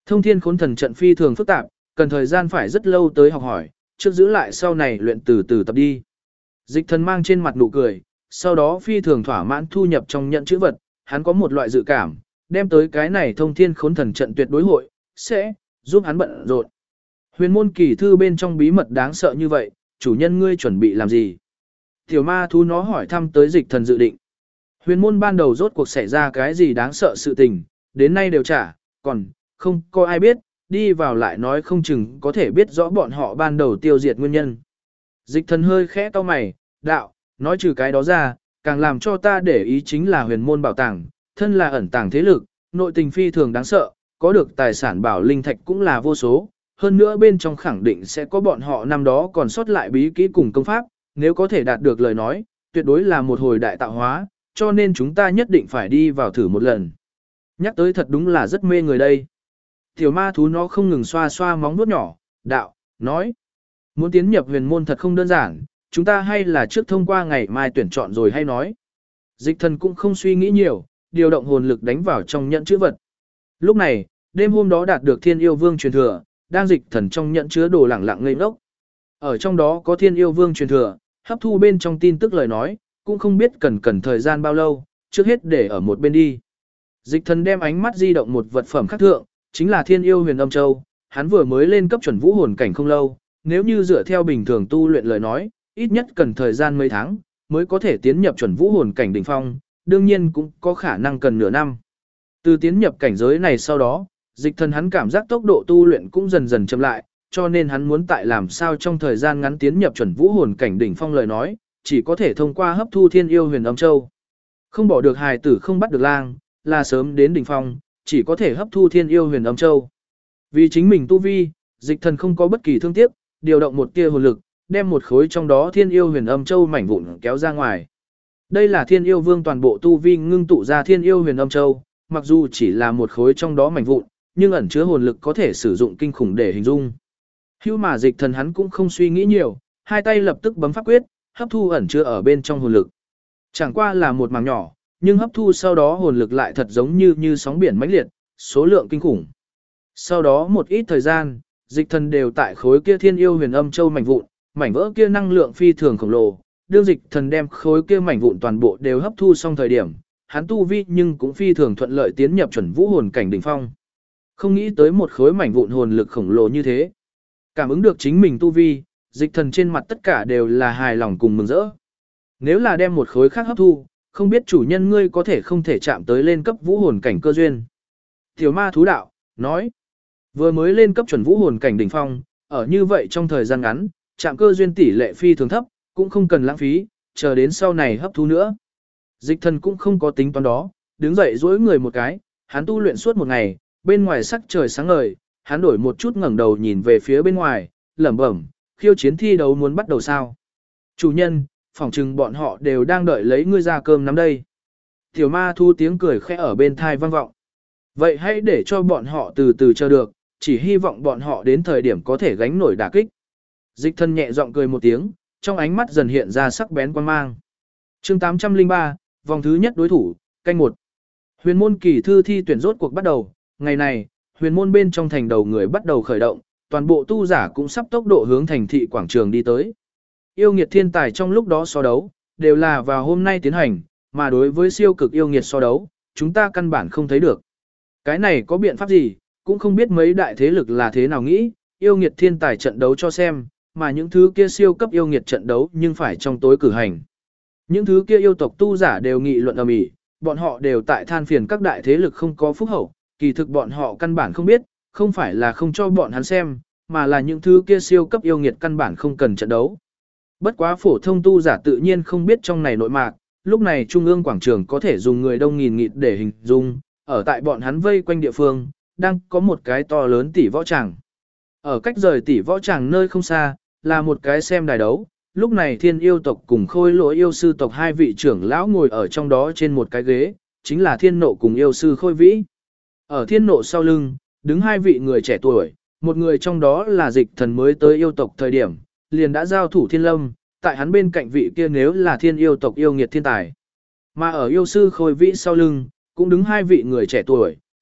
Thông thiên khốn thần trận phi thường phức tạp, cần thời gian phải rất lâu tới học hỏi, trước giữ lại sau này luyện từ từ tập đi. Dịch thần mang trên mặt nụ cười, sau đó phi thường thỏa mãn thu nhập trong nhận chữ vật, hắn có một loại dự cảm, đem tới cái này thông thiên khốn thần trận tuyệt đối hội, sẽ giúp hắn bận rộn. Huyền môn kỳ thư bên trong bí mật đáng sợ như vậy, chủ nhân ngươi chuẩn bị làm gì? Tiểu ma thú nó hỏi thăm tới dịch thần dự định. Huyền môn ban đầu rốt cuộc xảy ra cái gì đáng sợ sự tình, đến nay đều trả, còn không có ai biết, đi vào lại nói không chừng có thể biết rõ bọn họ ban đầu tiêu diệt nguyên nhân. Dịch thần hơi khẽ cau mày, đạo, nói trừ cái đó ra, càng làm cho ta để ý chính là huyền môn bảo tàng, thân là ẩn tàng thế lực, nội tình phi thường đáng sợ, có được tài sản bảo linh thạch cũng là vô số, hơn nữa bên trong khẳng định sẽ có bọn họ năm đó còn sót lại bí kỹ cùng công pháp, nếu có thể đạt được lời nói, tuyệt đối là một hồi đại tạo hóa, cho nên chúng ta nhất định phải đi vào thử một lần. Nhắc tới thật đúng là rất mê người đây. Tiểu ma thú nó không ngừng xoa xoa móng vuốt nhỏ, đạo, nói. Muốn tiến nhập huyền môn thật không đơn giản, chúng ta hay là trước thông qua ngày mai tuyển chọn rồi hay nói. Dịch thần cũng không suy nghĩ nhiều, điều động hồn lực đánh vào trong nhận chữ vật. Lúc này, đêm hôm đó đạt được thiên yêu vương truyền thừa, đang dịch thần trong nhận chứa đồ lẳng lặng ngây ngốc. Ở trong đó có thiên yêu vương truyền thừa, hấp thu bên trong tin tức lời nói, cũng không biết cần thời gian bao lâu, trước hết để ở một bên đi. Dịch thần đem ánh mắt di động một vật phẩm khác thượng, chính là thiên yêu huyền âm châu, hắn vừa mới lên cấp chuẩn vũ hồn cảnh không lâu, nếu như dựa theo bình thường tu luyện lời nói, ít nhất cần thời gian mấy tháng, mới có thể tiến nhập chuẩn vũ hồn cảnh đỉnh phong, đương nhiên cũng có khả năng cần nửa năm. Từ tiến nhập cảnh giới này sau đó, dịch thần hắn cảm giác tốc độ tu luyện cũng dần dần chậm lại, cho nên hắn muốn tại làm sao trong thời gian ngắn tiến nhập chuẩn vũ hồn cảnh đỉnh phong lời nói, chỉ có thể thông qua hấp thu thiên yêu huyền âm châu. Không bỏ được hài tử không bắt được lang, là sớm đến đỉnh phong, chỉ có thể hấp thu thiên yêu huyền âm châu. Vì chính mình tu vi, dịch thần không có bất kỳ thương tiếc, điều động một tia hồn lực, đem một khối trong đó thiên yêu huyền âm châu mảnh vụn kéo ra ngoài. Đây là thiên yêu vương toàn bộ tu vi ngưng tụ ra thiên yêu huyền âm châu, mặc dù chỉ là một khối trong đó mảnh vụn, nhưng ẩn chứa hồn lực có thể sử dụng kinh khủng để hình dung. Hưu mà dịch thần hắn cũng không suy nghĩ nhiều, hai tay lập tức bấm pháp quyết, hấp thu ẩn chứa ở bên trong hồn lực. Chẳng qua là một mảng nhỏ, nhưng hấp thu sau đó hồn lực lại thật giống như sóng biển mãnh liệt, số lượng kinh khủng. Sau đó một ít thời gian, dịch thần đều tại khối kia thiên yêu huyền âm châu mảnh vụn, mảnh vỡ kia năng lượng phi thường khổng lồ, đương dịch thần đem khối kia mảnh vụn toàn bộ đều hấp thu xong thời điểm, hắn tu vi nhưng cũng phi thường thuận lợi tiến nhập chuẩn vũ hồn cảnh đỉnh phong. Không nghĩ tới một khối mảnh vụn hồn lực khổng lồ như thế. Cảm ứng được chính mình tu vi, dịch thần trên mặt tất cả đều là hài lòng cùng mừng rỡ. Nếu là đem một khối khác hấp thu, không biết chủ nhân ngươi có thể không thể chạm tới lên cấp vũ hồn cảnh cơ duyên. Tiểu ma thú đạo, nói, vừa mới lên cấp chuẩn vũ hồn cảnh đỉnh phong, ở như vậy trong thời gian ngắn, chạm cơ duyên tỷ lệ phi thường thấp, cũng không cần lãng phí, chờ đến sau này hấp thu nữa. Dịch thần cũng không có tính toán đó, đứng dậy duỗi người một cái, hắn tu luyện suốt một ngày, bên ngoài sắc trời sáng ngời, hắn đổi một chút ngẩng đầu nhìn về phía bên ngoài, lẩm bẩm, khiêu chiến thi đấu muốn bắt đầu sao? Chủ nhân, phỏng chừng bọn họ đều đang đợi lấy ngươi ra cơm nắm đây. Tiểu ma thu tiếng cười khẽ ở bên thai vang vọng. Vậy hãy để cho bọn họ từ từ chờ được, chỉ hy vọng bọn họ đến thời điểm có thể gánh nổi đả kích. Dịch thân nhẹ giọng cười một tiếng, trong ánh mắt dần hiện ra sắc bén quan mang. Chương 803, vòng thứ nhất đối thủ, canh 1. Huyền môn kỳ thư thi tuyển rốt cuộc bắt đầu, ngày này, huyền môn bên trong thành đầu người bắt đầu khởi động, toàn bộ tu giả cũng sắp tốc độ hướng thành thị quảng trường đi tới. Yêu nghiệt thiên tài trong lúc đó so đấu, đều là vào hôm nay tiến hành, mà đối với siêu cực yêu nghiệt so đấu, chúng ta căn bản không thấy được. Cái này có biện pháp gì, cũng không biết mấy đại thế lực là thế nào nghĩ, yêu nghiệt thiên tài trận đấu cho xem, mà những thứ kia siêu cấp yêu nghiệt trận đấu nhưng phải trong tối cử hành. Những thứ kia yêu tộc tu giả đều nghị luận ầm ĩ, bọn họ đều tại than phiền các đại thế lực không có phúc hậu, kỳ thực bọn họ căn bản không biết, không phải là không cho bọn hắn xem, mà là những thứ kia siêu cấp yêu nghiệt căn bản không cần trận đấu. Bất quá phổ thông tu giả tự nhiên không biết trong này nội mạc, lúc này trung ương quảng trường có thể dùng người đông nghìn nghịt để hình dung, ở tại bọn hắn vây quanh địa phương, đang có một cái to lớn tỷ võ tràng. Ở cách rời tỷ võ tràng nơi không xa, là một cái xem đài đấu, lúc này thiên yêu tộc cùng khôi lỗi yêu sư tộc hai vị trưởng lão ngồi ở trong đó trên một cái ghế, chính là thiên nộ cùng yêu sư khôi vĩ. Ở thiên nộ sau lưng, đứng hai vị người trẻ tuổi, một người trong đó là dịch thần mới tới yêu tộc thời điểm, liền đã giao thủ thiên lâm, tại hắn bên cạnh vị kia nếu là thiên yêu tộc yêu nghiệt thiên tài. Mà ở yêu sư khôi vĩ sau lưng, cũng đứng hai vị người trẻ tuổi,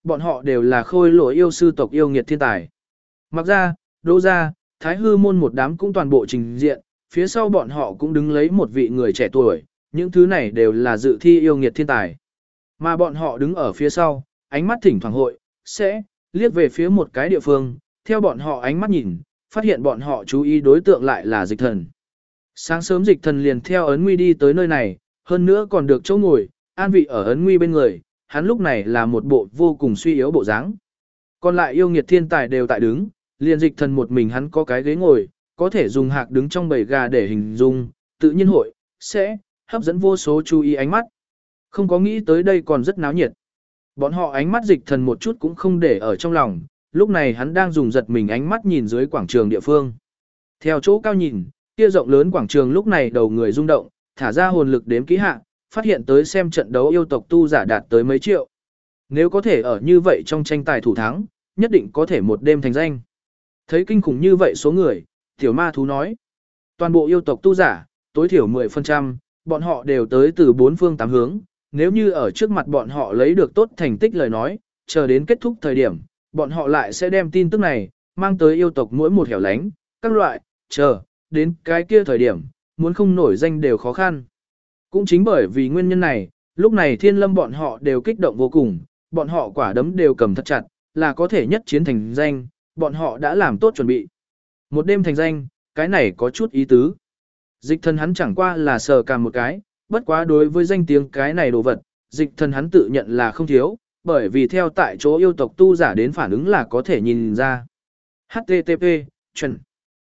bọn họ đều là khôi lỗi yêu sư tộc yêu nghiệt thiên tài. Mặc ra, Đỗ gia, Thái Hư môn một đám cũng toàn bộ trình diện, phía sau bọn họ cũng đứng lấy một vị người trẻ tuổi, những thứ này đều là dự thi yêu nghiệt thiên tài. Mà bọn họ đứng ở phía sau, ánh mắt thỉnh thoảng hội, sẽ liếc về phía một cái địa phương, theo bọn họ ánh mắt nhìn, phát hiện bọn họ chú ý đối tượng lại là Dịch Thần. Sáng sớm Dịch Thần liền theo Ấn Nguy đi tới nơi này, hơn nữa còn được chỗ ngồi, an vị ở Ấn Nguy bên người, hắn lúc này là một bộ vô cùng suy yếu bộ dáng. Còn lại yêu nghiệt thiên tài đều tại đứng, liền Dịch Thần một mình hắn có cái ghế ngồi, có thể dùng hạc đứng trong bầy gà để hình dung, tự nhiên hội, sẽ hấp dẫn vô số chú ý ánh mắt. Không có nghĩ tới đây còn rất náo nhiệt. Bọn họ ánh mắt Dịch Thần một chút cũng không để ở trong lòng, lúc này hắn đang dùng giật mình ánh mắt nhìn dưới quảng trường địa phương. Theo chỗ cao nhìn, kia rộng lớn quảng trường lúc này đầu người rung động, thả ra hồn lực đếm kỹ hạ, phát hiện tới xem trận đấu yêu tộc tu giả đạt tới mấy triệu. Nếu có thể ở như vậy trong tranh tài thủ thắng, nhất định có thể một đêm thành danh. Thấy kinh khủng như vậy số người, tiểu ma thú nói. Toàn bộ yêu tộc tu giả, tối thiểu 10%, bọn họ đều tới từ bốn phương tám hướng. Nếu như ở trước mặt bọn họ lấy được tốt thành tích lời nói, chờ đến kết thúc thời điểm, bọn họ lại sẽ đem tin tức này, mang tới yêu tộc mỗi một hẻo lánh, các loại, chờ, đến cái kia thời điểm, muốn không nổi danh đều khó khăn. Cũng chính bởi vì nguyên nhân này, lúc này thiên lâm bọn họ đều kích động vô cùng, bọn họ quả đấm đều cầm thật chặt, là có thể nhất chiến thành danh, bọn họ đã làm tốt chuẩn bị. Một đêm thành danh, cái này có chút ý tứ. Dịch Thần hắn chẳng qua là sờ cả một cái, bất quá đối với danh tiếng cái này đồ vật, Dịch Thần hắn tự nhận là không thiếu, bởi vì theo tại chỗ yêu tộc tu giả đến phản ứng là có thể nhìn ra. HTTP, chuẩn.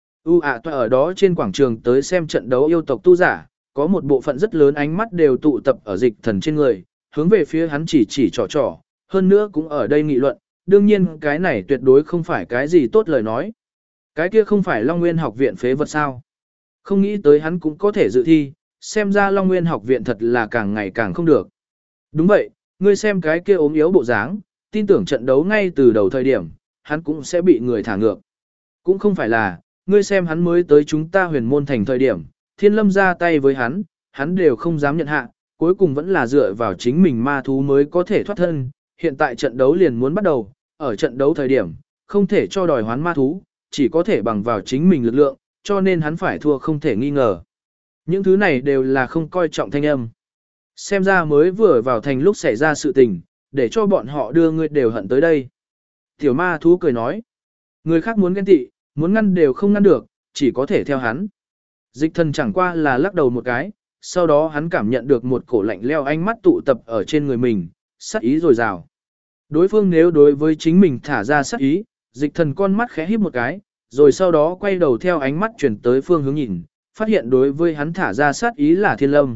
Ở đó trên quảng trường tới xem trận đấu yêu tộc tu giả, có một bộ phận rất lớn ánh mắt đều tụ tập ở Dịch Thần trên người, hướng về phía hắn chỉ trò, hơn nữa cũng ở đây nghị luận, đương nhiên cái này tuyệt đối không phải cái gì tốt lời nói. Cái kia không phải Long Nguyên học viện phế vật sao? Không nghĩ tới hắn cũng có thể dự thi, xem ra Long Nguyên học viện thật là càng ngày càng không được. Đúng vậy, ngươi xem cái kia ốm yếu bộ dáng, tin tưởng trận đấu ngay từ đầu thời điểm, hắn cũng sẽ bị người thả ngược. Cũng không phải là, ngươi xem hắn mới tới chúng ta huyền môn thành thời điểm, thiên lâm ra tay với hắn, hắn đều không dám nhận hạ, cuối cùng vẫn là dựa vào chính mình ma thú mới có thể thoát thân, hiện tại trận đấu liền muốn bắt đầu, ở trận đấu thời điểm, không thể cho đòi hoán ma thú, chỉ có thể bằng vào chính mình lực lượng, cho nên hắn phải thua không thể nghi ngờ. Những thứ này đều là không coi trọng thanh âm. Xem ra mới vừa vào thành lúc xảy ra sự tình, để cho bọn họ đưa ngươi đều hận tới đây. Tiểu ma thú cười nói, người khác muốn ghen tị, muốn ngăn đều không ngăn được, chỉ có thể theo hắn. Dịch Thần chẳng qua là lắc đầu một cái, sau đó hắn cảm nhận được một cổ lạnh leo ánh mắt tụ tập ở trên người mình, sát ý dồi dào. Đối phương nếu đối với chính mình thả ra sát ý, Dịch Thần con mắt khẽ híp một cái, rồi sau đó quay đầu theo ánh mắt chuyển tới phương hướng nhìn, phát hiện đối với hắn thả ra sát ý là Thiên Lâm.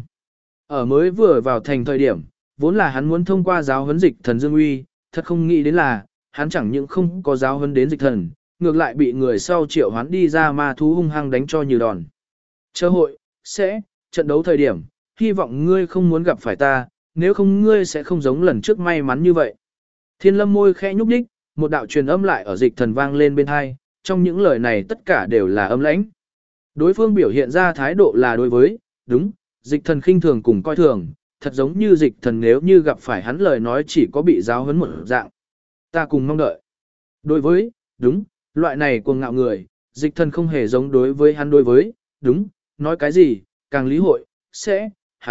Ở mới vừa vào thành thời điểm, vốn là hắn muốn thông qua giáo huấn Dịch Thần Dương Uy, thật không nghĩ đến là, hắn chẳng những không có giáo huấn đến Dịch Thần, ngược lại bị người sau triệu hoán đi ra ma thú hung hăng đánh cho như đòn. Cơ hội, sẽ, trận đấu thời điểm, hy vọng ngươi không muốn gặp phải ta, nếu không ngươi sẽ không giống lần trước may mắn như vậy. Thiên Lâm môi khẽ nhúc nhích, một đạo truyền âm lại ở Dịch Thần vang lên bên tai, trong những lời này tất cả đều là âm lãnh. Đối phương biểu hiện ra thái độ là đối với, đúng, Dịch Thần khinh thường cùng coi thường, thật giống như Dịch Thần nếu như gặp phải hắn lời nói chỉ có bị giáo huấn một dạng. Ta cùng mong đợi. Đối với, đúng, loại này cuồng ngạo người, Dịch Thần không hề giống đối với hắn đối với, đúng, nói cái gì, càng lý hội, sẽ,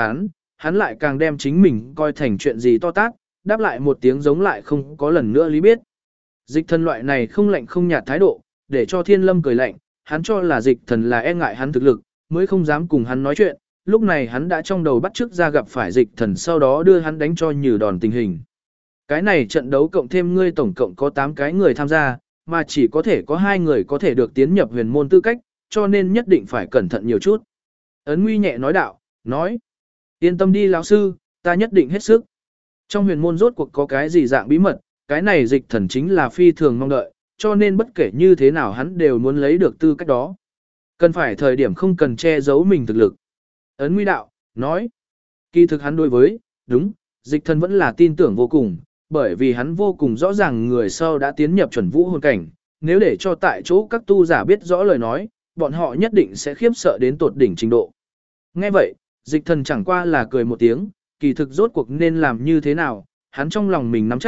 hắn lại càng đem chính mình coi thành chuyện gì to tát, đáp lại một tiếng giống lại không có lần nữa lý biết. Dịch Thần loại này không lạnh không nhạt thái độ, để cho Thiên Lâm cười lạnh, hắn cho là Dịch Thần là e ngại hắn thực lực, mới không dám cùng hắn nói chuyện, lúc này hắn đã trong đầu bắt trước ra gặp phải Dịch Thần sau đó đưa hắn đánh cho như đòn tình hình. Cái này trận đấu cộng thêm ngươi tổng cộng có 8 cái người tham gia, mà chỉ có thể có 2 người có thể được tiến nhập huyền môn tư cách, cho nên nhất định phải cẩn thận nhiều chút. Ấn Nguy nhẹ nói đạo, nói, yên tâm đi lão sư, ta nhất định hết sức. Trong huyền môn rốt cuộc có cái gì dạng bí mật, cái này Dịch Thần chính là phi thường mong đợi, cho nên bất kể như thế nào hắn đều muốn lấy được tư cách đó. Cần phải thời điểm không cần che giấu mình thực lực. Ấn Nguy đạo, nói, kỳ thực hắn đối với, đúng, Dịch Thần vẫn là tin tưởng vô cùng, bởi vì hắn vô cùng rõ ràng người sau đã tiến nhập chuẩn vũ hồn cảnh, nếu để cho tại chỗ các tu giả biết rõ lời nói, bọn họ nhất định sẽ khiếp sợ đến tột đỉnh trình độ. Nghe vậy, Dịch Thần chẳng qua là cười một tiếng, kỳ thực rốt cuộc nên làm như thế nào, hắn trong lòng mình nắm chắc,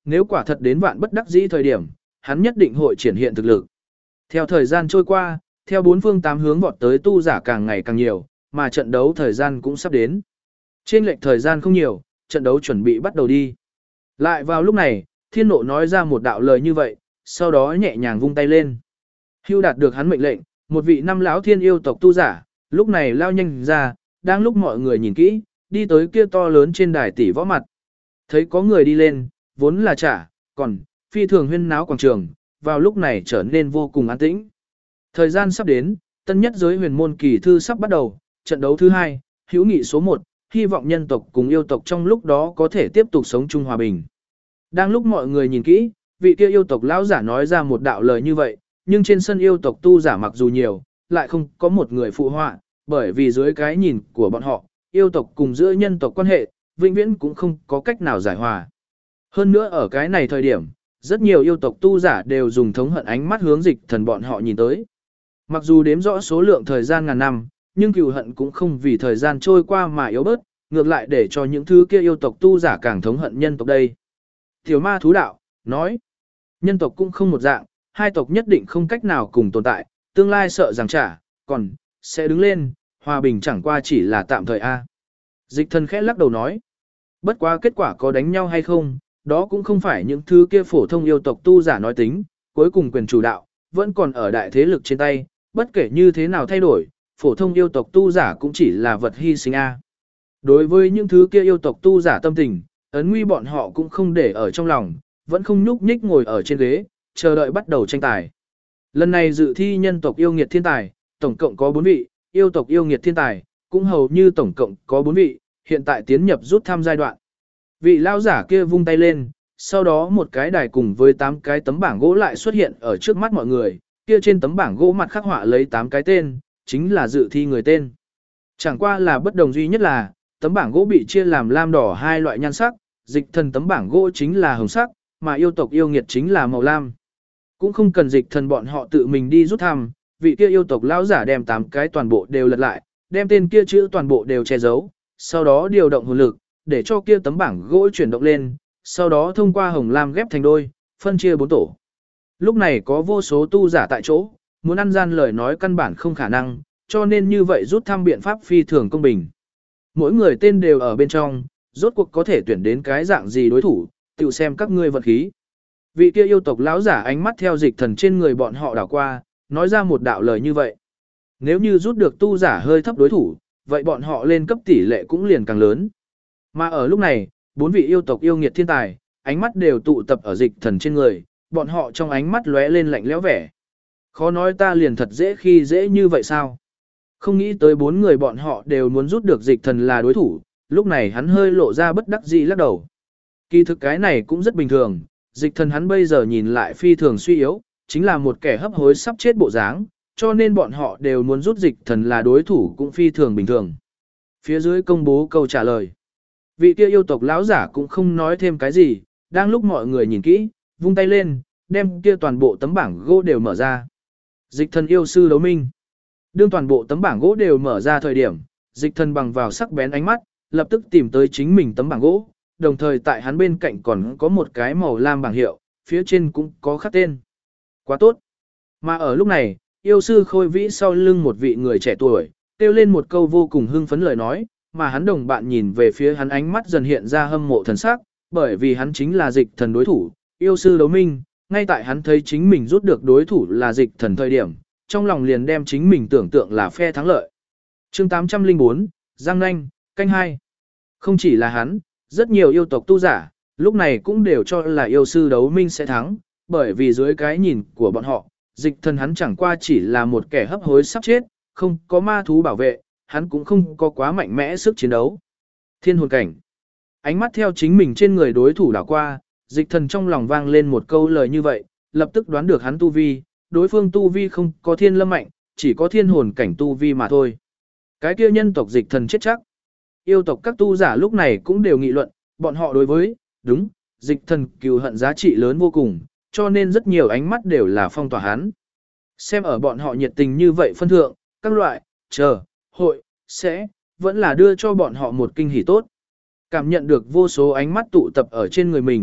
nếu quả thật đến vạn bất đắc dĩ thời điểm, hắn nhất định hội triển hiện thực lực. Theo thời gian trôi qua, theo bốn phương tám hướng vọt tới tu giả càng ngày càng nhiều, mà trận đấu thời gian cũng sắp đến. Trên lệch thời gian không nhiều, trận đấu chuẩn bị bắt đầu đi. Lại vào lúc này, thiên nộ nói ra một đạo lời như vậy, sau đó nhẹ nhàng vung tay lên. Hưu đạt được hắn mệnh lệnh, một vị năm lão thiên yêu tộc tu giả, lúc này lao nhanh ra, đang lúc mọi người nhìn kỹ, đi tới kia to lớn trên đài tỷ võ mặt. Thấy có người đi lên, vốn là trả, còn, phi thường huyên náo quảng trường, vào lúc này trở nên vô cùng an tĩnh. Thời gian sắp đến, tân nhất giới huyền môn kỳ thư sắp bắt đầu, trận đấu thứ 2, hữu nghị số 1, hy vọng nhân tộc cùng yêu tộc trong lúc đó có thể tiếp tục sống chung hòa bình. Đang lúc mọi người nhìn kỹ, vị kia yêu tộc lão giả nói ra một đạo lời như vậy, nhưng trên sân yêu tộc tu giả mặc dù nhiều, lại không có một người phụ họa, bởi vì dưới cái nhìn của bọn họ, yêu tộc cùng giữa nhân tộc quan hệ, vĩnh viễn cũng không có cách nào giải hòa. Hơn nữa ở cái này thời điểm, rất nhiều yêu tộc tu giả đều dùng thống hận ánh mắt hướng Dịch Thần bọn họ nhìn tới. Mặc dù đếm rõ số lượng thời gian ngàn năm, nhưng cừu hận cũng không vì thời gian trôi qua mà yếu bớt, ngược lại để cho những thứ kia yêu tộc tu giả càng thống hận nhân tộc đây. Tiểu ma thú đạo, nói, nhân tộc cũng không một dạng, hai tộc nhất định không cách nào cùng tồn tại, tương lai sợ rằng trả, còn, sẽ đứng lên, hòa bình chẳng qua chỉ là tạm thời a. Dịch Thần khẽ lắc đầu nói, bất quá kết quả có đánh nhau hay không, đó cũng không phải những thứ kia phổ thông yêu tộc tu giả nói tính, cuối cùng quyền chủ đạo, vẫn còn ở đại thế lực trên tay, bất kể như thế nào thay đổi, phổ thông yêu tộc tu giả cũng chỉ là vật hy sinh a. Đối với những thứ kia yêu tộc tu giả tâm tình, ấn nguy bọn họ cũng không để ở trong lòng, vẫn không nhúc nhích ngồi ở trên ghế, chờ đợi bắt đầu tranh tài. Lần này dự thi nhân tộc yêu nghiệt thiên tài, tổng cộng có 4 vị, yêu tộc yêu nghiệt thiên tài, cũng hầu như tổng cộng có 4 vị, hiện tại tiến nhập rút thăm giai đoạn. Vị lao giả kia vung tay lên, sau đó một cái đài cùng với 8 cái tấm bảng gỗ lại xuất hiện ở trước mắt mọi người, kia trên tấm bảng gỗ mặt khắc họa lấy 8 cái tên, chính là dự thi người tên. Chẳng qua là bất đồng duy nhất là, tấm bảng gỗ bị chia làm lam đỏ hai loại nhan sắc, Dịch Thần tấm bảng gỗ chính là hồng sắc, mà yêu tộc yêu nghiệt chính là màu lam. Cũng không cần Dịch Thần bọn họ tự mình đi rút thăm, vị kia yêu tộc lão giả đem 8 cái toàn bộ đều lật lại, đem tên kia chữ toàn bộ đều che giấu, sau đó điều động hồn lực, để cho kia tấm bảng gỗ chuyển động lên, sau đó thông qua hồng lam ghép thành đôi, phân chia 4 tổ. Lúc này có vô số tu giả tại chỗ, muốn ăn gian lời nói căn bản không khả năng, cho nên như vậy rút thăm biện pháp phi thường công bình. Mỗi người tên đều ở bên trong, rốt cuộc có thể tuyển đến cái dạng gì đối thủ, tự xem các ngươi vật khí. Vị kia yêu tộc lão giả ánh mắt theo Dịch Thần trên người bọn họ đảo qua, nói ra một đạo lời như vậy. Nếu như rút được tu giả hơi thấp đối thủ, vậy bọn họ lên cấp tỷ lệ cũng liền càng lớn. Mà ở lúc này, 4 vị yêu tộc yêu nghiệt thiên tài, ánh mắt đều tụ tập ở Dịch Thần trên người, bọn họ trong ánh mắt lóe lên lạnh lẽo vẻ. Khó nói ta liền thật dễ khi dễ như vậy sao? Không nghĩ tới 4 người bọn họ đều muốn rút được Dịch Thần là đối thủ, lúc này hắn hơi lộ ra bất đắc dĩ lắc đầu. Kỳ thực cái này cũng rất bình thường, Dịch Thần hắn bây giờ nhìn lại phi thường suy yếu, chính là một kẻ hấp hối sắp chết bộ dáng, cho nên bọn họ đều muốn rút Dịch Thần là đối thủ cũng phi thường bình thường. Phía dưới công bố câu trả lời. Vị kia yêu tộc lão giả cũng không nói thêm cái gì, đang lúc mọi người nhìn kỹ, vung tay lên, đem kia toàn bộ tấm bảng gỗ đều mở ra. Dịch Thần yêu sư đấu minh. Đương toàn bộ tấm bảng gỗ đều mở ra thời điểm, Dịch Thần bằng vào sắc bén ánh mắt, lập tức tìm tới chính mình tấm bảng gỗ, đồng thời tại hắn bên cạnh còn có một cái màu lam bảng hiệu, phía trên cũng có khắc tên. Quá tốt. Mà ở lúc này, yêu sư Khôi Vĩ sau lưng một vị người trẻ tuổi, kêu lên một câu vô cùng hưng phấn lời nói, mà hắn đồng bạn nhìn về phía hắn ánh mắt dần hiện ra hâm mộ thần sắc, bởi vì hắn chính là Dịch Thần đối thủ, yêu sư đấu minh, ngay tại hắn thấy chính mình rút được đối thủ là Dịch Thần thời điểm, trong lòng liền đem chính mình tưởng tượng là phe thắng lợi. Chương 804, Giang Nanh, canh 2. Không chỉ là hắn, rất nhiều yêu tộc tu giả, lúc này cũng đều cho là yêu sư đấu minh sẽ thắng, bởi vì dưới cái nhìn của bọn họ, Dịch Thần hắn chẳng qua chỉ là một kẻ hấp hối sắp chết, không có ma thú bảo vệ, hắn cũng không có quá mạnh mẽ sức chiến đấu. Thiên hồn cảnh. Ánh mắt theo chính mình trên người đối thủ đảo qua, Dịch Thần trong lòng vang lên một câu lời như vậy, lập tức đoán được hắn tu vi, đối phương tu vi không có thiên lâm mạnh, chỉ có thiên hồn cảnh tu vi mà thôi. Cái kia nhân tộc Dịch Thần chết chắc. Yêu tộc các tu giả lúc này cũng đều nghị luận, bọn họ đối với, đúng, Dịch Thần cừu hận giá trị lớn vô cùng, cho nên rất nhiều ánh mắt đều là phong tỏa hắn. Xem ở bọn họ nhiệt tình như vậy phân thượng, các loại, hội, sẽ, vẫn là đưa cho bọn họ một kinh hỉ tốt. Cảm nhận được vô số ánh mắt tụ tập ở trên người mình,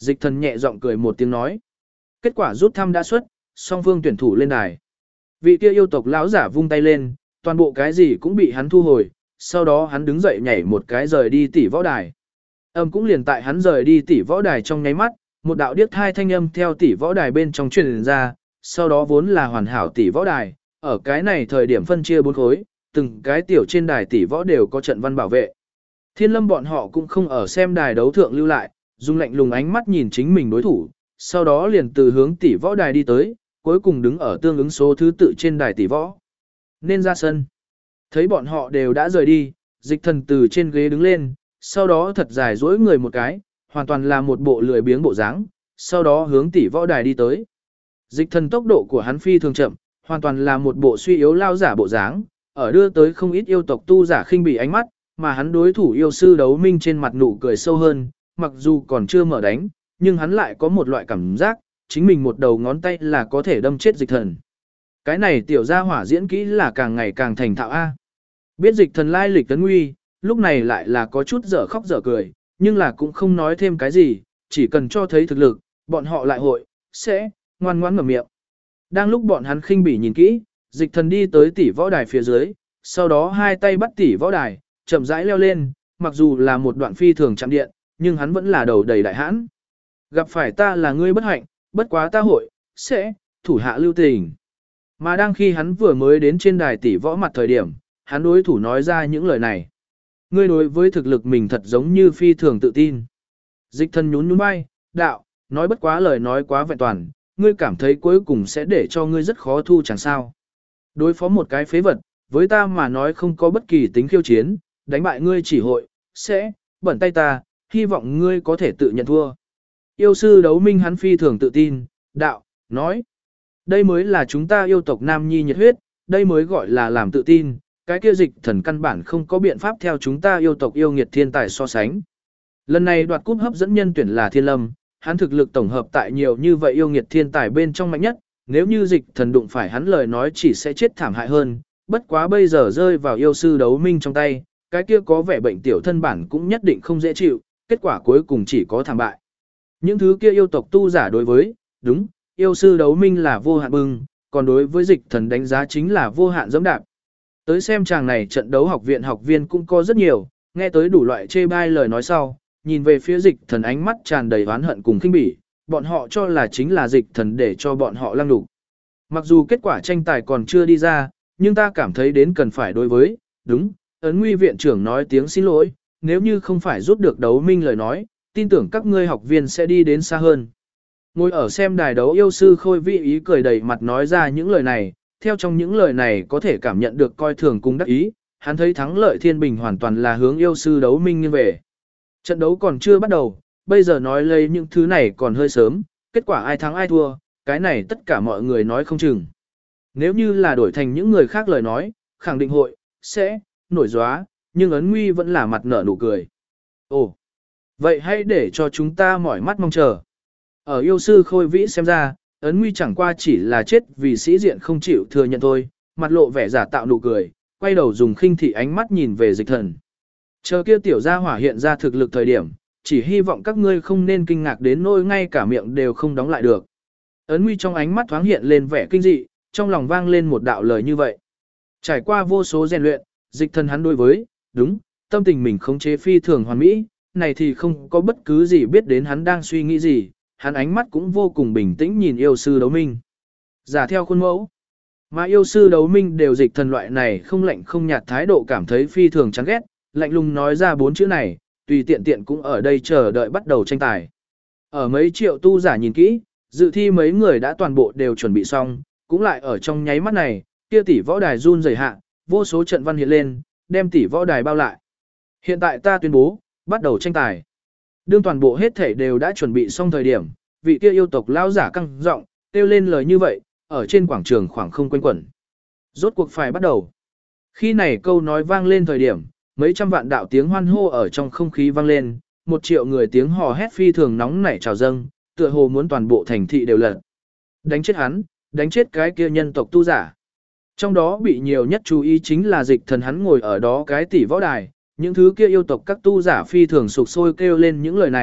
Dịch thần nhẹ giọng cười một tiếng nói. Kết quả rút thăm đã xuất, song phương tuyển thủ lên đài. Vị kia yêu tộc lão giả vung tay lên, toàn bộ cái gì cũng bị hắn thu hồi, sau đó hắn đứng dậy nhảy một cái rời đi tỷ võ đài. Cũng liền tại hắn rời đi tỷ võ đài trong nháy mắt, một đạo điếc thai thanh âm theo tỷ võ đài bên trong truyền ra, sau đó vốn là hoàn hảo tỷ võ đài, ở cái này thời điểm phân chia 4 khối, từng cái tiểu trên đài tỷ võ đều có trận văn bảo vệ. Thiên Lâm bọn họ cũng không ở xem đài đấu thượng lưu lại, dùng lạnh lùng ánh mắt nhìn chính mình đối thủ, sau đó liền từ hướng tỷ võ đài đi tới, cuối cùng đứng ở tương ứng số thứ tự trên đài tỷ võ. Nên ra sân. Thấy bọn họ đều đã rời đi, dịch thần từ trên ghế đứng lên, sau đó thật dài duỗi người một cái, hoàn toàn là một bộ lười biếng bộ dáng, sau đó hướng tỷ võ đài đi tới. Dịch thần tốc độ của hắn phi thường chậm, hoàn toàn là một bộ suy yếu lao giả bộ dáng, ở đưa tới không ít yêu tộc tu giả khinh bỉ ánh mắt, mà hắn đối thủ yêu sư đấu minh trên mặt nụ cười sâu hơn, mặc dù còn chưa mở đánh, nhưng hắn lại có một loại cảm giác, chính mình một đầu ngón tay là có thể đâm chết dịch thần. Cái này tiểu gia hỏa diễn kỹ là càng ngày càng thành thạo A. Biết dịch thần lai lịch tấn nguy, lúc này lại là có chút dở khóc dở cười, nhưng là cũng không nói thêm cái gì, chỉ cần cho thấy thực lực, bọn họ lại sẽ ngoan ngoãn ngậm miệng. Đang lúc bọn hắn khinh bỉ nhìn kỹ, dịch thần đi tới tỷ võ đài phía dưới, sau đó hai tay bắt tỷ võ đài, chậm rãi leo lên, mặc dù là một đoạn phi thường chạm điện, nhưng hắn vẫn là đầu đầy đại hãn. Gặp phải ta là ngươi bất hạnh, bất quá ta sẽ thủ hạ lưu tình. Mà đang khi hắn vừa mới đến trên đài tỷ võ mặt thời điểm, hắn đối thủ nói ra những lời này. Ngươi đối với thực lực mình thật giống như phi thường tự tin. Dịch thần nhún nhún vai, đạo, nói bất quá lời nói quá vẹn toàn, ngươi cảm thấy cuối cùng sẽ để cho ngươi rất khó thu chẳng sao. Đối phó một cái phế vật, với ta mà nói không có bất kỳ tính khiêu chiến, đánh bại ngươi chỉ sẽ bẩn tay ta, hy vọng ngươi có thể tự nhận thua. Yêu sư đấu minh hắn phi thường tự tin, đạo, nói. Đây mới là chúng ta yêu tộc nam nhi nhiệt huyết, đây mới gọi là làm tự tin, cái kia dịch thần căn bản không có biện pháp theo chúng ta yêu tộc yêu nghiệt thiên tài so sánh. Lần này đoạt cúp hấp dẫn nhân tuyển là Thiên Lâm, hắn thực lực tổng hợp tại nhiều như vậy yêu nghiệt thiên tài bên trong mạnh nhất, nếu như dịch thần đụng phải hắn lời nói chỉ sẽ chết thảm hại hơn, bất quá bây giờ rơi vào yêu sư đấu minh trong tay, cái kia có vẻ bệnh tiểu thân bản cũng nhất định không dễ chịu, kết quả cuối cùng chỉ có thảm bại. Những thứ kia yêu tộc tu giả đối với, đúng, yêu sư đấu minh là vô hạn bưng, còn đối với dịch thần đánh giá chính là vô hạn dẫm đạp. Tới xem chàng này trận đấu học viện học viên cũng có rất nhiều, nghe tới đủ loại chê bai lời nói sau, nhìn về phía dịch thần ánh mắt tràn đầy oán hận cùng khinh bỉ, bọn họ cho là chính là dịch thần để cho bọn họ lăng đục. Mặc dù kết quả tranh tài còn chưa đi ra, nhưng ta cảm thấy đến cần phải đối với, đúng, ấn nguy viện trưởng nói tiếng xin lỗi, nếu như không phải rút được đấu minh lời nói, tin tưởng các ngươi học viên sẽ đi đến xa hơn. Ngồi ở xem đài đấu yêu sư Khôi Vĩ ý cười đầy mặt nói ra những lời này, theo trong những lời này có thể cảm nhận được coi thường cùng đắc ý, hắn thấy thắng lợi thiên bình hoàn toàn là hướng yêu sư đấu minh nghiêng về. Trận đấu còn chưa bắt đầu, bây giờ nói lấy những thứ này còn hơi sớm, kết quả ai thắng ai thua, cái này tất cả mọi người nói không chừng. Nếu như là đổi thành những người khác lời nói, khẳng định sẽ nổi gióa, nhưng ấn nguy vẫn là mặt nở nụ cười. Ồ, vậy hãy để cho chúng ta mỏi mắt mong chờ. Ở yêu sư Khôi Vĩ xem ra, ấn nguy chẳng qua chỉ là chết vì sĩ diện không chịu thừa nhận thôi, mặt lộ vẻ giả tạo nụ cười, quay đầu dùng khinh thị ánh mắt nhìn về dịch thần. Chờ kia tiểu gia hỏa hiện ra thực lực thời điểm, chỉ hy vọng các ngươi không nên kinh ngạc đến nỗi ngay cả miệng đều không đóng lại được. Ấn nguy trong ánh mắt thoáng hiện lên vẻ kinh dị, trong lòng vang lên một đạo lời như vậy. Trải qua vô số rèn luyện, dịch thần hắn đối với, đúng, tâm tình mình khống chế phi thường hoàn mỹ, này thì không có bất cứ gì biết đến hắn đang suy nghĩ gì, hắn ánh mắt cũng vô cùng bình tĩnh nhìn yêu sư đấu minh. Giả theo khuôn mẫu. Mà yêu sư đấu minh đều dịch thần loại này không lạnh không nhạt thái độ cảm thấy phi thường chán ghét, lạnh lùng nói ra 4 chữ này, tùy tiện tiện cũng ở đây chờ đợi bắt đầu tranh tài. Ở mấy triệu tu giả nhìn kỹ, dự thi mấy người đã toàn bộ đều chuẩn bị xong, cũng lại ở trong nháy mắt này, kia tỷ võ đài run rẩy hạ, vô số trận văn hiện lên, đem tỷ võ đài bao lại. Hiện tại ta tuyên bố, bắt đầu tranh tài. Đương toàn bộ hết thể đều đã chuẩn bị xong thời điểm, vị kia yêu tộc lão giả căng giọng, kêu lên lời như vậy, ở trên quảng trường khoảng không quanh quẩn. Rốt cuộc phải bắt đầu. Khi này câu nói vang lên thời điểm, mấy trăm vạn đạo tiếng hoan hô ở trong không khí vang lên, 1 triệu người tiếng hò hét phi thường nóng nảy trào dâng, tựa hồ muốn toàn bộ thành thị đều lật. Đánh chết hắn, đánh chết cái kia nhân tộc tu giả. Trong đó bị nhiều nhất chú ý chính là dịch thần hắn ngồi ở đó cái tỷ võ đài, những thứ kia yêu tộc các tu giả phi thường sục sôi kêu lên những lời này,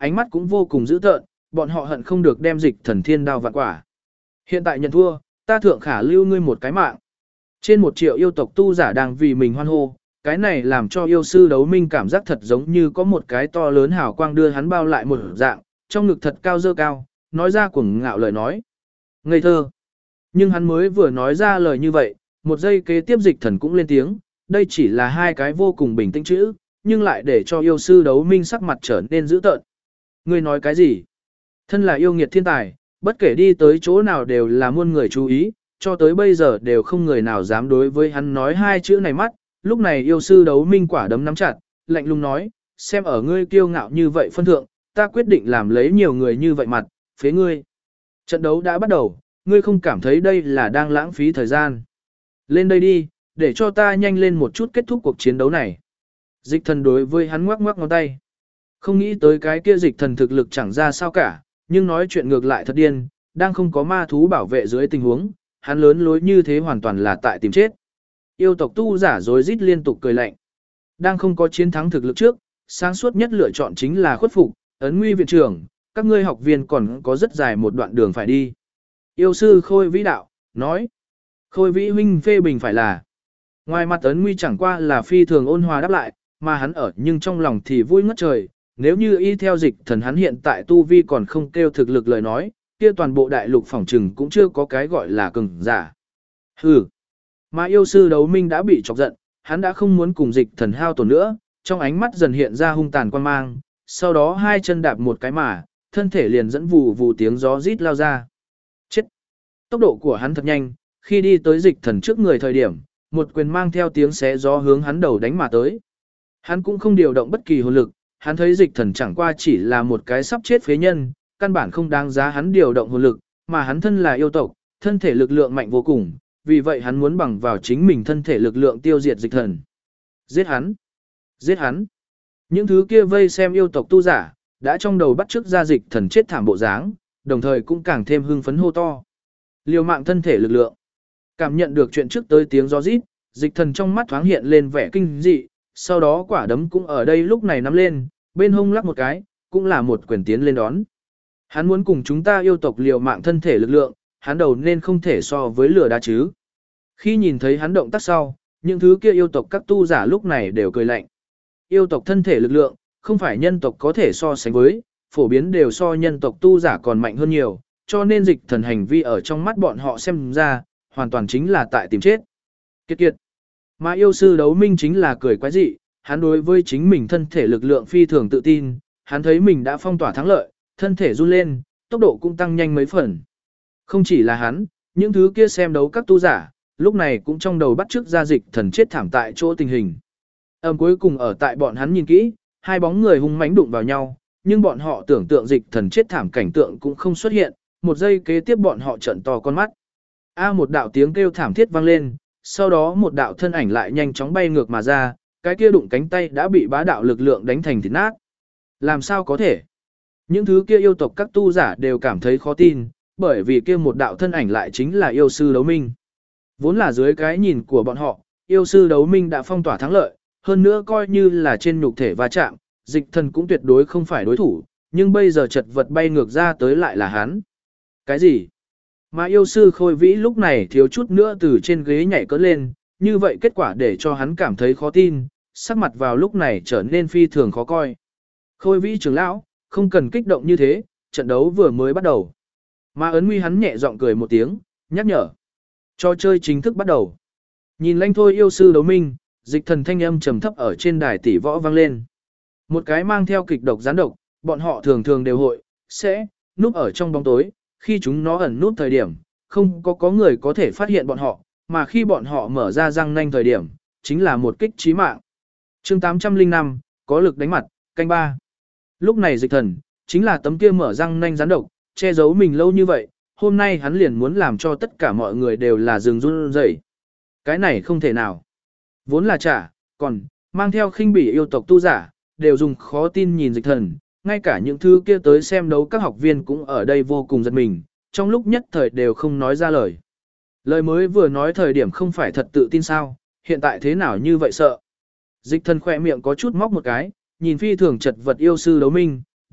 ánh mắt cũng vô cùng dữ tợn, bọn họ hận không được đem Dịch Thần thiên đao vạn quả. Hiện tại nhận thua, ta thượng khả lưu ngươi một cái mạng. Trên 1 triệu yêu tộc tu giả đang vì mình hoan hô, cái này làm cho yêu sư đấu minh cảm giác thật giống như có một cái to lớn hào quang đưa hắn bao lại một dạng, trong ngực thật cao dơ cao, nói ra cuồng ngạo lời nói. Ngây thơ. Nhưng hắn mới vừa nói ra lời như vậy, một giây kế tiếp Dịch Thần cũng lên tiếng, đây chỉ là 2 cái vô cùng bình tĩnh chữ, nhưng lại để cho yêu sư đấu minh sắc mặt trở nên dữ tợn. Ngươi nói cái gì? Thân là yêu nghiệt thiên tài, bất kể đi tới chỗ nào đều là muôn người chú ý, cho tới bây giờ đều không người nào dám đối với hắn nói 2 chữ này mắt. Lúc này yêu sư đấu minh quả đấm nắm chặt, lạnh lùng nói, xem ở ngươi kiêu ngạo như vậy phân thượng, ta quyết định làm lấy nhiều người như vậy mặt, phế ngươi. Trận đấu đã bắt đầu, ngươi không cảm thấy đây là đang lãng phí thời gian. Lên đây đi, để cho ta nhanh lên một chút kết thúc cuộc chiến đấu này. Dịch Thần đối với hắn ngoắc ngoắc ngón tay. Không nghĩ tới cái kia Dịch Thần thực lực chẳng ra sao cả, nhưng nói chuyện ngược lại thật điên, đang không có ma thú bảo vệ dưới tình huống, hắn lớn lối như thế hoàn toàn là tại tìm chết. Yêu tộc tu giả rối rít liên tục cười lạnh. Đang không có chiến thắng thực lực trước, sáng suốt nhất lựa chọn chính là khuất phục, ấn nguy viện trưởng, các ngươi học viên còn có rất dài một đoạn đường phải đi. Yêu sư Khôi Vĩ đạo, nói. Khôi Vĩ huynh phê bình phải là. Ngoài mặt ấn nguy chẳng qua là phi thường ôn hòa đáp lại, mà hắn ở nhưng trong lòng thì vui ngất trời. Nếu như y theo Dịch Thần hắn hiện tại tu vi còn không kêu thực lực lời nói, kia toàn bộ đại lục phỏng trừng cũng chưa có cái gọi là cường giả. Hừ. Mà yêu sư đấu minh đã bị chọc giận, hắn đã không muốn cùng Dịch Thần hao tổn nữa, trong ánh mắt dần hiện ra hung tàn quan mang, sau đó 2 chân đạp một cái mà, thân thể liền dẫn vù vù tiếng gió rít lao ra. Chết! Tốc độ của hắn thật nhanh, khi đi tới Dịch Thần trước người thời điểm, một quyền mang theo tiếng xé gió hướng hắn đầu đánh mà tới. Hắn cũng không điều động bất kỳ hồn lực, hắn thấy Dịch Thần chẳng qua chỉ là một cái sắp chết phế nhân, căn bản không đáng giá hắn điều động hồn lực, mà hắn thân là yêu tộc, thân thể lực lượng mạnh vô cùng, vì vậy hắn muốn bằng vào chính mình thân thể lực lượng tiêu diệt Dịch Thần. Giết hắn! Giết hắn! Những thứ kia vây xem yêu tộc tu giả, đã trong đầu bắt chước ra Dịch Thần chết thảm bộ dáng, đồng thời cũng càng thêm hưng phấn hô to. Liều mạng thân thể lực lượng. Cảm nhận được chuyện trước tới tiếng gió rít, Dịch Thần trong mắt thoáng hiện lên vẻ kinh dị, sau đó quả đấm cũng ở đây lúc này nắm lên, bên hông lắc một cái, cũng là một quyền tiến lên đón. Hắn muốn cùng chúng ta yêu tộc liều mạng thân thể lực lượng, hắn đầu nên không thể so với lửa đá chứ. Khi nhìn thấy hắn động tác sau, những thứ kia yêu tộc các tu giả lúc này đều cười lạnh. Yêu tộc thân thể lực lượng, không phải nhân tộc có thể so sánh với, phổ biến đều so nhân tộc tu giả còn mạnh hơn nhiều, cho nên Dịch Thần hành vi ở trong mắt bọn họ xem ra, hoàn toàn chính là tại tìm chết. Kiệt kiệt. Mà yêu sư đấu minh chính là cười quái dị, hắn đối với chính mình thân thể lực lượng phi thường tự tin, hắn thấy mình đã phong tỏa thắng lợi, thân thể run lên, tốc độ cũng tăng nhanh mấy phần. Không chỉ là hắn, những thứ kia xem đấu các tu giả, lúc này cũng trong đầu bắt chước ra Dịch Thần chết thảm tại chỗ tình hình. Cuối cùng ở tại bọn hắn nhìn kỹ, 2 bóng người hung mãnh đụng vào nhau, nhưng bọn họ tưởng tượng Dịch Thần chết thảm cảnh tượng cũng không xuất hiện, một giây kế tiếp bọn họ trợn to con mắt. Một đạo tiếng kêu thảm thiết vang lên, sau đó một đạo thân ảnh lại nhanh chóng bay ngược mà ra, cái kia đụng cánh tay đã bị bá đạo lực lượng đánh thành thịt nát. Làm sao có thể? Những thứ kia yêu tộc các tu giả đều cảm thấy khó tin, bởi vì kia một đạo thân ảnh lại chính là yêu sư đấu minh. Vốn là dưới cái nhìn của bọn họ, yêu sư đấu minh đã phong tỏa thắng lợi, hơn nữa coi như là trên nhục thể va chạm, Dịch Thần cũng tuyệt đối không phải đối thủ, nhưng bây giờ chật vật bay ngược ra tới lại là hắn. Cái gì? Mà yêu sư Khôi Vĩ lúc này thiếu chút nữa từ trên ghế nhảy cất lên, như vậy kết quả để cho hắn cảm thấy khó tin, sắc mặt vào lúc này trở nên phi thường khó coi. Khôi Vĩ trưởng lão, không cần kích động như thế, trận đấu vừa mới bắt đầu. Mà ấn nguy hắn nhẹ giọng cười một tiếng, nhắc nhở. Trò chơi chính thức bắt đầu. Nhìn lanh thôi yêu sư đấu minh, Dịch Thần thanh âm trầm thấp ở trên đài tỷ võ vang lên. Một cái mang theo kịch độc gián độc, bọn họ thường thường đều hội, sẽ, núp ở trong bóng tối, khi chúng nó ẩn núp thời điểm, không có người có thể phát hiện bọn họ, mà khi bọn họ mở ra răng nanh thời điểm, chính là một kích chí mạng. Chương 805, có lực đánh mặt, canh 3. Lúc này Dịch Thần, chính là tấm kia mở răng nanh rắn độc, che giấu mình lâu như vậy, hôm nay hắn liền muốn làm cho tất cả mọi người đều là rừng run rẩy. Cái này không thể nào. Vốn là trả, còn, mang theo khinh bỉ yêu tộc tu giả, đều dùng khó tin nhìn Dịch Thần, ngay cả những thứ kia tới xem đấu các học viên cũng ở đây vô cùng giật mình, trong lúc nhất thời đều không nói ra lời. Lời mới vừa nói thời điểm không phải thật tự tin sao, hiện tại thế nào như vậy sợ. Dịch Thần khỏe miệng có chút móc một cái, nhìn phi thường chật vật yêu sư đấu minh, đạo,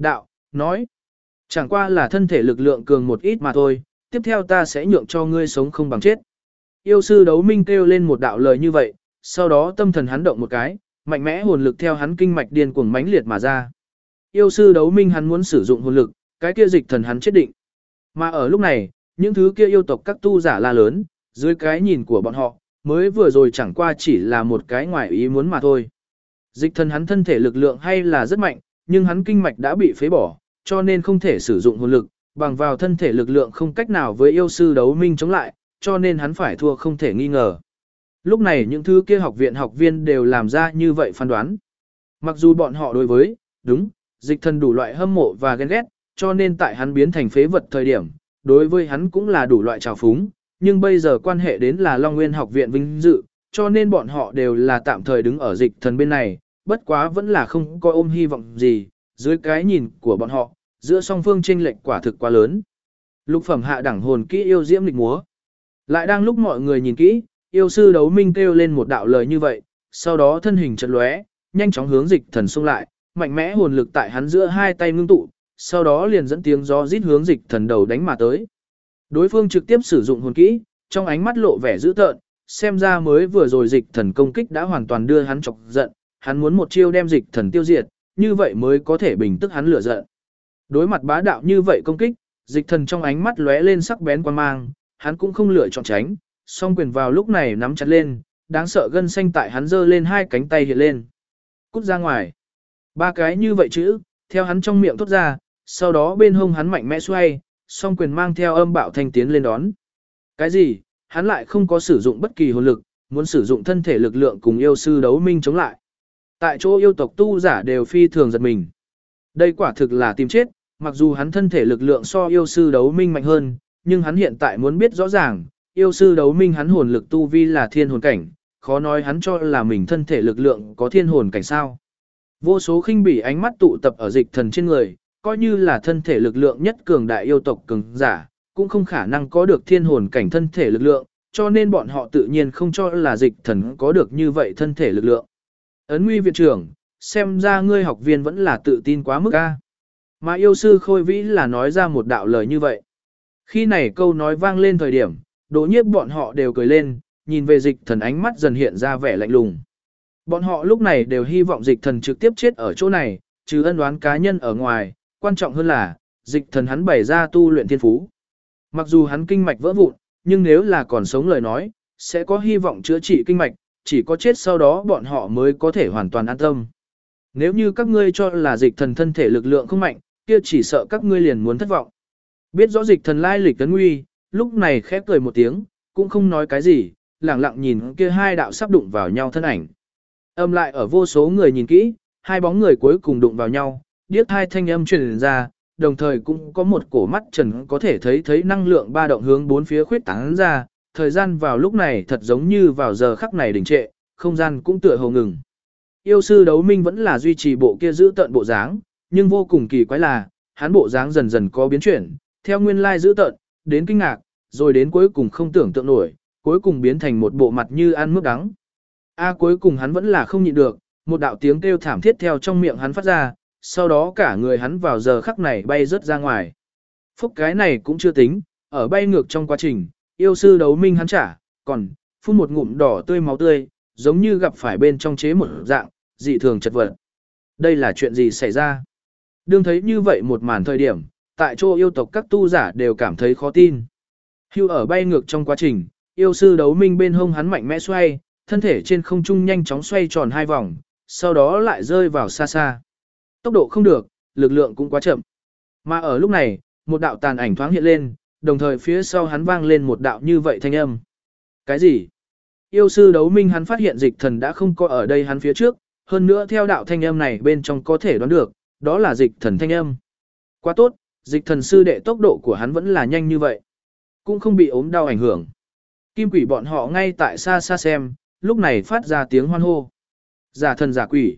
nói. Chẳng qua là thân thể lực lượng cường một ít mà thôi, tiếp theo ta sẽ nhượng cho ngươi sống không bằng chết. Yêu sư đấu minh kêu lên một đạo lời như vậy, sau đó tâm thần hắn động một cái, mạnh mẽ hồn lực theo hắn kinh mạch điên cuồng mãnh liệt mà ra. Yêu sư đấu minh hắn muốn sử dụng hồn lực, cái kia dịch thần hắn chết định. Mà ở lúc này, những thứ kia yêu tộc các tu giả la lớn, dưới cái nhìn của bọn họ, mới vừa rồi chẳng qua chỉ là một cái ngoài ý muốn mà thôi. Dịch thần hắn thân thể lực lượng hay là rất mạnh, nhưng hắn kinh mạch đã bị phế bỏ, cho nên không thể sử dụng hồn lực, bằng vào thân thể lực lượng không cách nào với yêu sư đấu minh chống lại, cho nên hắn phải thua không thể nghi ngờ. Lúc này những thứ kia học viện học viên đều làm ra như vậy phán đoán. Mặc dù bọn họ đối với, đúng, dịch thần đủ loại hâm mộ và ghen ghét, cho nên tại hắn biến thành phế vật thời điểm, đối với hắn cũng là đủ loại trào phúng, nhưng bây giờ quan hệ đến là Long Nguyên học viện vinh dự, cho nên bọn họ đều là tạm thời đứng ở dịch thần bên này, bất quá vẫn là không có ôm hy vọng gì, dưới cái nhìn của bọn họ, giữa song phương chênh lệch quả thực quá lớn. Lục phẩm hạ đẳng hồn kỹ yêu diễm lịch múa. Lại đang lúc mọi người nhìn kỹ, yêu sư đấu minh kêu lên một đạo lời như vậy, sau đó thân hình chợt lóe, nhanh chóng hướng dịch thần xông lại, mạnh mẽ hồn lực tại hắn giữa hai tay ngưng tụ, sau đó liền dẫn tiếng gió rít hướng dịch thần đầu đánh mà tới. Đối phương trực tiếp sử dụng hồn kỹ, trong ánh mắt lộ vẻ dữ tợn, xem ra mới vừa rồi dịch thần công kích đã hoàn toàn đưa hắn chọc giận, hắn muốn một chiêu đem dịch thần tiêu diệt, như vậy mới có thể bình tức hắn lửa giận. Đối mặt bá đạo như vậy công kích, dịch thần trong ánh mắt lóe lên sắc bén quan mang, hắn cũng không lựa chọn tránh, song quyền vào lúc này nắm chặt lên, đáng sợ gân xanh tại hắn giơ lên hai cánh tay hiện lên. Cút ra ngoài. Ba cái như vậy chữ, theo hắn trong miệng thốt ra, sau đó bên hông hắn mạnh mẽ xoay, song quyền mang theo âm bạo thanh tiến lên đón. Cái gì? Hắn lại không có sử dụng bất kỳ hồn lực, muốn sử dụng thân thể lực lượng cùng yêu sư đấu minh chống lại. Tại chỗ yêu tộc tu giả đều phi thường giật mình. Đây quả thực là tìm chết, mặc dù hắn thân thể lực lượng so yêu sư đấu minh mạnh hơn, nhưng hắn hiện tại muốn biết rõ ràng, yêu sư đấu minh hắn hồn lực tu vi là thiên hồn cảnh, khó nói hắn cho là mình thân thể lực lượng có thiên hồn cảnh sao. Vô số khinh bỉ ánh mắt tụ tập ở dịch thần trên người, coi như là thân thể lực lượng nhất cường đại yêu tộc cường giả, cũng không khả năng có được thiên hồn cảnh thân thể lực lượng, cho nên bọn họ tự nhiên không cho là dịch thần có được như vậy thân thể lực lượng. Ấn Nguy viện trưởng, xem ra ngươi học viên vẫn là tự tin quá mức a. Mà yêu sư Khôi Vĩ là nói ra một đạo lời như vậy. Khi này câu nói vang lên thời điểm, Đỗ Nhiếp bọn họ đều cười lên, nhìn về dịch thần ánh mắt dần hiện ra vẻ lạnh lùng. Bọn họ lúc này đều hy vọng dịch thần trực tiếp chết ở chỗ này, trừ ân oán cá nhân ở ngoài, quan trọng hơn là, dịch thần hắn bày ra tu luyện thiên phú. Mặc dù hắn kinh mạch vỡ vụn, nhưng nếu là còn sống lời nói, sẽ có hy vọng chữa trị kinh mạch, chỉ có chết sau đó bọn họ mới có thể hoàn toàn an tâm. Nếu như các ngươi cho là dịch thần thân thể lực lượng không mạnh, kia chỉ sợ các ngươi liền muốn thất vọng. Biết rõ dịch thần lai lịch tấn nguy, lúc này khép cười một tiếng, cũng không nói cái gì, lặng lặng nhìn kia hai đạo sắp đụng vào nhau thân ảnh. Âm lại ở vô số người nhìn kỹ, hai bóng người cuối cùng đụng vào nhau, điếc hai thanh âm truyền ra, đồng thời cũng có một cổ mắt trần có thể thấy năng lượng ba động hướng bốn phía khuyết tán ra, thời gian vào lúc này thật giống như vào giờ khắc này đình trệ, không gian cũng tựa hồ ngừng. Yêu sư đấu minh vẫn là duy trì bộ kia giữ tận bộ dáng, nhưng vô cùng kỳ quái là, hắn bộ dáng dần dần có biến chuyển, theo nguyên lai giữ tận, đến kinh ngạc, rồi đến cuối cùng không tưởng tượng nổi, cuối cùng biến thành một bộ mặt như ăn mướp đắng. Cuối cùng hắn vẫn là không nhịn được, một đạo tiếng kêu thảm thiết theo trong miệng hắn phát ra, sau đó cả người hắn vào giờ khắc này bay rớt ra ngoài. Phúc cái này cũng chưa tính, ở bay ngược trong quá trình, yêu sư đấu minh hắn trả, còn phun một ngụm đỏ tươi máu tươi, giống như gặp phải bên trong chế một dạng, dị thường chật vật. Đây là chuyện gì xảy ra? Đương thấy như vậy một màn thời điểm, tại chỗ yêu tộc các tu giả đều cảm thấy khó tin. Hưu ở bay ngược trong quá trình, yêu sư đấu minh bên hông hắn mạnh mẽ xoay, thân thể trên không trung nhanh chóng xoay tròn hai vòng, sau đó lại rơi vào xa xa. Tốc độ không được, lực lượng cũng quá chậm. Mà ở lúc này, một đạo tàn ảnh thoáng hiện lên, đồng thời phía sau hắn vang lên một đạo như vậy thanh âm. Cái gì? Yêu sư đấu minh hắn phát hiện dịch thần đã không có ở đây hắn phía trước, hơn nữa theo đạo thanh âm này bên trong có thể đoán được, đó là dịch thần thanh âm. Quá tốt, dịch thần sư đệ tốc độ của hắn vẫn là nhanh như vậy. Cũng không bị ốm đau ảnh hưởng. Kim quỷ bọn họ ngay tại xa xa xem, lúc này phát ra tiếng hoan hô. Giả thần giả quỷ.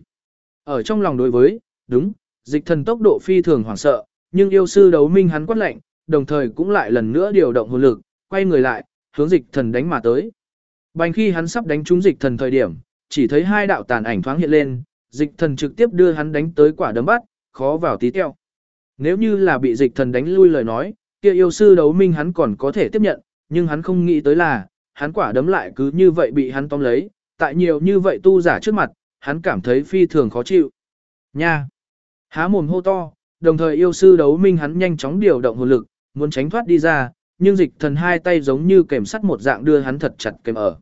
Ở trong lòng đối với, đúng, dịch thần tốc độ phi thường hoảng sợ, nhưng yêu sư đấu minh hắn quát lạnh, đồng thời cũng lại lần nữa điều động hồn lực, quay người lại, hướng dịch thần đánh mà tới. Bành khi hắn sắp đánh trúng dịch thần thời điểm, chỉ thấy hai đạo tàn ảnh thoáng hiện lên, dịch thần trực tiếp đưa hắn đánh tới quả đấm bắt, khó vào tí teo. Nếu như là bị dịch thần đánh lui lời nói, kia yêu sư đấu minh hắn còn có thể tiếp nhận, nhưng hắn không nghĩ tới là, hắn quả đấm lại cứ như vậy bị hắn tóm lấy, tại nhiều như vậy tu giả trước mặt, hắn cảm thấy phi thường khó chịu. Nha! Há mồm hô to, đồng thời yêu sư đấu minh hắn nhanh chóng điều động hồn lực, muốn tránh thoát đi ra, nhưng dịch thần hai tay giống như kềm sắt một dạng đưa hắn thật chặt kềm ở.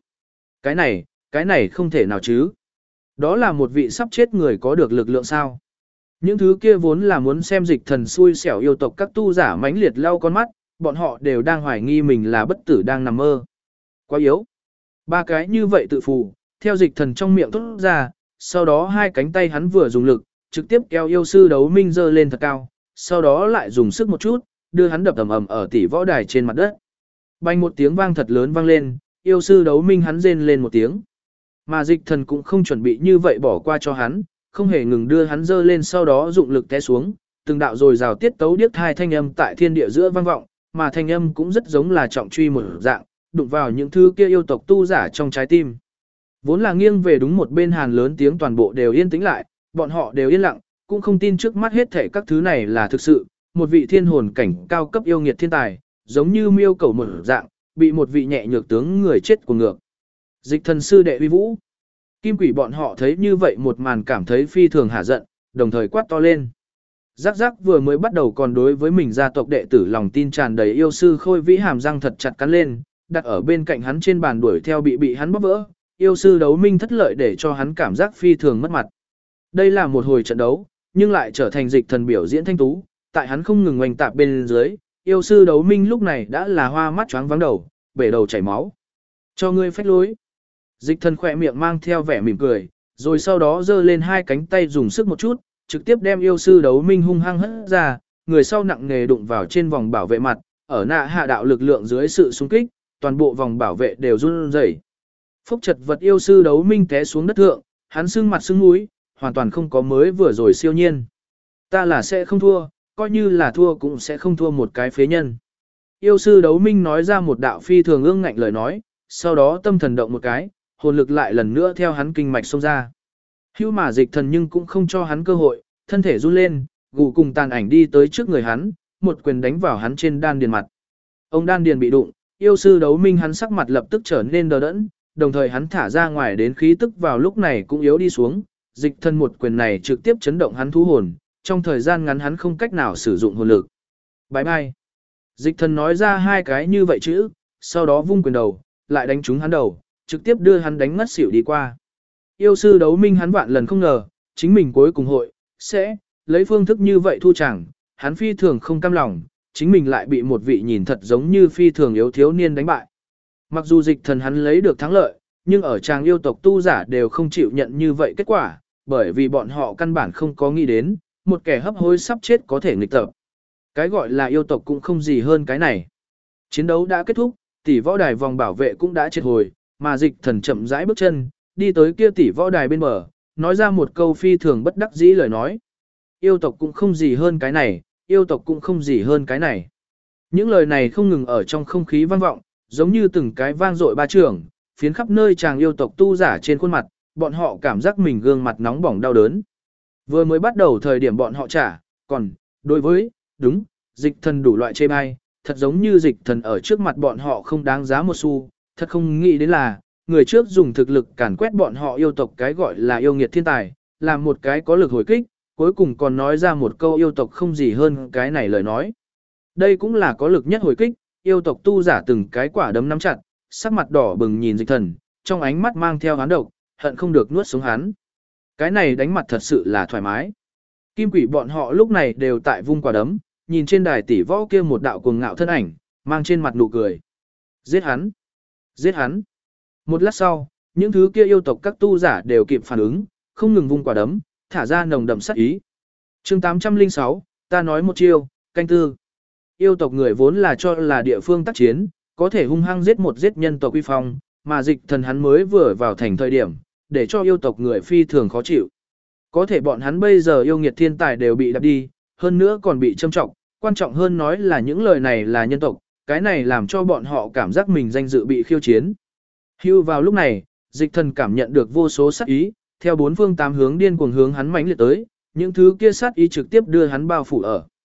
Cái này không thể nào chứ. Đó là một vị sắp chết người có được lực lượng sao. Những thứ kia vốn là muốn xem dịch thần xui xẻo yêu tộc các tu giả mãnh liệt lau con mắt, bọn họ đều đang hoài nghi mình là bất tử đang nằm mơ. Quá yếu. Ba cái như vậy tự phù, theo dịch thần trong miệng thốt ra, sau đó hai cánh tay hắn vừa dùng lực, trực tiếp kéo yêu sư đấu minh dơ lên thật cao, sau đó lại dùng sức một chút, đưa hắn đập ầm ầm ở tỷ võ đài trên mặt đất. Bành một tiếng vang thật lớn vang lên, yêu sư đấu minh hắn rên lên một tiếng. Mà dịch thần cũng không chuẩn bị như vậy bỏ qua cho hắn, không hề ngừng đưa hắn dơ lên sau đó dụng lực té xuống, từng đạo rồi rào tiết tấu điếc hai thanh âm tại thiên địa giữa vang vọng, mà thanh âm cũng rất giống là trọng truy một dạng, đụng vào những thứ kia yêu tộc tu giả trong trái tim. Vốn là nghiêng về đúng một bên hàn lớn tiếng toàn bộ đều yên tĩnh lại, bọn họ đều yên lặng, cũng không tin trước mắt hết thảy các thứ này là thực sự, một vị thiên hồn cảnh cao cấp yêu nghiệt thiên tài, giống như miêu cầu một dạng, bị một vị nhẹ nhược tướng người chết của ngược. Dịch thần sư đệ uy vũ. Kim quỷ bọn họ thấy như vậy một màn cảm thấy phi thường hả giận, đồng thời quát to lên. Giác giác vừa mới bắt đầu còn đối với mình gia tộc đệ tử lòng tin tràn đầy yêu sư khôi vĩ hàm răng thật chặt cắn lên, đặt ở bên cạnh hắn trên bàn đuổi theo bị hắn bóp vỡ, yêu sư đấu minh thất lợi để cho hắn cảm giác phi thường mất mặt. Đây là một hồi trận đấu, nhưng lại trở thành dịch thần biểu diễn thanh tú, tại hắn không ngừng oanh tạp bên dưới, yêu sư đấu minh lúc này đã là hoa mắt choáng váng đầu, bể đầu chảy máu. Cho ngươi phách lối. Dịch thần khỏe miệng mang theo vẻ mỉm cười, rồi sau đó giơ lên hai cánh tay dùng sức một chút, trực tiếp đem yêu sư đấu minh hung hăng hất ra, người sau nặng nề đụng vào trên vòng bảo vệ mặt, ở nạ hạ đạo lực lượng dưới sự xung kích, toàn bộ vòng bảo vệ đều run rẩy. Phúc chật vật yêu sư đấu minh té xuống đất thượng, hắn sưng mặt sưng mũi, hoàn toàn không có mới vừa rồi siêu nhiên. Ta là sẽ không thua, coi như là thua cũng sẽ không thua một cái phế nhân. Yêu sư đấu minh nói ra một đạo phi thường ương ngạnh lời nói, sau đó tâm thần động một cái, hồn lực lại lần nữa theo hắn kinh mạch xông ra. Hưu mà dịch thần nhưng cũng không cho hắn cơ hội, thân thể run lên, gù cùng tàn ảnh đi tới trước người hắn, một quyền đánh vào hắn trên đan điền mặt. Ông đan điền bị đụng, yêu sư đấu minh hắn sắc mặt lập tức trở nên đờ đẫn, đồng thời hắn thả ra ngoài đến khí tức vào lúc này cũng yếu đi xuống, dịch thần một quyền này trực tiếp chấn động hắn thú hồn, trong thời gian ngắn hắn không cách nào sử dụng hồn lực. Bye bye. Dịch thần nói ra hai cái như vậy chữ, sau đó vung quyền đầu, lại đánh trúng hắn đầu, trực tiếp đưa hắn đánh ngất xỉu đi qua. Yêu sư đấu minh hắn vạn lần không ngờ, chính mình cuối cùng hội, sẽ, lấy phương thức như vậy thu chẳng, hắn phi thường không cam lòng, chính mình lại bị một vị nhìn thật giống như phi thường yếu thiếu niên đánh bại. Mặc dù dịch thần hắn lấy được thắng lợi, nhưng ở tràng yêu tộc tu giả đều không chịu nhận như vậy kết quả, bởi vì bọn họ căn bản không có nghĩ đến, một kẻ hấp hối sắp chết có thể nghịch tập. Cái gọi là yêu tộc cũng không gì hơn cái này. Chiến đấu đã kết thúc, tỷ võ đài vòng bảo vệ cũng đã triệt hồi, mà dịch thần chậm rãi bước chân, đi tới kia tỷ võ đài bên bờ, nói ra một câu phi thường bất đắc dĩ lời nói. Yêu tộc cũng không gì hơn cái này, yêu tộc cũng không gì hơn cái này. Những lời này không ngừng ở trong không khí vang vọng, giống như từng cái vang dội ba trường, phiến khắp nơi chàng yêu tộc tu giả trên khuôn mặt, bọn họ cảm giác mình gương mặt nóng bỏng đau đớn. Vừa mới bắt đầu thời điểm bọn họ trả, còn, đối với, đúng, dịch thần đủ loại chê bai, thật giống như dịch thần ở trước mặt bọn họ không đáng giá một xu, thật không nghĩ đến là, người trước dùng thực lực càn quét bọn họ yêu tộc cái gọi là yêu nghiệt thiên tài, làm một cái có lực hồi kích, cuối cùng còn nói ra một câu yêu tộc không gì hơn cái này lời nói. Đây cũng là có lực nhất hồi kích, yêu tộc tu giả từng cái quả đấm nắm chặt, sắc mặt đỏ bừng nhìn dịch thần, trong ánh mắt mang theo hán độc, hận không được nuốt xuống hắn. Cái này đánh mặt thật sự là thoải mái. Kim quỷ bọn họ lúc này đều tại vung quả đấm, nhìn trên đài tỷ võ kia một đạo cuồng ngạo thân ảnh, mang trên mặt nụ cười. Giết hắn! Giết hắn! Một lát sau, những thứ kia yêu tộc các tu giả đều kịp phản ứng, không ngừng vung quả đấm, thả ra nồng đậm sát ý. Chương 806, ta nói một chiêu, canh tư. Yêu tộc người vốn là cho là địa phương tác chiến, có thể hung hăng giết nhân tộc uy phong, mà dịch thần hắn mới vừa vào thành thời điểm, để cho yêu tộc người phi thường khó chịu. Có thể bọn hắn bây giờ yêu nghiệt thiên tài đều bị đập đi, hơn nữa còn bị châm trọng, quan trọng hơn nói là những lời này là nhân tộc, cái này làm cho bọn họ cảm giác mình danh dự bị khiêu chiến. Hưu vào lúc này, dịch thần cảm nhận được vô số sát ý, theo bốn phương tám hướng điên cuồng hướng hắn mãnh liệt tới, những thứ kia sát ý trực tiếp đưa hắn bao phủ ở.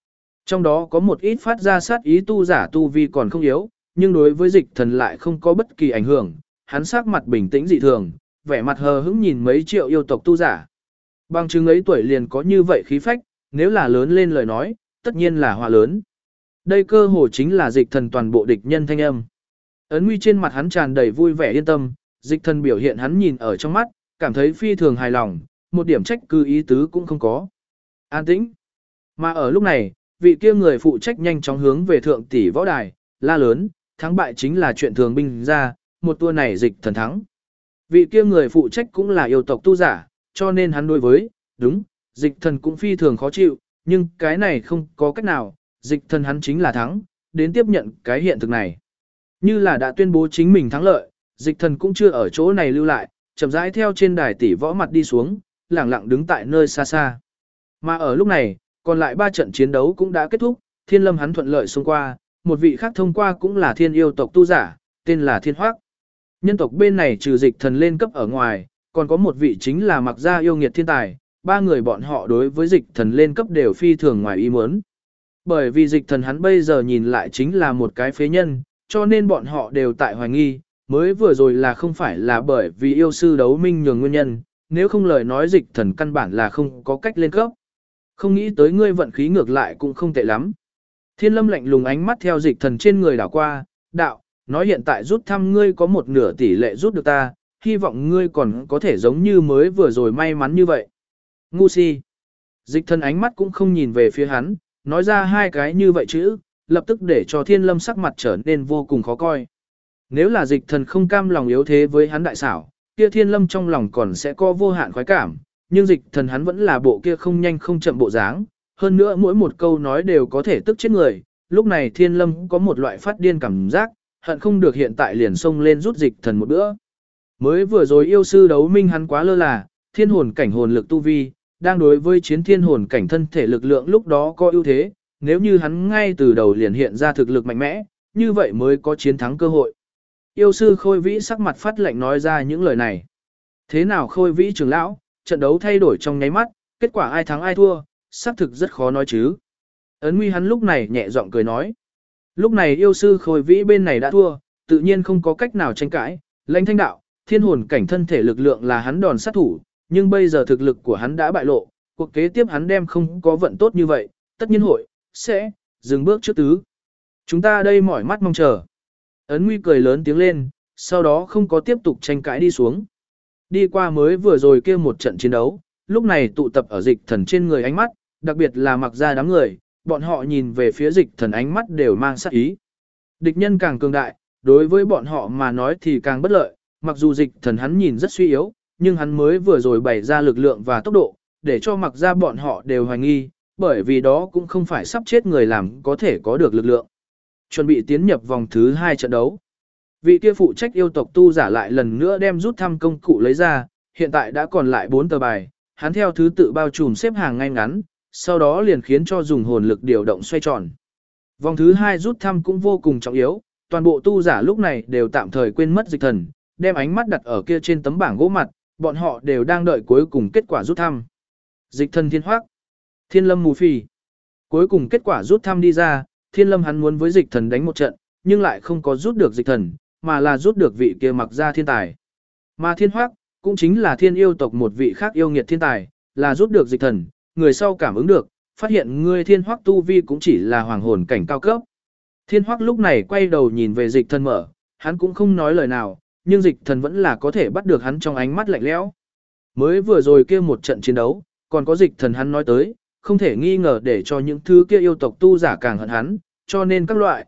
Trong đó có một ít phát ra sát ý tu giả tu vi còn không yếu, nhưng đối với dịch thần lại không có bất kỳ ảnh hưởng, hắn sắc mặt bình tĩnh dị thường, vẻ mặt hờ hững nhìn mấy triệu yêu tộc tu giả. Bằng chứng ấy tuổi liền có như vậy khí phách, nếu là lớn lên lời nói, tất nhiên là hòa lớn. Đây cơ hồ chính là dịch thần toàn bộ địch nhân thanh âm. Ấn nguy trên mặt hắn tràn đầy vui vẻ yên tâm, dịch thần biểu hiện hắn nhìn ở trong mắt, cảm thấy phi thường hài lòng, một điểm trách cứ ý tứ cũng không có. An tĩnh. Mà ở lúc này, vị kia người phụ trách nhanh chóng hướng về thượng tỷ võ đài, la lớn, thắng bại chính là chuyện thường binh ra, một tour này dịch thần thắng. Vị kia người phụ trách cũng là yêu tộc tu giả, cho nên hắn đối với, đúng, dịch thần cũng phi thường khó chịu, nhưng cái này không có cách nào, dịch thần hắn chính là thắng, đến tiếp nhận cái hiện thực này. Như là đã tuyên bố chính mình thắng lợi, dịch thần cũng chưa ở chỗ này lưu lại, chậm rãi theo trên đài tỷ võ mặt đi xuống, lẳng lặng đứng tại nơi xa xa. Mà ở lúc này, còn lại 3 trận chiến đấu cũng đã kết thúc, Thiên Lâm hắn thuận lợi xông qua, một vị khác thông qua cũng là thiên yêu tộc tu giả, tên là Thiên Hoắc. Nhân tộc bên này trừ dịch thần lên cấp ở ngoài, còn có một vị chính là Mặc Gia yêu nghiệt thiên tài, 3 người bọn họ đối với dịch thần lên cấp đều phi thường ngoài ý muốn. Bởi vì dịch thần hắn bây giờ nhìn lại chính là một cái phế nhân, cho nên bọn họ đều tại hoài nghi, mới vừa rồi là không phải là bởi vì yêu sư đấu minh nhường nguyên nhân, nếu không lời nói dịch thần căn bản là không có cách lên cấp. Không nghĩ tới ngươi vận khí ngược lại cũng không tệ lắm. Thiên Lâm lạnh lùng ánh mắt theo dịch thần trên người đảo qua, đạo, nói hiện tại rút thăm ngươi có một nửa tỷ lệ rút được ta, hy vọng ngươi còn có thể giống như mới vừa rồi may mắn như vậy. Ngu si. Dịch thần ánh mắt cũng không nhìn về phía hắn, nói ra 2 cái như vậy chữ, lập tức để cho Thiên Lâm sắc mặt trở nên vô cùng khó coi. Nếu là dịch thần không cam lòng yếu thế với hắn đại xảo, kia Thiên Lâm trong lòng còn sẽ có vô hạn khoái cảm, nhưng dịch thần hắn vẫn là bộ kia không nhanh không chậm bộ dáng, hơn nữa mỗi một câu nói đều có thể tức chết người, lúc này Thiên Lâm có một loại phát điên cảm giác, hận không được hiện tại liền xông lên rút dịch thần một bữa. Mới vừa rồi yêu sư đấu minh hắn quá lơ là, thiên hồn cảnh hồn lực tu vi, đang đối với chiến thiên hồn cảnh thân thể lực lượng lúc đó có ưu thế, nếu như hắn ngay từ đầu liền hiện ra thực lực mạnh mẽ, như vậy mới có chiến thắng cơ hội. Yêu sư Khôi Vĩ sắc mặt phát lạnh nói ra những lời này. Thế nào Khôi Vĩ trưởng lão, trận đấu thay đổi trong nháy mắt, kết quả ai thắng ai thua, xác thực rất khó nói chứ. Ấn Nguy hắn lúc này nhẹ giọng cười nói. Lúc này yêu sư Khôi Vĩ bên này đã thua, tự nhiên không có cách nào tranh cãi, lãnh thanh đạo, thiên hồn cảnh thân thể lực lượng là hắn đòn sát thủ, nhưng bây giờ thực lực của hắn đã bại lộ, cuộc kế tiếp hắn đem không có vận tốt như vậy, tất nhiên hội, sẽ, dừng bước trước tứ. Chúng ta đây mỏi mắt mong chờ. Ấn Nguy cười lớn tiếng lên, sau đó không có tiếp tục tranh cãi đi xuống. Đi qua mới vừa rồi kia một trận chiến đấu, lúc này tụ tập ở dịch thần trên người ánh mắt, đặc biệt là Mặc Gia đám người, bọn họ nhìn về phía dịch thần ánh mắt đều mang sát ý. Địch nhân càng cường đại, đối với bọn họ mà nói thì càng bất lợi, mặc dù dịch thần hắn nhìn rất suy yếu, nhưng hắn mới vừa rồi bày ra lực lượng và tốc độ, để cho Mặc Gia bọn họ đều hoài nghi, bởi vì đó cũng không phải sắp chết người làm có thể có được lực lượng. Chuẩn bị tiến nhập vòng thứ 2 trận đấu. Vị kia phụ trách yêu tộc tu giả lại lần nữa đem rút thăm công cụ lấy ra, hiện tại đã còn lại 4 tờ bài, hắn theo thứ tự bao trùm xếp hàng ngay ngắn, sau đó liền khiến cho dùng hồn lực điều động xoay tròn. Vòng thứ 2 rút thăm cũng vô cùng trọng yếu, toàn bộ tu giả lúc này đều tạm thời quên mất dịch thần, đem ánh mắt đặt ở kia trên tấm bảng gỗ mặt, bọn họ đều đang đợi cuối cùng kết quả rút thăm. Dịch thần Thiên Hoắc, Thiên Lâm mù phì. Cuối cùng kết quả rút thăm đi ra, Thiên Lâm hắn muốn với dịch thần đánh một trận, nhưng lại không có rút được dịch thần, mà là rút được vị kia Mặc Gia thiên tài. Mà Thiên Hoắc cũng chính là thiên yêu tộc một vị khác yêu nghiệt thiên tài, là rút được dịch thần, người sau cảm ứng được, phát hiện người Thiên Hoắc tu vi cũng chỉ là hoàng hồn cảnh cao cấp. Thiên Hoắc lúc này quay đầu nhìn về dịch thần mở, hắn cũng không nói lời nào, nhưng dịch thần vẫn là có thể bắt được hắn trong ánh mắt lạnh lẽo. Mới vừa rồi kia một trận chiến đấu, còn có dịch thần hắn nói tới, không thể nghi ngờ để cho những thứ kia yêu tộc tu giả càng hận hắn, cho nên các loại,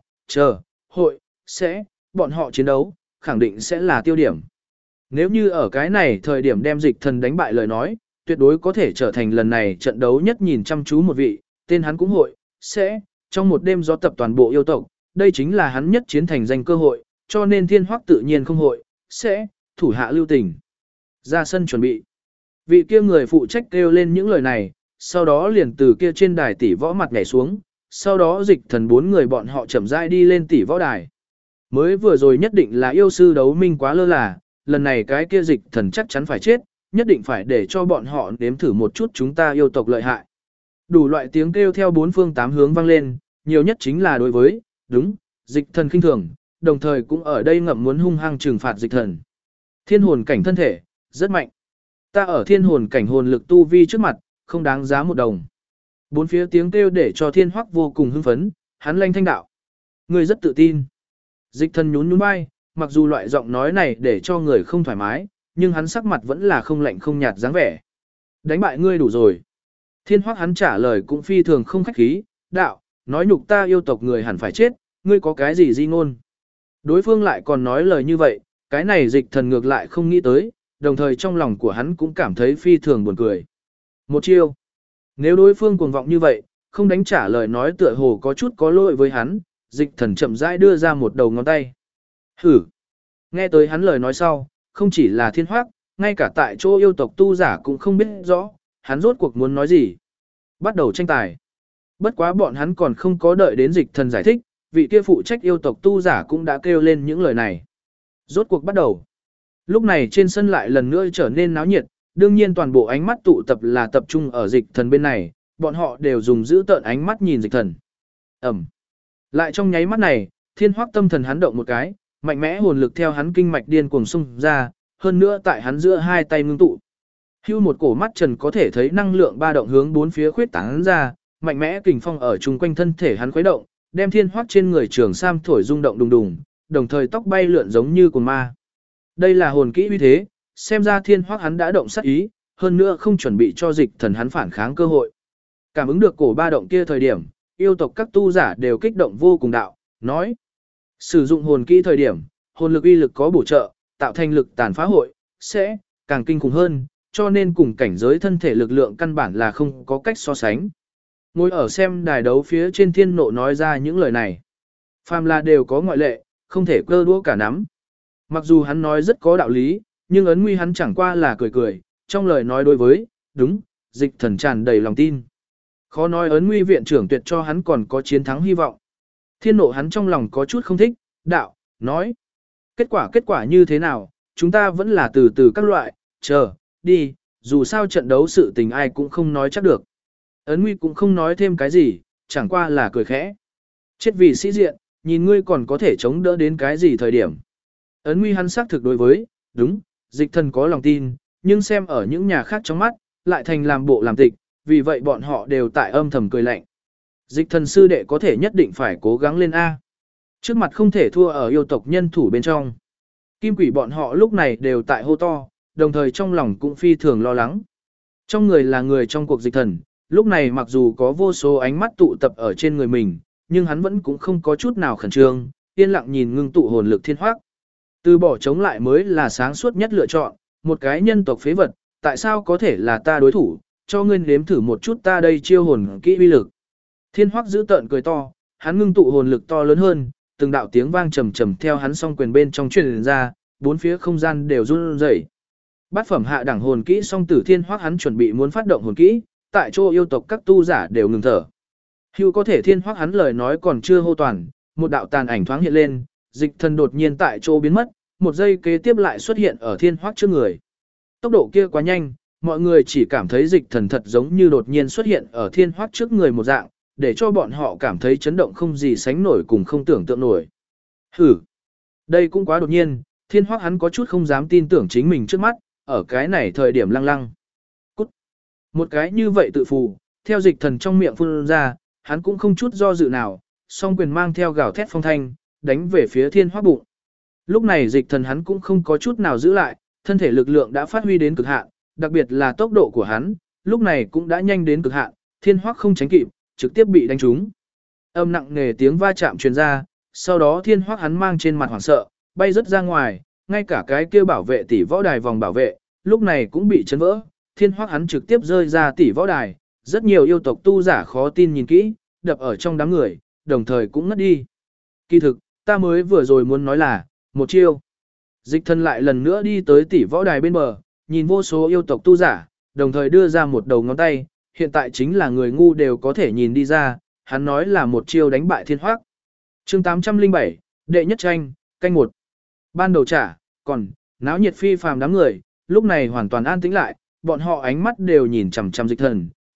hội, sẽ, bọn họ chiến đấu, khẳng định sẽ là tiêu điểm. Nếu như ở cái này thời điểm đem dịch thần đánh bại lời nói, tuyệt đối có thể trở thành lần này trận đấu nhất nhìn chăm chú một vị, tên hắn cũng hội, sẽ, trong một đêm gió tập toàn bộ yêu tộc, đây chính là hắn nhất chiến thành danh cơ hội, cho nên Thiên Hoắc tự nhiên không hội, sẽ, thủ hạ lưu tình. Ra sân chuẩn bị. Vị kia người phụ trách kêu lên những lời này, sau đó liền từ kia trên đài tỷ võ mặt nhảy xuống, sau đó dịch thần 4 người bọn họ chậm rãi đi lên tỷ võ đài. Mới vừa rồi nhất định là yêu sư đấu minh quá lơ là, lần này cái kia dịch thần chắc chắn phải chết, nhất định phải để cho bọn họ nếm thử một chút chúng ta yêu tộc lợi hại. Đủ loại tiếng kêu theo bốn phương tám hướng vang lên, nhiều nhất chính là đối với, đúng, dịch thần khinh thường, đồng thời cũng ở đây ngậm muốn hung hăng trừng phạt dịch thần. Thiên hồn cảnh thân thể, rất mạnh. Ta ở thiên hồn cảnh hồn lực tu vi trước mặt, không đáng giá một đồng. Bốn phía tiếng kêu để cho Thiên Hoắc vô cùng hưng phấn, hắn lanh thanh đạo. Người rất tự tin. Dịch thần nhún nhún vai, mặc dù loại giọng nói này để cho người không thoải mái, nhưng hắn sắc mặt vẫn là không lạnh không nhạt dáng vẻ. Đánh bại ngươi đủ rồi. Thiên Hoắc hắn trả lời cũng phi thường không khách khí, đạo, nói nhục ta yêu tộc người hẳn phải chết, ngươi có cái gì di ngôn. Đối phương lại còn nói lời như vậy, cái này dịch thần ngược lại không nghĩ tới, đồng thời trong lòng của hắn cũng cảm thấy phi thường buồn cười. Một chiêu. Nếu đối phương cuồng vọng như vậy, không đánh trả lời nói tựa hồ có chút có lỗi với hắn, dịch thần chậm rãi đưa ra một đầu ngón tay. Hử. Nghe tới hắn lời nói sau, không chỉ là Thiên Hoắc, ngay cả tại chỗ yêu tộc tu giả cũng không biết rõ, hắn rốt cuộc muốn nói gì. Bắt đầu tranh tài. Bất quá bọn hắn còn không có đợi đến dịch thần giải thích, vị kia phụ trách yêu tộc tu giả cũng đã kêu lên những lời này. Rốt cuộc bắt đầu. Lúc này trên sân lại lần nữa trở nên náo nhiệt, đương nhiên toàn bộ ánh mắt tụ tập là tập trung ở dịch thần bên này, bọn họ đều dùng giữ tợn ánh mắt nhìn dịch thần. Ẩm. Lại trong nháy mắt này, Thiên Hoắc tâm thần hắn động một cái, mạnh mẽ hồn lực theo hắn kinh mạch điên cuồng xung ra, hơn nữa tại hắn giữa hai tay ngưng tụ. Hưu một cổ mắt trần có thể thấy năng lượng ba động hướng bốn phía khuyết tán ra, mạnh mẽ kình phong ở chung quanh thân thể hắn khuấy động, đem Thiên Hoắc trên người Trường Sam thổi rung động đùng đùng, đồng thời tóc bay lượn giống như của ma. Đây là hồn kỹ uy thế, xem ra Thiên Hoắc hắn đã động sát ý, hơn nữa không chuẩn bị cho dịch thần hắn phản kháng cơ hội. Cảm ứng được cổ ba động kia thời điểm, yêu tộc các tu giả đều kích động vô cùng đạo, nói: sử dụng hồn kỹ thời điểm, hồn lực uy lực có bổ trợ, tạo thành lực tàn phá hội sẽ càng kinh khủng hơn, cho nên cùng cảnh giới thân thể lực lượng căn bản là không có cách so sánh. Ngồi ở xem đài đấu phía trên Thiên Nộ nói ra những lời này. Phàm là đều có ngoại lệ, không thể cơ đũa cả nắm. Mặc dù hắn nói rất có đạo lý, nhưng ấn nguy hắn chẳng qua là cười cười, trong lời nói đối với, đúng, dịch thần tràn đầy lòng tin. Khó nói ấn nguy viện trưởng tuyệt cho hắn còn có chiến thắng hy vọng. Thiên Nộ hắn trong lòng có chút không thích, đạo, nói. Kết quả như thế nào, chúng ta vẫn là từ từ các loại, chờ, đi, dù sao trận đấu sự tình ai cũng không nói chắc được. Ấn nguy cũng không nói thêm cái gì, chẳng qua là cười khẽ. Chết vì sĩ diện, nhìn ngươi còn có thể chống đỡ đến cái gì thời điểm. Ấn nguy hắn xác thực đối với, đúng, dịch thần có lòng tin, nhưng xem ở những nhà khác trong mắt, lại thành làm bộ làm tịch, vì vậy bọn họ đều tại âm thầm cười lạnh. Dịch thần sư đệ có thể nhất định phải cố gắng lên A. Trước mặt không thể thua ở yêu tộc nhân thủ bên trong. Kim quỷ bọn họ lúc này đều tại hô to, đồng thời trong lòng cũng phi thường lo lắng. Trong người là người trong cuộc dịch thần, lúc này mặc dù có vô số ánh mắt tụ tập ở trên người mình, nhưng hắn vẫn cũng không có chút nào khẩn trương, yên lặng nhìn ngưng tụ hồn lực Thiên Hoắc. Từ bỏ chống lại mới là sáng suốt nhất lựa chọn, một cái nhân tộc phế vật, tại sao có thể là ta đối thủ, cho ngươi nếm thử một chút ta đây chiêu hồn kỹ uy lực. Thiên Hoắc giữ tợn cười to, hắn ngưng tụ hồn lực to lớn hơn, từng đạo tiếng vang trầm trầm theo hắn song quyền bên trong truyền ra, bốn phía không gian đều run rẩy. Bát phẩm hạ đẳng hồn kỹ song tử Thiên Hoắc hắn chuẩn bị muốn phát động hồn kỹ, tại chỗ yêu tộc các tu giả đều ngừng thở. Hưu có thể Thiên Hoắc hắn lời nói còn chưa hô toàn, một đạo tàn ảnh thoáng hiện lên, dịch thần đột nhiên tại chỗ biến mất, một giây kế tiếp lại xuất hiện ở Thiên Hoắc trước người. Tốc độ kia quá nhanh, mọi người chỉ cảm thấy dịch thần thật giống như đột nhiên xuất hiện ở Thiên Hoắc trước người một dạng, để cho bọn họ cảm thấy chấn động không gì sánh nổi cùng không tưởng tượng nổi. Hử! Đây cũng quá đột nhiên, Thiên Hoắc hắn có chút không dám tin tưởng chính mình trước mắt, ở cái này thời điểm lăng lăng. Cút! Một cái như vậy tự phù, theo dịch thần trong miệng phun ra, hắn cũng không chút do dự nào, song quyền mang theo gào thét phong thanh, đánh về phía Thiên Hoắc bụng. Lúc này dịch thần hắn cũng không có chút nào giữ lại, thân thể lực lượng đã phát huy đến cực hạn, đặc biệt là tốc độ của hắn, lúc này cũng đã nhanh đến cực hạn, Thiên Hoắc không tránh kịp, trực tiếp bị đánh trúng. Âm nặng nề tiếng va chạm truyền ra, sau đó Thiên Hoắc hắn mang trên mặt hoảng sợ, bay rất ra ngoài, ngay cả cái kia bảo vệ tỷ võ đài vòng bảo vệ, lúc này cũng bị chấn vỡ, Thiên Hoắc hắn trực tiếp rơi ra tỷ võ đài, rất nhiều yêu tộc tu giả khó tin nhìn kỹ, đập ở trong đám người, đồng thời cũng ngất đi. Kỳ thực, ta mới vừa rồi muốn nói là, một chiêu. Dịch thần lại lần nữa đi tới tỷ võ đài bên bờ, nhìn vô số yêu tộc tu giả, đồng thời đưa ra một đầu ngón tay, hiện tại chính là người ngu đều có thể nhìn đi ra, hắn nói là một chiêu đánh bại Thiên Hoắc. Chương 807, đệ nhất tranh, canh 1. Ban đầu trả, còn náo nhiệt phi phàm đám người, lúc này hoàn toàn an tĩnh lại, bọn họ ánh mắt đều nhìn chằm chằm dịch thần,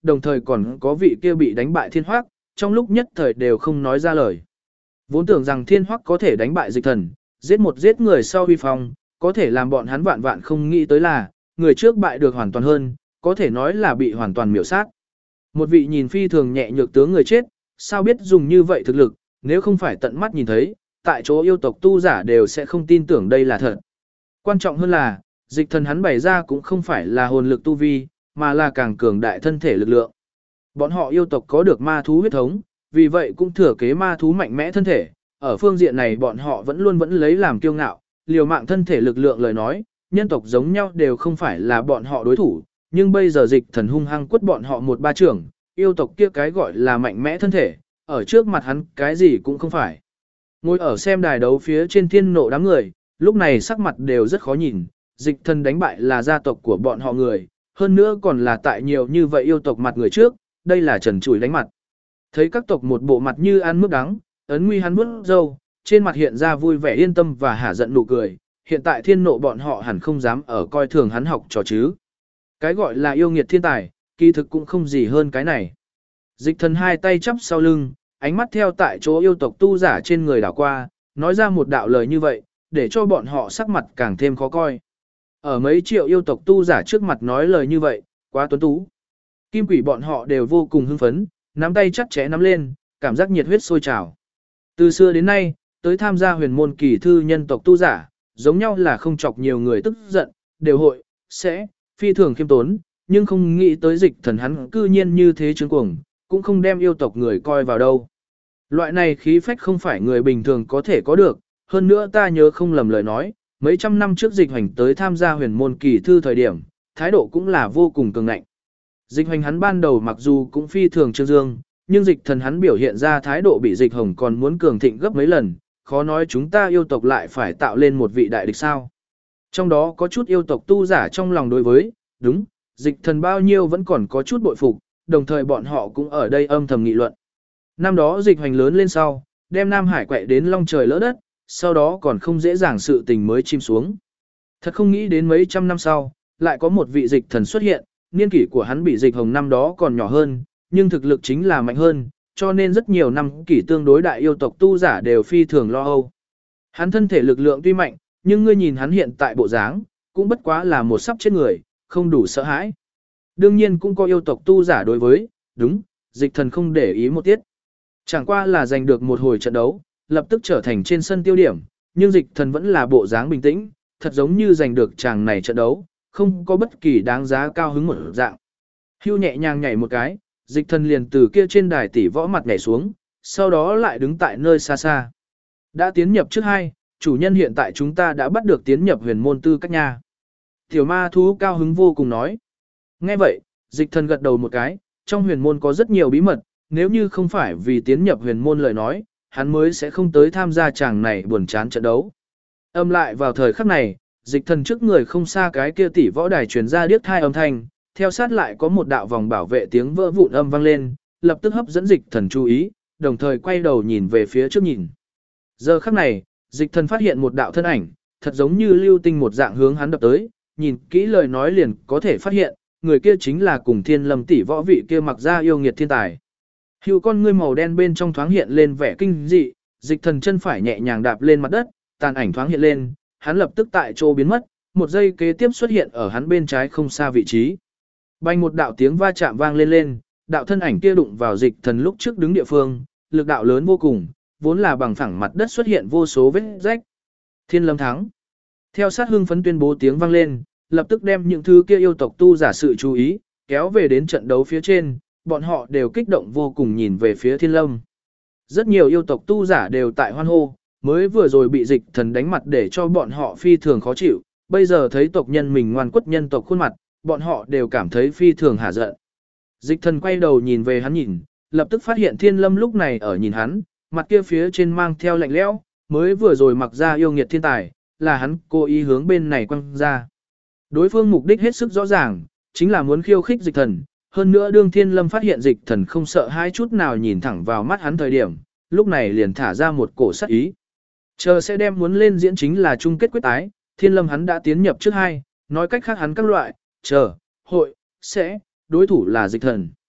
đồng thời còn có vị kia bị đánh bại thiên hoắc, trong lúc nhất thời đều không nói ra lời. Vốn tưởng rằng thiên hoắc có thể đánh bại dịch thần, giết người sau huy phong, có thể làm bọn hắn vạn vạn không nghĩ tới là, người trước bại được hoàn toàn hơn, có thể nói là bị hoàn toàn miểu sát. Một vị nhìn phi thường nhẹ nhược tướng người chết, sao biết dùng như vậy thực lực, nếu không phải tận mắt nhìn thấy, tại chỗ yêu tộc tu giả đều sẽ không tin tưởng đây là thật. Quan trọng hơn là, dịch thần hắn bày ra cũng không phải là hồn lực tu vi, mà là càng cường đại thân thể lực lượng. Bọn họ yêu tộc có được ma thú huyết thống, vì vậy cũng thừa kế ma thú mạnh mẽ thân thể, ở phương diện này bọn họ vẫn lấy làm kiêu ngạo, liều mạng thân thể lực lượng lời nói, nhân tộc giống nhau đều không phải là bọn họ đối thủ, nhưng bây giờ dịch thần hung hăng quất bọn họ một ba trưởng, yêu tộc kia cái gọi là mạnh mẽ thân thể, ở trước mặt hắn cái gì cũng không phải. Ngồi ở xem đài đấu phía trên thiên nộ đám người, lúc này sắc mặt đều rất khó nhìn, dịch thần đánh bại là gia tộc của bọn họ người, hơn nữa còn là tại nhiều như vậy yêu tộc mặt người trước, đây là trần trụi đánh mặt. Thấy các tộc một bộ mặt như ăn mướp đắng, ấn nguy hắn bước dâu, trên mặt hiện ra vui vẻ yên tâm và hả giận nụ cười, hiện tại thiên nộ bọn họ hẳn không dám ở coi thường hắn học trò chứ. Cái gọi là yêu nghiệt thiên tài, kỳ thực cũng không gì hơn cái này. Dịch thần hai tay chắp sau lưng, ánh mắt theo tại chỗ yêu tộc tu giả trên người đảo qua, nói ra một đạo lời như vậy, để cho bọn họ sắc mặt càng thêm khó coi. Ở mấy triệu yêu tộc tu giả trước mặt nói lời như vậy, quá tuấn tú. Kim quỷ bọn họ đều vô cùng hưng phấn, nắm tay chặt chẽ nắm lên, cảm giác nhiệt huyết sôi trào. Từ xưa đến nay, tới tham gia huyền môn kỳ thư nhân tộc tu giả, giống nhau là không chọc nhiều người tức giận, đều hội, sẽ, phi thường khiêm tốn, nhưng không nghĩ tới dịch thần hắn cư nhiên như thế trướng cuồng, cũng không đem yêu tộc người coi vào đâu. Loại này khí phách không phải người bình thường có thể có được, hơn nữa ta nhớ không lầm lời nói, mấy trăm năm trước dịch hành tới tham gia huyền môn kỳ thư thời điểm, thái độ cũng là vô cùng cường ngạnh. Dịch hành hắn ban đầu mặc dù cũng phi thường trương dương, nhưng dịch thần hắn biểu hiện ra thái độ bị dịch hồng còn muốn cường thịnh gấp mấy lần, khó nói chúng ta yêu tộc lại phải tạo lên một vị đại địch sao. Trong đó có chút yêu tộc tu giả trong lòng đối với, đúng, dịch thần bao nhiêu vẫn còn có chút bội phục, đồng thời bọn họ cũng ở đây âm thầm nghị luận. Năm đó dịch hành lớn lên sau, đem Nam Hải quậy đến long trời lỡ đất, sau đó còn không dễ dàng sự tình mới chìm xuống. Thật không nghĩ đến mấy trăm năm sau, lại có một vị dịch thần xuất hiện, niên kỷ của hắn bị dịch hồng năm đó còn nhỏ hơn, nhưng thực lực chính là mạnh hơn, cho nên rất nhiều năm kỷ tương đối đại yêu tộc tu giả đều phi thường lo âu. Hắn thân thể lực lượng tuy mạnh, nhưng ngươi nhìn hắn hiện tại bộ dáng, cũng bất quá là một sắp chết người, không đủ sợ hãi. Đương nhiên cũng có yêu tộc tu giả đối với, đúng, dịch thần không để ý một tiết. Chẳng qua là giành được một hồi trận đấu, lập tức trở thành trên sân tiêu điểm, nhưng dịch thần vẫn là bộ dáng bình tĩnh, thật giống như giành được chàng này trận đấu, không có bất kỳ đáng giá cao hứng một dạng. Hưu nhẹ nhàng nhảy một cái, dịch thần liền từ kia trên đài tỷ võ mặt nhảy xuống, sau đó lại đứng tại nơi xa xa. Đã tiến nhập trước hai, chủ nhân hiện tại chúng ta đã bắt được tiến nhập huyền môn tư cách nha. Tiểu ma thú cao hứng vô cùng nói. Nghe vậy, dịch thần gật đầu một cái, trong huyền môn có rất nhiều bí mật, nếu như không phải vì tiến nhập huyền môn lời nói, hắn mới sẽ không tới tham gia chàng này buồn chán trận đấu. Âm lại vào thời khắc này, dịch thần trước người không xa cái kia tỷ võ đài truyền ra điếc thai âm thanh, theo sát lại có một đạo vòng bảo vệ tiếng vỡ vụn âm vang lên, lập tức hấp dẫn dịch thần chú ý, đồng thời quay đầu nhìn về phía trước nhìn. Giờ khắc này, dịch thần phát hiện một đạo thân ảnh, thật giống như lưu tinh một dạng hướng hắn đập tới, nhìn kỹ lời nói liền có thể phát hiện, người kia chính là cùng Thiên Lâm tỷ võ vị kia mặc ra yêu nghiệt thiên tài. Hữu con ngươi màu đen bên trong thoáng hiện lên vẻ kinh dị, dịch thần chân phải nhẹ nhàng đạp lên mặt đất, tàn ảnh thoáng hiện lên, hắn lập tức tại chỗ biến mất, một giây kế tiếp xuất hiện ở hắn bên trái không xa vị trí. Bành một đạo tiếng va chạm vang lên lên, đạo thân ảnh kia đụng vào dịch thần lúc trước đứng địa phương, lực đạo lớn vô cùng, vốn là bằng phẳng mặt đất xuất hiện vô số vết rách. Thiên Lâm thắng. Theo sát hưng phấn tuyên bố tiếng vang lên, lập tức đem những thứ kia yêu tộc tu giả sự chú ý, kéo về đến trận đấu phía trên, bọn họ đều kích động vô cùng nhìn về phía Thiên Lâm. Rất nhiều yêu tộc tu giả đều tại hoan hô, mới vừa rồi bị dịch thần đánh mặt để cho bọn họ phi thường khó chịu, bây giờ thấy tộc nhân mình ngoan quất nhân tộc khuôn mặt, bọn họ đều cảm thấy phi thường hả giận. Dịch thần quay đầu nhìn về hắn nhìn, lập tức phát hiện Thiên Lâm lúc này ở nhìn hắn, mặt kia phía trên mang theo lạnh lẽo, mới vừa rồi mặc ra yêu nghiệt thiên tài, là hắn cố ý hướng bên này quăng ra. Đối phương mục đích hết sức rõ ràng, chính là muốn khiêu khích dịch thần, hơn nữa đương Thiên Lâm phát hiện dịch thần không sợ hai chút nào nhìn thẳng vào mắt hắn thời điểm, lúc này liền thả ra một cổ sát ý. Chờ sẽ đem muốn lên diễn chính là chung kết quyết tái, Thiên Lâm hắn đã tiến nhập trước hai, nói cách khác hắn các loại, chờ, hội, sẽ, đối thủ là dịch thần.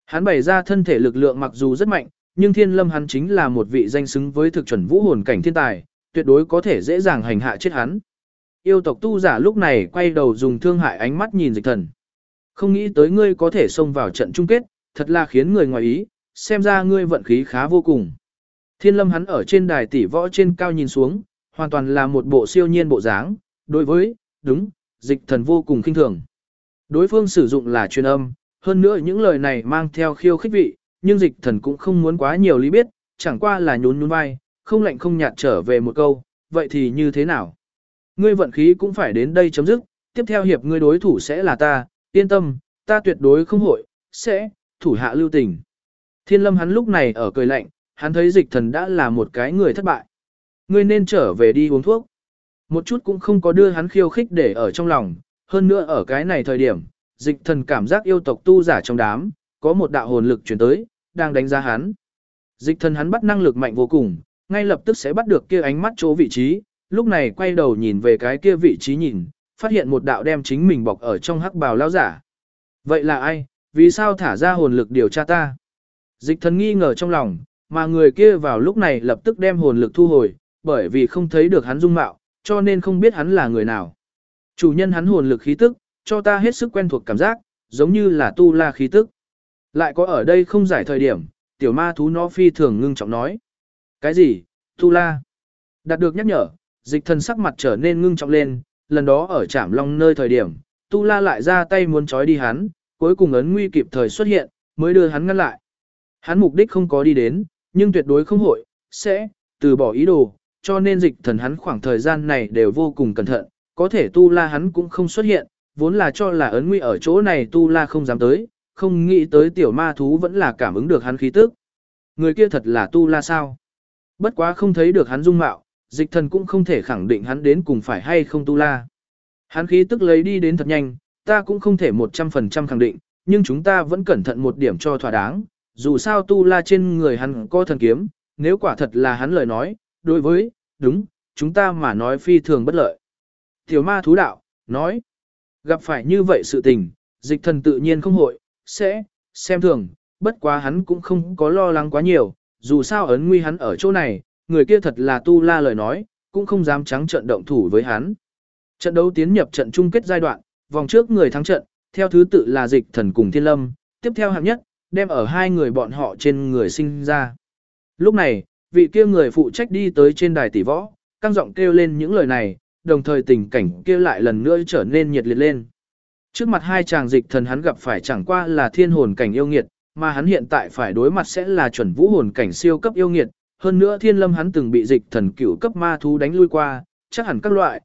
Hắn bày ra thân thể lực lượng mặc dù rất mạnh, nhưng Thiên Lâm hắn chính là một vị danh xứng với thực chuẩn vũ hồn cảnh thiên tài, tuyệt đối có thể dễ dàng hành hạ chết hắn. Yêu tộc tu giả lúc này quay đầu dùng thương hại ánh mắt nhìn Dịch Thần. Không nghĩ tới ngươi có thể xông vào trận chung kết, thật là khiến người ngoài ý, xem ra ngươi vận khí khá vô cùng. Thiên Lâm hắn ở trên đài tỷ võ trên cao nhìn xuống, hoàn toàn là một bộ siêu nhiên bộ dáng, đối với, đúng, Dịch Thần vô cùng khinh thường. Đối phương sử dụng là truyền âm, hơn nữa những lời này mang theo khiêu khích vị, nhưng Dịch Thần cũng không muốn quá nhiều lý biết, chẳng qua là nhún nhún vai, không lạnh không nhạt trở về một câu, vậy thì như thế nào? Ngươi vận khí cũng phải đến đây chấm dứt, tiếp theo hiệp ngươi đối thủ sẽ là ta, yên tâm, ta tuyệt đối không hội, sẽ, thủ hạ lưu tình. Thiên Lâm hắn lúc này ở cười lạnh, hắn thấy Dịch Thần đã là một cái người thất bại. Ngươi nên trở về đi uống thuốc. Một chút cũng không có đưa hắn khiêu khích để ở trong lòng, hơn nữa ở cái này thời điểm, Dịch Thần cảm giác yêu tộc tu giả trong đám, có một đạo hồn lực chuyển tới, đang đánh giá hắn. Dịch Thần hắn bắt năng lực mạnh vô cùng, ngay lập tức sẽ bắt được kia ánh mắt chỗ vị trí, lúc này quay đầu nhìn về cái kia vị trí nhìn, phát hiện một đạo đem chính mình bọc ở trong hắc bào lão giả. Vậy là ai, vì sao thả ra hồn lực điều tra ta? Dịch Thần nghi ngờ trong lòng, mà người kia vào lúc này lập tức đem hồn lực thu hồi, bởi vì không thấy được hắn dung mạo, cho nên không biết hắn là người nào. Chủ nhân hắn hồn lực khí tức, cho ta hết sức quen thuộc cảm giác, giống như là tu la khí tức. Lại có ở đây không giải thời điểm, tiểu ma thú nó phi thường ngưng trọng nói. Cái gì, tu la? Đạt được nhắc nhở, Dịch Thần sắc mặt trở nên ngưng trọng lên, lần đó ở Trảm Long nơi thời điểm, tu la lại ra tay muốn trói đi hắn, cuối cùng ấn nguy kịp thời xuất hiện, mới đưa hắn ngăn lại. Hắn mục đích không có đi đến, nhưng tuyệt đối không hội, sẽ, từ bỏ ý đồ, cho nên Dịch Thần hắn khoảng thời gian này đều vô cùng cẩn thận, có thể tu la hắn cũng không xuất hiện, vốn là cho là ấn nguy ở chỗ này tu la không dám tới, không nghĩ tới tiểu ma thú vẫn là cảm ứng được hắn khí tức. Người kia thật là tu la sao? Bất quá không thấy được hắn dung mạo, Dịch Thần cũng không thể khẳng định hắn đến cùng phải hay không tu la. Hắn khí tức lấy đi đến thật nhanh, ta cũng không thể 100% khẳng định, nhưng chúng ta vẫn cẩn thận một điểm cho thỏa đáng, dù sao tu la trên người hắn có thần kiếm, nếu quả thật là hắn lời nói, đối với, đúng, chúng ta mà nói phi thường bất lợi. Tiểu ma thú đạo, nói, gặp phải như vậy sự tình, Dịch Thần tự nhiên không hội, sẽ, xem thường, bất quá hắn cũng không có lo lắng quá nhiều, dù sao ấn nguy hắn ở chỗ này, người kia thật là tu la lời nói, cũng không dám trắng trận động thủ với hắn. Trận đấu tiến nhập trận chung kết giai đoạn, vòng trước người thắng trận, theo thứ tự là Dịch Thần cùng Thiên Lâm, tiếp theo hạng nhất, đem ở hai người bọn họ trên người sinh ra. Lúc này, vị kia người phụ trách đi tới trên đài tỷ võ, căng giọng kêu lên những lời này, đồng thời tình cảnh kia lại lần nữa trở nên nhiệt liệt lên. Trước mặt hai chàng Dịch Thần hắn gặp phải chẳng qua là thiên hồn cảnh yêu nghiệt, mà hắn hiện tại phải đối mặt sẽ là chuẩn vũ hồn cảnh siêu cấp yêu nghiệt, hơn nữa Thiên Lâm hắn từng bị Dịch Thần cửu cấp ma thú đánh lui qua, chắc hẳn các loại,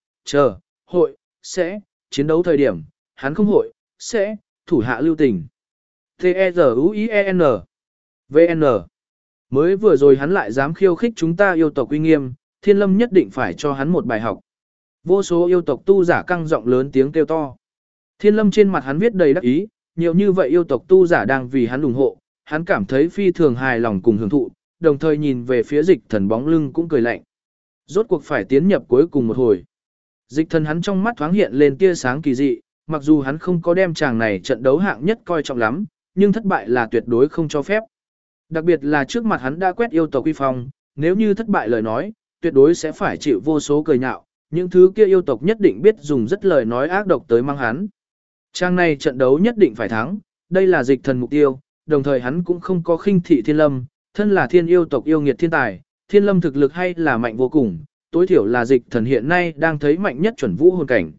hội, sẽ, chiến đấu thời điểm, hắn không hội, sẽ, thủ hạ lưu tình. T-E-Z-U-I-E-N V-N Mới vừa rồi hắn lại dám khiêu khích chúng ta yêu tộc uy nghiêm, Thiên Lâm nhất định phải cho hắn một bài học. Vô số yêu tộc tu giả căng giọng lớn tiếng kêu to. Thiên Lâm trên mặt hắn viết đầy đắc ý, nhiều như vậy yêu tộc tu giả đang vì hắn ủng hộ, hắn cảm thấy phi thường hài lòng cùng hưởng thụ, đồng thời nhìn về phía Dịch Thần bóng lưng cũng cười lạnh. Rốt cuộc phải tiến nhập cuối cùng một hồi. Dịch Thần hắn trong mắt thoáng hiện lên tia sáng kỳ dị, mặc dù hắn không có đem chàng này trận đấu hạng nhất coi trọng lắm, nhưng thất bại là tuyệt đối không cho phép. Đặc biệt là trước mặt hắn đã quét yêu tộc uy phong, nếu như thất bại lời nói, tuyệt đối sẽ phải chịu vô số cười nhạo, những thứ kia yêu tộc nhất định biết dùng rất lời nói ác độc tới mang hắn. Trang này trận đấu nhất định phải thắng, đây là Dịch Thần mục tiêu, đồng thời hắn cũng không có khinh thị Thiên Lâm, thân là thiên yêu tộc yêu nghiệt thiên tài, Thiên Lâm thực lực hay là mạnh vô cùng, tối thiểu là Dịch Thần hiện nay đang thấy mạnh nhất chuẩn vũ hồn cảnh.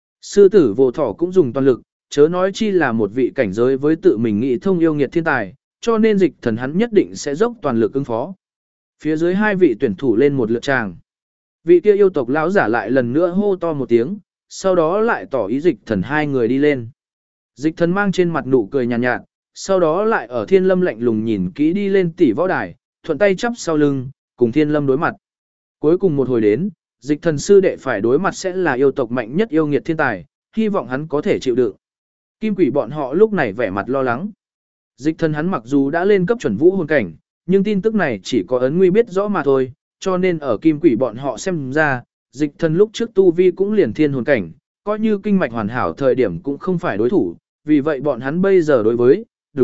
Sư tử vô thỏ cũng dùng toàn lực, chớ nói chi là một vị cảnh giới với tự mình nghĩ thông yêu nghiệt thiên tài, cho nên Dịch Thần hắn nhất định sẽ dốc toàn lực ứng phó. Phía dưới hai vị tuyển thủ lên một lượt tràng. Vị kia yêu tộc lão giả lại lần nữa hô to một tiếng, sau đó lại tỏ ý Dịch Thần hai người đi lên. Dịch Thần mang trên mặt nụ cười nhàn nhạt, sau đó lại ở Thiên Lâm lạnh lùng nhìn kỹ đi lên tỷ võ đài, thuận tay chắp sau lưng, cùng Thiên Lâm đối mặt. Cuối cùng một hồi đến, Dịch Thần sư đệ phải đối mặt sẽ là yêu tộc mạnh nhất yêu nghiệt thiên tài, hy vọng hắn có thể chịu đựng. Kim Quỷ bọn họ lúc này vẻ mặt lo lắng. Dịch Thần hắn mặc dù đã lên cấp chuẩn vũ hồn cảnh, nhưng tin tức này chỉ có ấn nguy biết rõ mà thôi, cho nên ở Kim Quỷ bọn họ xem ra, Dịch Thần lúc trước tu vi cũng liền thiên hồn cảnh, coi như kinh mạch hoàn hảo thời điểm cũng không phải đối thủ, vì vậy bọn hắn bây giờ đối với, đúng,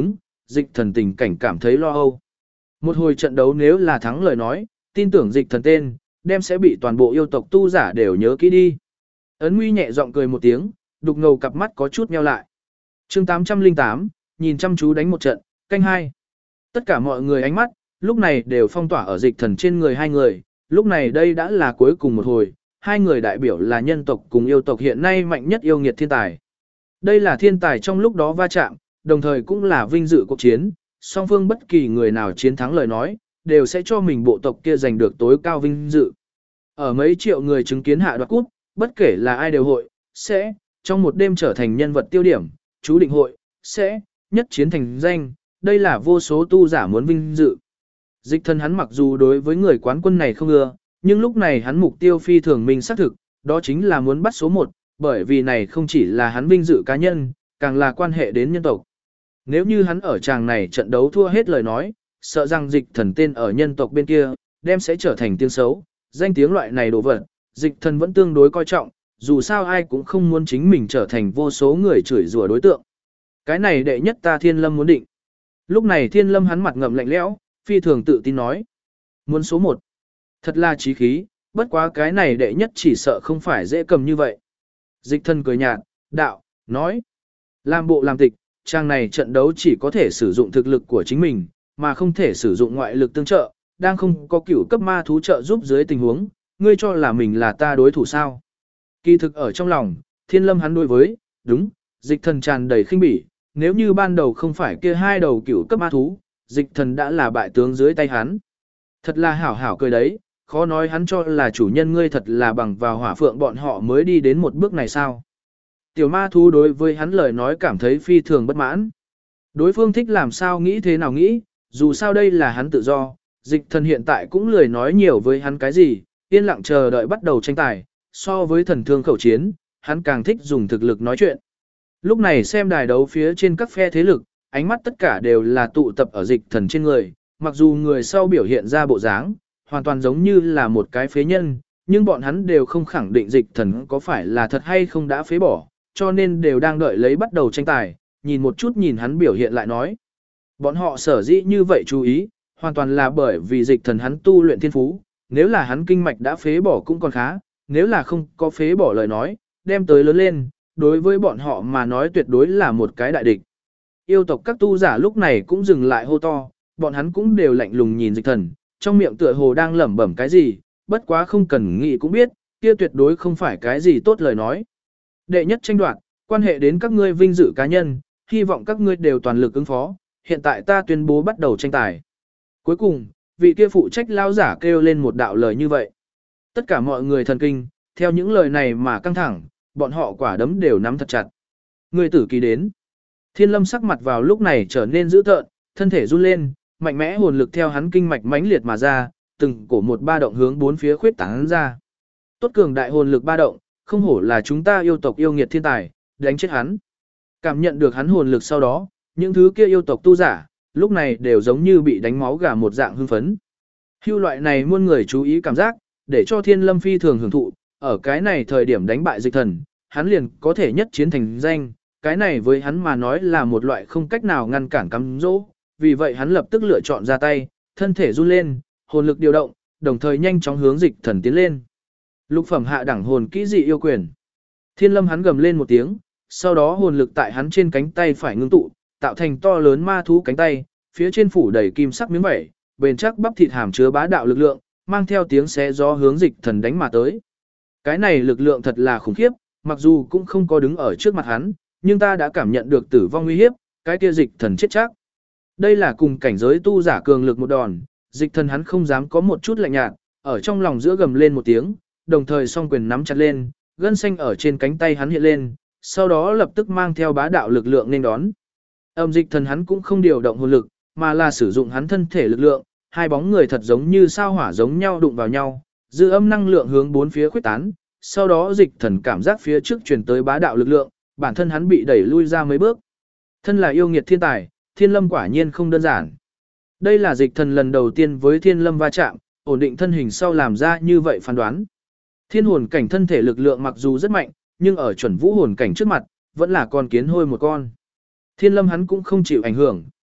dịch thần tình cảnh cảm thấy lo âu. Một hồi trận đấu nếu là thắng lời nói, tin tưởng dịch thần tên, đem sẽ bị toàn bộ yêu tộc tu giả đều nhớ kỹ đi. Ấn Nguy nhẹ giọng cười một tiếng, đục ngầu cặp mắt có chút nheo lại. chương 808, nhìn chăm chú đánh một trận, canh hai. Tất cả mọi người ánh mắt, lúc này đều phong tỏa ở dịch thần trên người hai người, lúc này đây đã là cuối cùng một hồi, hai người đại biểu là nhân tộc cùng yêu tộc hiện nay mạnh nhất yêu nghiệt thiên tài. Đây là thiên tài trong lúc đó va chạm, đồng thời cũng là vinh dự cuộc chiến, song phương bất kỳ người nào chiến thắng lời nói, đều sẽ cho mình bộ tộc kia giành được tối cao vinh dự. Ở mấy triệu người chứng kiến hạ đoạt cút, bất kể là ai đều hội, sẽ, trong một đêm trở thành nhân vật tiêu điểm, chú định hội, sẽ, nhất chiến thành danh, đây là vô số tu giả muốn vinh dự. Dịch thần hắn mặc dù đối với người quán quân này không ưa, nhưng lúc này hắn mục tiêu phi thường mình xác thực, đó chính là muốn bắt số 1, bởi vì này không chỉ là hắn vinh dự cá nhân, càng là quan hệ đến nhân tộc. Nếu như hắn ở tràng này trận đấu thua hết lời nói, sợ rằng dịch thần tên ở nhân tộc bên kia, đem sẽ trở thành tiếng xấu, danh tiếng loại này đồ vật, dịch thần vẫn tương đối coi trọng, dù sao ai cũng không muốn chính mình trở thành vô số người chửi rủa đối tượng. Cái này đệ nhất ta Thiên Lâm muốn định. Lúc này Thiên Lâm hắn mặt ngậm lạnh lẽo, phi thường tự tin nói. Muốn số 1. Thật là chí khí, bất quá cái này đệ nhất chỉ sợ không phải dễ cầm như vậy. Dịch thần cười nhạt, đạo, nói. Làm bộ làm tịch, trang này trận đấu chỉ có thể sử dụng thực lực của chính mình, mà không thể sử dụng ngoại lực tương trợ, đang không có cửu cấp ma thú trợ giúp dưới tình huống, ngươi cho là mình là ta đối thủ sao. Kỳ thực ở trong lòng, Thiên Lâm hắn đối với, đúng, dịch thần tràn đầy khinh bỉ, nếu như ban đầu không phải kia hai đầu cửu cấp ma thú, dịch thần đã là bại tướng dưới tay hắn. Thật là hảo hảo cười đấy, khó nói hắn cho là chủ nhân ngươi thật là bằng vào hỏa phượng bọn họ mới đi đến một bước này sao. Tiểu ma thú đối với hắn lời nói cảm thấy phi thường bất mãn. Đối phương thích làm sao nghĩ thế nào nghĩ, dù sao đây là hắn tự do, dịch thần hiện tại cũng lười nói nhiều với hắn cái gì, yên lặng chờ đợi bắt đầu tranh tài, so với thần thương khẩu chiến, hắn càng thích dùng thực lực nói chuyện. Lúc này xem đài đấu phía trên các phe thế lực, ánh mắt tất cả đều là tụ tập ở dịch thần trên người, mặc dù người sau biểu hiện ra bộ dáng, hoàn toàn giống như là một cái phế nhân, nhưng bọn hắn đều không khẳng định dịch thần có phải là thật hay không đã phế bỏ, cho nên đều đang đợi lấy bắt đầu tranh tài, nhìn một chút nhìn hắn biểu hiện lại nói. Bọn họ sở dĩ như vậy chú ý, hoàn toàn là bởi vì dịch thần hắn tu luyện thiên phú, nếu là hắn kinh mạch đã phế bỏ cũng còn khá, nếu là không có phế bỏ lời nói, đem tới lớn lên, đối với bọn họ mà nói tuyệt đối là một cái đại địch. Yêu tộc các tu giả lúc này cũng dừng lại hô to, bọn hắn cũng đều lạnh lùng nhìn dịch thần, trong miệng tựa hồ đang lẩm bẩm cái gì, bất quá không cần nghĩ cũng biết, kia tuyệt đối không phải cái gì tốt lời nói. Đệ nhất tranh đoạt, quan hệ đến các ngươi vinh dự cá nhân, hy vọng các ngươi đều toàn lực ứng phó, hiện tại ta tuyên bố bắt đầu tranh tài. Cuối cùng, vị kia phụ trách lao giả kêu lên một đạo lời như vậy. Tất cả mọi người thần kinh, theo những lời này mà căng thẳng, bọn họ quả đấm đều nắm thật chặt. Người tử kỳ đến. Thiên Lâm sắc mặt vào lúc này trở nên dữ tợn, thân thể run lên, mạnh mẽ hồn lực theo hắn kinh mạch mãnh liệt mà ra, từng cổ một ba động hướng bốn phía khuyết tán ra. Tốt cường đại hồn lực ba động, không hổ là chúng ta yêu tộc yêu nghiệt thiên tài, đánh chết hắn. Cảm nhận được hắn hồn lực sau đó, những thứ kia yêu tộc tu giả, lúc này đều giống như bị đánh máu gà một dạng hưng phấn. Hưu loại này muôn người chú ý cảm giác, để cho Thiên Lâm phi thường hưởng thụ, ở cái này thời điểm đánh bại dịch thần, hắn liền có thể nhất chiến thành danh, cái này với hắn mà nói là một loại không cách nào ngăn cản cám dỗ, vì vậy hắn lập tức lựa chọn ra tay, thân thể run lên, hồn lực điều động, đồng thời nhanh chóng hướng dịch thần tiến lên. Lục phẩm hạ đẳng hồn kỹ dị yêu quyền. Thiên Lâm hắn gầm lên một tiếng, sau đó hồn lực tại hắn trên cánh tay phải ngưng tụ, tạo thành to lớn ma thú cánh tay, phía trên phủ đầy kim sắc miếng vảy, bền chắc bắp thịt hàm chứa bá đạo lực lượng, mang theo tiếng xé gió hướng dịch thần đánh mà tới. Cái này lực lượng thật là khủng khiếp, mặc dù cũng không có đứng ở trước mặt hắn, nhưng ta đã cảm nhận được tử vong nguy hiếp, cái kia dịch thần chết chắc. Đây là cùng cảnh giới tu giả cường lực một đòn, dịch thần hắn không dám có một chút lạnh nhạt, ở trong lòng giữa gầm lên một tiếng, đồng thời song quyền nắm chặt lên, gân xanh ở trên cánh tay hắn hiện lên, sau đó lập tức mang theo bá đạo lực lượng nên đón. Dịch thần hắn cũng không điều động hồn lực, mà là sử dụng hắn thân thể lực lượng, hai bóng người thật giống như sao hỏa giống nhau đụng vào nhau, dư âm năng lượng hướng bốn phía khuếch tán, sau đó dịch thần cảm giác phía trước truyền tới bá đạo lực lượng, bản thân hắn bị đẩy lui ra mấy bước. Thân là yêu nghiệt thiên tài, Thiên Lâm quả nhiên không đơn giản. Đây là dịch thần lần đầu tiên với Thiên Lâm va chạm, ổn định thân hình sau làm ra như vậy phán đoán. Thiên hồn cảnh thân thể lực lượng mặc dù rất mạnh, nhưng ở chuẩn vũ hồn cảnh trước mặt, vẫn là con kiến hôi một con. Thiên Lâm hắn cũng không chịu ảnh hưởng,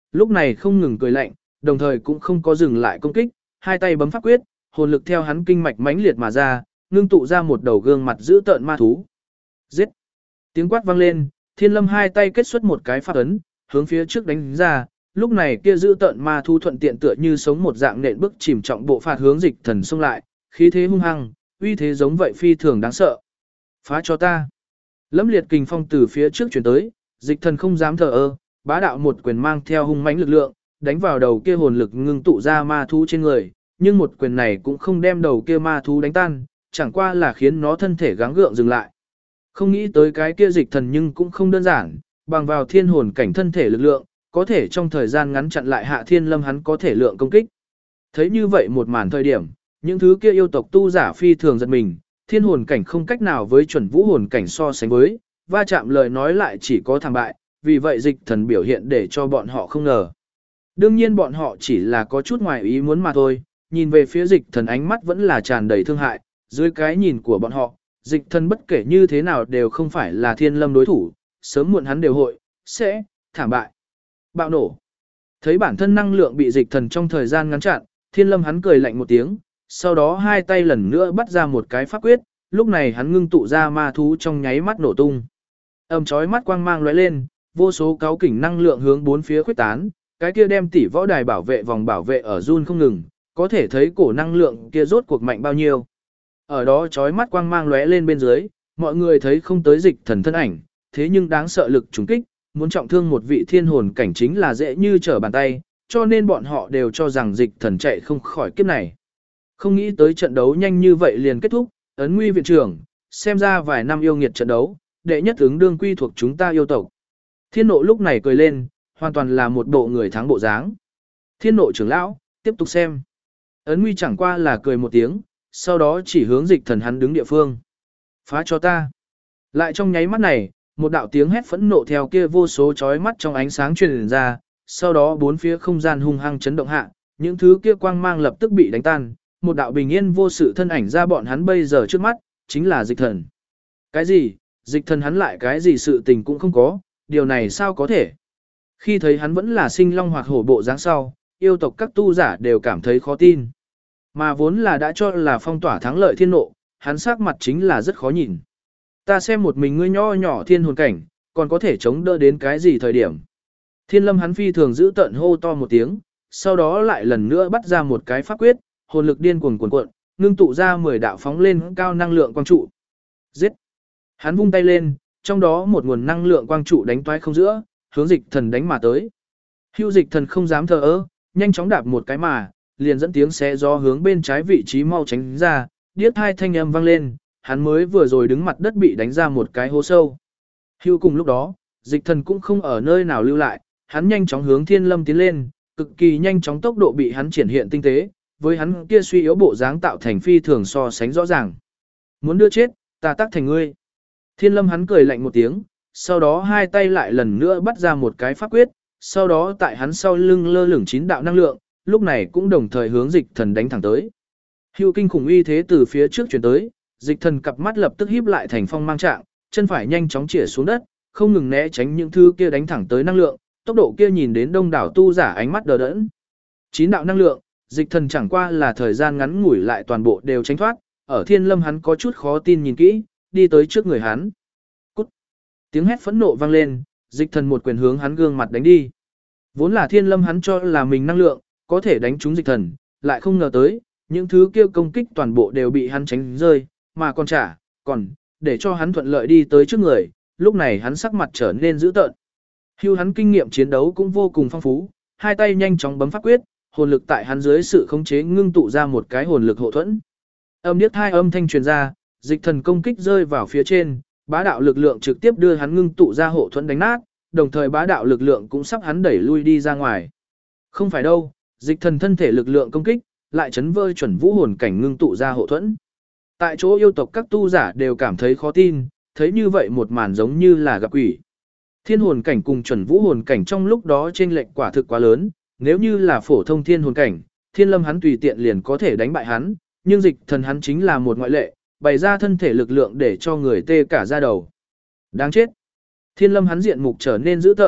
lúc này không ngừng cười lạnh, đồng thời cũng không có dừng lại công kích, hai tay bấm pháp quyết, hồn lực theo hắn kinh mạch mãnh liệt mà ra, ngưng tụ ra một đầu gương mặt dữ tợn ma thú. Giết! Tiếng quát vang lên, Thiên Lâm hai tay kết xuất một cái pháp ấn, hướng phía trước đánh ra, lúc này kia dữ tợn ma thú thuận tiện tựa như sống một dạng nện bước chìm trọng bộ phạt hướng Dịch Thần xông lại, khí thế hung hăng, uy thế giống vậy phi thường đáng sợ. Phá cho ta! Lẫm liệt kình phong từ phía trước chuyển tới, Dịch Thần không dám thờ ơ, bá đạo một quyền mang theo hung mãnh lực lượng, đánh vào đầu kia hồn lực ngưng tụ ra ma thú trên người, nhưng một quyền này cũng không đem đầu kia ma thú đánh tan, chẳng qua là khiến nó thân thể gắng gượng dừng lại. Không nghĩ tới cái kia Dịch Thần nhưng cũng không đơn giản, bằng vào thiên hồn cảnh thân thể lực lượng, có thể trong thời gian ngắn chặn lại Hạ Thiên Lâm hắn có thể lượng công kích. Thấy như vậy một màn thời điểm, những thứ kia yêu tộc tu giả phi thường giật mình, thiên hồn cảnh không cách nào với chuẩn vũ hồn cảnh so sánh với, va chạm lời nói lại chỉ có thảm bại, vì vậy Dịch Thần biểu hiện để cho bọn họ không ngờ. Đương nhiên bọn họ chỉ là có chút ngoài ý muốn mà thôi, nhìn về phía Dịch Thần ánh mắt vẫn là tràn đầy thương hại, dưới cái nhìn của bọn họ, Dịch Thần bất kể như thế nào đều không phải là Thiên Lâm đối thủ, sớm muộn hắn đều sẽ thảm bại. Bạo nổ. Thấy bản thân năng lượng bị Dịch Thần trong thời gian ngắn chặn, Thiên Lâm hắn cười lạnh một tiếng, sau đó hai tay lần nữa bắt ra một cái pháp quyết, lúc này hắn ngưng tụ ra ma thú trong nháy mắt nổ tung. Chói mắt quang mang lóe lên, vô số cáo kỉnh năng lượng hướng bốn phía khuếch tán, cái kia đem tỷ võ đài bảo vệ vòng bảo vệ ở run không ngừng, có thể thấy cổ năng lượng kia rốt cuộc mạnh bao nhiêu. Ở đó chói mắt quang mang lóe lên bên dưới, mọi người thấy không tới Dịch Thần thân ảnh, thế nhưng đáng sợ lực trùng kích, muốn trọng thương một vị thiên hồn cảnh chính là dễ như trở bàn tay, cho nên bọn họ đều cho rằng Dịch Thần chạy không khỏi kiếp này. Không nghĩ tới trận đấu nhanh như vậy liền kết thúc, ấn nguy viện trưởng, xem ra vài năm yêu nghiệt trận đấu, đệ nhất ứng đương quy thuộc chúng ta yêu tộc. Thiên nộ lúc này cười lên, hoàn toàn là một bộ người thắng bộ dáng. Thiên nộ trưởng lão, tiếp tục xem. Ấn nguy chẳng qua là cười một tiếng, sau đó chỉ hướng Dịch Thần hắn đứng địa phương. Phá cho ta. Lại trong nháy mắt này, một đạo tiếng hét phẫn nộ theo kia vô số chói mắt trong ánh sáng truyền ra, sau đó bốn phía không gian hung hăng chấn động hạ, những thứ kia quang mang lập tức bị đánh tan, một đạo bình yên vô sự thân ảnh ra bọn hắn bây giờ trước mắt, chính là Dịch Thần. Cái gì? Dịch Thần hắn lại cái gì sự tình cũng không có, điều này sao có thể? Khi thấy hắn vẫn là sinh long hoặc hổ bộ dáng sau, yêu tộc các tu giả đều cảm thấy khó tin. Mà vốn là đã cho là phong tỏa thắng lợi thiên nộ, hắn sắc mặt chính là rất khó nhìn. Ta xem một mình ngươi nho nhỏ thiên hồn cảnh, còn có thể chống đỡ đến cái gì thời điểm. Thiên Lâm hắn phi thường giữ tận hô to một tiếng, sau đó lại lần nữa bắt ra một cái pháp quyết, hồn lực điên cuồng cuồn cuộn, ngưng tụ ra 10 đạo phóng lên cao năng lượng quang trụ. Giết! Hắn vung tay lên, trong đó một nguồn năng lượng quang trụ đánh toái không giữa, hướng Dịch Thần đánh mà tới. Hưu Dịch Thần không dám thờ ơ, nhanh chóng đạp một cái mà, liền dẫn tiếng xé gió hướng bên trái vị trí mau tránh ra, điếc hai thanh âm vang lên, hắn mới vừa rồi đứng mặt đất bị đánh ra một cái hố sâu. Hưu cùng lúc đó, Dịch Thần cũng không ở nơi nào lưu lại, hắn nhanh chóng hướng Thiên Lâm tiến lên, cực kỳ nhanh chóng tốc độ bị hắn triển hiện tinh tế, với hắn kia suy yếu bộ dáng tạo thành phi thường so sánh rõ ràng. Muốn đưa chết, ta tác thành ngươi. Thiên Lâm hắn cười lạnh một tiếng, sau đó hai tay lại lần nữa bắt ra một cái pháp quyết, sau đó tại hắn sau lưng lơ lửng 9 đạo năng lượng, lúc này cũng đồng thời hướng Dịch Thần đánh thẳng tới. Hưu kinh khủng uy thế từ phía trước chuyển tới, Dịch Thần cặp mắt lập tức híp lại thành phong mang trạng, chân phải nhanh chóng chĩa xuống đất, không ngừng né tránh những thứ kia đánh thẳng tới năng lượng, tốc độ kia nhìn đến đông đảo tu giả ánh mắt đờ đẫn. 9 đạo năng lượng, Dịch Thần chẳng qua là thời gian ngắn ngủi lại toàn bộ đều tránh thoát, ở Thiên Lâm hắn có chút khó tin nhìn kỹ, đi tới trước người hắn. Cút! Tiếng hét phẫn nộ vang lên, Dịch Thần một quyền hướng hắn gương mặt đánh đi. Vốn là Thiên Lâm hắn cho là mình năng lượng, có thể đánh trúng Dịch Thần, lại không ngờ tới, những thứ kia công kích toàn bộ đều bị hắn tránh rơi, mà còn, để cho hắn thuận lợi đi tới trước người, lúc này hắn sắc mặt trở nên dữ tợn. Hưu hắn kinh nghiệm chiến đấu cũng vô cùng phong phú, hai tay nhanh chóng bấm pháp quyết, hồn lực tại hắn dưới sự khống chế ngưng tụ ra một cái hồn lực hộ thuẫn. Điếc hai âm thanh truyền ra, Dịch Thần công kích rơi vào phía trên, bá đạo lực lượng trực tiếp đưa hắn ngưng tụ ra hộ thuẫn đánh nát, đồng thời bá đạo lực lượng cũng sắp hắn đẩy lui đi ra ngoài. Không phải đâu, Dịch Thần thân thể lực lượng công kích, lại chấn vơi chuẩn vũ hồn cảnh ngưng tụ ra hộ thuẫn. Tại chỗ yêu tộc các tu giả đều cảm thấy khó tin, thấy như vậy một màn giống như là gặp quỷ. Thiên hồn cảnh cùng chuẩn vũ hồn cảnh trong lúc đó chênh lệch quả thực quá lớn, nếu như là phổ thông thiên hồn cảnh, Thiên Lâm hắn tùy tiện liền có thể đánh bại hắn, nhưng Dịch Thần hắn chính là một ngoại lệ, bày ra thân thể lực lượng để cho người tê cả da đầu. Đáng chết. Thiên Lâm hắn diện mục trở nên dữ tợn,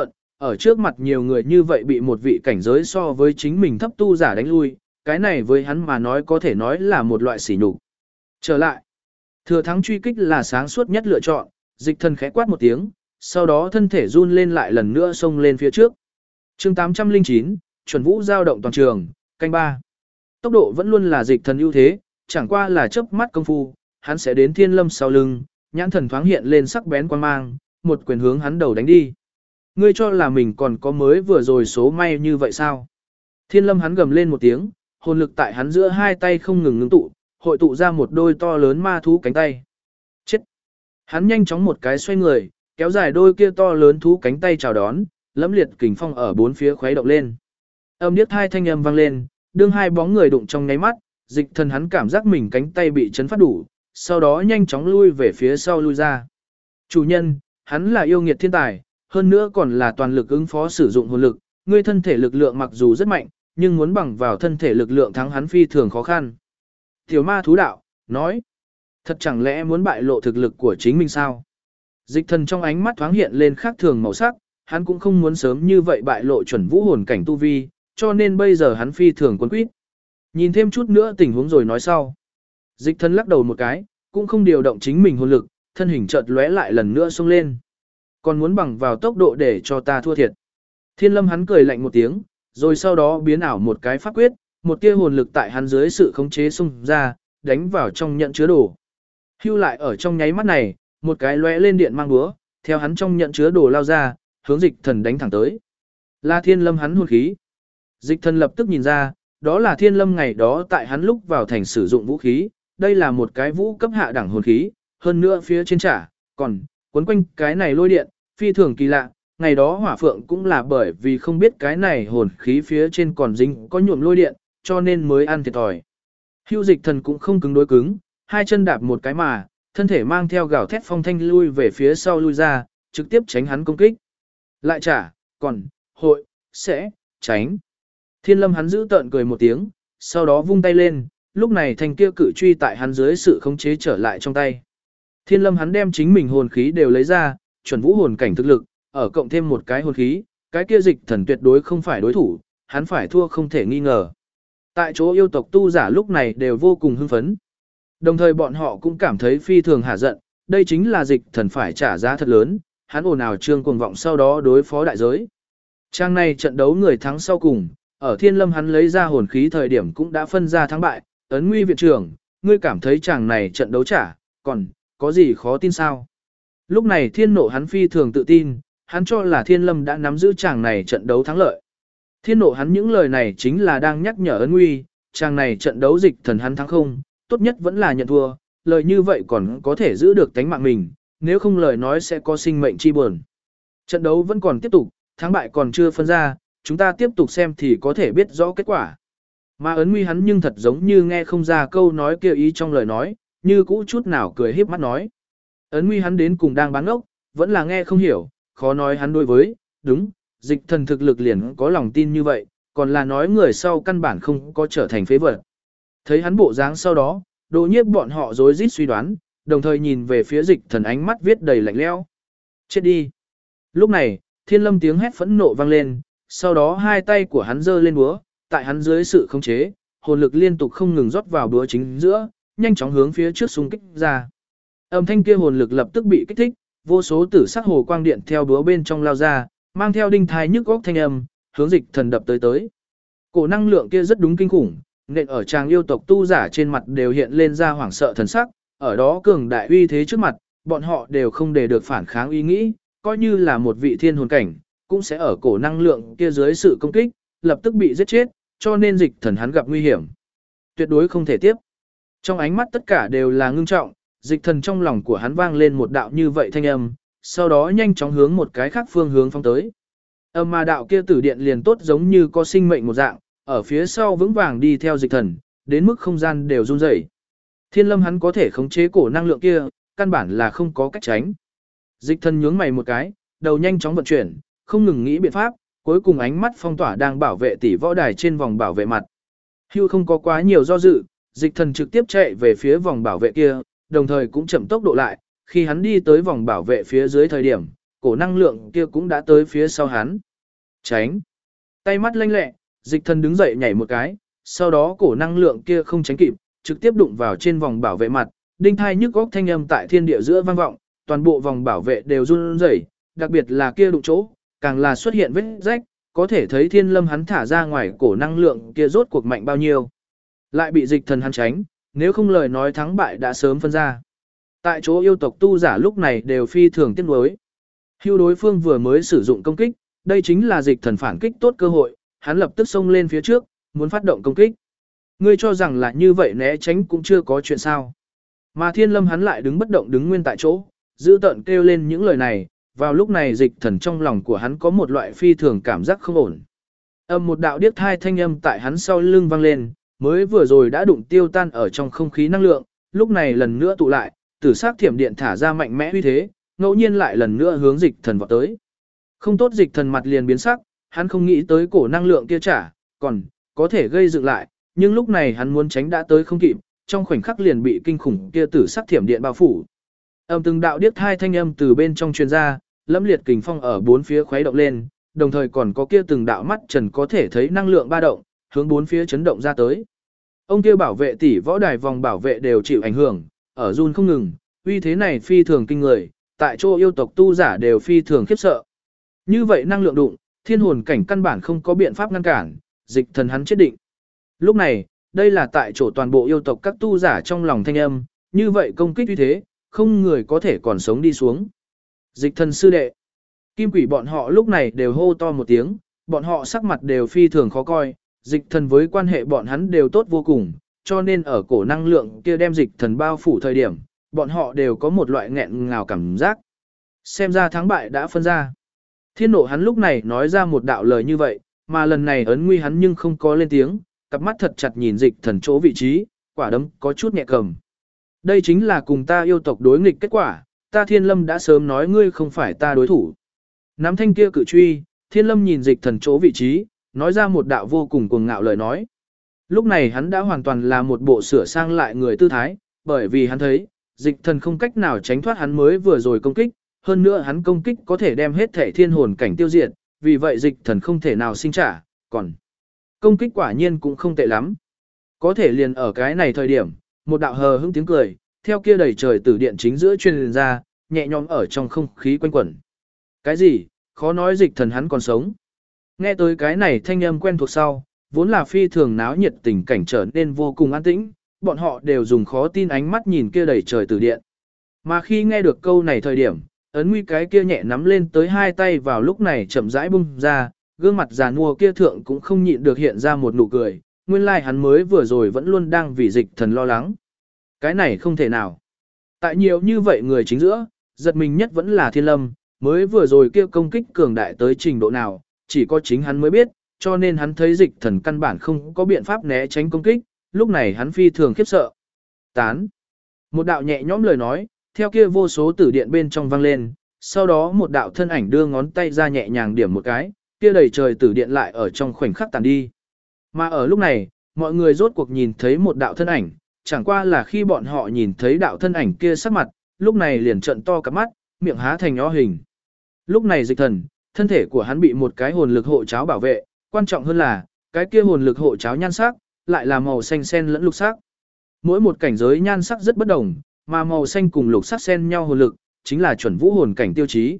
ở trước mặt nhiều người như vậy bị một vị cảnh giới so với chính mình thấp tu giả đánh lui, cái này với hắn mà nói có thể nói là một loại sỉ nhục. Trở lại, thừa thắng truy kích là sáng suốt nhất lựa chọn, Dịch Thần khẽ quát một tiếng, sau đó thân thể run lên lại lần nữa xông lên phía trước. Chương 809, chuẩn vũ giao động toàn trường, canh 3. Tốc độ vẫn luôn là Dịch Thần ưu thế, chẳng qua là chớp mắt công phu, hắn sẽ đến Thiên Lâm sau lưng, nhãn thần thoáng hiện lên sắc bén quan mang, một quyền hướng hắn đầu đánh đi. Ngươi cho là mình còn có mới vừa rồi số may như vậy sao? Thiên Lâm hắn gầm lên một tiếng, hồn lực tại hắn giữa hai tay không ngừng ngưng tụ, hội tụ ra một đôi to lớn ma thú cánh tay. Chết! Hắn nhanh chóng một cái xoay người, kéo dài đôi kia to lớn thú cánh tay chào đón, lẫm liệt kình phong ở bốn phía khuấy động lên. Âm điếc hai thanh âm vang lên, đương hai bóng người đụng trong nháy mắt, Dịch Thần hắn cảm giác mình cánh tay bị chấn phát đủ, sau đó nhanh chóng lui về phía sau lui ra. Chủ nhân, hắn là yêu nghiệt thiên tài, hơn nữa còn là toàn lực ứng phó sử dụng hồn lực, ngươi thân thể lực lượng mặc dù rất mạnh, nhưng muốn bằng vào thân thể lực lượng thắng hắn phi thường khó khăn. Tiểu ma thú đạo, nói, thật chẳng lẽ muốn bại lộ thực lực của chính mình sao? Dịch Thần trong ánh mắt thoáng hiện lên khác thường màu sắc, hắn cũng không muốn sớm như vậy bại lộ chuẩn vũ hồn cảnh tu vi, cho nên bây giờ hắn phi thường quấn quýt. Nhìn thêm chút nữa tình huống rồi nói sau. Dịch Thần lắc đầu một cái, cũng không điều động chính mình hồn lực, thân hình chợt lóe lại lần nữa xông lên. Còn muốn bằng vào tốc độ để cho ta thua thiệt. Thiên Lâm hắn cười lạnh một tiếng, rồi sau đó biến ảo một cái pháp quyết, một tia hồn lực tại hắn dưới sự khống chế xung ra, đánh vào trong nhận chứa đồ. Hưu lại ở trong nháy mắt này, một cái lóe lên điện mang búa, theo hắn trong nhận chứa đồ lao ra, hướng Dịch Thần đánh thẳng tới. Là Thiên Lâm hắn hồn khí. Dịch Thần lập tức nhìn ra, đó là Thiên Lâm ngày đó tại hắn lúc vào thành sử dụng vũ khí, đây là một cái vũ cấp hạ đẳng hồn khí, hơn nữa phía trên trả, còn quấn quanh cái này lôi điện, phi thường kỳ lạ, ngày đó Hỏa Phượng cũng là bởi vì không biết cái này hồn khí phía trên còn dính có nhuộm lôi điện, cho nên mới ăn thiệt thòi. Hưu Dịch Thần cũng không cứng đối cứng, hai chân đạp một cái mà, thân thể mang theo gào thét phong thanh lui về phía sau lui ra, trực tiếp tránh hắn công kích. Lại trả, còn, hội, sẽ, tránh. Thiên Lâm hắn giữ tợn cười một tiếng, sau đó vung tay lên, lúc này thanh kia cự truy tại hắn dưới sự khống chế trở lại trong tay. Thiên Lâm hắn đem chính mình hồn khí đều lấy ra, chuẩn vũ hồn cảnh thực lực, ở cộng thêm một cái hồn khí, cái kia Dịch Thần tuyệt đối không phải đối thủ, hắn phải thua không thể nghi ngờ. Tại chỗ yêu tộc tu giả lúc này đều vô cùng hưng phấn. Đồng thời bọn họ cũng cảm thấy phi thường hả giận, đây chính là Dịch Thần phải trả giá thật lớn, hắn ồn ào trương cuồng vọng sau đó đối phó đại giới. Trang này trận đấu người thắng sau cùng, ở Thiên Lâm hắn lấy ra hồn khí thời điểm cũng đã phân ra thắng bại, ấn nguy viện trưởng, ngươi cảm thấy chàng này trận đấu trả, còn, có gì khó tin sao? Lúc này Thiên Nộ hắn phi thường tự tin, hắn cho là Thiên Lâm đã nắm giữ chàng này trận đấu thắng lợi. Thiên Nộ hắn những lời này chính là đang nhắc nhở ấn nguy, chàng này trận đấu Dịch Thần hắn thắng không, tốt nhất vẫn là nhận thua, lời như vậy còn có thể giữ được tánh mạng mình, nếu không lời nói sẽ có sinh mệnh chi buồn. Trận đấu vẫn còn tiếp tục, thắng bại còn chưa phân ra, chúng ta tiếp tục xem thì có thể biết rõ kết quả. Mà ấn nguy hắn nhưng thật giống như nghe không ra câu nói kia ý trong lời nói, như cũ chút nào cười híp mắt nói. Ấn nguy hắn đến cùng đang bán ốc, vẫn là nghe không hiểu, khó nói hắn đối với, đúng, Dịch Thần thực lực liền có lòng tin như vậy, còn là nói người sau căn bản không có trở thành phế vật. Thấy hắn bộ dáng sau đó, Đỗ Nhiếp bọn họ rối rít suy đoán, đồng thời nhìn về phía Dịch Thần ánh mắt viết đầy lạnh lẽo. Chết đi. Lúc này, Thiên Lâm tiếng hét phẫn nộ vang lên, sau đó hai tay của hắn giơ lên búa, tại hắn dưới sự khống chế, hồn lực liên tục không ngừng rót vào búa chính giữa, nhanh chóng hướng phía trước xung kích ra. Âm thanh kia hồn lực lập tức bị kích thích, vô số tử sắc hồ quang điện theo búa bên trong lao ra, mang theo đinh thai nhức góc thanh âm, hướng Dịch Thần đập tới tới. Cổ năng lượng kia rất đúng kinh khủng, nên ở tràng yêu tộc tu giả trên mặt đều hiện lên ra hoảng sợ thần sắc, ở đó cường đại uy thế trước mặt, bọn họ đều không để được phản kháng ý nghĩ, coi như là một vị thiên hồn cảnh, cũng sẽ ở cổ năng lượng kia dưới sự công kích, lập tức bị giết chết, cho nên Dịch Thần hắn gặp nguy hiểm. Tuyệt đối không thể tiếp. Trong ánh mắt tất cả đều là ngưng trọng, Dịch Thần trong lòng của hắn vang lên một đạo như vậy thanh âm, sau đó nhanh chóng hướng một cái khác phương hướng phóng tới. Âm ma đạo kia tử điện liền tốt giống như có sinh mệnh một dạng, ở phía sau vững vàng đi theo Dịch Thần, đến mức không gian đều run rẩy. Thiên Lâm hắn có thể khống chế cổ năng lượng kia, căn bản là không có cách tránh. Dịch Thần nhướng mày một cái, đầu nhanh chóng vận chuyển, không ngừng nghĩ biện pháp, cuối cùng ánh mắt phong tỏa đang bảo vệ tỷ võ đài trên vòng bảo vệ mặt. Hưu không có quá nhiều do dự, Dịch Thần trực tiếp chạy về phía vòng bảo vệ kia, đồng thời cũng chậm tốc độ lại, khi hắn đi tới vòng bảo vệ phía dưới thời điểm, cổ năng lượng kia cũng đã tới phía sau hắn. Tránh. Tay mắt lanh lẹ, dịch thần đứng dậy nhảy một cái, sau đó cổ năng lượng kia không tránh kịp, trực tiếp đụng vào trên vòng bảo vệ mặt, đinh thai nhức góc thanh âm tại thiên địa giữa vang vọng, toàn bộ vòng bảo vệ đều run rẩy, đặc biệt là kia đụng chỗ, càng là xuất hiện vết rách, có thể thấy Thiên Lâm hắn thả ra ngoài cổ năng lượng kia rốt cuộc mạnh bao nhiêu. Lại bị dịch thần hắn tránh, nếu không lời nói thắng bại đã sớm phân ra. Tại chỗ yêu tộc tu giả lúc này đều phi thường tiếc nuối. Hưu đối phương vừa mới sử dụng công kích, đây chính là dịch thần phản kích tốt cơ hội, hắn lập tức xông lên phía trước, muốn phát động công kích. Ngươi cho rằng là như vậy né tránh cũng chưa có chuyện sao. Mà Thiên Lâm hắn lại đứng bất động đứng nguyên tại chỗ, giữ tợn kêu lên những lời này, vào lúc này dịch thần trong lòng của hắn có một loại phi thường cảm giác không ổn. Một đạo điếc thai thanh âm tại hắn sau lưng vang lên, mới vừa rồi đã đụng tiêu tan ở trong không khí năng lượng, lúc này lần nữa tụ lại, tử sắc thiểm điện thả ra mạnh mẽ uy thế, ngẫu nhiên lại lần nữa hướng dịch thần vọt tới. Không tốt, dịch thần mặt liền biến sắc, hắn không nghĩ tới cổ năng lượng kia trả, còn có thể gây dựng lại, nhưng lúc này hắn muốn tránh đã tới không kịp, trong khoảnh khắc liền bị kinh khủng kia tử sắc thiểm điện bao phủ. Từng đạo điếc thai thanh âm từ bên trong truyền ra, lẫm liệt kình phong ở bốn phía khuấy động lên, đồng thời còn có kia từng đạo mắt trần có thể thấy năng lượng ba động, hướng bốn phía chấn động ra tới. Ông kia bảo vệ tỷ võ đài vòng bảo vệ đều chịu ảnh hưởng, ở run không ngừng, uy thế này phi thường kinh người, tại chỗ yêu tộc tu giả đều phi thường khiếp sợ. Như vậy năng lượng đụng, thiên hồn cảnh căn bản không có biện pháp ngăn cản, dịch thần hắn chết định. Lúc này, đây là tại chỗ toàn bộ yêu tộc các tu giả trong lòng thanh âm, như vậy công kích uy thế, không người có thể còn sống đi xuống. Dịch thần sư đệ. Kim quỷ bọn họ lúc này đều hô to một tiếng, bọn họ sắc mặt đều phi thường khó coi, dịch thần với quan hệ bọn hắn đều tốt vô cùng, cho nên ở cổ năng lượng kia đem dịch thần bao phủ thời điểm, bọn họ đều có một loại nghẹn ngào cảm giác. Xem ra thắng bại đã phân ra. Thiên nộ hắn lúc này nói ra một đạo lời như vậy, mà lần này ấn nguy hắn nhưng không có lên tiếng, cặp mắt thật chặt nhìn dịch thần chỗ vị trí, quả đấm có chút nhẹ cầm. Đây chính là cùng ta yêu tộc đối nghịch kết quả, ta Thiên Lâm đã sớm nói ngươi không phải ta đối thủ. Nắm thanh kia cự truy, Thiên Lâm nhìn dịch thần chỗ vị trí, nói ra một đạo vô cùng cuồng ngạo lời nói. Lúc này hắn đã hoàn toàn là một bộ sửa sang lại người tư thái, bởi vì hắn thấy, dịch thần không cách nào tránh thoát hắn mới vừa rồi công kích, hơn nữa hắn công kích có thể đem hết thể thiên hồn cảnh tiêu diệt, vì vậy dịch thần không thể nào sinh trả, còn công kích quả nhiên cũng không tệ lắm. Có thể liền ở cái này thời điểm, một đạo hờ hững tiếng cười, theo kia đầy trời tử điện chính giữa truyền ra, nhẹ nhõm ở trong không khí quanh quẩn. Cái gì? Khó nói dịch thần hắn còn sống. Nghe tới cái này thanh âm quen thuộc sau, vốn là phi thường náo nhiệt tình cảnh trở nên vô cùng an tĩnh, bọn họ đều dùng khó tin ánh mắt nhìn kia đầy trời tử điện. Mà khi nghe được câu này thời điểm, ấn nguy cái kia nhẹ nắm lên tới hai tay vào lúc này chậm rãi bung ra, gương mặt già nua kia thượng cũng không nhịn được hiện ra một nụ cười, nguyên lai hắn mới vừa rồi vẫn luôn đang vì dịch thần lo lắng. Cái này không thể nào. Tại nhiều như vậy người chính giữa, giật mình nhất vẫn là Thiên Lâm, mới vừa rồi kia công kích cường đại tới trình độ nào, chỉ có chính hắn mới biết, cho nên hắn thấy dịch thần căn bản không có biện pháp né tránh công kích, lúc này hắn phi thường khiếp sợ. Tán. Một đạo nhẹ nhõm lời nói, theo kia vô số tử điện bên trong vang lên, sau đó một đạo thân ảnh đưa ngón tay ra nhẹ nhàng điểm một cái, kia đầy trời tử điện lại ở trong khoảnh khắc tàn đi. Mà ở lúc này, mọi người rốt cuộc nhìn thấy một đạo thân ảnh, chẳng qua là khi bọn họ nhìn thấy đạo thân ảnh kia sắc mặt, lúc này liền trợn to cặp mắt, miệng há thành o hình. Lúc này dịch thần, thân thể của hắn bị một cái hồn lực hộ cháo bảo vệ, quan trọng hơn là, cái kia hồn lực hộ cháo nhan sắc, lại là màu xanh xen lẫn lục sắc. Mỗi một cảnh giới nhan sắc rất bất đồng, mà màu xanh cùng lục sắc xen nhau hồn lực, chính là chuẩn vũ hồn cảnh tiêu chí.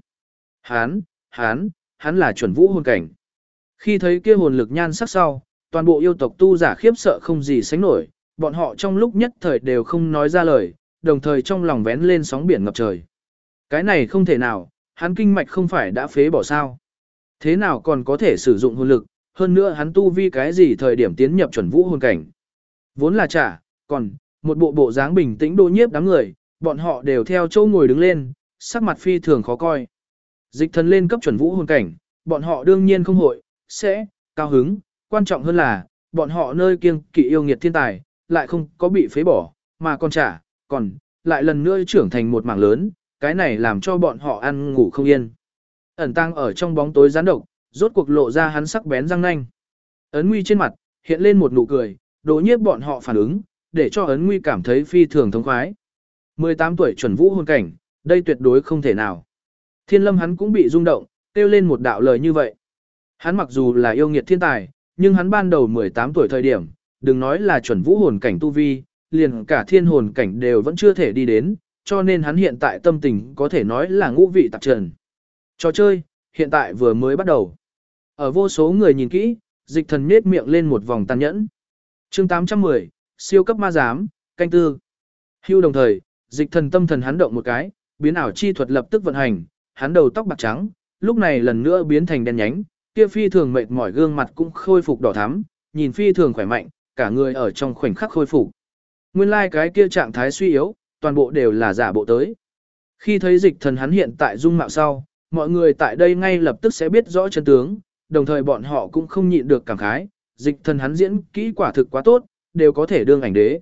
Hắn là chuẩn vũ hồn cảnh. Khi thấy kia hồn lực nhan sắc sau, toàn bộ yêu tộc tu giả khiếp sợ không gì sánh nổi, bọn họ trong lúc nhất thời đều không nói ra lời, đồng thời trong lòng vén lên sóng biển ngập trời. Cái này không thể nào, hắn kinh mạch không phải đã phế bỏ sao? Thế nào còn có thể sử dụng hồn lực, hơn nữa hắn tu vi cái gì thời điểm tiến nhập chuẩn vũ hồn cảnh? Vốn là còn một bộ dáng bình tĩnh đô nhiếp đám người, bọn họ đều theo châu ngồi đứng lên, sắc mặt phi thường khó coi. Dịch thần lên cấp chuẩn vũ hồn cảnh, bọn họ đương nhiên không hội, sẽ cao hứng, quan trọng hơn là, bọn họ nơi kiêng kỵ yêu nghiệt thiên tài, lại không có bị phế bỏ, mà còn lại lần nữa trưởng thành một mảng lớn, cái này làm cho bọn họ ăn ngủ không yên. Ẩn tăng ở trong bóng tối gián độc, rốt cuộc lộ ra hắn sắc bén răng nanh. Ấn Nguy trên mặt, hiện lên một nụ cười, đỗ nhiếp bọn họ phản ứng, để cho Ấn Nguy cảm thấy phi thường thống khoái. 18 tuổi chuẩn vũ hồn cảnh, đây tuyệt đối không thể nào. Thiên Lâm hắn cũng bị rung động, kêu lên một đạo lời như vậy. Hắn mặc dù là yêu nghiệt thiên tài, nhưng hắn ban đầu 18 tuổi thời điểm, đừng nói là chuẩn vũ hồn cảnh tu vi, liền cả thiên hồn cảnh đều vẫn chưa thể đi đến, cho nên hắn hiện tại tâm tình có thể nói là ngũ vị tạp trần. Trò chơi, hiện tại vừa mới bắt đầu. Ở vô số người nhìn kỹ, dịch thần nết miệng lên một vòng tàn nhẫn. chương 810, siêu cấp ma giám, canh tư. Hưu đồng thời, dịch thần tâm thần hắn động một cái, biến ảo chi thuật lập tức vận hành, hắn đầu tóc bạc trắng, lúc này lần nữa biến thành đen nhánh, kia phi thường mệt mỏi gương mặt cũng khôi phục đỏ thắm, nhìn phi thường khỏe mạnh, cả người ở trong khoảnh khắc khôi phục. Nguyên lai cái kia trạng thái suy yếu, toàn bộ đều là giả bộ tới. Khi thấy dịch thần hắn hiện tại dung mạo sau, mọi người tại đây ngay lập tức sẽ biết rõ chân tướng, đồng thời bọn họ cũng không nhịn được cảm khái, dịch thần hắn diễn kỹ quả thực quá tốt, đều có thể đương ảnh đế.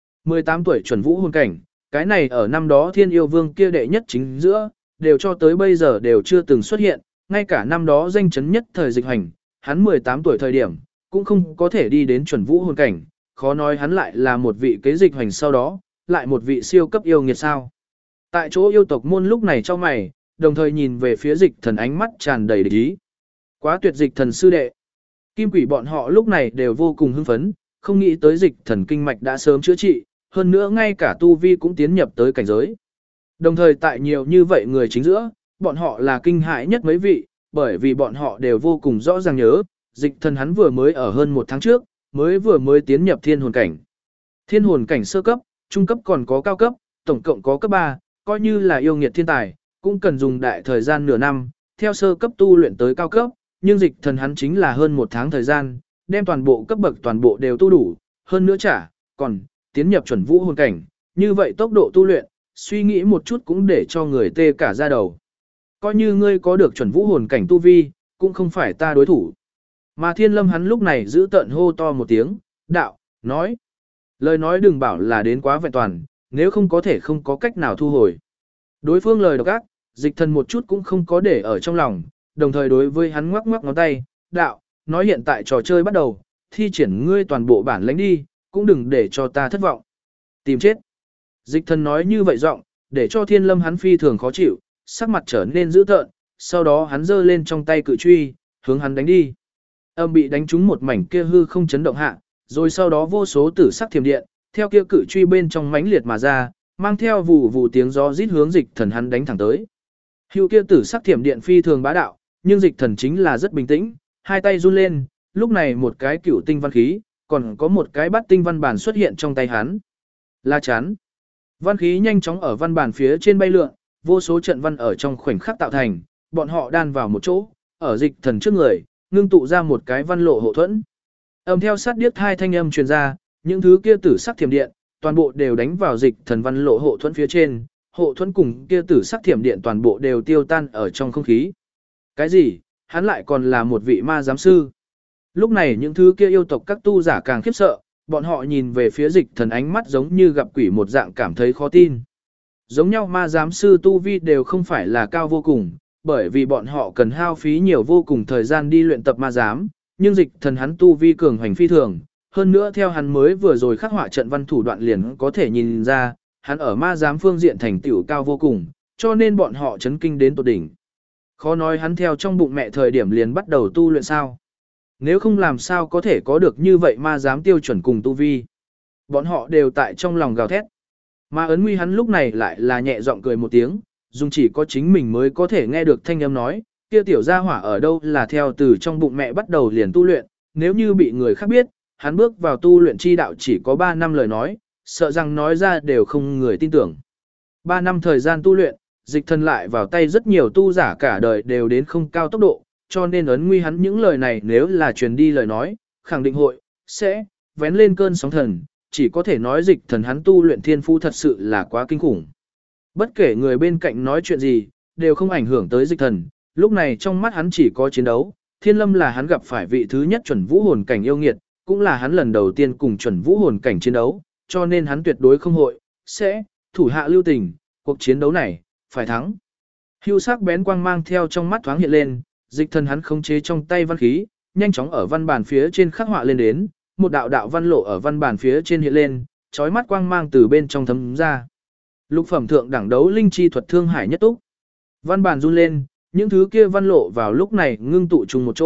18 tuổi chuẩn vũ hồn cảnh, cái này ở năm đó thiên yêu vương kia đệ nhất chính giữa, đều cho tới bây giờ đều chưa từng xuất hiện, ngay cả năm đó danh chấn nhất thời dịch hành, hắn 18 tuổi thời điểm, cũng không có thể đi đến chuẩn vũ hồn cảnh, khó nói hắn lại là một vị kế dịch hành sau đó, lại một vị siêu cấp yêu nghiệt sao. Tại chỗ yêu tộc môn lúc này cho mày, đồng thời nhìn về phía dịch thần ánh mắt tràn đầy địch ý. Quá tuyệt dịch thần sư đệ. Kim quỷ bọn họ lúc này đều vô cùng hưng phấn, không nghĩ tới dịch thần kinh mạch đã sớm chữa trị, hơn nữa ngay cả tu vi cũng tiến nhập tới cảnh giới. Đồng thời tại nhiều như vậy người chính giữa, bọn họ là kinh hãi nhất mấy vị, bởi vì bọn họ đều vô cùng rõ ràng nhớ, dịch thần hắn vừa mới ở hơn một tháng trước, vừa mới tiến nhập thiên hồn cảnh. Thiên hồn cảnh sơ cấp, trung cấp còn có cao cấp, tổng cộng có cấp 3, coi như là yêu nghiệt thiên tài, cũng cần dùng đại thời gian nửa năm, theo sơ cấp tu luyện tới cao cấp, nhưng dịch thần hắn chính là hơn một tháng thời gian, đem toàn bộ cấp bậc toàn bộ đều tu đủ, hơn nữa còn tiến nhập chuẩn vũ hồn cảnh, như vậy tốc độ tu luyện, suy nghĩ một chút cũng để cho người tê cả da đầu. Coi như ngươi có được chuẩn vũ hồn cảnh tu vi, cũng không phải ta đối thủ. Mà thiên lâm hắn lúc này giữ tận hô to một tiếng, đạo, nói. Lời nói đừng bảo là đến quá vẹn toàn, nếu không có thể không có cách nào thu hồi. Đối phương lời độc ác, dịch thần một chút cũng không có để ở trong lòng, đồng thời đối với hắn ngoắc ngoắc ngón tay, đạo, nói hiện tại trò chơi bắt đầu, thi triển ngươi toàn bộ bản lãnh đi, cũng đừng để cho ta thất vọng. Tìm chết. Dịch thần nói như vậy giọng, để cho thiên lâm hắn phi thường khó chịu, sắc mặt trở nên dữ tợn, sau đó hắn giơ lên trong tay cự truy, hướng hắn đánh đi. Âm bị đánh trúng một mảnh kia hư không chấn động hạ, rồi sau đó vô số tử sắc thiểm điện, theo kia cự truy bên trong mãnh liệt mà ra, mang theo vụ vụ tiếng gió rít hướng dịch thần hắn đánh thẳng tới. Hưu kia tử sắc thiểm điện phi thường bá đạo, nhưng dịch thần chính là rất bình tĩnh, hai tay run lên, lúc này một cái cửu tinh văn khí, còn có một cái bát tinh văn bản xuất hiện trong tay hắn. La chắn. Văn khí nhanh chóng ở văn bản phía trên bay lượn, vô số trận văn ở trong khoảnh khắc tạo thành, bọn họ đan vào một chỗ, ở dịch thần trước người, ngưng tụ ra một cái văn lộ hộ thuẫn. Âm theo sát điếc hai thanh âm truyền ra, những thứ kia tử sắc thiểm điện, toàn bộ đều đánh vào dịch thần văn lộ hộ thuẫn phía trên, hộ thuẫn cùng kia tử sắc thiểm điện toàn bộ đều tiêu tan ở trong không khí. Cái gì? Hắn lại còn là một vị ma giám sư. Lúc này những thứ kia yêu tộc các tu giả càng khiếp sợ, bọn họ nhìn về phía dịch thần ánh mắt giống như gặp quỷ một dạng cảm thấy khó tin. Giống nhau ma giám sư tu vi đều không phải là cao vô cùng, bởi vì bọn họ cần hao phí nhiều vô cùng thời gian đi luyện tập ma giám, nhưng dịch thần hắn tu vi cường hành phi thường, hơn nữa theo hắn mới vừa rồi khắc họa trận văn thủ đoạn liền có thể nhìn ra, hắn ở ma giám phương diện thành tựu cao vô cùng, cho nên bọn họ chấn kinh đến tột đỉnh. Khó nói hắn theo trong bụng mẹ thời điểm liền bắt đầu tu luyện sao. Nếu không làm sao có thể có được như vậy ma giám tiêu chuẩn cùng tu vi. Bọn họ đều tại trong lòng gào thét. Mà ấn nguy hắn lúc này lại là nhẹ giọng cười một tiếng, dùng chỉ có chính mình mới có thể nghe được thanh âm nói, kia tiểu gia hỏa ở đâu là theo từ trong bụng mẹ bắt đầu liền tu luyện, nếu như bị người khác biết, hắn bước vào tu luyện chi đạo chỉ có 3 năm lời nói, sợ rằng nói ra đều không người tin tưởng. 3 năm thời gian tu luyện, dịch thần lại vào tay rất nhiều tu giả cả đời đều đến không cao tốc độ, cho nên ấn nguy hắn những lời này nếu là truyền đi lời nói, khẳng định hội, sẽ, vén lên cơn sóng thần, chỉ có thể nói dịch thần hắn tu luyện thiên phú thật sự là quá kinh khủng. Bất kể người bên cạnh nói chuyện gì, đều không ảnh hưởng tới dịch thần, lúc này trong mắt hắn chỉ có chiến đấu, thiên lâm là hắn gặp phải vị thứ nhất chuẩn vũ hồn cảnh yêu nghiệt, cũng là hắn lần đầu tiên cùng chuẩn vũ hồn cảnh chiến đấu, cho nên hắn tuyệt đối không hội, sẽ, thủ hạ lưu tình, cuộc chiến đấu này, phải thắng. Hưu sắc bén quang mang theo trong mắt thoáng hiện lên, dịch thần hắn khống chế trong tay văn khí, nhanh chóng ở văn bản phía trên khắc họa lên đến, một đạo đạo văn lộ ở văn bản phía trên hiện lên, chói mắt quang mang từ bên trong thấm ra. Lục phẩm thượng đẳng đấu linh chi thuật thương hải nhất túc. Văn bản run lên, những thứ kia văn lộ vào lúc này ngưng tụ chung một chỗ,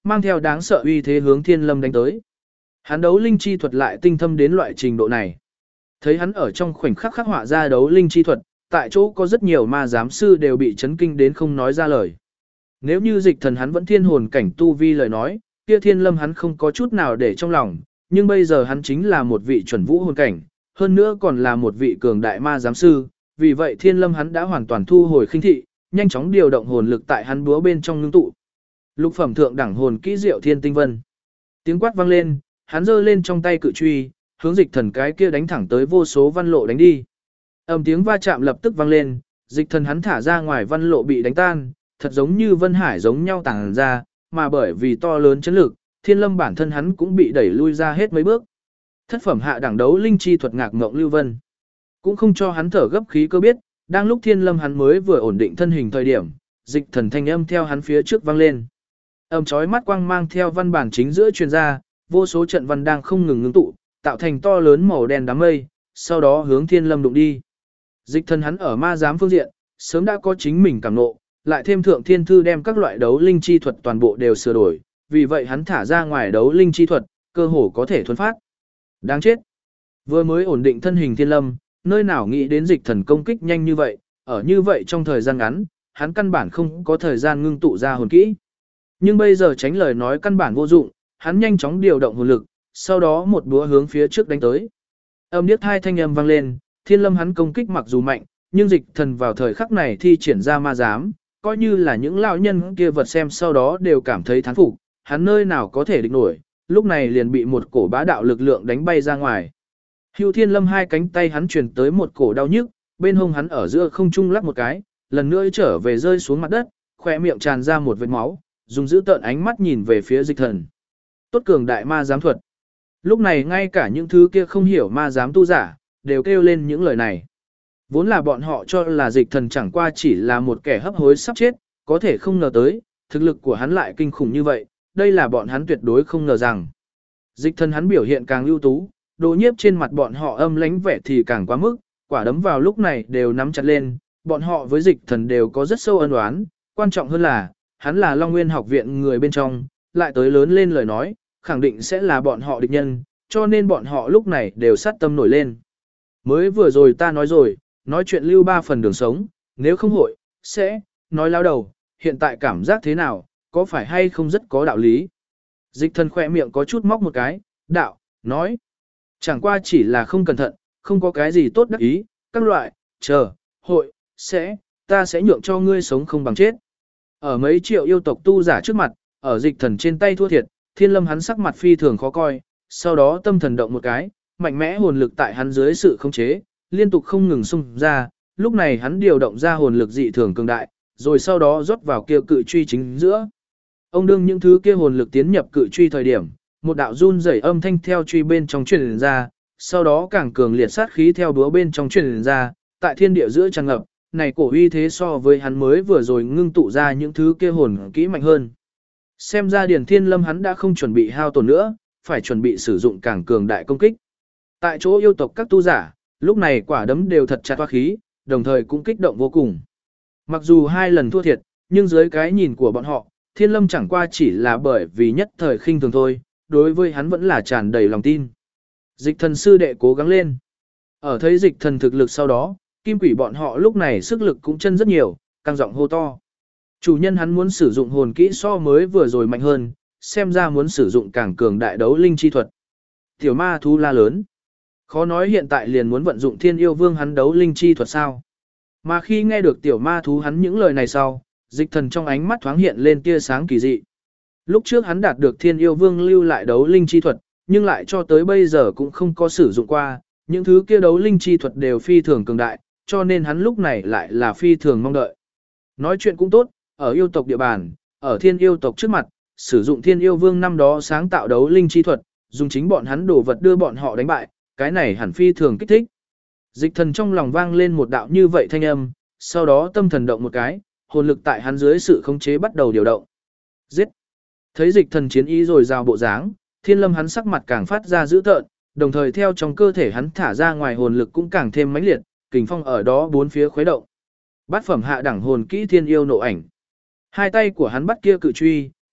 mang theo đáng sợ uy thế hướng Thiên Lâm đánh tới. Hắn đấu linh chi thuật lại tinh thâm đến loại trình độ này. Thấy hắn ở trong khoảnh khắc khắc họa ra đấu linh chi thuật, tại chỗ có rất nhiều ma giám sư đều bị chấn kinh đến không nói ra lời. Nếu như Dịch Thần hắn vẫn thiên hồn cảnh tu vi lời nói, kia Thiên Lâm hắn không có chút nào để trong lòng, nhưng bây giờ hắn chính là một vị chuẩn vũ hồn cảnh, hơn nữa còn là một vị cường đại ma giám sư, vì vậy Thiên Lâm hắn đã hoàn toàn thu hồi khinh thị, nhanh chóng điều động hồn lực tại hắn búa bên trong ngưng tụ. Lục phẩm thượng đẳng hồn kỹ diệu thiên tinh vân. Tiếng quát vang lên, hắn giơ lên trong tay cự truy, hướng Dịch Thần cái kia đánh thẳng tới vô số văn lộ đánh đi. Âm tiếng va chạm lập tức vang lên, Dịch Thần hắn thả ra ngoài văn lộ bị đánh tan, thật giống như vân hải giống nhau tàng ra, mà bởi vì to lớn chấn lực, Thiên Lâm bản thân hắn cũng bị đẩy lui ra hết mấy bước. Thất phẩm hạ đẳng đấu linh chi thuật ngạc ngộng lưu vân, cũng không cho hắn thở gấp khí cơ biết, đang lúc Thiên Lâm hắn mới vừa ổn định thân hình thời điểm, Dịch Thần thanh âm theo hắn phía trước vang lên. Âm chói mắt quang mang theo văn bản chính giữa truyền ra, vô số trận văn đang không ngừng ngưng tụ, tạo thành to lớn màu đen đám mây, sau đó hướng Thiên Lâm đụng đi. Dịch Thần hắn ở ma giám phương diện, sớm đã có chính mình cảm ngộ, lại thêm thượng thiên thư đem các loại đấu linh chi thuật toàn bộ đều sửa đổi, vì vậy hắn thả ra ngoài đấu linh chi thuật, cơ hồ có thể thuần phát. Đáng chết. Vừa mới ổn định thân hình Thiên Lâm, nơi nào nghĩ đến Dịch Thần công kích nhanh như vậy, ở như vậy trong thời gian ngắn, hắn căn bản không có thời gian ngưng tụ ra hồn kỹ. Nhưng bây giờ tránh lời nói căn bản vô dụng, hắn nhanh chóng điều động hồn lực, sau đó một búa hướng phía trước đánh tới. Âm điếc hai thanh âm vang lên, Thiên Lâm hắn công kích mặc dù mạnh, nhưng Dịch Thần vào thời khắc này thi triển ra ma giám, coi như là những lão nhân kia vật xem sau đó đều cảm thấy thán phục, hắn nơi nào có thể địch nổi, lúc này liền bị một cổ bá đạo lực lượng đánh bay ra ngoài. Hưu Thiên Lâm hai cánh tay hắn truyền tới một cổ đau nhức, bên hông hắn ở giữa không trung lắc một cái, lần nữa trở về rơi xuống mặt đất, khỏe miệng tràn ra một vệt máu, dùng dữ tợn ánh mắt nhìn về phía Dịch Thần. Tốt cường đại ma giám thuật. Lúc này ngay cả những thứ kia không hiểu ma giám tu giả, đều kêu lên những lời này. Vốn là bọn họ cho là Dịch Thần chẳng qua chỉ là một kẻ hấp hối sắp chết, có thể không ngờ tới, thực lực của hắn lại kinh khủng như vậy, đây là bọn hắn tuyệt đối không ngờ rằng. Dịch Thần hắn biểu hiện càng ưu tú, đồ nhiếp trên mặt bọn họ âm lãnh vẻ thì càng quá mức, quả đấm vào lúc này đều nắm chặt lên, bọn họ với Dịch Thần đều có rất sâu ân oán, quan trọng hơn là, hắn là Long Nguyên học viện người bên trong, lại tới lớn lên lời nói, khẳng định sẽ là bọn họ địch nhân, cho nên bọn họ lúc này đều sát tâm nổi lên. Mới vừa rồi ta nói rồi, nói chuyện lưu 3 phần đường sống, nếu không hội, sẽ, nói lao đầu, hiện tại cảm giác thế nào, có phải hay không rất có đạo lý. Dịch Thần khỏe miệng có chút móc một cái, đạo, nói, chẳng qua chỉ là không cẩn thận, không có cái gì tốt đắc ý, các loại, chờ, hội, sẽ, ta sẽ nhượng cho ngươi sống không bằng chết. Ở mấy triệu yêu tộc tu giả trước mặt, ở Dịch Thần trên tay thua thiệt, Thiên Lâm hắn sắc mặt phi thường khó coi, sau đó tâm thần động một cái, mạnh mẽ hồn lực tại hắn dưới sự khống chế, liên tục không ngừng xung ra, lúc này hắn điều động ra hồn lực dị thường cường đại, rồi sau đó rót vào kia cự truy chính giữa. Ông đương những thứ kia hồn lực tiến nhập cự truy thời điểm, một đạo run rẩy âm thanh theo truy bên trong truyền ra, sau đó càng cường liệt sát khí theo búa bên trong truyền ra, tại thiên địa giữa tràn ngập, này cổ uy thế so với hắn mới vừa rồi ngưng tụ ra những thứ kia hồn kỹ mạnh hơn. Xem ra Điền Thiên Lâm hắn đã không chuẩn bị hao tổn nữa, phải chuẩn bị sử dụng càng cường đại công kích. Tại chỗ yêu tộc các tu giả, lúc này quả đấm đều thật chặt hoa khí, đồng thời cũng kích động vô cùng. Mặc dù 2 lần thua thiệt, nhưng dưới cái nhìn của bọn họ, Thiên Lâm chẳng qua chỉ là bởi vì nhất thời khinh thường thôi, đối với hắn vẫn là tràn đầy lòng tin. Dịch Thần sư đệ cố gắng lên. Ở thấy Dịch Thần thực lực sau đó, kim quỷ bọn họ lúc này sức lực cũng chân rất nhiều, căng giọng hô to. Chủ nhân hắn muốn sử dụng hồn kỹ so mới vừa rồi mạnh hơn, xem ra muốn sử dụng càng cường đại đấu linh chi thuật. Tiểu ma thú la lớn. Khó nói hiện tại liền muốn vận dụng Thiên Yêu Vương hắn đấu linh chi thuật sao. Mà khi nghe được tiểu ma thú hắn những lời này sau, Dịch Thần trong ánh mắt thoáng hiện lên tia sáng kỳ dị. Lúc trước hắn đạt được Thiên Yêu Vương lưu lại đấu linh chi thuật, nhưng lại cho tới bây giờ cũng không có sử dụng qua, những thứ kia đấu linh chi thuật đều phi thường cường đại, cho nên hắn lúc này lại là phi thường mong đợi. Nói chuyện cũng tốt, ở yêu tộc địa bàn, ở thiên yêu tộc trước mặt, sử dụng Thiên Yêu Vương năm đó sáng tạo đấu linh chi thuật, dùng chính bọn hắn đồ vật đưa bọn họ đánh bại, cái này hẳn phi thường kích thích. Dịch Thần trong lòng vang lên một đạo như vậy thanh âm, sau đó tâm thần động một cái, hồn lực tại hắn dưới sự khống chế bắt đầu điều động. Giết! Thấy Dịch Thần chiến ý rồi rào bộ dáng, Thiên Lâm hắn sắc mặt càng phát ra dữ tợn, đồng thời theo trong cơ thể hắn thả ra ngoài hồn lực cũng càng thêm mãnh liệt, kình phong ở đó bốn phía khuấy động. Bát phẩm hạ đẳng hồn kỹ Thiên Yêu nộ ảnh. Hai tay của hắn bắt kia cự truy,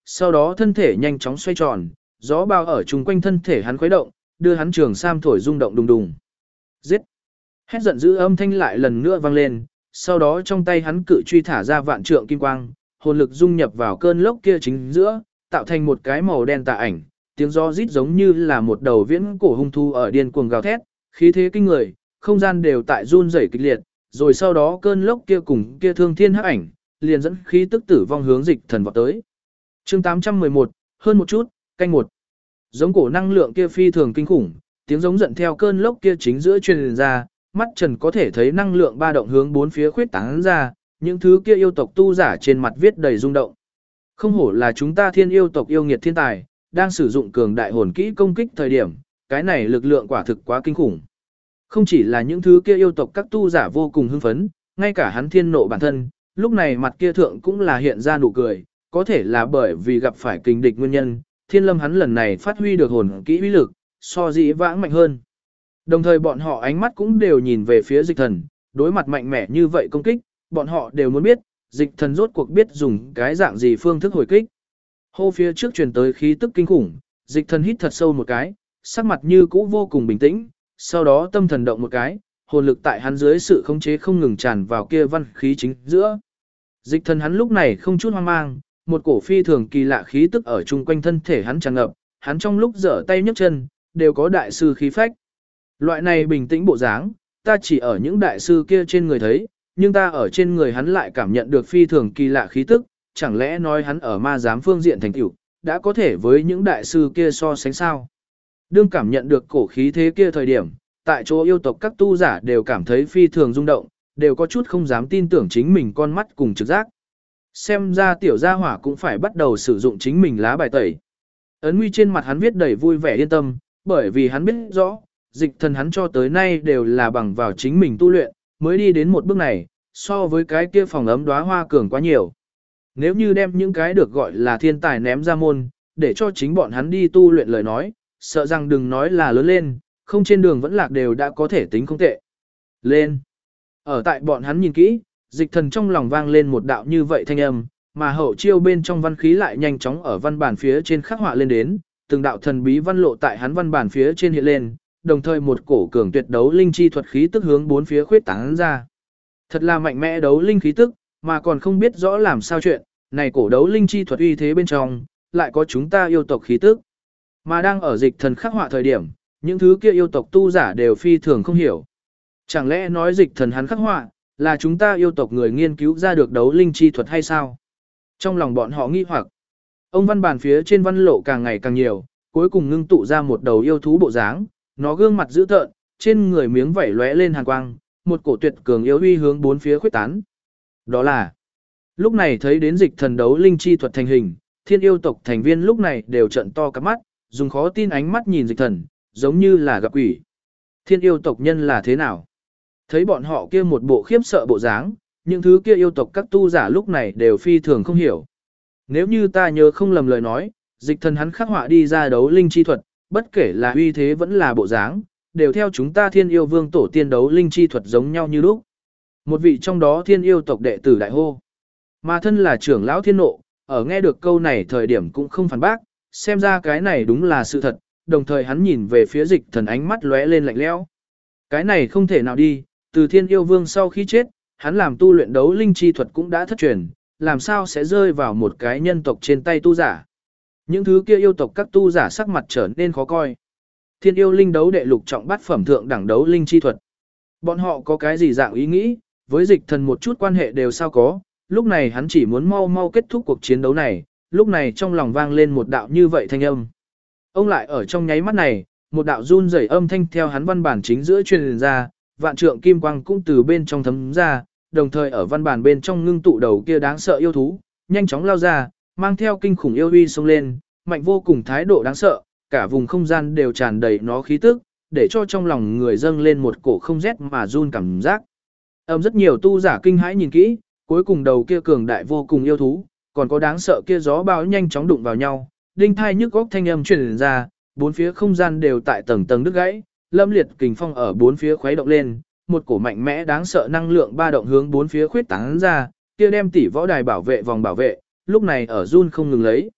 sau đó thân thể nhanh chóng xoay tròn, gió bao ở chung quanh thân thể hắn khuấy động, đưa hắn trường sam thổi rung động đùng đùng. Giết! Hét giận dữ âm thanh lại lần nữa vang lên, sau đó trong tay hắn cự truy thả ra vạn trượng kim quang, hồn lực dung nhập vào cơn lốc kia chính giữa, tạo thành một cái màu đen tà ảnh, tiếng gió rít giống như là một đầu viễn cổ hung thú ở điên cuồng gào thét, khí thế kinh người, không gian đều tại run rẩy kịch liệt, rồi sau đó cơn lốc kia cùng kia thương thiên hắc ảnh, liền dẫn khí tức tử vong hướng Dịch Thần vọt tới. Chương 811, hơn một chút, canh một. Giống cổ năng lượng kia phi thường kinh khủng, tiếng giống giận theo cơn lốc kia chính giữa truyền ra, mắt Trần có thể thấy năng lượng ba động hướng bốn phía khuyết tán ra, những thứ kia yêu tộc tu giả trên mặt viết đầy rung động. Không hổ là chúng ta thiên yêu tộc yêu nghiệt thiên tài, đang sử dụng cường đại hồn kỹ công kích thời điểm, cái này lực lượng quả thực quá kinh khủng. Không chỉ là những thứ kia yêu tộc các tu giả vô cùng hưng phấn, ngay cả hắn thiên nộ bản thân, lúc này mặt kia thượng cũng là hiện ra nụ cười, có thể là bởi vì gặp phải kình địch nguyên nhân, thiên lâm hắn lần này phát huy được hồn kỹ uy lực, so dĩ vãng mạnh hơn. Đồng thời bọn họ ánh mắt cũng đều nhìn về phía Dịch Thần, đối mặt mạnh mẽ như vậy công kích, bọn họ đều muốn biết, Dịch Thần rốt cuộc biết dùng cái dạng gì phương thức hồi kích. Hô phía trước truyền tới khí tức kinh khủng, Dịch Thần hít thật sâu một cái, sắc mặt như cũ vô cùng bình tĩnh, sau đó tâm thần động một cái, hồn lực tại hắn dưới sự khống chế không ngừng tràn vào kia văn khí chính giữa. Dịch Thần hắn lúc này không chút hoang mang, một cổ phi thường kỳ lạ khí tức ở chung quanh thân thể hắn tràn ngập, hắn trong lúc giở tay nhấc chân, đều có đại sư khí phách. Loại này bình tĩnh bộ dáng, ta chỉ ở những đại sư kia trên người thấy, nhưng ta ở trên người hắn lại cảm nhận được phi thường kỳ lạ khí tức, chẳng lẽ nói hắn ở ma giám phương diện thành tựu, đã có thể với những đại sư kia so sánh sao? Đương cảm nhận được cổ khí thế kia thời điểm, tại chỗ yêu tộc các tu giả đều cảm thấy phi thường rung động, đều có chút không dám tin tưởng chính mình con mắt cùng trực giác. Xem ra tiểu gia hỏa cũng phải bắt đầu sử dụng chính mình lá bài tẩy. Ấn nguy trên mặt hắn viết đầy vui vẻ yên tâm, bởi vì hắn biết rõ, Dịch Thần hắn cho tới nay đều là bằng vào chính mình tu luyện, mới đi đến một bước này, so với cái kia phòng ấm đóa hoa cường quá nhiều. Nếu như đem những cái được gọi là thiên tài ném ra môn, để cho chính bọn hắn đi tu luyện lời nói, sợ rằng đừng nói là lớn lên, không trên đường vẫn lạc đều đã có thể tính không tệ. Lên! Ở tại bọn hắn nhìn kỹ, Dịch Thần trong lòng vang lên một đạo như vậy thanh âm, mà hậu chiêu bên trong văn khí lại nhanh chóng ở văn bản phía trên khắc họa lên đến, từng đạo thần bí văn lộ tại hắn văn bản phía trên hiện lên, đồng thời một cổ cường tuyệt đấu linh chi thuật khí tức hướng bốn phía khuyết tán ra. Thật là mạnh mẽ đấu linh khí tức, mà còn không biết rõ làm sao chuyện, này cổ đấu linh chi thuật uy thế bên trong, lại có chúng ta yêu tộc khí tức. Mà đang ở Dịch Thần khắc họa thời điểm, những thứ kia yêu tộc tu giả đều phi thường không hiểu. Chẳng lẽ nói Dịch Thần hắn khắc họa, là chúng ta yêu tộc người nghiên cứu ra được đấu linh chi thuật hay sao? Trong lòng bọn họ nghi hoặc, ông văn bản phía trên văn lộ càng ngày càng nhiều, cuối cùng ngưng tụ ra một đầu yêu thú bộ dáng, nó gương mặt dữ tợn, trên người miếng vảy lóe lên hàn quang, một cổ tuyệt cường yếu uy hướng bốn phía khuếch tán. Đó là, lúc này thấy đến Dịch Thần đấu linh chi thuật thành hình, thiên yêu tộc thành viên lúc này đều trợn to cả mắt, dùng khó tin ánh mắt nhìn Dịch Thần, giống như là gặp quỷ. Thiên yêu tộc nhân là thế nào? Thấy bọn họ kia một bộ khiếp sợ bộ dáng, những thứ kia yêu tộc các tu giả lúc này đều phi thường không hiểu. Nếu như ta nhớ không lầm lời nói, Dịch Thần hắn khắc họa đi ra đấu linh chi thuật, bất kể là uy thế vẫn là bộ dáng, đều theo chúng ta thiên yêu vương tổ tiên đấu linh chi thuật giống nhau như lúc. Một vị trong đó thiên yêu tộc đệ tử đại hô. Mà thân là trưởng lão thiên nộ, ở nghe được câu này thời điểm cũng không phản bác, xem ra cái này đúng là sự thật, đồng thời hắn nhìn về phía Dịch Thần ánh mắt lóe lên lạnh lẽo. Cái này không thể nào đi, từ thiên yêu vương sau khi chết, hắn làm tu luyện đấu linh chi thuật cũng đã thất truyền, làm sao sẽ rơi vào một cái nhân tộc trên tay tu giả. Những thứ kia yêu tộc các tu giả sắc mặt trở nên khó coi. Thiên yêu linh đấu đệ lục trọng bát phẩm thượng đẳng đấu linh chi thuật. Bọn họ có cái gì dạng ý nghĩ, với Dịch Thần một chút quan hệ đều sao có, lúc này hắn chỉ muốn mau mau kết thúc cuộc chiến đấu này, lúc này trong lòng vang lên một đạo như vậy thanh âm. Ông lại ở trong nháy mắt này, một đạo run rẩy âm thanh theo hắn văn bản chính giữa truyền ra, vạn trượng kim quang cũng từ bên trong thấm ra, đồng thời ở văn bản bên trong ngưng tụ đầu kia đáng sợ yêu thú, nhanh chóng lao ra, mang theo kinh khủng yêu uy xông lên, mạnh vô cùng thái độ đáng sợ, cả vùng không gian đều tràn đầy nó khí tức, để cho trong lòng người dâng lên một cổ không rét mà run cảm giác. Rất nhiều tu giả kinh hãi nhìn kỹ, cuối cùng đầu kia cường đại vô cùng yêu thú, còn có đáng sợ kia gió bão nhanh chóng đụng vào nhau, đinh thai nhức góc thanh âm truyền ra, bốn phía không gian đều tại tầng tầng đứt gãy, lâm liệt kình phong ở bốn phía khuấy động lên, một cổ mạnh mẽ đáng sợ năng lượng ba động hướng bốn phía khuyết tán ra, kia đem tỷ võ đài bảo vệ vòng bảo vệ, lúc này ở run không ngừng lấy.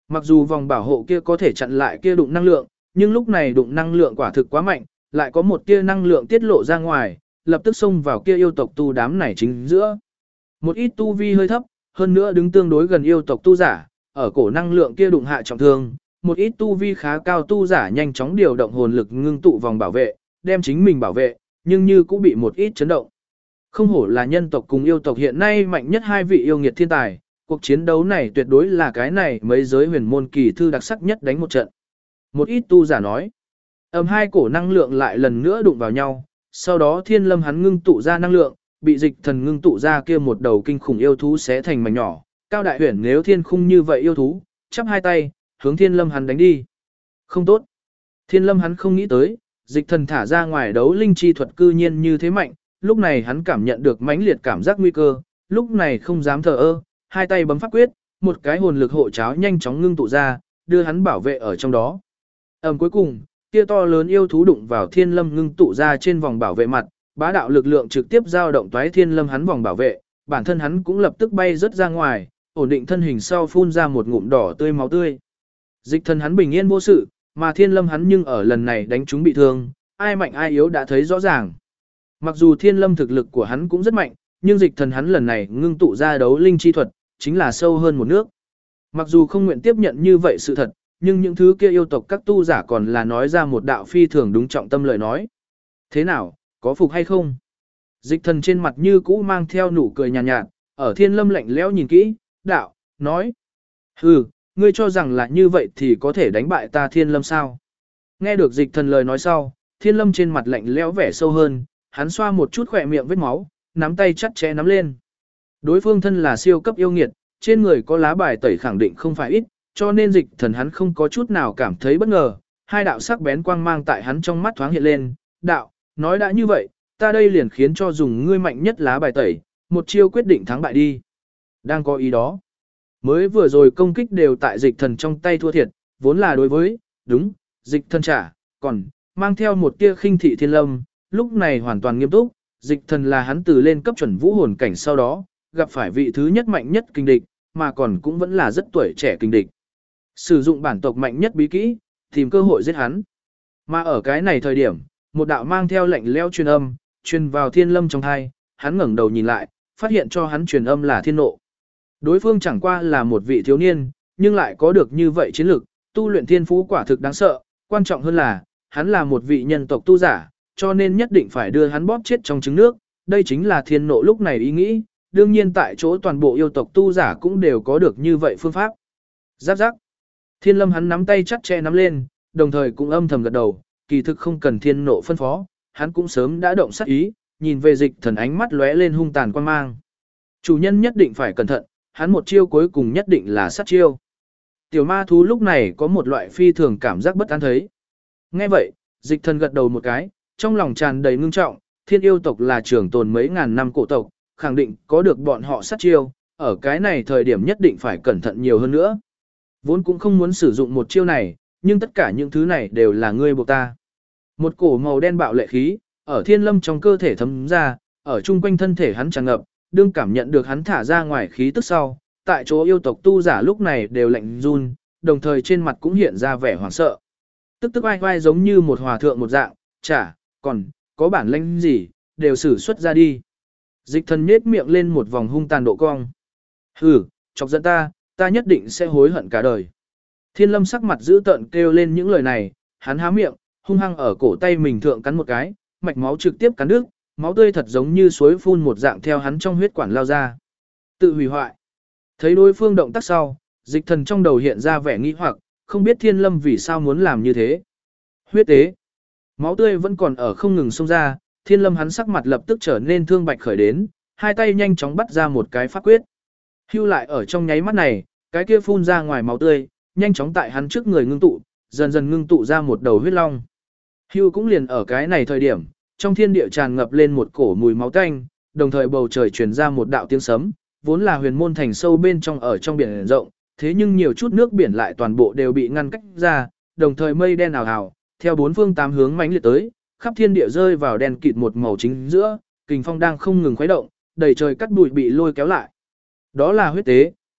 Mặc dù vòng bảo hộ kia có thể chặn lại kia đụng năng lượng, nhưng lúc này đụng năng lượng quả thực quá mạnh, lại có một tia năng lượng tiết lộ ra ngoài, lập tức xông vào kia yêu tộc tu đám này chính giữa. Một ít tu vi hơi thấp, hơn nữa đứng tương đối gần yêu tộc tu giả, ở cổ năng lượng kia đụng hạ trọng thương, một ít tu vi khá cao tu giả nhanh chóng điều động hồn lực ngưng tụ vòng bảo vệ, đem chính mình bảo vệ, nhưng như cũng bị một ít chấn động. Không hổ là nhân tộc cùng yêu tộc hiện nay mạnh nhất hai vị yêu nghiệt thiên tài, cuộc chiến đấu này tuyệt đối là cái này mấy giới huyền môn kỳ thư đặc sắc nhất đánh một trận. Một ít tu giả nói, hai cổ năng lượng lại lần nữa đụng vào nhau, sau đó Thiên Lâm hắn ngưng tụ ra năng lượng, bị Dịch Thần ngưng tụ ra kia một đầu kinh khủng yêu thú xé thành mảnh nhỏ, Cao Đại Huyền nếu thiên khung như vậy yêu thú, chắp hai tay, hướng Thiên Lâm hắn đánh đi. Không tốt. Thiên Lâm hắn không nghĩ tới, Dịch Thần thả ra ngoài đấu linh chi thuật cư nhiên như thế mạnh, lúc này hắn cảm nhận được mãnh liệt cảm giác nguy cơ, lúc này không dám thờ ơ, hai tay bấm pháp quyết, một cái hồn lực hộ cháo nhanh chóng ngưng tụ ra, đưa hắn bảo vệ ở trong đó. Cuối cùng, kia to lớn yêu thú đụng vào Thiên Lâm ngưng tụ ra trên vòng bảo vệ mặt, bá đạo lực lượng trực tiếp dao động toái Thiên Lâm hắn vòng bảo vệ, bản thân hắn cũng lập tức bay rất ra ngoài, ổn định thân hình sau phun ra một ngụm đỏ tươi máu tươi. Dịch Thần hắn bình yên vô sự, mà Thiên Lâm hắn nhưng ở lần này đánh chúng bị thương, ai mạnh ai yếu đã thấy rõ ràng. Mặc dù Thiên Lâm thực lực của hắn cũng rất mạnh, nhưng Dịch Thần hắn lần này ngưng tụ ra đấu linh chi thuật, chính là sâu hơn một nước. Mặc dù không nguyện tiếp nhận như vậy sự thật, nhưng những thứ kia yêu tộc các tu giả còn là nói ra một đạo phi thường đúng trọng tâm lời nói. Thế nào, có phục hay không? Dịch Thần trên mặt như cũ mang theo nụ cười nhàn nhạt, ở Thiên Lâm lạnh lẽo nhìn kỹ, đạo, nói. Hừ, ngươi cho rằng là như vậy thì có thể đánh bại ta Thiên Lâm sao? Nghe được Dịch Thần lời nói sau, Thiên Lâm trên mặt lạnh lẽo vẻ sâu hơn, hắn xoa một chút khỏe miệng vết máu, nắm tay chặt chẽ nắm lên. Đối phương thân là siêu cấp yêu nghiệt, trên người có lá bài tẩy khẳng định không phải ít, cho nên Dịch Thần hắn không có chút nào cảm thấy bất ngờ, hai đạo sắc bén quang mang tại hắn trong mắt thoáng hiện lên, đạo, nói đã như vậy, ta đây liền khiến cho dùng ngươi mạnh nhất lá bài tẩy, một chiêu quyết định thắng bại đi. Đang có ý đó. Mới vừa rồi công kích đều tại Dịch Thần trong tay thua thiệt, vốn là đối với, đúng, Dịch Thần trả, còn, mang theo một tia khinh thị Thiên Lâm, lúc này hoàn toàn nghiêm túc, Dịch Thần là hắn từ lên cấp chuẩn vũ hồn cảnh sau đó, gặp phải vị thứ nhất mạnh nhất kinh địch, mà còn cũng vẫn là rất tuổi trẻ kinh địch. Sử dụng bản tộc mạnh nhất bí kỹ, tìm cơ hội giết hắn. Mà ở cái này thời điểm, một đạo mang theo lệnh leo truyền âm, truyền vào Thiên Lâm trong tai, hắn ngẩng đầu nhìn lại, phát hiện cho hắn truyền âm là Thiên Nộ. Đối phương chẳng qua là một vị thiếu niên, nhưng lại có được như vậy chiến lực, tu luyện thiên phú quả thực đáng sợ, quan trọng hơn là, hắn là một vị nhân tộc tu giả, cho nên nhất định phải đưa hắn bóp chết trong trứng nước, đây chính là Thiên Nộ lúc này ý nghĩ, đương nhiên tại chỗ toàn bộ yêu tộc tu giả cũng đều có được như vậy phương pháp. Giáp giáp. Thiên Lâm hắn nắm tay chặt chẽ nắm lên, đồng thời cũng âm thầm gật đầu, kỳ thực không cần Thiên Nộ phân phó, hắn cũng sớm đã động sát ý, nhìn về Dịch Thần ánh mắt lóe lên hung tàn quan mang. Chủ nhân nhất định phải cẩn thận, hắn một chiêu cuối cùng nhất định là sát chiêu. Tiểu ma thú lúc này có một loại phi thường cảm giác bất an thấy. Nghe vậy, Dịch Thần gật đầu một cái, trong lòng tràn đầy ngưng trọng, thiên yêu tộc là trường tồn mấy ngàn năm cổ tộc, khẳng định có được bọn họ sát chiêu, ở cái này thời điểm nhất định phải cẩn thận nhiều hơn nữa. Vốn cũng không muốn sử dụng một chiêu này, nhưng tất cả những thứ này đều là ngươi buộc ta. Một cổ màu đen bạo lệ khí, ở Thiên Lâm trong cơ thể thấm ra, ở chung quanh thân thể hắn tràn ngập, đương cảm nhận được hắn thả ra ngoài khí tức sau, tại chỗ yêu tộc tu giả lúc này đều lạnh run, đồng thời trên mặt cũng hiện ra vẻ hoảng sợ. Tức tức ai vai giống như một hòa thượng một dạng, chả, còn, có bản lĩnh gì, đều sử xuất ra đi. Dịch Thần nhếch miệng lên một vòng hung tàn độ cong. Hừ, chọc giận ta nhất định sẽ hối hận cả đời. Thiên Lâm sắc mặt dữ tợn kêu lên những lời này, hắn há miệng, hung hăng ở cổ tay mình thượng cắn một cái, mạch máu trực tiếp cắn đứt, máu tươi thật giống như suối phun một dạng theo hắn trong huyết quản lao ra. Tự hủy hoại. Thấy đối phương động tác sau, Dịch Thần trong đầu hiện ra vẻ nghi hoặc, không biết Thiên Lâm vì sao muốn làm như thế. Huyết tế. Máu tươi vẫn còn ở không ngừng xông ra, Thiên Lâm hắn sắc mặt lập tức trở nên thương bạch khởi đến, hai tay nhanh chóng bắt ra một cái pháp quyết. Hưu lại ở trong nháy mắt này, cái kia phun ra ngoài máu tươi, nhanh chóng tại hắn trước người ngưng tụ, dần dần ngưng tụ ra một đầu huyết long. Hưu cũng liền ở cái này thời điểm, trong thiên địa tràn ngập lên một cổ mùi máu tanh, đồng thời bầu trời truyền ra một đạo tiếng sấm, vốn là huyền môn thành sâu bên trong ở trong biển rộng, thế nhưng nhiều chút nước biển lại toàn bộ đều bị ngăn cách ra, đồng thời mây đen ảo ảo, theo bốn phương tám hướng mãnh liệt tới, khắp thiên địa rơi vào đen kịt một màu chính giữa, kình phong đang không ngừng khuấy động, đầy trời cắt bụi bị lôi kéo lại. Đó là huyết tế,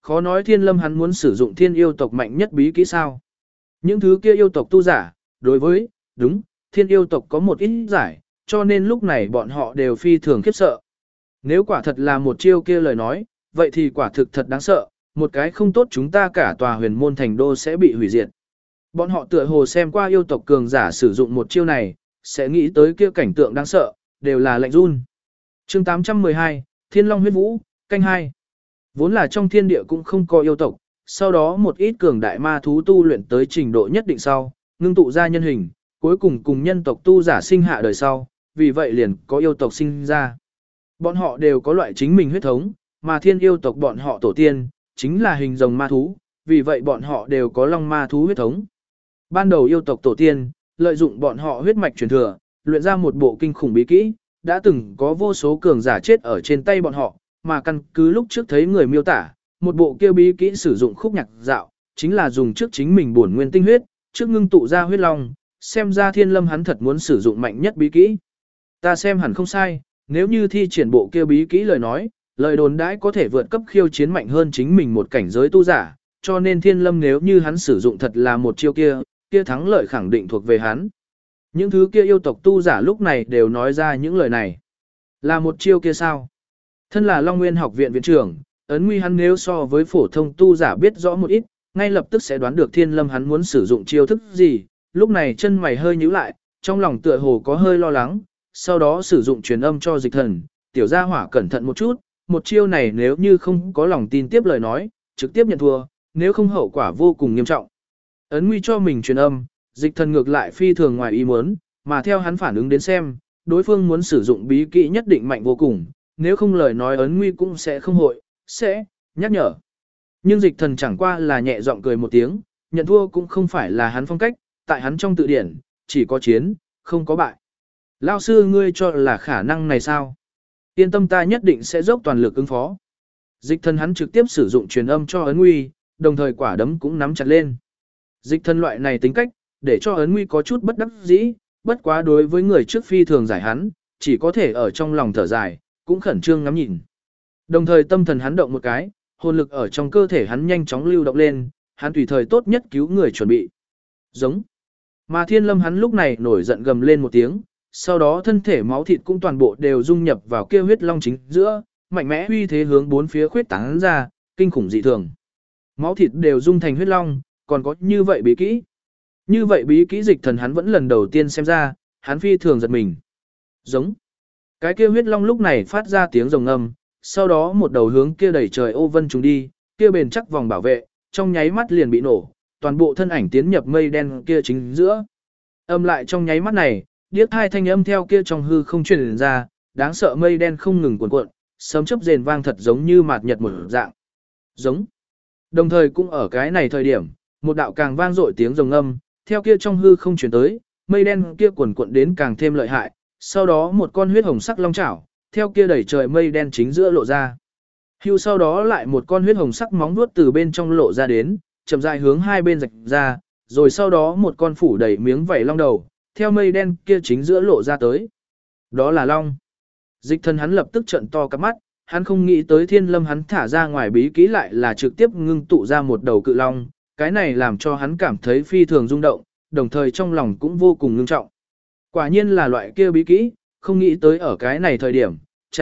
khó nói Thiên Lâm hắn muốn sử dụng thiên yêu tộc mạnh nhất bí kỹ sao. Những thứ kia yêu tộc tu giả, đối với, đúng, thiên yêu tộc có một ít giải, cho nên lúc này bọn họ đều phi thường khiếp sợ. Nếu quả thật là một chiêu kia lời nói, vậy thì quả thực thật đáng sợ, một cái không tốt chúng ta cả tòa huyền môn thành đô sẽ bị hủy diệt. Bọn họ tựa hồ xem qua yêu tộc cường giả sử dụng một chiêu này, sẽ nghĩ tới kia cảnh tượng đáng sợ, đều là lạnh run. Chương 812, Thiên Long huyết vũ, canh 2. Vốn là trong thiên địa cũng không có yêu tộc, sau đó một ít cường đại ma thú tu luyện tới trình độ nhất định sau, ngưng tụ ra nhân hình, cuối cùng cùng nhân tộc tu giả sinh hạ đời sau, vì vậy liền có yêu tộc sinh ra. Bọn họ đều có loại chính mình huyết thống, mà thiên yêu tộc bọn họ tổ tiên, chính là hình rồng ma thú, vì vậy bọn họ đều có long ma thú huyết thống. Ban đầu yêu tộc tổ tiên, lợi dụng bọn họ huyết mạch truyền thừa, luyện ra một bộ kinh khủng bí kỹ, đã từng có vô số cường giả chết ở trên tay bọn họ, mà căn cứ lúc trước thấy người miêu tả, một bộ kia bí kỹ sử dụng khúc nhạc dạo, chính là dùng trước chính mình bổn nguyên tinh huyết, trước ngưng tụ ra huyết long, xem ra Thiên Lâm hắn thật muốn sử dụng mạnh nhất bí kỹ. Ta xem hẳn không sai, nếu như thi triển bộ kia bí kỹ lời nói, lời đồn đãi có thể vượt cấp khiêu chiến mạnh hơn chính mình một cảnh giới tu giả, cho nên Thiên Lâm nếu như hắn sử dụng thật là một chiêu kia, kia thắng lợi khẳng định thuộc về hắn. Những thứ kia yêu tộc tu giả lúc này đều nói ra những lời này. Là một chiêu kia sao? Thân là Long Nguyên học viện viện trưởng, Ấn Nguy hắn nếu so với phổ thông tu giả biết rõ một ít, ngay lập tức sẽ đoán được Thiên Lâm hắn muốn sử dụng chiêu thức gì, lúc này chân mày hơi nhíu lại, trong lòng tựa hồ có hơi lo lắng, sau đó sử dụng truyền âm cho Dịch Thần, tiểu gia hỏa cẩn thận một chút, một chiêu này nếu như không có lòng tin tiếp lời nói, trực tiếp nhận thua, nếu không hậu quả vô cùng nghiêm trọng. Ấn Nguy cho mình truyền âm, Dịch Thần ngược lại phi thường ngoài ý muốn, mà theo hắn phản ứng đến xem, đối phương muốn sử dụng bí kỹ nhất định mạnh vô cùng, nếu không lời nói Ấn Nguy cũng sẽ không hội, sẽ nhắc nhở. Nhưng Dịch Thần chẳng qua là nhẹ giọng cười một tiếng, nhận thua cũng không phải là hắn phong cách, tại hắn trong tự điển, chỉ có chiến, không có bại. Lao sư ngươi cho là khả năng này sao? Yên tâm ta nhất định sẽ dốc toàn lực ứng phó. Dịch Thần hắn trực tiếp sử dụng truyền âm cho Ấn Nguy, đồng thời quả đấm cũng nắm chặt lên. Dịch Thần loại này tính cách, để cho Ấn Nguy có chút bất đắc dĩ, bất quá đối với người trước phi thường giải hắn, chỉ có thể ở trong lòng thở dài, cũng khẩn trương ngắm nhìn. Đồng thời tâm thần hắn động một cái, hồn lực ở trong cơ thể hắn nhanh chóng lưu động lên, hắn tùy thời tốt nhất cứu người chuẩn bị. Giống. Mà Thiên Lâm hắn lúc này nổi giận gầm lên một tiếng, sau đó thân thể máu thịt cũng toàn bộ đều dung nhập vào kia huyết long chính giữa, mạnh mẽ uy thế hướng bốn phía khuyết tán ra, kinh khủng dị thường. Máu thịt đều dung thành huyết long, còn có như vậy bí kỹ. Như vậy bí kỹ Dịch Thần hắn vẫn lần đầu tiên xem ra, hắn phi thường giật mình. Giống. Cái kia huyết long lúc này phát ra tiếng rồng ngâm, sau đó một đầu hướng kia đẩy trời ô vân trùng đi, kia bền chắc vòng bảo vệ, trong nháy mắt liền bị nổ, toàn bộ thân ảnh tiến nhập mây đen kia chính giữa. Âm lại trong nháy mắt này, điếc hai thanh âm theo kia trong hư không truyền ra, đáng sợ mây đen không ngừng cuộn cuộn, sấm chớp rền vang thật giống như mạt nhật một dạng. Giống. Đồng thời cũng ở cái này thời điểm, một đạo càng vang dội tiếng rồng âm, theo kia trong hư không truyền tới, mây đen kia cuộn cuộn đến càng thêm lợi hại, sau đó một con huyết hồng sắc long chảo, theo kia đẩy trời mây đen chính giữa lộ ra. Hưu sau đó lại một con huyết hồng sắc móng vuốt từ bên trong lộ ra đến, chậm rãi hướng hai bên rạch ra, rồi sau đó một con phủ đầy miếng vảy long đầu, theo mây đen kia chính giữa lộ ra tới. Đó là long. Dịch Thần hắn lập tức trợn to cặp mắt, hắn không nghĩ tới Thiên Lâm hắn thả ra ngoài bí kỹ lại là trực tiếp ngưng tụ ra một đầu cự long, cái này làm cho hắn cảm thấy phi thường rung động, đồng thời trong lòng cũng vô cùng ngưng trọng. Quả nhiên là loại kia bí kỹ, không nghĩ tới ở cái này thời điểm,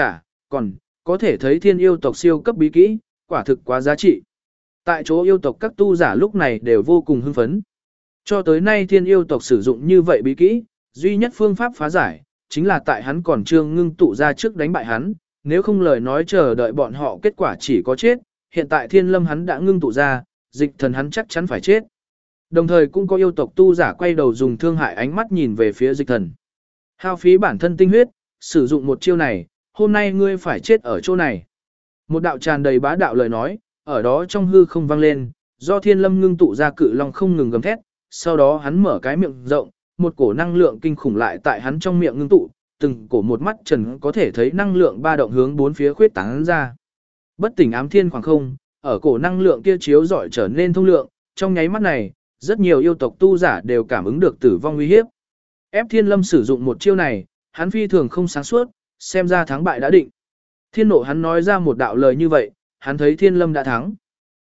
còn có thể thấy thiên yêu tộc siêu cấp bí kỹ, quả thực quá giá trị. Tại chỗ yêu tộc các tu giả lúc này đều vô cùng hưng phấn. Cho tới nay thiên yêu tộc sử dụng như vậy bí kỹ, duy nhất phương pháp phá giải, chính là tại hắn còn chưa ngưng tụ ra trước đánh bại hắn, nếu không lời nói chờ đợi bọn họ kết quả chỉ có chết, hiện tại Thiên Lâm hắn đã ngưng tụ ra, Dịch Thần hắn chắc chắn phải chết. Đồng thời cũng có yêu tộc tu giả quay đầu dùng thương hại ánh mắt nhìn về phía Dịch Thần. Hao phí bản thân tinh huyết, sử dụng một chiêu này, hôm nay ngươi phải chết ở chỗ này. Một đạo tràn đầy bá đạo lời nói, ở đó trong hư không vang lên, do Thiên Lâm ngưng tụ ra cự long không ngừng gầm thét, sau đó hắn mở cái miệng rộng, một cổ năng lượng kinh khủng lại tại hắn trong miệng ngưng tụ, từng cổ một mắt trần có thể thấy năng lượng ba động hướng bốn phía khuyết tán ra. Bất tỉnh ám thiên khoảng không, ở cổ năng lượng kia chiếu rọi trở nên thông lượng, trong nháy mắt này, rất nhiều yêu tộc tu giả đều cảm ứng được tử vong nguy hiếp. Ép Thiên Lâm sử dụng một chiêu này, hắn phi thường không sáng suốt, xem ra thắng bại đã định. Thiên nộ hắn nói ra một đạo lời như vậy, hắn thấy Thiên Lâm đã thắng.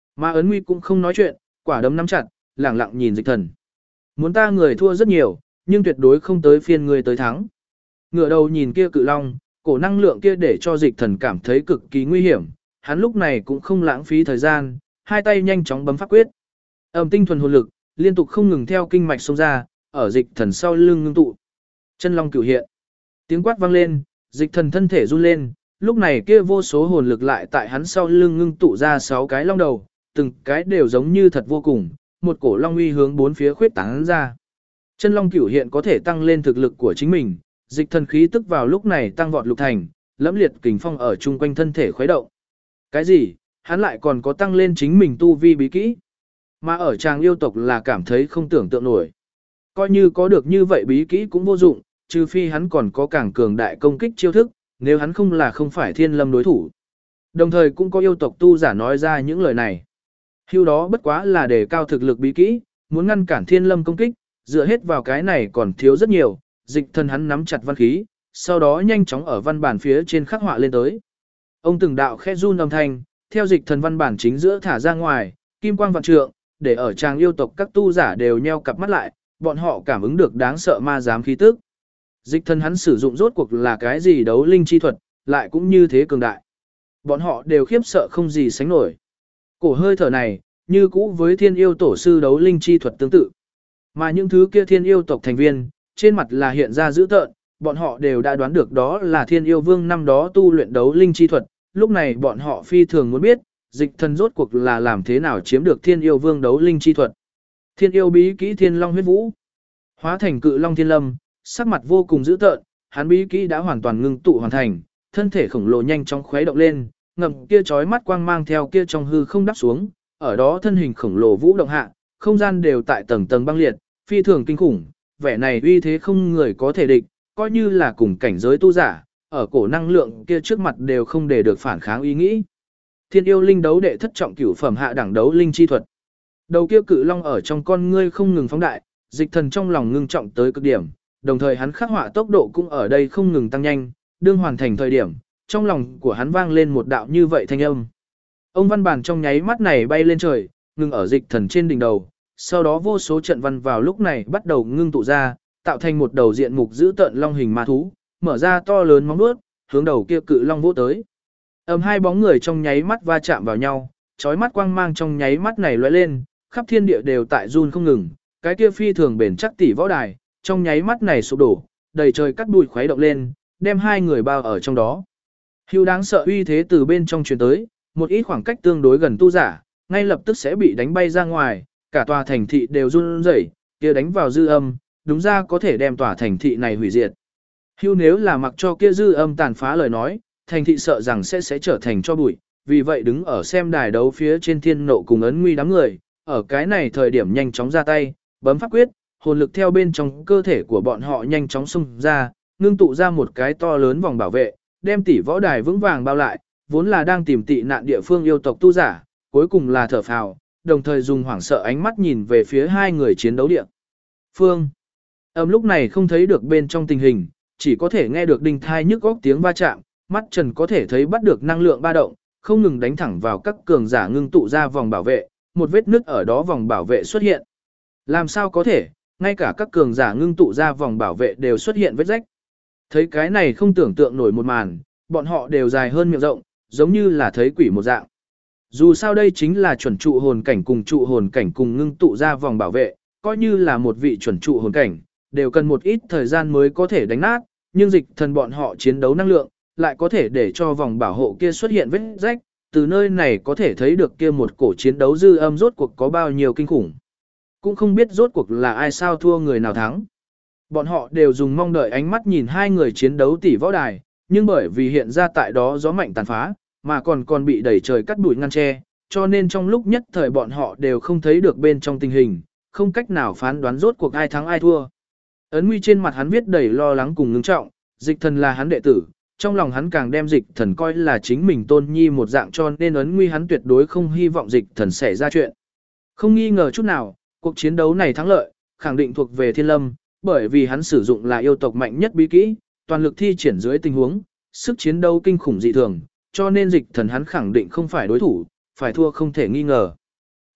Mà Ấn Nguy cũng không nói chuyện, quả đấm nắm chặt, lẳng lặng nhìn Dịch Thần. Muốn ta người thua rất nhiều, nhưng tuyệt đối không tới phiên người tới thắng. Ngửa đầu nhìn kia cự long, cổ năng lượng kia để cho Dịch Thần cảm thấy cực kỳ nguy hiểm, hắn lúc này cũng không lãng phí thời gian, hai tay nhanh chóng bấm pháp quyết. Tinh thuần hồn lực liên tục không ngừng theo kinh mạch xông ra, ở Dịch Thần sau lưng ngưng tụ. Chân long cửu hiện. Tiếng quát vang lên, Dịch Thần thân thể run lên, lúc này kia vô số hồn lực lại tại hắn sau lưng ngưng tụ ra 6 cái long đầu, từng cái đều giống như thật vô cùng, một cổ long uy hướng bốn phía khuyết tán ra. Chân long cửu hiện có thể tăng lên thực lực của chính mình, Dịch Thần khí tức vào lúc này tăng vọt lục thành, lẫm liệt kình phong ở chung quanh thân thể khuấy động. Cái gì? Hắn lại còn có tăng lên chính mình tu vi bí kỹ. Mà ở chàng yêu tộc là cảm thấy không tưởng tượng nổi. Coi như có được như vậy bí kỹ cũng vô dụng, trừ phi hắn còn có càng cường đại công kích chiêu thức, nếu hắn không phải Thiên Lâm đối thủ. Đồng thời cũng có yêu tộc tu giả nói ra những lời này. Hưu đó bất quá là để cao thực lực bí kỹ, muốn ngăn cản Thiên Lâm công kích, dựa hết vào cái này còn thiếu rất nhiều. Dịch Thần hắn nắm chặt văn khí, sau đó nhanh chóng ở văn bản phía trên khắc họa lên tới. Ông từng đạo khẽ run âm thanh, theo Dịch Thần văn bản chính giữa thả ra ngoài, kim quang vạn trượng, để ở tràng yêu tộc các tu giả đều nheo cặp mắt lại, bọn họ cảm ứng được đáng sợ ma giám khí tức. Dịch Thần hắn sử dụng rốt cuộc là cái gì đấu linh chi thuật, lại cũng như thế cường đại. Bọn họ đều khiếp sợ không gì sánh nổi. Cổ hơi thở này, như cũ với thiên yêu tổ sư đấu linh chi thuật tương tự. Mà những thứ kia thiên yêu tộc thành viên, trên mặt là hiện ra dữ tợn, bọn họ đều đã đoán được đó là thiên yêu vương năm đó tu luyện đấu linh chi thuật. Lúc này bọn họ phi thường muốn biết, Dịch Thần rốt cuộc là làm thế nào chiếm được thiên yêu vương đấu linh chi thuật. Thiên yêu bí kỹ thiên long huyết vũ. Hóa thành cự long thiên lâm, sắc mặt vô cùng dữ tợn, hắn bí kỹ đã hoàn toàn ngưng tụ hoàn thành, thân thể khổng lồ nhanh chóng khuấy động lên, ngầm kia chói mắt quang mang theo kia trong hư không đắp xuống, ở đó thân hình khổng lồ vũ động hạ, không gian đều tại tầng tầng băng liệt, phi thường kinh khủng, vẻ này uy thế không người có thể địch, coi như là cùng cảnh giới tu giả, ở cổ năng lượng kia trước mặt đều không để được phản kháng ý nghĩ. Thiên yêu linh đấu đệ thất trọng cửu phẩm hạ đẳng đấu linh chi thuật. Đầu kia cự long ở trong con ngươi không ngừng phóng đại, Dịch Thần trong lòng ngưng trọng tới cực điểm, đồng thời hắn khắc họa tốc độ cũng ở đây không ngừng tăng nhanh, đương hoàn thành thời điểm, trong lòng của hắn vang lên một đạo như vậy thanh âm. Ông văn bản trong nháy mắt này bay lên trời, ngừng ở Dịch Thần trên đỉnh đầu, sau đó vô số trận văn vào lúc này bắt đầu ngưng tụ ra, tạo thành một đầu diện mục dữ tợn long hình ma thú, mở ra to lớn móng vuốt, hướng đầu kia cự long vỗ tới. Hai bóng người trong nháy mắt va chạm vào nhau, chói mắt quang mang trong nháy mắt này lóe lên, khắp thiên địa đều tại run không ngừng, cái kia phi thường bền chắc tỷ võ đài, trong nháy mắt này sụp đổ, đầy trời cắt bụi khuấy động lên, đem hai người bao ở trong đó. Hưu đáng sợ uy thế từ bên trong truyền tới, một ít khoảng cách tương đối gần tu giả, ngay lập tức sẽ bị đánh bay ra ngoài, cả tòa thành thị đều run rẩy, kia đánh vào dư âm, đúng ra có thể đem tòa thành thị này hủy diệt. Hưu nếu là mặc cho kia dư âm tàn phá lời nói, thành thị sợ rằng sẽ trở thành cho bụi, vì vậy đứng ở xem đài đấu phía trên Thiên Nộ cùng Ấn Nguy đám người, ở cái này thời điểm nhanh chóng ra tay, bấm pháp quyết, hồn lực theo bên trong cơ thể của bọn họ nhanh chóng xung ra, ngưng tụ ra một cái to lớn vòng bảo vệ, đem tỷ võ đài vững vàng bao lại, vốn là đang tìm tị nạn địa phương yêu tộc tu giả, cuối cùng là thở phào, đồng thời dùng hoảng sợ ánh mắt nhìn về phía hai người chiến đấu địa phương. Lúc này không thấy được bên trong tình hình, chỉ có thể nghe được đinh thai nhức góc tiếng va chạm, mắt trần có thể thấy bắt được năng lượng ba động, không ngừng đánh thẳng vào các cường giả ngưng tụ ra vòng bảo vệ, một vết nứt ở đó vòng bảo vệ xuất hiện. Làm sao có thể, ngay cả các cường giả ngưng tụ ra vòng bảo vệ đều xuất hiện vết rách. Thấy cái này không tưởng tượng nổi một màn, bọn họ đều dài hơn miệng rộng, giống như là thấy quỷ một dạng. Dù sao đây chính là chuẩn trụ hồn cảnh cùng ngưng tụ ra vòng bảo vệ, coi như là một vị chuẩn trụ hồn cảnh, đều cần một ít thời gian mới có thể đánh nát, nhưng Dịch Thần bọn họ chiến đấu năng lượng, lại có thể để cho vòng bảo hộ kia xuất hiện vết rách, từ nơi này có thể thấy được kia một cổ chiến đấu dư âm rốt cuộc có bao nhiêu kinh khủng. Cũng không biết rốt cuộc là ai sao thua người nào thắng. Bọn họ đều dùng mong đợi ánh mắt nhìn hai người chiến đấu tỷ võ đài, nhưng bởi vì hiện ra tại đó gió mạnh tàn phá, mà còn bị đẩy trời cắt bụi ngăn che, cho nên trong lúc nhất thời bọn họ đều không thấy được bên trong tình hình, không cách nào phán đoán rốt cuộc ai thắng ai thua. Ấn Nguy trên mặt hắn viết đầy lo lắng cùng ngưng trọng, Dịch Thần là hắn đệ tử, trong lòng hắn càng đem Dịch Thần coi là chính mình tôn nhi một dạng, cho nên Ấn Nguy hắn tuyệt đối không hy vọng Dịch Thần xảy ra chuyện. Không nghi ngờ chút nào, cuộc chiến đấu này thắng lợi, khẳng định thuộc về Thiên Lâm, bởi vì hắn sử dụng là yêu tộc mạnh nhất bí kỹ, toàn lực thi triển dưới tình huống, sức chiến đấu kinh khủng dị thường, cho nên Dịch Thần hắn khẳng định không phải đối thủ, phải thua không thể nghi ngờ.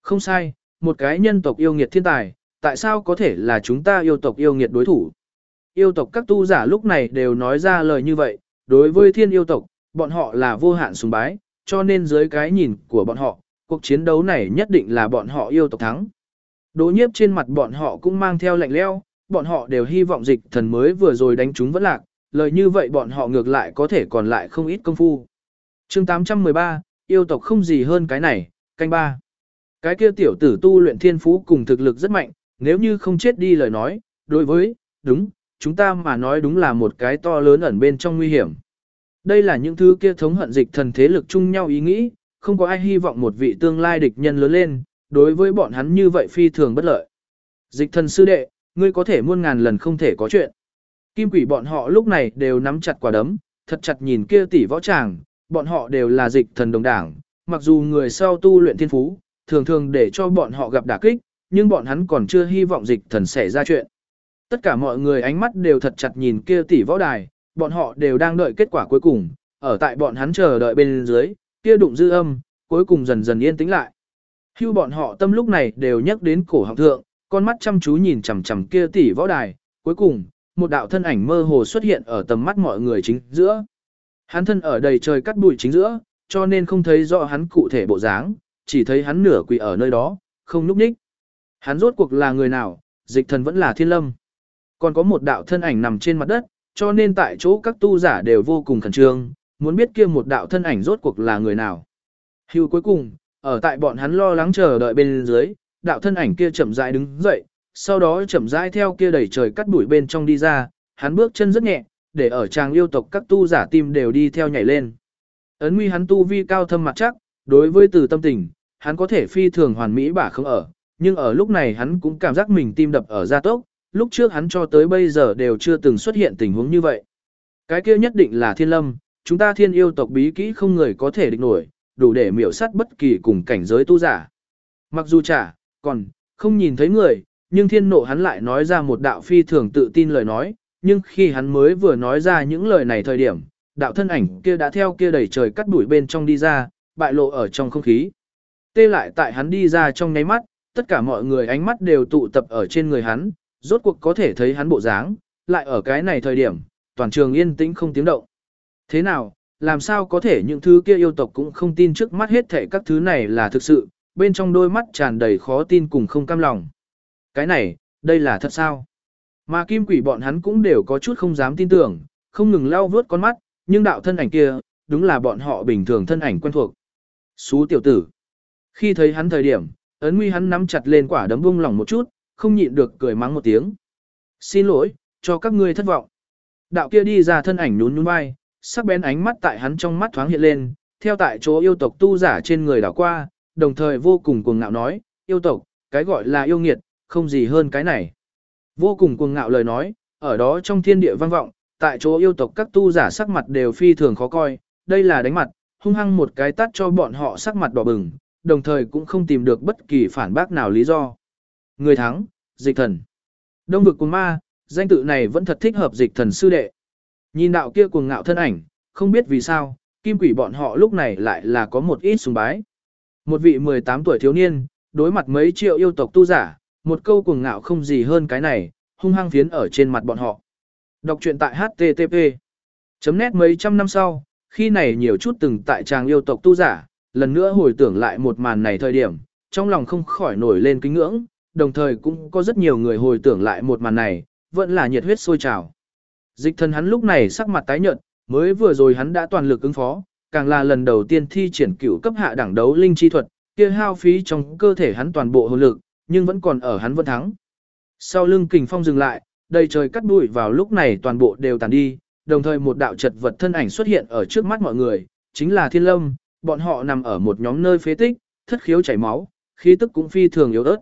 Không sai, một cái nhân tộc yêu nghiệt thiên tài, tại sao có thể là chúng ta yêu tộc yêu nghiệt đối thủ? Yêu tộc các tu giả lúc này đều nói ra lời như vậy, đối với thiên yêu tộc, bọn họ là vô hạn sùng bái, cho nên dưới cái nhìn của bọn họ, cuộc chiến đấu này nhất định là bọn họ yêu tộc thắng. Đỗ Nhiếp trên mặt bọn họ cũng mang theo lạnh lẽo, bọn họ đều hy vọng Dịch Thần mới vừa rồi đánh chúng vẫn lạc, lời như vậy bọn họ ngược lại có thể còn lại không ít công phu. Chương 813, yêu tộc không gì hơn cái này, canh ba. Cái kia tiểu tử tu luyện thiên phú cùng thực lực rất mạnh, nếu như không chết đi lời nói, đối với, đúng, chúng ta mà nói đúng là một cái to lớn ẩn bên trong nguy hiểm. Đây là những thứ kia thống hận Dịch Thần thế lực chung nhau ý nghĩ, không có ai hy vọng một vị tương lai địch nhân lớn lên, đối với bọn hắn như vậy phi thường bất lợi. Dịch Thần sư đệ, ngươi có thể muôn ngàn lần không thể có chuyện. Kim quỷ bọn họ lúc này đều nắm chặt quả đấm, thật chặt nhìn kia tỷ võ tràng, bọn họ đều là Dịch Thần đồng đảng, mặc dù người sau tu luyện thiên phú, thường thường để cho bọn họ gặp đả kích, nhưng bọn hắn còn chưa hy vọng Dịch Thần xảy ra chuyện. Tất cả mọi người ánh mắt đều thật chặt nhìn kia tỷ võ đài, bọn họ đều đang đợi kết quả cuối cùng, ở tại bọn hắn chờ đợi bên dưới, kia đụng dư âm, cuối cùng dần dần yên tĩnh lại. Hưu bọn họ tâm lúc này đều nhắc đến cổ họng thượng, con mắt chăm chú nhìn chằm chằm kia tỷ võ đài, cuối cùng, một đạo thân ảnh mơ hồ xuất hiện ở tầm mắt mọi người chính giữa. Hắn thân ở đầy trời cắt bụi chính giữa, cho nên không thấy rõ hắn cụ thể bộ dáng, chỉ thấy hắn nửa quỳ ở nơi đó, không nhúc nhích. Hắn rốt cuộc là người nào, Dịch Thần vẫn là Thiên Lâm. Còn có một đạo thân ảnh nằm trên mặt đất, cho nên tại chỗ các tu giả đều vô cùng khẩn trương, muốn biết kia một đạo thân ảnh rốt cuộc là người nào. Hưu cuối cùng, ở tại bọn hắn lo lắng chờ đợi bên dưới, đạo thân ảnh kia chậm rãi đứng dậy, sau đó chậm rãi theo kia đẩy trời cắt đuổi bên trong đi ra, hắn bước chân rất nhẹ, để ở tràng yêu tộc các tu giả tim đều đi theo nhảy lên. Ấn nguy hắn tu vi cao thâm mặt chắc, đối với từ tâm tình, hắn có thể phi thường hoàn mỹ bả không ở, nhưng ở lúc này hắn cũng cảm giác mình tim đập ở gia tốc, lúc trước hắn cho tới bây giờ đều chưa từng xuất hiện tình huống như vậy. Cái kia nhất định là Thiên Lâm, chúng ta thiên yêu tộc bí kỹ không người có thể địch nổi, đủ để miểu sát bất kỳ cùng cảnh giới tu giả. Mặc dù còn không nhìn thấy người, nhưng thiên nộ hắn lại nói ra một đạo phi thường tự tin lời nói, nhưng khi hắn mới vừa nói ra những lời này thời điểm, đạo thân ảnh kia đã theo kia đẩy trời cắt đuổi bên trong đi ra, bại lộ ở trong không khí. Tê lại tại hắn đi ra trong nháy mắt, tất cả mọi người ánh mắt đều tụ tập ở trên người hắn, rốt cuộc có thể thấy hắn bộ dáng, lại ở cái này thời điểm, toàn trường yên tĩnh không tiếng động. Thế nào, làm sao có thể những thứ kia yêu tộc cũng không tin trước mắt hết thảy các thứ này là thực sự, bên trong đôi mắt tràn đầy khó tin cùng không cam lòng. Cái này, đây là thật sao? Mà kim quỷ bọn hắn cũng đều có chút không dám tin tưởng, không ngừng lau vướt con mắt, nhưng đạo thân ảnh kia, đúng là bọn họ bình thường thân ảnh quen thuộc. Xú tiểu tử. Khi thấy hắn thời điểm, ấn nguy hắn nắm chặt lên quả đấm bung lỏng một chút, không nhịn được cười mắng một tiếng. Xin lỗi, cho các ngươi thất vọng. Đạo kia đi ra thân ảnh nhún nhún vai, sắc bén ánh mắt tại hắn trong mắt thoáng hiện lên, theo tại chỗ yêu tộc tu giả trên người đảo qua, đồng thời vô cùng cuồng ngạo nói, yêu tộc, cái gọi là yêu nghiệt, không gì hơn cái này. Vô cùng cuồng ngạo lời nói, ở đó trong thiên địa vang vọng, tại chỗ yêu tộc các tu giả sắc mặt đều phi thường khó coi, đây là đánh mặt, hung hăng một cái tát cho bọn họ sắc mặt đỏ bừng, đồng thời cũng không tìm được bất kỳ phản bác nào lý do. Người thắng, Dịch Thần. Đông vực cuồng ma, danh tự này vẫn thật thích hợp Dịch Thần sư đệ. Nhìn đạo kia cuồng ngạo thân ảnh, không biết vì sao, kim quỷ bọn họ lúc này lại là có một ít sùng bái. Một vị 18 tuổi thiếu niên, đối mặt mấy triệu yêu tộc tu giả, một câu cuồng ngạo không gì hơn cái này, hung hăng phiến ở trên mặt bọn họ. Đọc truyện tại http. Net mấy trăm năm sau, khi này nhiều chút từng tại tràng yêu tộc tu giả, lần nữa hồi tưởng lại một màn này thời điểm, trong lòng không khỏi nổi lên kính ngưỡng, đồng thời cũng có rất nhiều người hồi tưởng lại một màn này, vẫn là nhiệt huyết sôi trào. Dịch Thần hắn lúc này sắc mặt tái nhợt, mới vừa rồi hắn đã toàn lực ứng phó, càng là lần đầu tiên thi triển cửu cấp hạ đẳng đấu linh chi thuật, kia hao phí trong cơ thể hắn toàn bộ hồn lực, nhưng vẫn còn ở hắn vẫn thắng. Sau lưng kình phong dừng lại, đầy trời cắt bụi vào lúc này toàn bộ đều tàn đi, đồng thời một đạo chật vật thân ảnh xuất hiện ở trước mắt mọi người, chính là Thiên Lâm, bọn họ nằm ở một nhóm nơi phế tích, thất khiếu chảy máu, khí tức cũng phi thường yếu ớt.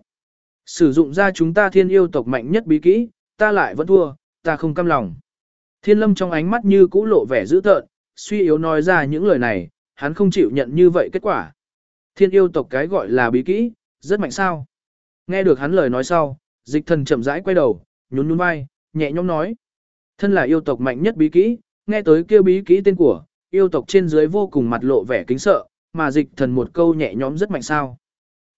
Sử dụng ra chúng ta thiên yêu tộc mạnh nhất bí kỹ, ta lại vẫn thua, ta không cam lòng. Thiên Lâm trong ánh mắt như cũ lộ vẻ dữ tợn, suy yếu nói ra những lời này, hắn không chịu nhận như vậy kết quả. Thiên yêu tộc cái gọi là bí kỹ, rất mạnh sao. Nghe được hắn lời nói sau, Dịch Thần chậm rãi quay đầu, nhún nhún vai, nhẹ nhõm nói. Thân là yêu tộc mạnh nhất bí kỹ, nghe tới kêu bí kỹ tên của, yêu tộc trên dưới vô cùng mặt lộ vẻ kính sợ, mà Dịch Thần một câu nhẹ nhõm rất mạnh sao.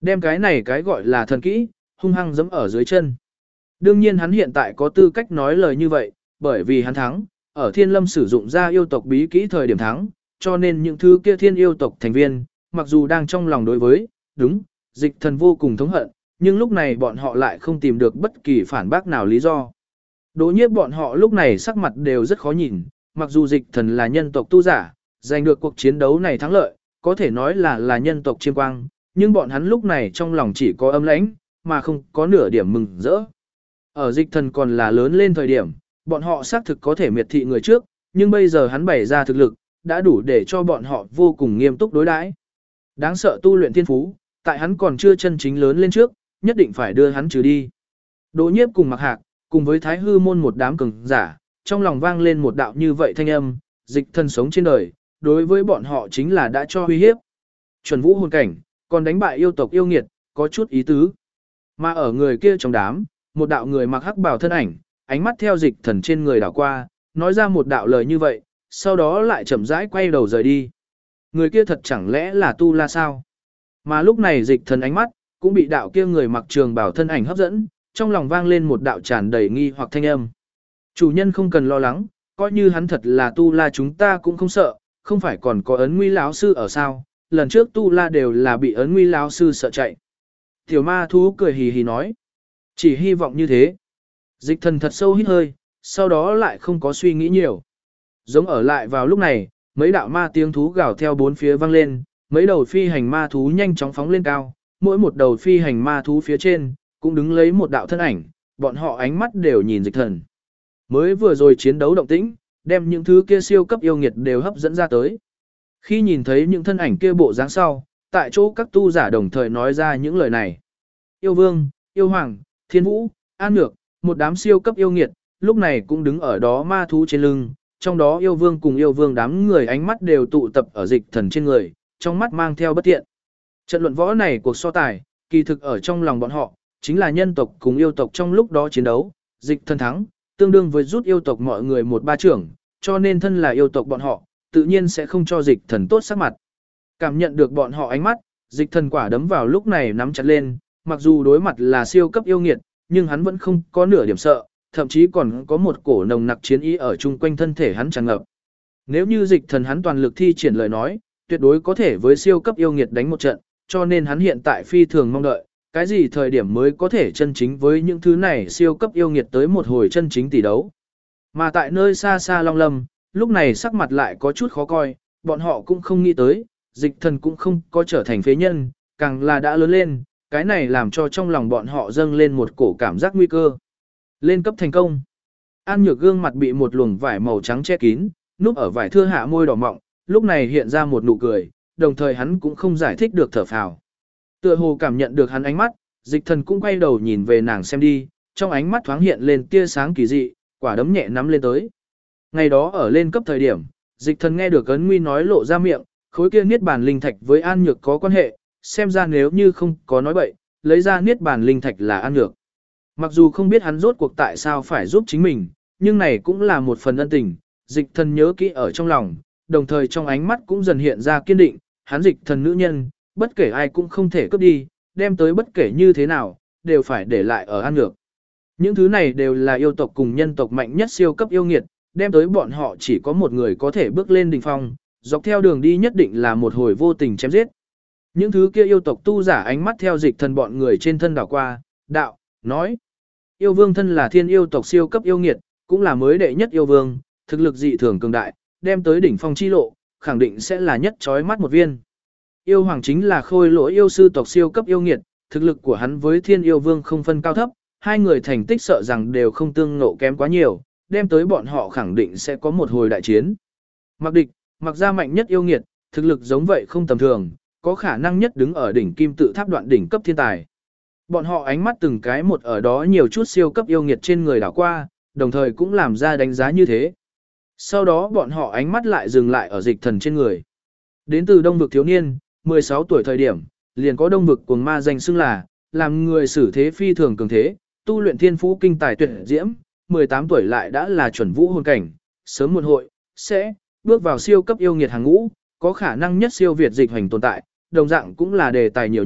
Đem cái này cái gọi là thần kỹ, hung hăng giẫm ở dưới chân. Đương nhiên hắn hiện tại có tư cách nói lời như vậy, bởi vì hắn thắng, ở Thiên Lâm sử dụng ra yêu tộc bí kỹ thời điểm thắng, cho nên những thứ kia thiên yêu tộc thành viên, mặc dù đang trong lòng đối với, đúng, Dịch Thần vô cùng thống hận, nhưng lúc này bọn họ lại không tìm được bất kỳ phản bác nào lý do. Đỗ Nhiếp bọn họ lúc này sắc mặt đều rất khó nhìn, mặc dù Dịch Thần là nhân tộc tu giả, giành được cuộc chiến đấu này thắng lợi, có thể nói là nhân tộc chiêm quang, nhưng bọn hắn lúc này trong lòng chỉ có âm lãnh, mà không có nửa điểm mừng rỡ. Ở Dịch Thần còn là lớn lên thời điểm, bọn họ xác thực có thể miệt thị người trước, nhưng bây giờ hắn bày ra thực lực, đã đủ để cho bọn họ vô cùng nghiêm túc đối đãi. Đáng sợ tu luyện thiên phú, tại hắn còn chưa chân chính lớn lên trước, nhất định phải đưa hắn trừ đi. Đỗ Nhiếp cùng Mặc Hạc, cùng với Thái Hư môn một đám cường giả, trong lòng vang lên một đạo như vậy thanh âm, Dịch Thần sống trên đời, đối với bọn họ chính là đã cho uy hiếp. Chuẩn vũ hồn cảnh, còn đánh bại yêu tộc yêu nghiệt, có chút ý tứ. Mà ở người kia trong đám, một đạo người mặc hắc bào thân ảnh, ánh mắt theo Dịch Thần trên người đảo qua, nói ra một đạo lời như vậy, sau đó lại chậm rãi quay đầu rời đi. Người kia thật chẳng lẽ là Tu La sao? Mà lúc này Dịch Thần ánh mắt cũng bị đạo kia người mặc trường bào thân ảnh hấp dẫn, trong lòng vang lên một đạo tràn đầy nghi hoặc thanh âm. Chủ nhân không cần lo lắng, coi như hắn thật là Tu La chúng ta cũng không sợ, không phải còn có Ấn Nguy lão sư ở sao? Lần trước Tu La đều là bị Ấn Nguy lão sư sợ chạy. Tiểu ma thú cười hì hì nói, chỉ hy vọng như thế. Dịch Thần thật sâu hít hơi, sau đó lại không có suy nghĩ nhiều. Giống ở lại vào lúc này, mấy đạo ma tiếng thú gào theo bốn phía vang lên, mấy đầu phi hành ma thú nhanh chóng phóng lên cao, mỗi một đầu phi hành ma thú phía trên, cũng đứng lấy một đạo thân ảnh, bọn họ ánh mắt đều nhìn Dịch Thần. Mới vừa rồi chiến đấu động tĩnh, đem những thứ kia siêu cấp yêu nghiệt đều hấp dẫn ra tới. Khi nhìn thấy những thân ảnh kia bộ dáng sau, tại chỗ các tu giả đồng thời nói ra những lời này. Yêu Vương, Yêu Hoàng, Thiên Vũ, An Nhược, một đám siêu cấp yêu nghiệt, lúc này cũng đứng ở đó ma thú trên lưng, trong đó Yêu Vương cùng Yêu Vương đám người ánh mắt đều tụ tập ở Dịch Thần trên người, trong mắt mang theo bất thiện. Trận luận võ này cuộc so tài, kỳ thực ở trong lòng bọn họ, chính là nhân tộc cùng yêu tộc trong lúc đó chiến đấu, Dịch Thần thắng, tương đương với rút yêu tộc mọi người một ba trưởng, cho nên thân là yêu tộc bọn họ, tự nhiên sẽ không cho Dịch Thần tốt sắc mặt. Cảm nhận được bọn họ ánh mắt, Dịch Thần quả đấm vào lúc này nắm chặt lên, mặc dù đối mặt là siêu cấp yêu nghiệt, nhưng hắn vẫn không có nửa điểm sợ, thậm chí còn có một cổ nồng nặc chiến ý ở chung quanh thân thể hắn tràn ngập. Nếu như Dịch Thần hắn toàn lực thi triển lời nói, tuyệt đối có thể với siêu cấp yêu nghiệt đánh một trận, cho nên hắn hiện tại phi thường mong đợi, cái gì thời điểm mới có thể chân chính với những thứ này siêu cấp yêu nghiệt tới một hồi chân chính tỷ đấu. Mà tại nơi xa xa Long Lâm, lúc này sắc mặt lại có chút khó coi, bọn họ cũng không nghĩ tới, Dịch Thần cũng không có trở thành phế nhân, càng là đã lớn lên, cái này làm cho trong lòng bọn họ dâng lên một cổ cảm giác nguy cơ. Lên cấp thành công. An Nhược gương mặt bị một luồng vải màu trắng che kín, núp ở vải thưa hạ môi đỏ mọng, lúc này hiện ra một nụ cười, đồng thời hắn cũng không giải thích được thở phào. Tựa hồ cảm nhận được hắn ánh mắt, Dịch Thần cũng quay đầu nhìn về nàng xem đi, trong ánh mắt thoáng hiện lên tia sáng kỳ dị, quả đấm nhẹ nắm lên tới. Ngày đó ở lên cấp thời điểm, Dịch Thần nghe được Ấn Nguy nói lộ ra miệng, khối kia niết bàn linh thạch với An Nhược có quan hệ, xem ra nếu như không có nói bậy, lấy ra niết bàn linh thạch là An Nhược. Mặc dù không biết hắn rốt cuộc tại sao phải giúp chính mình, nhưng này cũng là một phần ân tình, Dịch Thần nhớ kỹ ở trong lòng, đồng thời trong ánh mắt cũng dần hiện ra kiên định, hắn Dịch Thần nữ nhân, bất kể ai cũng không thể cướp đi, đem tới bất kể như thế nào, đều phải để lại ở An Nhược. Những thứ này đều là yêu tộc cùng nhân tộc mạnh nhất siêu cấp yêu nghiệt, đem tới bọn họ chỉ có một người có thể bước lên đỉnh phong, dọc theo đường đi nhất định là một hồi vô tình chém giết. Những thứ kia yêu tộc tu giả ánh mắt theo Dịch Thần bọn người trên thân đảo qua, đạo, nói. Yêu vương thân là thiên yêu tộc siêu cấp yêu nghiệt, cũng là mới đệ nhất yêu vương, thực lực dị thường cường đại, đem tới đỉnh phong chi lộ, khẳng định sẽ là nhất chói mắt một viên. Yêu hoàng chính là khôi lỗi yêu sư tộc siêu cấp yêu nghiệt, thực lực của hắn với thiên yêu vương không phân cao thấp, hai người thành tích sợ rằng đều không tương ngộ kém quá nhiều, đem tới bọn họ khẳng định sẽ có một hồi đại chiến. Mặc địch, mặc ra mạnh nhất yêu nghiệt, thực lực giống vậy không tầm thường, có khả năng nhất đứng ở đỉnh kim tự tháp đoạn đỉnh cấp thiên tài. Bọn họ ánh mắt từng cái một ở đó nhiều chút siêu cấp yêu nghiệt trên người đảo qua, đồng thời cũng làm ra đánh giá như thế. Sau đó bọn họ ánh mắt lại dừng lại ở Dịch Thần trên người. Đến từ đông vực thiếu niên, 16 tuổi thời điểm, liền có đông vực cuồng ma danh xưng là, làm người xử thế phi thường cường thế, tu luyện thiên phú kinh tài tuyệt diễm, 18 tuổi lại đã là chuẩn vũ hồn cảnh, sớm muộn hội, sẽ bước vào siêu cấp yêu nghiệt hàng ngũ, có khả năng nhất siêu việt dịch hành tồn tại, đồng dạng cũng là đề tài nhiều nhất,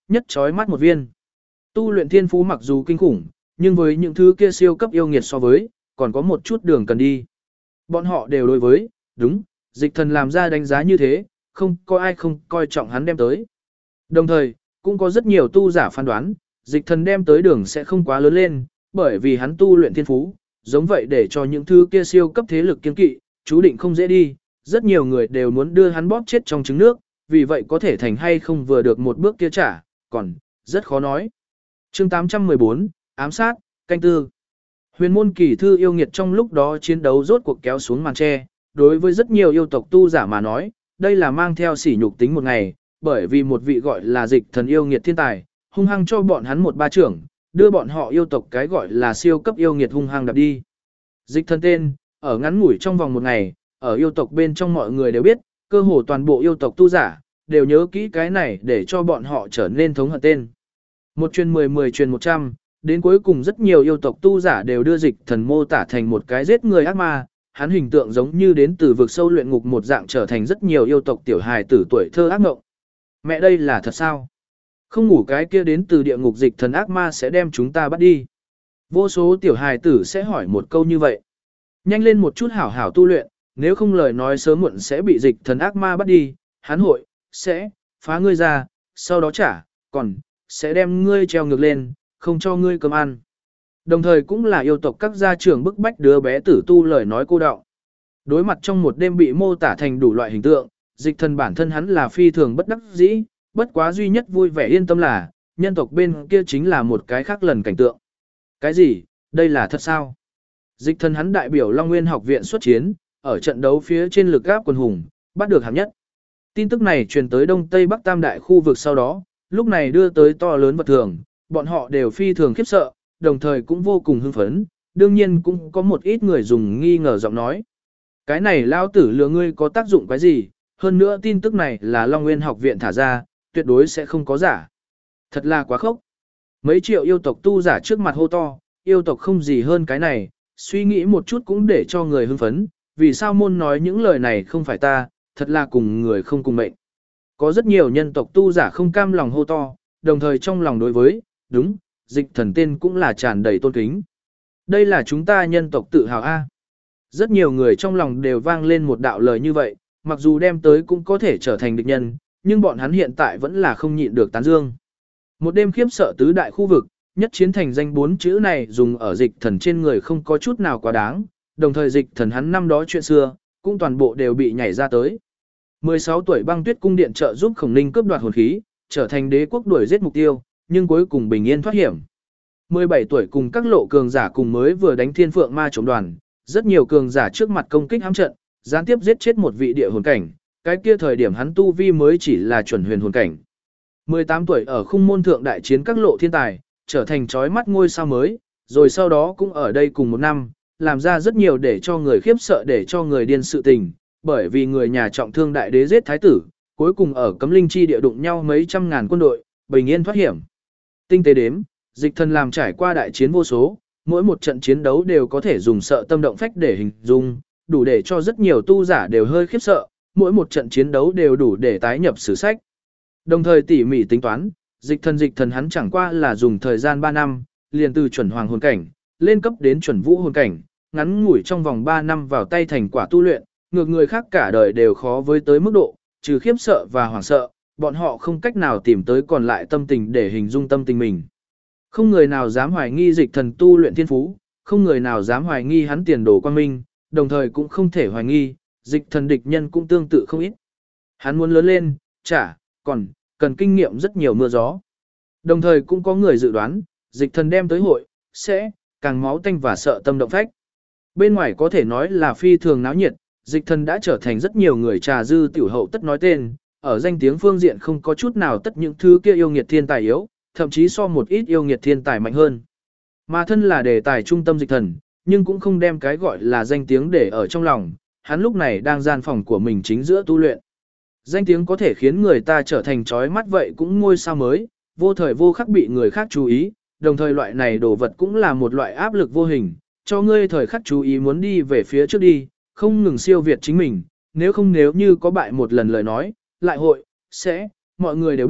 nhất chói mắt một viên. Tu luyện thiên phú mặc dù kinh khủng, nhưng với những thứ kia siêu cấp yêu nghiệt so với, còn có một chút đường cần đi. Bọn họ đều đối với, đúng, dịch thần làm ra đánh giá như thế, không có ai không coi trọng hắn đem tới. Đồng thời, cũng có rất nhiều tu giả phán đoán, dịch thần đem tới đường sẽ không quá lớn lên, bởi vì hắn tu luyện thiên phú, giống vậy để cho những thứ kia siêu cấp thế lực kiên kỵ, chú định không dễ đi, rất nhiều người đều muốn đưa hắn bóp chết trong trứng nước, vì vậy có thể thành hay không vừa được một bước kia trả, còn, rất khó nói. Chương 814, ám sát, canh tư. Huyền môn kỳ thư yêu nghiệt trong lúc đó chiến đấu rốt cuộc kéo xuống màn tre, đối với rất nhiều yêu tộc tu giả mà nói, đây là mang theo sỉ nhục tính một ngày, bởi vì một vị gọi là dịch thần yêu nghiệt thiên tài, hung hăng cho bọn hắn một ba trưởng, đưa bọn họ yêu tộc cái gọi là siêu cấp yêu nghiệt hung hăng đập đi. Dịch thần tên, ở ngắn ngủi trong vòng một ngày, ở yêu tộc bên trong mọi người đều biết, cơ hồ toàn bộ yêu tộc tu giả, đều nhớ kỹ cái này để cho bọn họ trở nên thống hận tên. Một truyền 10, 10 truyền 100, đến cuối cùng rất nhiều yêu tộc tu giả đều đưa dịch thần mô tả thành một cái giết người ác ma, hắn hình tượng giống như đến từ vực sâu luyện ngục một dạng trở thành rất nhiều yêu tộc tiểu hài tử tuổi thơ ác ngộng. Mẹ đây là thật sao? Không ngủ cái kia đến từ địa ngục dịch thần ác ma sẽ đem chúng ta bắt đi. Vô số tiểu hài tử sẽ hỏi một câu như vậy. Nhanh lên một chút hảo hảo tu luyện, nếu không lời nói sớm muộn sẽ bị dịch thần ác ma bắt đi, hắn hội, sẽ, phá ngươi ra, sau đó trả, còn, sẽ đem ngươi treo ngược lên, không cho ngươi cơm ăn. Đồng thời cũng là yêu tộc các gia trưởng bức bách đứa bé tử tu lời nói cô đọng. Đối mặt trong một đêm bị mô tả thành đủ loại hình tượng, dịch thần bản thân hắn là phi thường bất đắc dĩ, bất quá duy nhất vui vẻ yên tâm là, nhân tộc bên kia chính là một cái khác lần cảnh tượng. Cái gì, đây là thật sao? Dịch thần hắn đại biểu Long Nguyên học viện xuất chiến, ở trận đấu phía trên lực gáp quần hùng, bắt được hạng nhất. Tin tức này truyền tới Đông Tây Bắc Tam đại khu vực sau đó, lúc này đưa tới to lớn vật thường, bọn họ đều phi thường khiếp sợ, đồng thời cũng vô cùng hưng phấn, đương nhiên cũng có một ít người dùng nghi ngờ giọng nói. Cái này lao tử lừa ngươi có tác dụng cái gì, hơn nữa tin tức này là Long Nguyên học viện thả ra, tuyệt đối sẽ không có giả. Thật là quá khốc. Mấy triệu yêu tộc tu giả trước mặt hô to, yêu tộc không gì hơn cái này, suy nghĩ một chút cũng để cho người hưng phấn, vì sao môn nói những lời này không phải ta, thật là cùng người không cùng mệnh. Có rất nhiều nhân tộc tu giả không cam lòng hô to, đồng thời trong lòng đối với, đúng, dịch thần tên cũng là tràn đầy tôn kính. Đây là chúng ta nhân tộc tự hào A. Rất nhiều người trong lòng đều vang lên một đạo lời như vậy, mặc dù đem tới cũng có thể trở thành địch nhân, nhưng bọn hắn hiện tại vẫn là không nhịn được tán dương. Một đêm khiếp sợ tứ đại khu vực, nhất chiến thành danh 4 chữ này dùng ở dịch thần trên người không có chút nào quá đáng, đồng thời dịch thần hắn năm đó chuyện xưa, cũng toàn bộ đều bị nhảy ra tới. 16 tuổi băng tuyết cung điện trợ giúp Khổng Ninh cướp đoạt hồn khí, trở thành đế quốc đuổi giết mục tiêu, nhưng cuối cùng bình yên thoát hiểm. 17 tuổi cùng các lộ cường giả cùng mới vừa đánh thiên phượng ma chống đoàn, rất nhiều cường giả trước mặt công kích hãm trận, gián tiếp giết chết một vị địa hồn cảnh, cái kia thời điểm hắn tu vi mới chỉ là chuẩn huyền hồn cảnh. 18 tuổi ở khung môn thượng đại chiến các lộ thiên tài, trở thành chói mắt ngôi sao mới, rồi sau đó cũng ở đây cùng một năm, làm ra rất nhiều để cho người khiếp sợ để cho người điên sự tình, bởi vì người nhà trọng thương đại đế giết thái tử, cuối cùng ở cấm linh chi địa đụng nhau mấy trăm ngàn quân đội, bình yên thoát hiểm. Tinh tế đếm, dịch thần làm trải qua đại chiến vô số, mỗi một trận chiến đấu đều có thể dùng sợ tâm động phách để hình dung, đủ để cho rất nhiều tu giả đều hơi khiếp sợ, mỗi một trận chiến đấu đều đủ để tái nhập sử sách. Đồng thời tỉ mỉ tính toán, dịch thần hắn chẳng qua là dùng thời gian 3 năm, liền từ chuẩn hoàng hồn cảnh, lên cấp đến chuẩn vũ hồn cảnh, ngắn ngủi trong vòng 3 năm vào tay thành quả tu luyện, ngược người khác cả đời đều khó với tới mức độ, trừ khiếp sợ và hoảng sợ, bọn họ không cách nào tìm tới còn lại tâm tình để hình dung tâm tình mình. Không người nào dám hoài nghi dịch thần tu luyện thiên phú, không người nào dám hoài nghi hắn tiền đồ quang minh, đồng thời cũng không thể hoài nghi, dịch thần địch nhân cũng tương tự không ít. Hắn muốn lớn lên, còn cần kinh nghiệm rất nhiều mưa gió. Đồng thời cũng có người dự đoán, dịch thần đem tới hội, sẽ càng máu tanh và sợ tâm động phách. Bên ngoài có thể nói là phi thường náo nhiệt, dịch thần đã trở thành rất nhiều người trà dư tiểu hậu tất nói tên, ở danh tiếng phương diện không có chút nào tất những thứ kia yêu nghiệt thiên tài yếu, thậm chí so một ít yêu nghiệt thiên tài mạnh hơn. Mà thân là đề tài trung tâm dịch thần, nhưng cũng không đem cái gọi là danh tiếng để ở trong lòng, hắn lúc này đang gian phòng của mình chính giữa tu luyện. Danh tiếng có thể khiến người ta trở thành chói mắt vậy cũng ngôi sao mới, vô thời vô khắc bị người khác chú ý, đồng thời loại này đồ vật cũng là một loại áp lực vô hình, cho ngươi thời khắc chú ý muốn đi về phía trước đi, không ngừng siêu việt chính mình, nếu không nếu như có bại một lần lời nói, lại hội, sẽ, mọi người đều biết,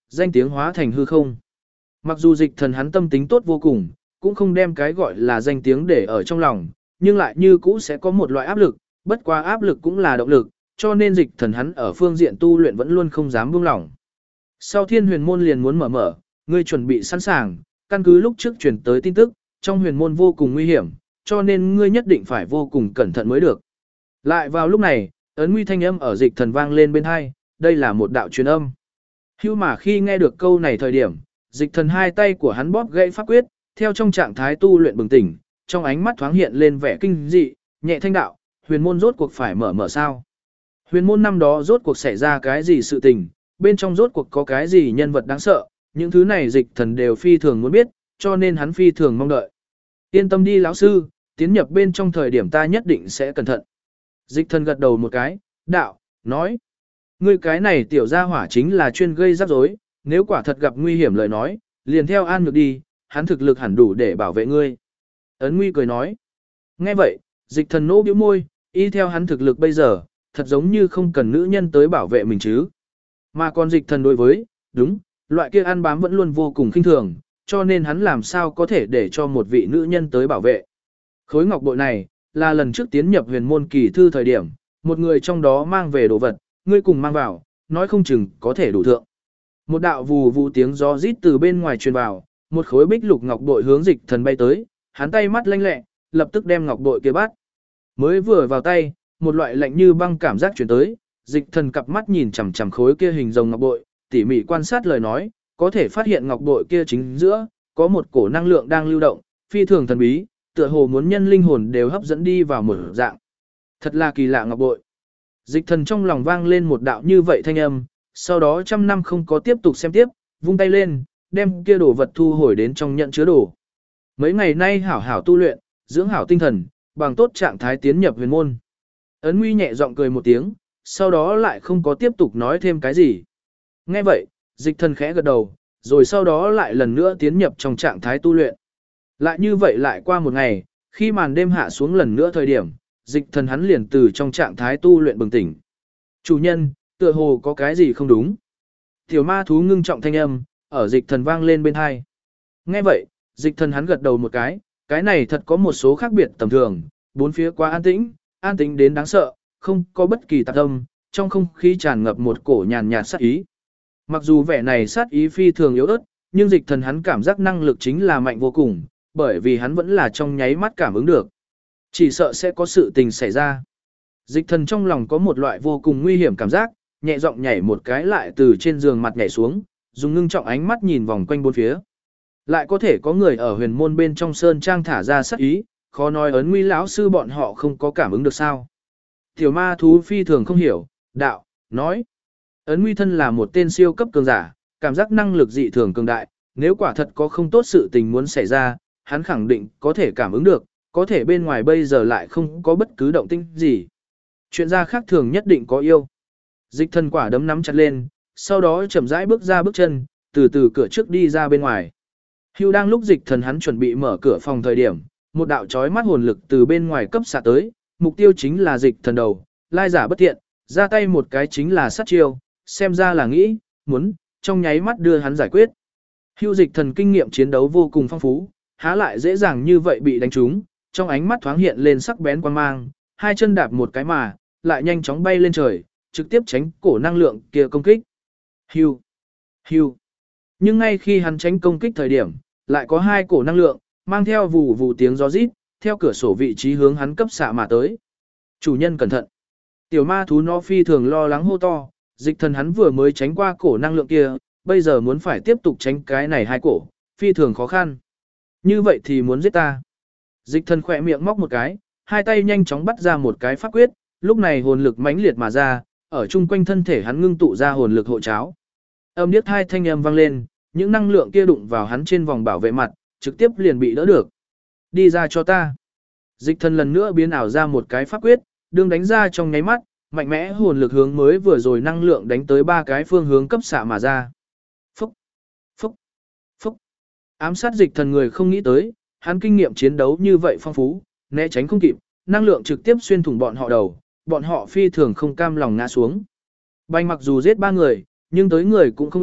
danh tiếng hóa thành hư không. Mặc dù dịch thần hắn tâm tính tốt vô cùng, cũng không đem cái gọi là danh tiếng để ở trong lòng, nhưng lại như cũ sẽ có một loại áp lực, bất quá áp lực cũng là động lực, cho nên dịch thần hắn ở phương diện tu luyện vẫn luôn không dám buông lỏng. Sau Thiên Huyền môn liền muốn mở, ngươi chuẩn bị sẵn sàng, căn cứ lúc trước truyền tới tin tức, trong huyền môn vô cùng nguy hiểm, cho nên ngươi nhất định phải vô cùng cẩn thận mới được. Lại vào lúc này, ấn nguy thanh âm ở dịch thần vang lên bên hai, đây là một đạo truyền âm. Hưu mà khi nghe được câu này thời điểm, dịch thần hai tay của hắn bóp gãy pháp quyết, theo trong trạng thái tu luyện bừng tỉnh, trong ánh mắt thoáng hiện lên vẻ kinh dị, nhẹ thanh đạo, huyền môn rốt cuộc phải mở sao. Huyền môn năm đó rốt cuộc xảy ra cái gì sự tình, bên trong rốt cuộc có cái gì nhân vật đáng sợ, những thứ này dịch thần đều phi thường muốn biết, cho nên hắn phi thường mong đợi. Yên tâm đi lão sư, tiến nhập bên trong thời điểm ta nhất định sẽ cẩn thận. Dịch thần gật đầu một cái, đạo, nói. Ngươi cái này tiểu gia hỏa chính là chuyên gây rắc rối, nếu quả thật gặp nguy hiểm lời nói, liền theo An Nhược đi, hắn thực lực hẳn đủ để bảo vệ ngươi. Ấn Nguy cười nói. Nghe vậy, dịch thần nỗ bĩu môi, y theo hắn thực lực bây giờ, thật giống như không cần nữ nhân tới bảo vệ mình chứ. Mà còn dịch thần đối với, đúng, loại kia ăn bám vẫn luôn vô cùng khinh thường, cho nên hắn làm sao có thể để cho một vị nữ nhân tới bảo vệ. Khối ngọc bội này, là lần trước tiến nhập huyền môn kỳ thư thời điểm, một người trong đó mang về đồ vật, ngươi cùng mang vào, nói không chừng có thể đủ thượng. Một đạo vù vù tiếng gió rít từ bên ngoài truyền vào, một khối bích lục ngọc bội hướng dịch thần bay tới, hắn tay mắt lanh lẹ, lập tức đem ngọc bội kia bắt. Mới vừa vào tay, một loại lạnh như băng cảm giác truyền tới, dịch thần cặp mắt nhìn chằm chằm khối kia hình rồng ngọc bội, tỉ mỉ quan sát lời nói, có thể phát hiện ngọc bội kia chính giữa, có một cổ năng lượng đang lưu động, phi thường thần bí, tựa hồ muốn nhân linh hồn đều hấp dẫn đi vào một dạng. Thật là kỳ lạ ngọc bội. Dịch thần trong lòng vang lên một đạo như vậy thanh âm, sau đó trăm năm không có tiếp tục xem tiếp, vung tay lên, đem kia đồ vật thu hồi đến trong nhận chứa đồ. Mấy ngày nay hảo hảo tu luyện, dưỡng hảo tinh thần, bằng tốt trạng thái tiến nhập huyền môn. Ấn Nguy nhẹ giọng cười một tiếng, sau đó lại không có tiếp tục nói thêm cái gì. Nghe vậy, dịch thần khẽ gật đầu, rồi sau đó lại lần nữa tiến nhập trong trạng thái tu luyện. Lại như vậy lại qua một ngày, khi màn đêm hạ xuống lần nữa thời điểm, dịch thần hắn liền từ trong trạng thái tu luyện bừng tỉnh. Chủ nhân, tựa hồ có cái gì không đúng. Tiểu ma thú ngưng trọng thanh âm, ở dịch thần vang lên bên hai. Nghe vậy, dịch thần hắn gật đầu một cái này thật có một số khác biệt tầm thường, bốn phía quá an tĩnh đến đáng sợ, không có bất kỳ tạp âm, trong không khí tràn ngập một cổ nhàn nhạt sát ý. Mặc dù vẻ này sát ý phi thường yếu ớt, nhưng dịch thần hắn cảm giác năng lực chính là mạnh vô cùng, bởi vì hắn vẫn là trong nháy mắt cảm ứng được. Chỉ sợ sẽ có sự tình xảy ra. Dịch thần trong lòng có một loại vô cùng nguy hiểm cảm giác, nhẹ giọng nhảy một cái lại từ trên giường mặt nhảy xuống, dùng ngưng trọng ánh mắt nhìn vòng quanh bốn phía. Lại có thể có người ở huyền môn bên trong sơn trang thả ra sát ý, khó nói Ấn Nguy lão sư bọn họ không có cảm ứng được sao. Tiểu ma thú phi thường không hiểu, đạo, nói. Ấn Nguy thân là một tên siêu cấp cường giả, cảm giác năng lực dị thường cường đại, nếu quả thật có không tốt sự tình muốn xảy ra, hắn khẳng định có thể cảm ứng được, có thể bên ngoài bây giờ lại không có bất cứ động tĩnh gì. Chuyện ra khác thường nhất định có yêu. Dịch thần quả đấm nắm chặt lên, sau đó chậm rãi bước ra bước chân, từ từ cửa trước đi ra bên ngoài. Hưu đang lúc dịch thần hắn chuẩn bị mở cửa phòng thời điểm, một đạo chói mắt hồn lực từ bên ngoài cấp xạ tới, mục tiêu chính là dịch thần đầu, lai giả bất thiện, ra tay một cái chính là sát chiêu, xem ra là nghĩ, muốn, trong nháy mắt đưa hắn giải quyết. Hưu dịch thần kinh nghiệm chiến đấu vô cùng phong phú, há lại dễ dàng như vậy bị đánh trúng, trong ánh mắt thoáng hiện lên sắc bén quan mang, hai chân đạp một cái mà, lại nhanh chóng bay lên trời, trực tiếp tránh cổ năng lượng kia công kích. Hưu, hưu. Nhưng ngay khi hắn tránh công kích thời điểm, lại có hai cổ năng lượng, mang theo vù vù tiếng gió rít, theo cửa sổ vị trí hướng hắn cấp xạ mà tới. Chủ nhân cẩn thận. Tiểu ma thú nó phi thường lo lắng hô to, dịch thần hắn vừa mới tránh qua cổ năng lượng kia, bây giờ muốn phải tiếp tục tránh cái này hai cổ, phi thường khó khăn. Như vậy thì muốn giết ta. Dịch thần khỏe miệng móc một cái, hai tay nhanh chóng bắt ra một cái pháp quyết, lúc này hồn lực mãnh liệt mà ra, ở chung quanh thân thể hắn ngưng tụ ra hồn lực hộ cháo. Âm điếc hai thanh âm vang lên, những năng lượng kia đụng vào hắn trên vòng bảo vệ mặt, trực tiếp liền bị đỡ được. Đi ra cho ta. Dịch thần lần nữa biến ảo ra một cái pháp quyết, đương đánh ra trong nháy mắt, mạnh mẽ hồn lực hướng mới vừa rồi năng lượng đánh tới ba cái phương hướng cấp xạ mà ra. Phúc, phúc, phúc. Ám sát dịch thần người không nghĩ tới, hắn kinh nghiệm chiến đấu như vậy phong phú, né tránh không kịp, năng lượng trực tiếp xuyên thủng bọn họ đầu, bọn họ phi thường không cam lòng ngã xuống. Bành mặc dù giết ba người, nhưng tới người cũng không ít,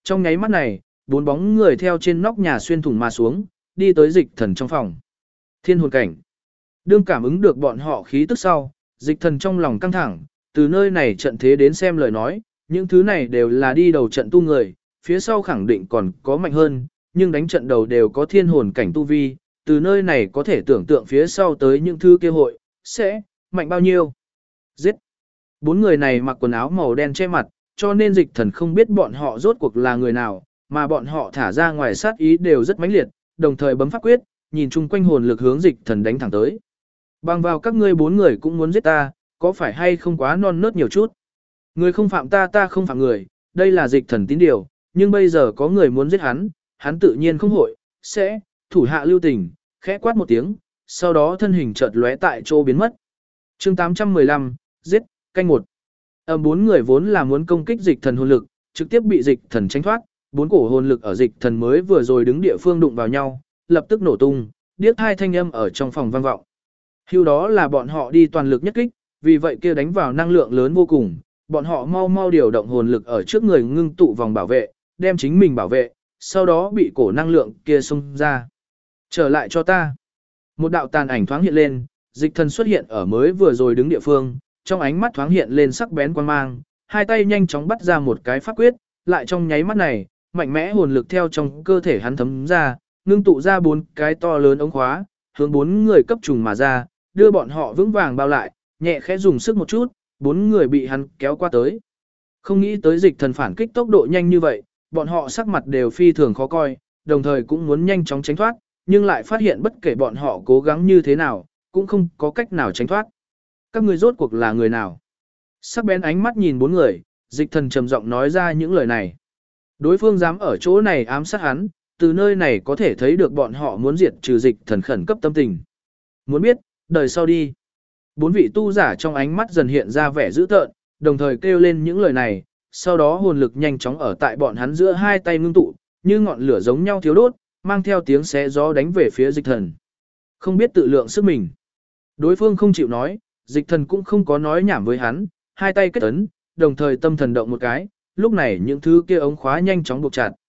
Trong nháy mắt này, bốn bóng người theo trên nóc nhà xuyên thủng mà xuống, đi tới dịch thần trong phòng. Thiên hồn cảnh. Đương cảm ứng được bọn họ khí tức sau, dịch thần trong lòng căng thẳng, từ nơi này trận thế đến xem lời nói, những thứ này đều là đi đầu trận tu người, phía sau khẳng định còn có mạnh hơn, nhưng đánh trận đầu đều có thiên hồn cảnh tu vi, từ nơi này có thể tưởng tượng phía sau tới những thứ kia hội, sẽ mạnh bao nhiêu. Giết! Bốn người này mặc quần áo màu đen che mặt, cho nên dịch thần không biết bọn họ rốt cuộc là người nào, mà bọn họ thả ra ngoài sát ý đều rất mãnh liệt, đồng thời bấm pháp quyết, nhìn chung quanh hồn lực hướng dịch thần đánh thẳng tới. Bằng vào các ngươi bốn người cũng muốn giết ta, có phải hay không quá non nớt nhiều chút? Người không phạm ta, ta không phạm người, đây là dịch thần tín điều, nhưng bây giờ có người muốn giết hắn, hắn tự nhiên không hội, sẽ, thủ hạ lưu tình, khẽ quát một tiếng, sau đó thân hình chợt lóe tại chỗ biến mất. Chương 815, giết, canh một. Bốn người vốn là muốn công kích dịch thần hồn lực, trực tiếp bị dịch thần tránh thoát, bốn cổ hồn lực ở dịch thần mới vừa rồi đứng địa phương đụng vào nhau, lập tức nổ tung, điếc hai thanh âm ở trong phòng vang vọng. Hưu đó là bọn họ đi toàn lực nhất kích, vì vậy kia đánh vào năng lượng lớn vô cùng, bọn họ mau mau điều động hồn lực ở trước người ngưng tụ vòng bảo vệ, đem chính mình bảo vệ, sau đó bị cổ năng lượng kia xông ra. Trở lại cho ta. Một đạo tàn ảnh thoáng hiện lên, dịch thần xuất hiện ở mới vừa rồi đứng địa phương, trong ánh mắt thoáng hiện lên sắc bén quan mang, hai tay nhanh chóng bắt ra một cái pháp quyết, lại trong nháy mắt này, mạnh mẽ hồn lực theo trong cơ thể hắn thấm ra, ngưng tụ ra bốn cái to lớn ống khóa, hướng bốn người cấp trùng mà ra, đưa bọn họ vững vàng bao lại, nhẹ khẽ dùng sức một chút, bốn người bị hắn kéo qua tới. Không nghĩ tới dịch thần phản kích tốc độ nhanh như vậy, bọn họ sắc mặt đều phi thường khó coi, đồng thời cũng muốn nhanh chóng tránh thoát, nhưng lại phát hiện bất kể bọn họ cố gắng như thế nào, cũng không có cách nào tránh thoát. Các ngươi rốt cuộc là người nào? Sắc bén ánh mắt nhìn bốn người, dịch thần trầm giọng nói ra những lời này. Đối phương dám ở chỗ này ám sát hắn, từ nơi này có thể thấy được bọn họ muốn diệt trừ dịch thần khẩn cấp tâm tình. Muốn biết, đời sau đi. Bốn vị tu giả trong ánh mắt dần hiện ra vẻ dữ tợn, đồng thời kêu lên những lời này, sau đó hồn lực nhanh chóng ở tại bọn hắn giữa hai tay ngưng tụ, như ngọn lửa giống nhau thiếu đốt, mang theo tiếng xé gió đánh về phía dịch thần. Không biết tự lượng sức mình. Đối phương không chịu nói, dịch thần cũng không có nói nhảm với hắn, hai tay kết ấn, đồng thời tâm thần động một cái, lúc này những thứ kia ống khóa nhanh chóng buộc chặt.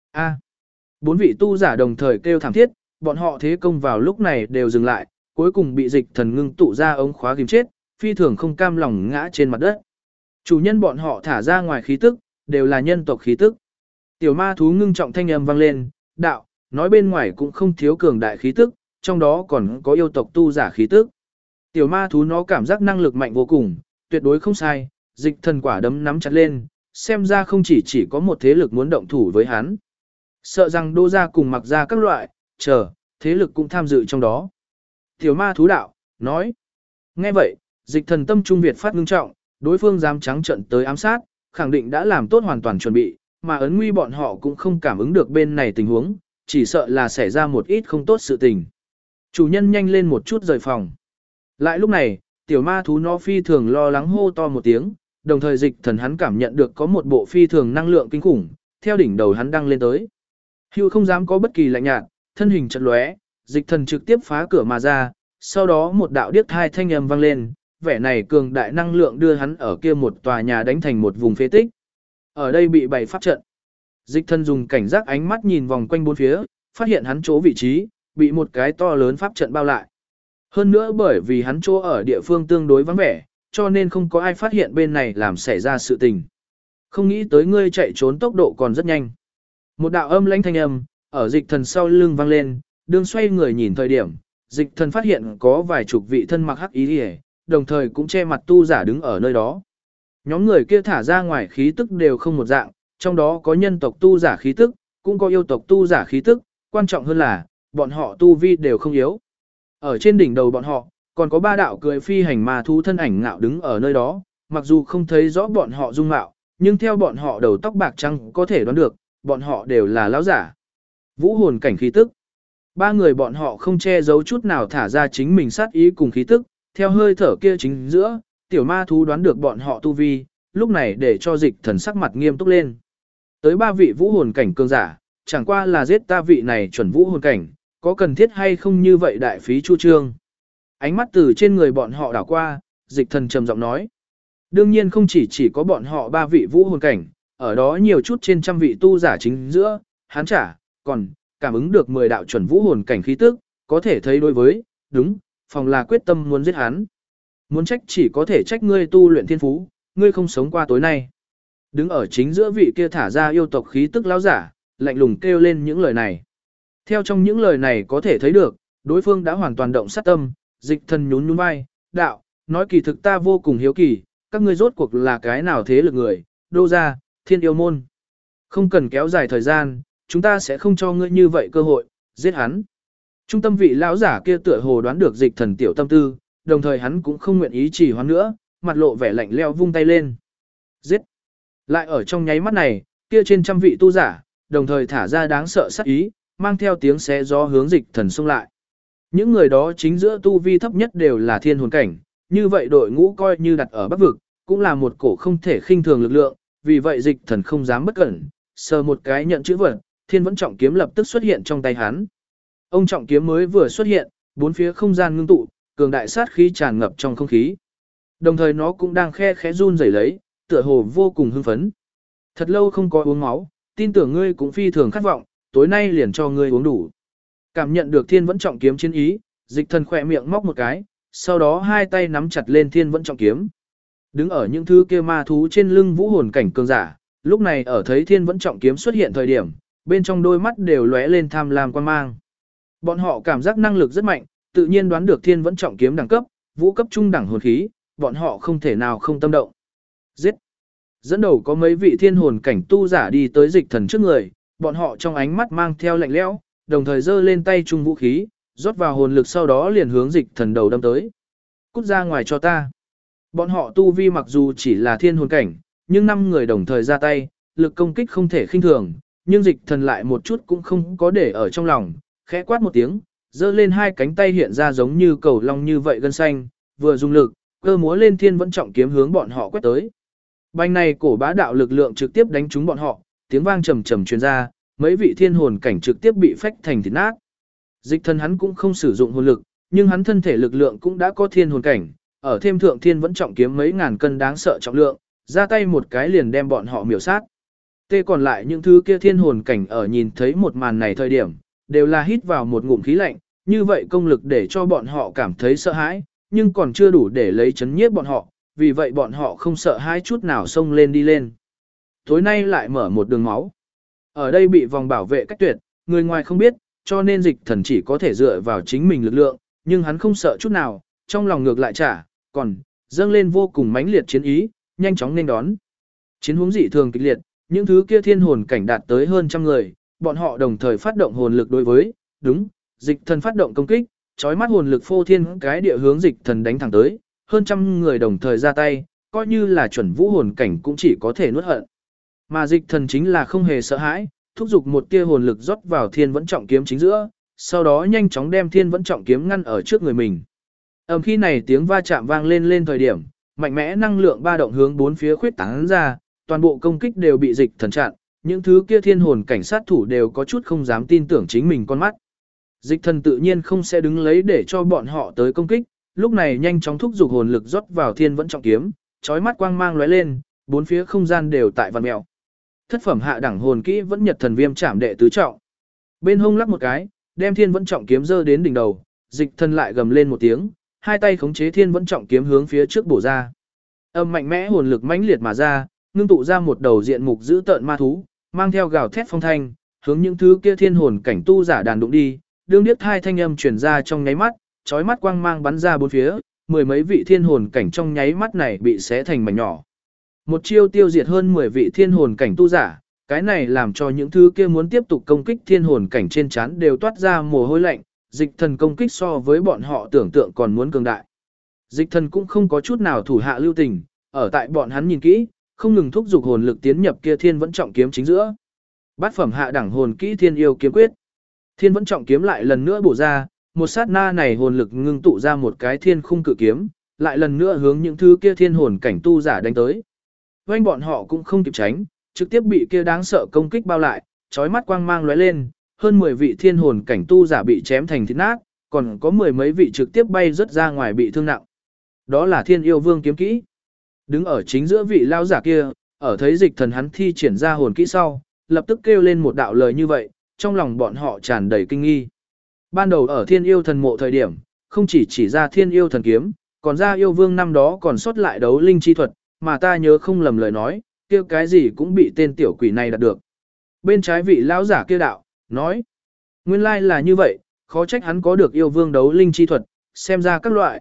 Bốn vị tu giả đồng thời kêu thảm thiết, bọn họ thế công vào lúc này đều dừng lại, cuối cùng bị dịch thần ngưng tụ ra ống khóa ghim chết, phi thường không cam lòng ngã trên mặt đất. Chủ nhân bọn họ thả ra ngoài khí tức, đều là nhân tộc khí tức. Tiểu ma thú ngưng trọng thanh âm vang lên, đạo, nói bên ngoài cũng không thiếu cường đại khí tức, trong đó còn có yêu tộc tu giả khí tức. Tiểu ma thú nó cảm giác năng lực mạnh vô cùng, tuyệt đối không sai, dịch thần quả đấm nắm chặt lên, xem ra không chỉ có một thế lực muốn động thủ với hắn. Sợ rằng đô gia cùng mặc ra các loại, thế lực cũng tham dự trong đó. Tiểu ma thú đạo, nói. Nghe vậy, dịch thần tâm trung Việt phát ngưng trọng, đối phương dám trắng trận tới ám sát, khẳng định đã làm tốt hoàn toàn chuẩn bị, mà ấn nguy bọn họ cũng không cảm ứng được bên này tình huống, chỉ sợ là xảy ra một ít không tốt sự tình. Chủ nhân nhanh lên một chút rời phòng. Lại lúc này, tiểu ma thú nó phi thường lo lắng hô to một tiếng, đồng thời dịch thần hắn cảm nhận được có một bộ phi thường năng lượng kinh khủng, theo đỉnh đầu hắn đang lên tới. Hưu không dám có bất kỳ lạnh nhạt, thân hình chật lóe, dịch thần trực tiếp phá cửa mà ra, sau đó một đạo điếc thai thanh âm vang lên, vẻ này cường đại năng lượng đưa hắn ở kia một tòa nhà đánh thành một vùng phế tích. Ở đây bị bày pháp trận. Dịch thần dùng cảnh giác ánh mắt nhìn vòng quanh bốn phía, phát hiện hắn chỗ vị trí, bị một cái to lớn pháp trận bao lại. Hơn nữa bởi vì hắn chỗ ở địa phương tương đối vắng vẻ, cho nên không có ai phát hiện bên này làm xảy ra sự tình. Không nghĩ tới ngươi chạy trốn tốc độ còn rất nhanh. Một đạo âm lãnh thanh âm, ở dịch thần sau lưng vang lên, đương xoay người nhìn thời điểm, dịch thần phát hiện có vài chục vị thân mặc hắc y, đồng thời cũng che mặt tu giả đứng ở nơi đó. Nhóm người kia thả ra ngoài khí tức đều không một dạng, trong đó có nhân tộc tu giả khí tức, cũng có yêu tộc tu giả khí tức, quan trọng hơn là, bọn họ tu vi đều không yếu. Ở trên đỉnh đầu bọn họ, còn có ba đạo cười phi hành ma thú thân ảnh ngạo đứng ở nơi đó, mặc dù không thấy rõ bọn họ dung mạo, nhưng theo bọn họ đầu tóc bạc trắng có thể đoán được, bọn họ đều là lão giả. Vũ hồn cảnh khí tức. Ba người bọn họ không che giấu chút nào thả ra chính mình sát ý cùng khí tức, theo hơi thở kia chính giữa, tiểu ma thú đoán được bọn họ tu vi, lúc này để cho dịch thần sắc mặt nghiêm túc lên. Tới ba vị vũ hồn cảnh cường giả, chẳng qua là giết ta vị này chuẩn vũ hồn cảnh, có cần thiết hay không như vậy đại phí chu trương. Ánh mắt từ trên người bọn họ đảo qua, dịch thần trầm giọng nói. Đương nhiên không chỉ có bọn họ ba vị vũ hồn cảnh, ở đó nhiều chút trên trăm vị tu giả chính giữa, hắn còn cảm ứng được 10 đạo chuẩn vũ hồn cảnh khí tức, có thể thấy đối với, đúng, phòng là quyết tâm muốn giết hắn. Muốn trách chỉ có thể trách ngươi tu luyện thiên phú, ngươi không sống qua tối nay. Đứng ở chính giữa vị kia thả ra yêu tộc khí tức lão giả, lạnh lùng kêu lên những lời này. Theo trong những lời này có thể thấy được, đối phương đã hoàn toàn động sát tâm, Dịch Thần nhún nhún vai, đạo, nói kỳ thực ta vô cùng hiếu kỳ, các ngươi rốt cuộc là cái nào thế lực người, Đô gia, Thiên Yêu môn. Không cần kéo dài thời gian, chúng ta sẽ không cho ngươi như vậy cơ hội, giết hắn. Trung tâm vị lão giả kia tựa hồ đoán được Dịch Thần tiểu tâm tư, đồng thời hắn cũng không nguyện ý trì hoãn nữa, mặt lộ vẻ lạnh lẽo vung tay lên. Giết! Lại ở trong nháy mắt này, kia trên trăm vị tu giả, đồng thời thả ra đáng sợ sát ý, mang theo tiếng xé gió hướng Dịch Thần xông lại. Những người đó chính giữa tu vi thấp nhất đều là thiên hồn cảnh, như vậy đội ngũ coi như đặt ở Bắc vực, cũng là một cổ không thể khinh thường lực lượng, vì vậy Dịch Thần không dám bất cẩn, sờ một cái nhận chữ vật, Thiên Vẫn Trọng Kiếm lập tức xuất hiện trong tay hắn. Ông trọng kiếm mới vừa xuất hiện, bốn phía không gian ngưng tụ, cường đại sát khí tràn ngập trong không khí. Đồng thời nó cũng đang khe khẽ run rẩy lấy, tựa hồ vô cùng hưng phấn. Thật lâu không có uống máu, tin tưởng ngươi cũng phi thường khát vọng, tối nay liền cho ngươi uống đủ. Cảm nhận được Thiên Vẫn Trọng Kiếm chiến ý, Dịch Thần khỏe miệng móc một cái, sau đó hai tay nắm chặt lên Thiên Vẫn Trọng Kiếm. Đứng ở những thứ kia ma thú trên lưng vũ hồn cảnh cường giả, lúc này ở thấy Thiên Vẫn Trọng Kiếm xuất hiện thời điểm, bên trong đôi mắt đều lóe lên tham lam quan mang. Bọn họ cảm giác năng lực rất mạnh, tự nhiên đoán được Thiên Vẫn Trọng Kiếm đẳng cấp, vũ cấp trung đẳng hồn khí, bọn họ không thể nào không tâm động. Giết! Dẫn đầu có mấy vị thiên hồn cảnh tu giả đi tới Dịch Thần trước người, bọn họ trong ánh mắt mang theo lạnh lẽo, đồng thời giơ lên tay trung vũ khí, rót vào hồn lực sau đó liền hướng Dịch Thần đầu đâm tới. Cút ra ngoài cho ta! Bọn họ tu vi mặc dù chỉ là thiên hồn cảnh, nhưng 5 người đồng thời ra tay, lực công kích không thể khinh thường, nhưng Dịch Thần lại một chút cũng không có để ở trong lòng, khẽ quát một tiếng, giơ lên hai cánh tay hiện ra giống như cầu long như vậy gân xanh, vừa dùng lực, cơ múa lên Thiên Vẫn Trọng Kiếm hướng bọn họ quét tới. Bành này cổ bá đạo lực lượng trực tiếp đánh trúng bọn họ, tiếng vang trầm trầm truyền ra, mấy vị thiên hồn cảnh trực tiếp bị phách thành thịt nát. Dịch Thần hắn cũng không sử dụng hồn lực, nhưng hắn thân thể lực lượng cũng đã có thiên hồn cảnh, ở thêm thượng Thiên Vẫn Trọng Kiếm mấy ngàn cân đáng sợ trọng lượng, ra tay một cái liền đem bọn họ miểu sát. Tê còn lại những thứ kia thiên hồn cảnh ở nhìn thấy một màn này thời điểm, đều là hít vào một ngụm khí lạnh, như vậy công lực để cho bọn họ cảm thấy sợ hãi, nhưng còn chưa đủ để lấy chấn nhiếp bọn họ, vì vậy bọn họ không sợ hãi chút nào xông lên đi lên. Tối nay lại mở một đường máu. Ở đây bị vòng bảo vệ cách tuyệt, người ngoài không biết, cho nên Dịch Thần chỉ có thể dựa vào chính mình lực lượng, nhưng hắn không sợ chút nào, trong lòng ngược lại còn dâng lên vô cùng mãnh liệt chiến ý, nhanh chóng nên đón. Chiến huống dị thường kịch liệt, những thứ kia thiên hồn cảnh đạt tới hơn trăm người, bọn họ đồng thời phát động hồn lực đối với, đúng, Dịch Thần phát động công kích, chói mắt hồn lực phô thiên cái địa hướng Dịch Thần đánh thẳng tới, hơn trăm người đồng thời ra tay, coi như là chuẩn vũ hồn cảnh cũng chỉ có thể nuốt hận. Mà Dịch Thần chính là không hề sợ hãi, thúc giục một tia hồn lực rót vào Thiên Vẫn Trọng Kiếm chính giữa, sau đó nhanh chóng đem Thiên Vẫn Trọng Kiếm ngăn ở trước người mình. Khi này tiếng va chạm vang lên thời điểm, mạnh mẽ năng lượng ba động hướng bốn phía khuyết tán ra, toàn bộ công kích đều bị Dịch Thần chặn, những thứ kia thiên hồn cảnh sát thủ đều có chút không dám tin tưởng chính mình con mắt. Dịch Thần tự nhiên không sẽ đứng lấy để cho bọn họ tới công kích, lúc này nhanh chóng thúc giục hồn lực rót vào Thiên Vẫn Trọng Kiếm, chói mắt quang mang lóe lên, bốn phía không gian đều tại vặn mèo. Thất phẩm hạ đẳng hồn kỹ Vẫn Nhật Thần Viêm Trảm đệ tứ trọng. Bên hông lắc một cái, đem Thiên Vẫn Trọng Kiếm giơ đến đỉnh đầu, Dịch Thần lại gầm lên một tiếng, hai tay khống chế Thiên Vẫn Trọng Kiếm hướng phía trước bổ ra. Mạnh mẽ hồn lực mãnh liệt mà ra, ngưng tụ ra một đầu diện mục dữ tợn ma thú, mang theo gào thét phong thanh, hướng những thứ kia thiên hồn cảnh tu giả đàn đụng đi, đương điếc hai thanh âm truyền ra trong nháy mắt, chói mắt quang mang bắn ra bốn phía, mười mấy vị thiên hồn cảnh trong nháy mắt này bị xé thành mảnh nhỏ. Một chiêu tiêu diệt hơn 10 vị thiên hồn cảnh tu giả, cái này làm cho những thứ kia muốn tiếp tục công kích thiên hồn cảnh trên trán đều toát ra mồ hôi lạnh, Dịch Thần công kích so với bọn họ tưởng tượng còn muốn cường đại. Dịch Thần cũng không có chút nào thủ hạ lưu tình, ở tại bọn hắn nhìn kỹ, không ngừng thúc giục hồn lực tiến nhập kia Thiên Vẫn Trọng Kiếm chính giữa. Bát phẩm hạ đẳng hồn kỹ Thiên Yêu Kiếm Quyết. Thiên Vẫn Trọng Kiếm lại lần nữa bổ ra, một sát na này hồn lực ngưng tụ ra một cái thiên khung cự kiếm, lại lần nữa hướng những thứ kia thiên hồn cảnh tu giả đánh tới. Vành bọn họ cũng không kịp tránh, trực tiếp bị kia đáng sợ công kích bao lại, chói mắt quang mang lóe lên, hơn 10 vị thiên hồn cảnh tu giả bị chém thành thịt nát, còn có mười mấy vị trực tiếp bay rất ra ngoài bị thương nặng. Đó là Thiên Yêu Vương kiếm kỹ. Đứng ở chính giữa vị lao giả kia, ở thấy dịch thần hắn thi triển ra hồn kỹ sau, lập tức kêu lên một đạo lời như vậy, trong lòng bọn họ tràn đầy kinh nghi. Ban đầu ở thiên yêu thần mộ thời điểm, không chỉ ra thiên yêu thần kiếm, còn ra yêu vương năm đó còn sót lại đấu linh chi thuật, mà ta nhớ không lầm lời nói, kia cái gì cũng bị tên tiểu quỷ này đạt được. Bên trái vị lão giả kia đạo, nói, nguyên lai là như vậy, khó trách hắn có được yêu vương đấu linh chi thuật, xem ra các loại,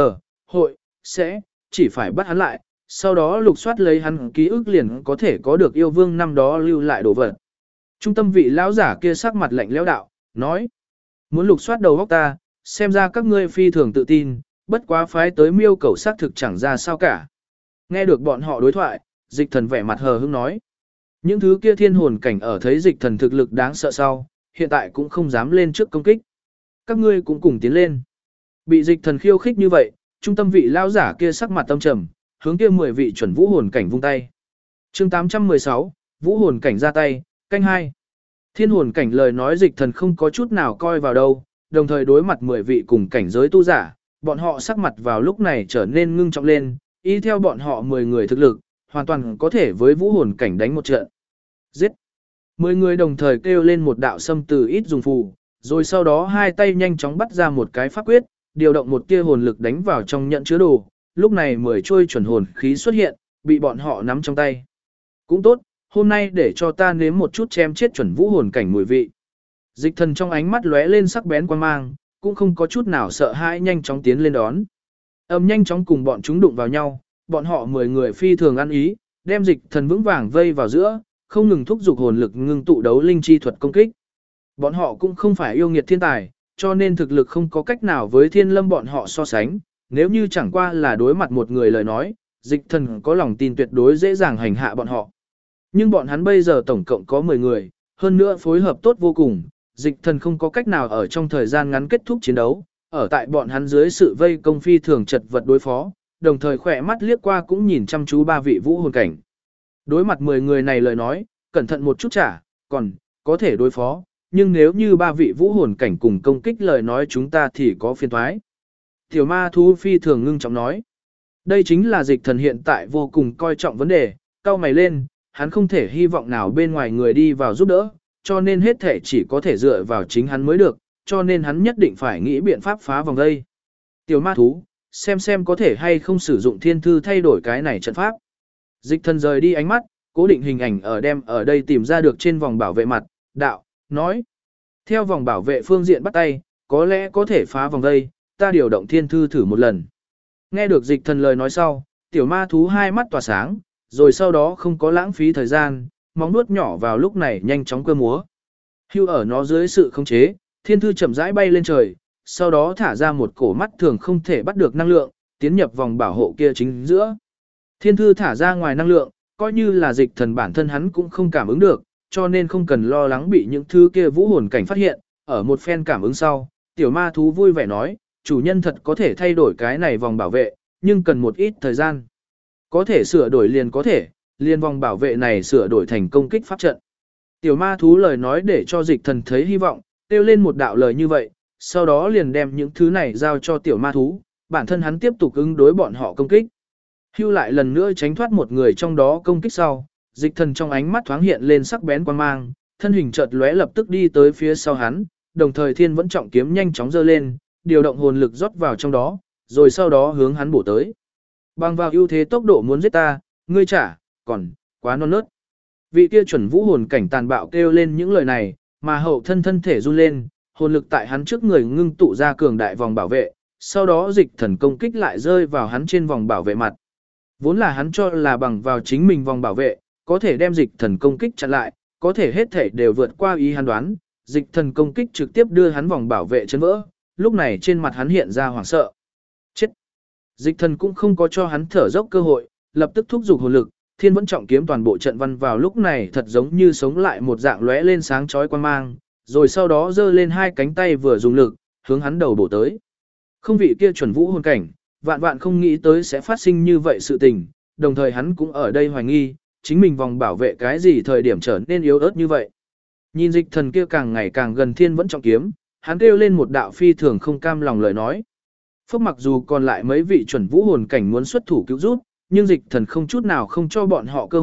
hội, sẽ, chỉ phải bắt hắn lại, sau đó lục soát lấy hắn ký ức liền có thể có được yêu vương năm đó lưu lại đồ vật. Trung tâm vị lão giả kia sắc mặt lạnh lẽo đạo, nói, muốn lục soát đầu óc ta, xem ra các ngươi phi thường tự tin, bất quá phái tới miêu cầu xác thực chẳng ra sao cả. Nghe được bọn họ đối thoại, dịch thần vẻ mặt hờ hững nói. Những thứ kia thiên hồn cảnh ở thấy dịch thần thực lực đáng sợ sau, hiện tại cũng không dám lên trước công kích. Các ngươi cũng cùng tiến lên. Bị dịch thần khiêu khích như vậy, trung tâm vị lão giả kia sắc mặt tâm trầm, hướng kia 10 vị chuẩn vũ hồn cảnh vung tay. Chương 816, vũ hồn cảnh ra tay, canh 2. Thiên hồn cảnh lời nói dịch thần không có chút nào coi vào đâu, đồng thời đối mặt 10 vị cùng cảnh giới tu giả, bọn họ sắc mặt vào lúc này trở nên ngưng trọng lên, y theo bọn họ 10 người thực lực, hoàn toàn có thể với vũ hồn cảnh đánh một trận. Giết! 10 người đồng thời kêu lên một đạo xâm từ ít dùng phù, rồi sau đó hai tay nhanh chóng bắt ra một cái pháp quyết, điều động một tia hồn lực đánh vào trong nhận chứa đồ, lúc này 10 chuôi chuẩn hồn khí xuất hiện, bị bọn họ nắm trong tay. Cũng tốt, hôm nay để cho ta nếm một chút chém chết chuẩn vũ hồn cảnh mùi vị. Dịch thần trong ánh mắt lóe lên sắc bén quan mang, cũng không có chút nào sợ hãi nhanh chóng tiến lên đón. Nhanh chóng cùng bọn chúng đụng vào nhau, bọn họ 10 người phi thường ăn ý, đem dịch thần vững vàng vây vào giữa, không ngừng thúc giục hồn lực ngưng tụ đấu linh chi thuật công kích. Bọn họ cũng không phải yêu nghiệt thiên tài, cho nên thực lực không có cách nào với thiên lâm bọn họ so sánh, nếu như chẳng qua là đối mặt một người lời nói, dịch thần có lòng tin tuyệt đối dễ dàng hành hạ bọn họ. Nhưng bọn hắn bây giờ tổng cộng có 10 người, hơn nữa phối hợp tốt vô cùng, dịch thần không có cách nào ở trong thời gian ngắn kết thúc chiến đấu, ở tại bọn hắn dưới sự vây công phi thường chật vật đối phó, đồng thời khỏe mắt liếc qua cũng nhìn chăm chú 3 vị vũ hồn cảnh. Đối mặt 10 người này lời nói, cẩn thận một chút chả, còn có thể đối phó, nhưng nếu như 3 vị vũ hồn cảnh cùng công kích lời nói chúng ta thì có phiền toái. Tiểu ma thú phi thường ngưng trọng nói. Đây chính là dịch thần hiện tại vô cùng coi trọng vấn đề, cau mày lên, hắn không thể hy vọng nào bên ngoài người đi vào giúp đỡ, cho nên hết thể chỉ có thể dựa vào chính hắn mới được, cho nên hắn nhất định phải nghĩ biện pháp phá vòng đây. Tiểu ma thú, xem có thể hay không sử dụng thiên thư thay đổi cái này trận pháp. Dịch thần rời đi ánh mắt, cố định hình ảnh ở đây tìm ra được trên vòng bảo vệ mặt, đạo, nói. Theo vòng bảo vệ phương diện bắt tay, có lẽ có thể phá vòng đây, ta điều động thiên thư thử một lần. Nghe được dịch thần lời nói sau, tiểu ma thú hai mắt tỏa sáng, rồi sau đó không có lãng phí thời gian, móng nuốt nhỏ vào lúc này nhanh chóng cơ múa. Hưu ở nó dưới sự khống chế, thiên thư chậm rãi bay lên trời, sau đó thả ra một cổ mắt thường không thể bắt được năng lượng, tiến nhập vòng bảo hộ kia chính giữa. Thiên thư thả ra ngoài năng lượng, coi như là dịch thần bản thân hắn cũng không cảm ứng được, cho nên không cần lo lắng bị những thứ kia vũ hồn cảnh phát hiện. Ở một phen cảm ứng sau, tiểu ma thú vui vẻ nói, chủ nhân thật có thể thay đổi cái này vòng bảo vệ, nhưng cần một ít thời gian. Có thể sửa đổi liền có thể, liền vòng bảo vệ này sửa đổi thành công kích pháp trận. Tiểu ma thú lời nói để cho dịch thần thấy hy vọng, kêu lên một đạo lời như vậy, sau đó liền đem những thứ này giao cho tiểu ma thú, bản thân hắn tiếp tục ứng đối bọn họ công kích. Hưu lại lần nữa tránh thoát một người trong đó công kích sau, dịch thần trong ánh mắt thoáng hiện lên sắc bén quan mang, thân hình chợt lóe lập tức đi tới phía sau hắn, đồng thời thiên vẫn trọng kiếm nhanh chóng giơ lên, điều động hồn lực rót vào trong đó, rồi sau đó hướng hắn bổ tới. Bằng vào ưu thế tốc độ muốn giết ta, ngươi chả, còn, quá non nớt. Vị kia chuẩn vũ hồn cảnh tàn bạo kêu lên những lời này, mà hậu thân thể run lên, hồn lực tại hắn trước người ngưng tụ ra cường đại vòng bảo vệ, sau đó dịch thần công kích lại rơi vào hắn trên vòng bảo vệ mặt. Vốn là hắn cho là bằng vào chính mình vòng bảo vệ, có thể đem dịch thần công kích chặn lại, có thể hết thể đều vượt qua ý hắn đoán, dịch thần công kích trực tiếp đưa hắn vòng bảo vệ chấn vỡ, lúc này trên mặt hắn hiện ra hoảng sợ. Chết! Dịch thần cũng không có cho hắn thở dốc cơ hội, lập tức thúc giục hồn lực, thiên vẫn trọng kiếm toàn bộ trận văn vào lúc này thật giống như sống lại một dạng lóe lên sáng chói quan mang, rồi sau đó giơ lên hai cánh tay vừa dùng lực, hướng hắn đầu bổ tới. Không vị kia chuẩn vũ hồn cảnh, vạn vạn không nghĩ tới sẽ phát sinh như vậy sự tình, đồng thời hắn cũng ở đây hoài nghi, chính mình vòng bảo vệ cái gì thời điểm trở nên yếu ớt như vậy. Nhìn dịch thần kia càng ngày càng gần thiên vẫn trọng kiếm, hắn kêu lên một đạo phi thường không cam lòng lời nói. Phốc mặc dù còn lại mấy vị chuẩn vũ hồn cảnh muốn xuất thủ cứu giúp, nhưng dịch thần không chút nào không cho bọn họ cơ hội,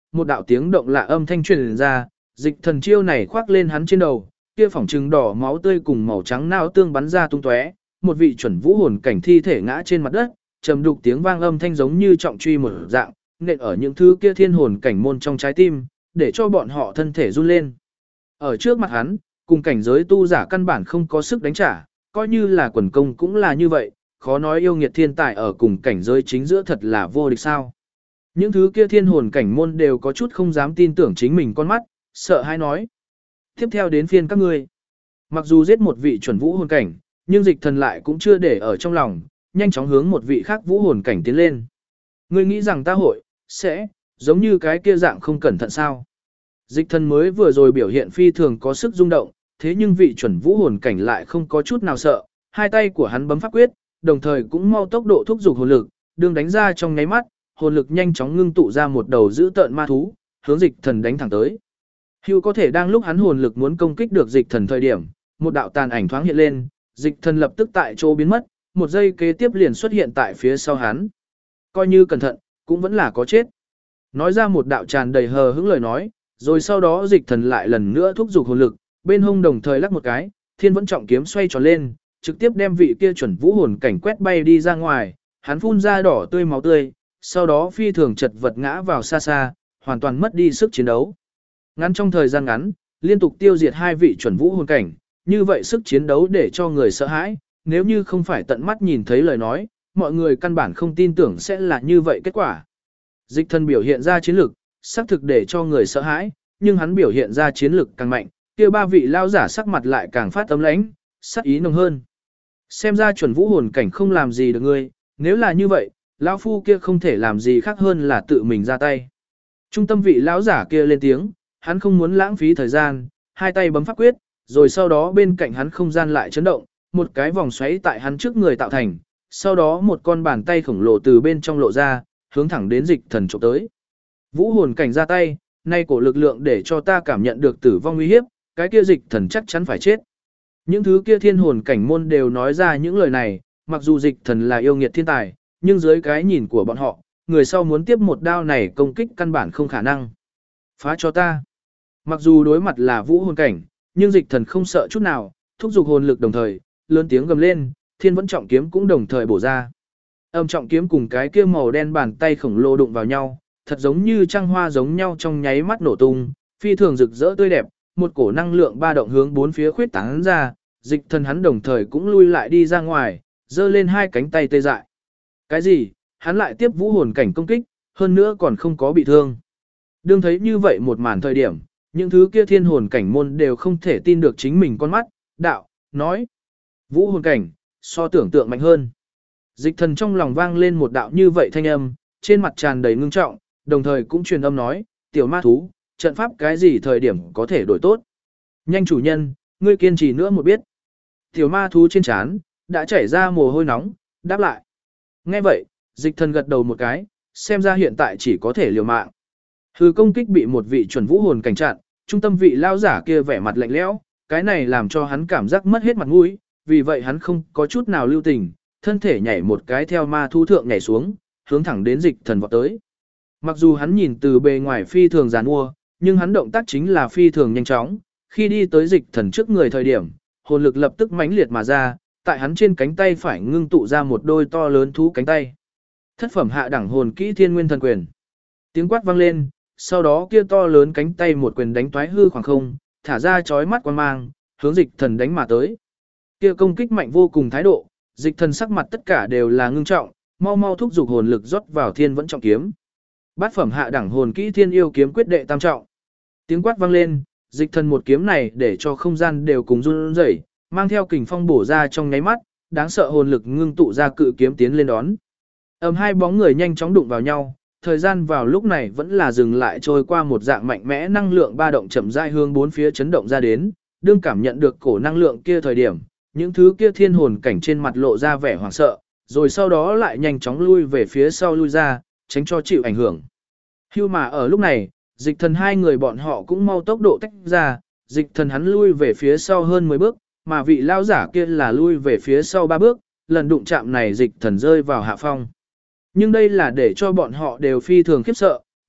một đạo tiếng động lạ âm thanh truyền ra, dịch thần chiêu này khoác lên hắn trên đầu, kia phỏng trừng đỏ máu tươi cùng màu trắng não tương bắn ra tung tóe, một vị chuẩn vũ hồn cảnh thi thể ngã trên mặt đất, trầm đục tiếng vang âm thanh giống như trọng truy một dạng, nện ở những thứ kia thiên hồn cảnh môn trong trái tim, để cho bọn họ thân thể run lên. Ở trước mặt hắn, cùng cảnh giới tu giả căn bản không có sức đánh trả, coi như là quần công cũng là như vậy, khó nói yêu nghiệt thiên tài ở cùng cảnh giới chính giữa thật là vô địch sao. Những thứ kia thiên hồn cảnh môn đều có chút không dám tin tưởng chính mình con mắt, sợ hãi nói. Tiếp theo đến phiên các ngươi. Mặc dù giết một vị chuẩn vũ hồn cảnh, nhưng dịch thần lại cũng chưa để ở trong lòng, nhanh chóng hướng một vị khác vũ hồn cảnh tiến lên. Ngươi nghĩ rằng ta sẽ giống như cái kia dạng không cẩn thận sao? Dịch thần mới vừa rồi biểu hiện phi thường có sức rung động, thế nhưng vị chuẩn vũ hồn cảnh lại không có chút nào sợ, hai tay của hắn bấm pháp quyết, đồng thời cũng mau tốc độ thúc giục hồn lực, đường đánh ra trong nháy mắt, hồn lực nhanh chóng ngưng tụ ra một đầu dữ tợn ma thú, hướng dịch thần đánh thẳng tới. Hưu có thể đang lúc hắn hồn lực muốn công kích được dịch thần thời điểm, một đạo tàn ảnh thoáng hiện lên, dịch thần lập tức tại chỗ biến mất, một giây kế tiếp liền xuất hiện tại phía sau hắn. Coi như cẩn thận, cũng vẫn là có chết. Nói ra một đạo tràn đầy hờ hững lời nói, rồi sau đó dịch thần lại lần nữa thúc giục hồn lực, bên hông đồng thời lắc một cái, thiên vẫn trọng kiếm xoay tròn lên, trực tiếp đem vị kia chuẩn vũ hồn cảnh quét bay đi ra ngoài, hắn phun ra đỏ tươi máu tươi, sau đó phi thường chật vật ngã vào xa xa, hoàn toàn mất đi sức chiến đấu. Ngắn trong thời gian ngắn, liên tục tiêu diệt hai vị chuẩn vũ hồn cảnh, như vậy sức chiến đấu để cho người sợ hãi, nếu như không phải tận mắt nhìn thấy lời nói, mọi người căn bản không tin tưởng sẽ là như vậy kết quả. Dịch thần biểu hiện ra chiến lực, xác thực để cho người sợ hãi, nhưng hắn biểu hiện ra chiến lực càng mạnh, kia ba vị lao giả sắc mặt lại càng phát ấm lãnh, sắc ý nồng hơn. Xem ra chuẩn vũ hồn cảnh không làm gì được ngươi, nếu là như vậy, lão phu kia không thể làm gì khác hơn là tự mình ra tay. Trung tâm vị lão giả kia lên tiếng, hắn không muốn lãng phí thời gian, hai tay bấm pháp quyết, rồi sau đó bên cạnh hắn không gian lại chấn động, một cái vòng xoáy tại hắn trước người tạo thành, sau đó một con bàn tay khổng lồ từ bên trong lộ ra, hướng thẳng đến dịch thần chụp tới. Vũ hồn cảnh ra tay, nay cổ lực lượng để cho ta cảm nhận được tử vong nguy hiếp, cái kia dịch thần chắc chắn phải chết. Những thứ kia thiên hồn cảnh môn đều nói ra những lời này, mặc dù dịch thần là yêu nghiệt thiên tài, nhưng dưới cái nhìn của bọn họ, người sau muốn tiếp một đao này công kích căn bản không khả năng. Phá cho ta. Mặc dù đối mặt là vũ hồn cảnh, nhưng dịch thần không sợ chút nào, thúc giục hồn lực đồng thời, lớn tiếng gầm lên, thiên vẫn trọng kiếm cũng đồng thời bổ ra. Âm trọng kiếm cùng cái kia màu đen bàn tay khổng lồ đụng vào nhau, thật giống như trăng hoa giống nhau trong nháy mắt nổ tung, phi thường rực rỡ tươi đẹp, một cổ năng lượng ba động hướng bốn phía khuyết tán ra, dịch thần hắn đồng thời cũng lui lại đi ra ngoài, giơ lên hai cánh tay tê dại. Cái gì? Hắn lại tiếp vũ hồn cảnh công kích, hơn nữa còn không có bị thương. Đương thấy như vậy một màn thời điểm, những thứ kia thiên hồn cảnh môn đều không thể tin được chính mình con mắt, đạo, nói. Vũ hồn cảnh, so tưởng tượng mạnh hơn. Dịch thần trong lòng vang lên một đạo như vậy thanh âm, trên mặt tràn đầy ngưng trọng, đồng thời cũng truyền âm nói, tiểu ma thú, trận pháp cái gì thời điểm có thể đổi tốt. Nhanh chủ nhân, ngươi kiên trì nữa một biết. Tiểu ma thú trên trán đã chảy ra mồ hôi nóng, đáp lại. Nghe vậy, dịch thần gật đầu một cái, xem ra hiện tại chỉ có thể liều mạng. Hư công kích bị một vị chuẩn vũ hồn cảnh chặn, trung tâm vị lao giả kia vẻ mặt lạnh lẽo, cái này làm cho hắn cảm giác mất hết mặt mũi, vì vậy hắn không có chút nào lưu tình, thân thể nhảy một cái theo ma thú thượng nhảy xuống, hướng thẳng đến dịch thần vọt tới. Mặc dù hắn nhìn từ bề ngoài phi thường giàn mua, nhưng hắn động tác chính là phi thường nhanh chóng, khi đi tới dịch thần trước người thời điểm, hồn lực lập tức mãnh liệt mà ra, tại hắn trên cánh tay phải ngưng tụ ra một đôi to lớn thú cánh tay. Thất phẩm hạ đẳng hồn kỹ Thiên Nguyên Thần Quyền. Tiếng quát vang lên, sau đó kia to lớn cánh tay một quyền đánh toái hư khoảng không, thả ra chói mắt quang mang, hướng dịch thần đánh mà tới. Kia công kích mạnh vô cùng thái độ, dịch thần sắc mặt tất cả đều là ngưng trọng, mau mau thúc giục hồn lực rót vào thiên vẫn trọng kiếm. Bát phẩm hạ đẳng hồn kỹ Thiên Yêu kiếm quyết đệ tam trọng. Tiếng quát vang lên, dịch thần một kiếm này để cho không gian đều cùng run rẩy, mang theo kình phong bổ ra trong nháy mắt, đáng sợ hồn lực ngưng tụ ra cự kiếm tiến lên đón. Hai bóng người nhanh chóng đụng vào nhau, thời gian vào lúc này vẫn là dừng lại trôi qua một dạng mạnh mẽ năng lượng ba động chậm rãi hướng bốn phía chấn động ra đến, đương cảm nhận được cổ năng lượng kia thời điểm, những thứ kia thiên hồn cảnh trên mặt lộ ra vẻ hoảng sợ, rồi sau đó lại nhanh chóng lui về phía sau lui ra, tránh cho chịu ảnh hưởng. Hưu mà ở lúc này, dịch thần hai người bọn họ cũng mau tốc độ tách ra, dịch thần hắn lui về phía sau hơn 10 bước, mà vị lao giả kia là lui về phía sau 3 bước, lần đụng chạm này dịch thần rơi vào hạ phong. Nhưng đây là để cho bọn họ đều phi thường khiếp sợ, đạo,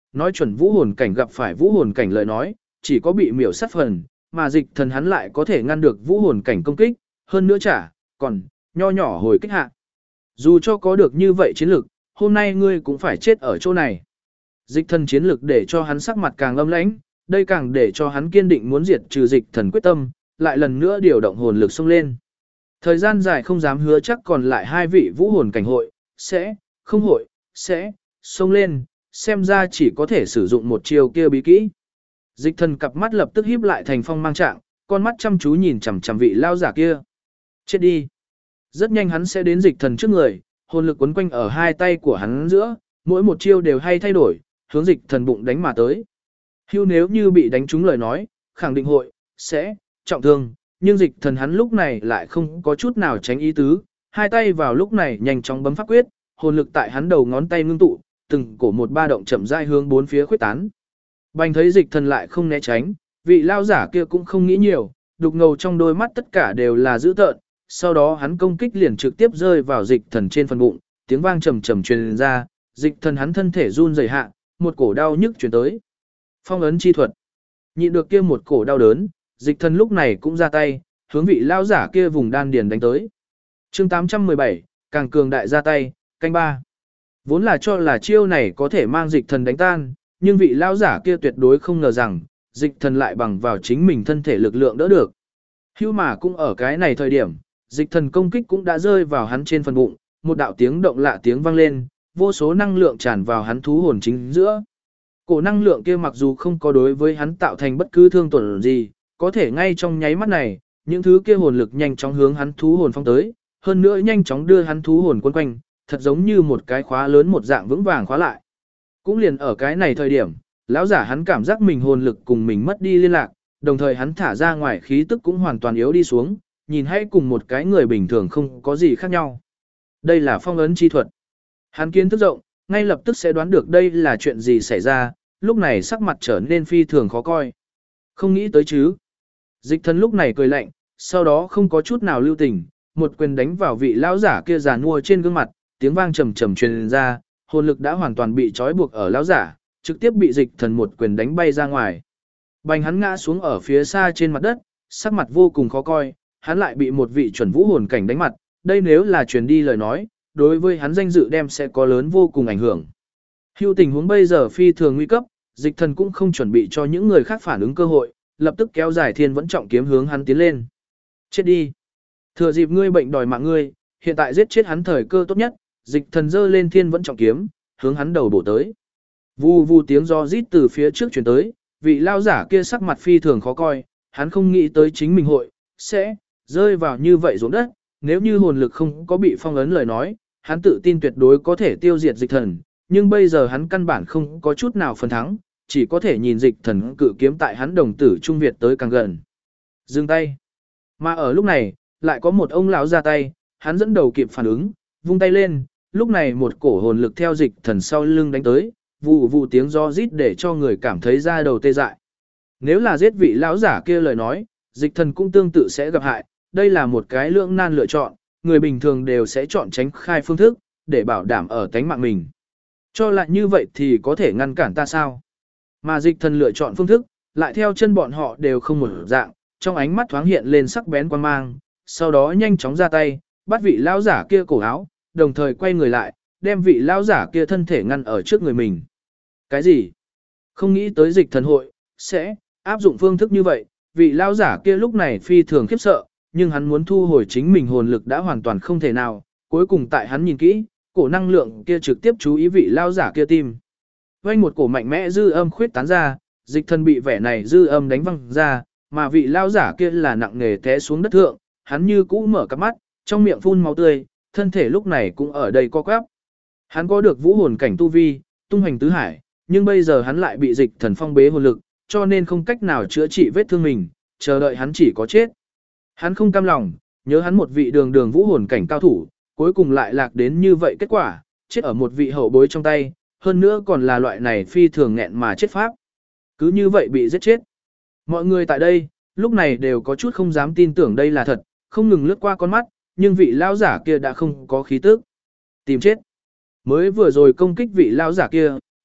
nói chuẩn vũ hồn cảnh gặp phải vũ hồn cảnh lời nói, chỉ có bị miểu sát phần, mà dịch thần hắn lại có thể ngăn được vũ hồn cảnh công kích, hơn nữa còn nho nhỏ hồi kích hạ. Dù cho có được như vậy chiến lực, hôm nay ngươi cũng phải chết ở chỗ này. Dịch thần chiến lực để cho hắn sắc mặt càng âm lãnh, đây càng để cho hắn kiên định muốn diệt trừ dịch thần quyết tâm, lại lần nữa điều động hồn lực xông lên. Thời gian dài không dám hứa chắc còn lại 2 vị vũ hồn cảnh sẽ xông lên, xem ra chỉ có thể sử dụng một chiêu kia bí kỹ. Dịch thần cặp mắt lập tức híp lại thành phong mang trạng, con mắt chăm chú nhìn chằm chằm vị lao giả kia. Chết đi. Rất nhanh hắn sẽ đến dịch thần trước người, hồn lực quấn quanh ở 2 tay của hắn giữa, mỗi một chiêu đều hay thay đổi, hướng dịch thần bụng đánh mà tới. Hưu nếu như bị đánh trúng lời nói, khẳng định sẽ trọng thương, nhưng dịch thần hắn lúc này lại không có chút nào tránh ý tứ, 2 tay vào lúc này nhanh chóng bấm pháp quyết, hồn lực tại hắn đầu ngón tay ngưng tụ, từng cổ một ba động chậm rãi hướng 4 phía khuếch tán. Bành thấy dịch thần lại không né tránh, vị lao giả kia cũng không nghĩ nhiều, đục ngầu trong đôi mắt tất cả đều là dữ tợn, sau đó hắn công kích liền trực tiếp rơi vào dịch thần trên phần bụng, tiếng vang trầm trầm truyền ra, dịch thần hắn thân thể run rẩy hạ, một cổ đau nhức truyền tới. Phong ấn chi thuật. Nhịn được kia một cổ đau đớn, dịch thần lúc này cũng ra tay, hướng vị lao giả kia vùng đan điền đánh tới. Chương 817, càng cường đại ra tay, canh 3. Vốn là cho là chiêu này có thể mang dịch thần đánh tan, nhưng vị lao giả kia tuyệt đối không ngờ rằng, dịch thần lại bằng vào chính mình thân thể lực lượng đỡ được. Hưu mà cũng ở cái này thời điểm, dịch thần công kích cũng đã rơi vào hắn trên phần bụng, một đạo tiếng động lạ tiếng vang lên, vô số năng lượng tràn vào hắn thú hồn chính giữa. Cổ năng lượng kia mặc dù không có đối với hắn tạo thành bất cứ thương tổn gì, có thể ngay trong nháy mắt này, những thứ kia hồn lực nhanh chóng hướng hắn thú hồn phong tới, hơn nữa nhanh chóng đưa hắn thú hồn quấn quanh, thật giống như một cái khóa lớn một dạng vững vàng khóa lại. Cũng liền ở cái này thời điểm, lão giả hắn cảm giác mình hồn lực cùng mình mất đi liên lạc, đồng thời hắn thả ra ngoài khí tức cũng hoàn toàn yếu đi xuống, nhìn hãy cùng một cái người bình thường không có gì khác nhau. Đây là phong ấn chi thuật. Hắn kiến thức rộng, ngay lập tức sẽ đoán được đây là chuyện gì xảy ra, lúc này sắc mặt trở nên phi thường khó coi. Không nghĩ tới chứ. Dịch thần lúc này cười lạnh, sau đó không có chút nào lưu tình, một quyền đánh vào vị lão giả kia già nua trên gương mặt, tiếng vang trầm trầm truyền ra, hồn lực đã hoàn toàn bị trói buộc ở lão giả, trực tiếp bị dịch thần một quyền đánh bay ra ngoài. Bành hắn ngã xuống ở phía xa trên mặt đất, sắc mặt vô cùng khó coi, hắn lại bị một vị chuẩn vũ hồn cảnh đánh mặt, đây nếu là truyền đi lời nói, đối với hắn danh dự đem sẽ có lớn vô cùng ảnh hưởng. Hưu tình huống bây giờ phi thường nguy cấp, dịch thần cũng không chuẩn bị cho những người khác phản ứng cơ hội, lập tức kéo dài thiên vẫn trọng kiếm hướng hắn tiến lên. Chết đi! Thừa dịp ngươi bệnh đòi mạng ngươi, hiện tại giết chết hắn thời cơ tốt nhất, dịch thần giơ lên thiên vẫn trọng kiếm, hướng hắn đầu bổ tới. Vù vù tiếng gió rít từ phía trước truyền tới, vị lao giả kia sắc mặt phi thường khó coi, hắn không nghĩ tới chính mình sẽ rơi vào như vậy ruộng đất, nếu như hồn lực không có bị phong ấn lời nói, hắn tự tin tuyệt đối có thể tiêu diệt dịch thần, nhưng bây giờ hắn căn bản không có chút nào phần thắng, chỉ có thể nhìn dịch thần cự kiếm tại hắn đồng tử trung việt tới càng gần. Dừng tay. Mà ở lúc này, lại có một ông lão ra tay, hắn dẫn đầu kịp phản ứng, vung tay lên, lúc này một cổ hồn lực theo dịch thần sau lưng đánh tới, vụ vụ tiếng gió rít để cho người cảm thấy da đầu tê dại. Nếu là giết vị lão giả kia lời nói, dịch thần cũng tương tự sẽ gặp hại, đây là một cái lưỡng nan lựa chọn, người bình thường đều sẽ chọn tránh khai phương thức, để bảo đảm ở tánh mạng mình. Cho lại như vậy thì có thể ngăn cản ta sao? Mà dịch thần lựa chọn phương thức, lại theo chân bọn họ đều không một dạng, trong ánh mắt thoáng hiện lên sắc bén quan mang, sau đó nhanh chóng ra tay, bắt vị lão giả kia cổ áo, đồng thời quay người lại, đem vị lão giả kia thân thể ngăn ở trước người mình. Cái gì? Không nghĩ tới dịch thần hội sẽ áp dụng phương thức như vậy, vị lão giả kia lúc này phi thường khiếp sợ, nhưng hắn muốn thu hồi chính mình hồn lực đã hoàn toàn không thể nào, cuối cùng tại hắn nhìn kỹ, cổ năng lượng kia trực tiếp chú ý vị lão giả kia tim. Vang một cổ mạnh mẽ dư âm khuyết tán ra, dịch thần bị vẻ này dư âm đánh văng ra, mà vị lão giả kia là nặng nề té xuống đất thượng, hắn như cũ mở cặp mắt, trong miệng phun máu tươi, thân thể lúc này cũng ở đây co quắp. Hắn có được vũ hồn cảnh tu vi, tung hoành tứ hải, nhưng bây giờ hắn lại bị dịch thần phong bế hồn lực, cho nên không cách nào chữa trị vết thương mình, chờ đợi hắn chỉ có chết. Hắn không cam lòng, nhớ hắn một vị đường đường vũ hồn cảnh cao thủ, cuối cùng lại lạc đến như vậy kết quả, chết ở một vị hậu bối trong tay, hơn nữa còn là loại này phi thường nghẹn mà chết pháp. Cứ như vậy bị giết chết. Mọi người tại đây, lúc này đều có chút không dám tin tưởng đây là thật, không ngừng lướt qua con mắt, nhưng vị lão giả kia đã không có khí tức. Tìm chết. Mới vừa rồi công kích vị lão giả kia,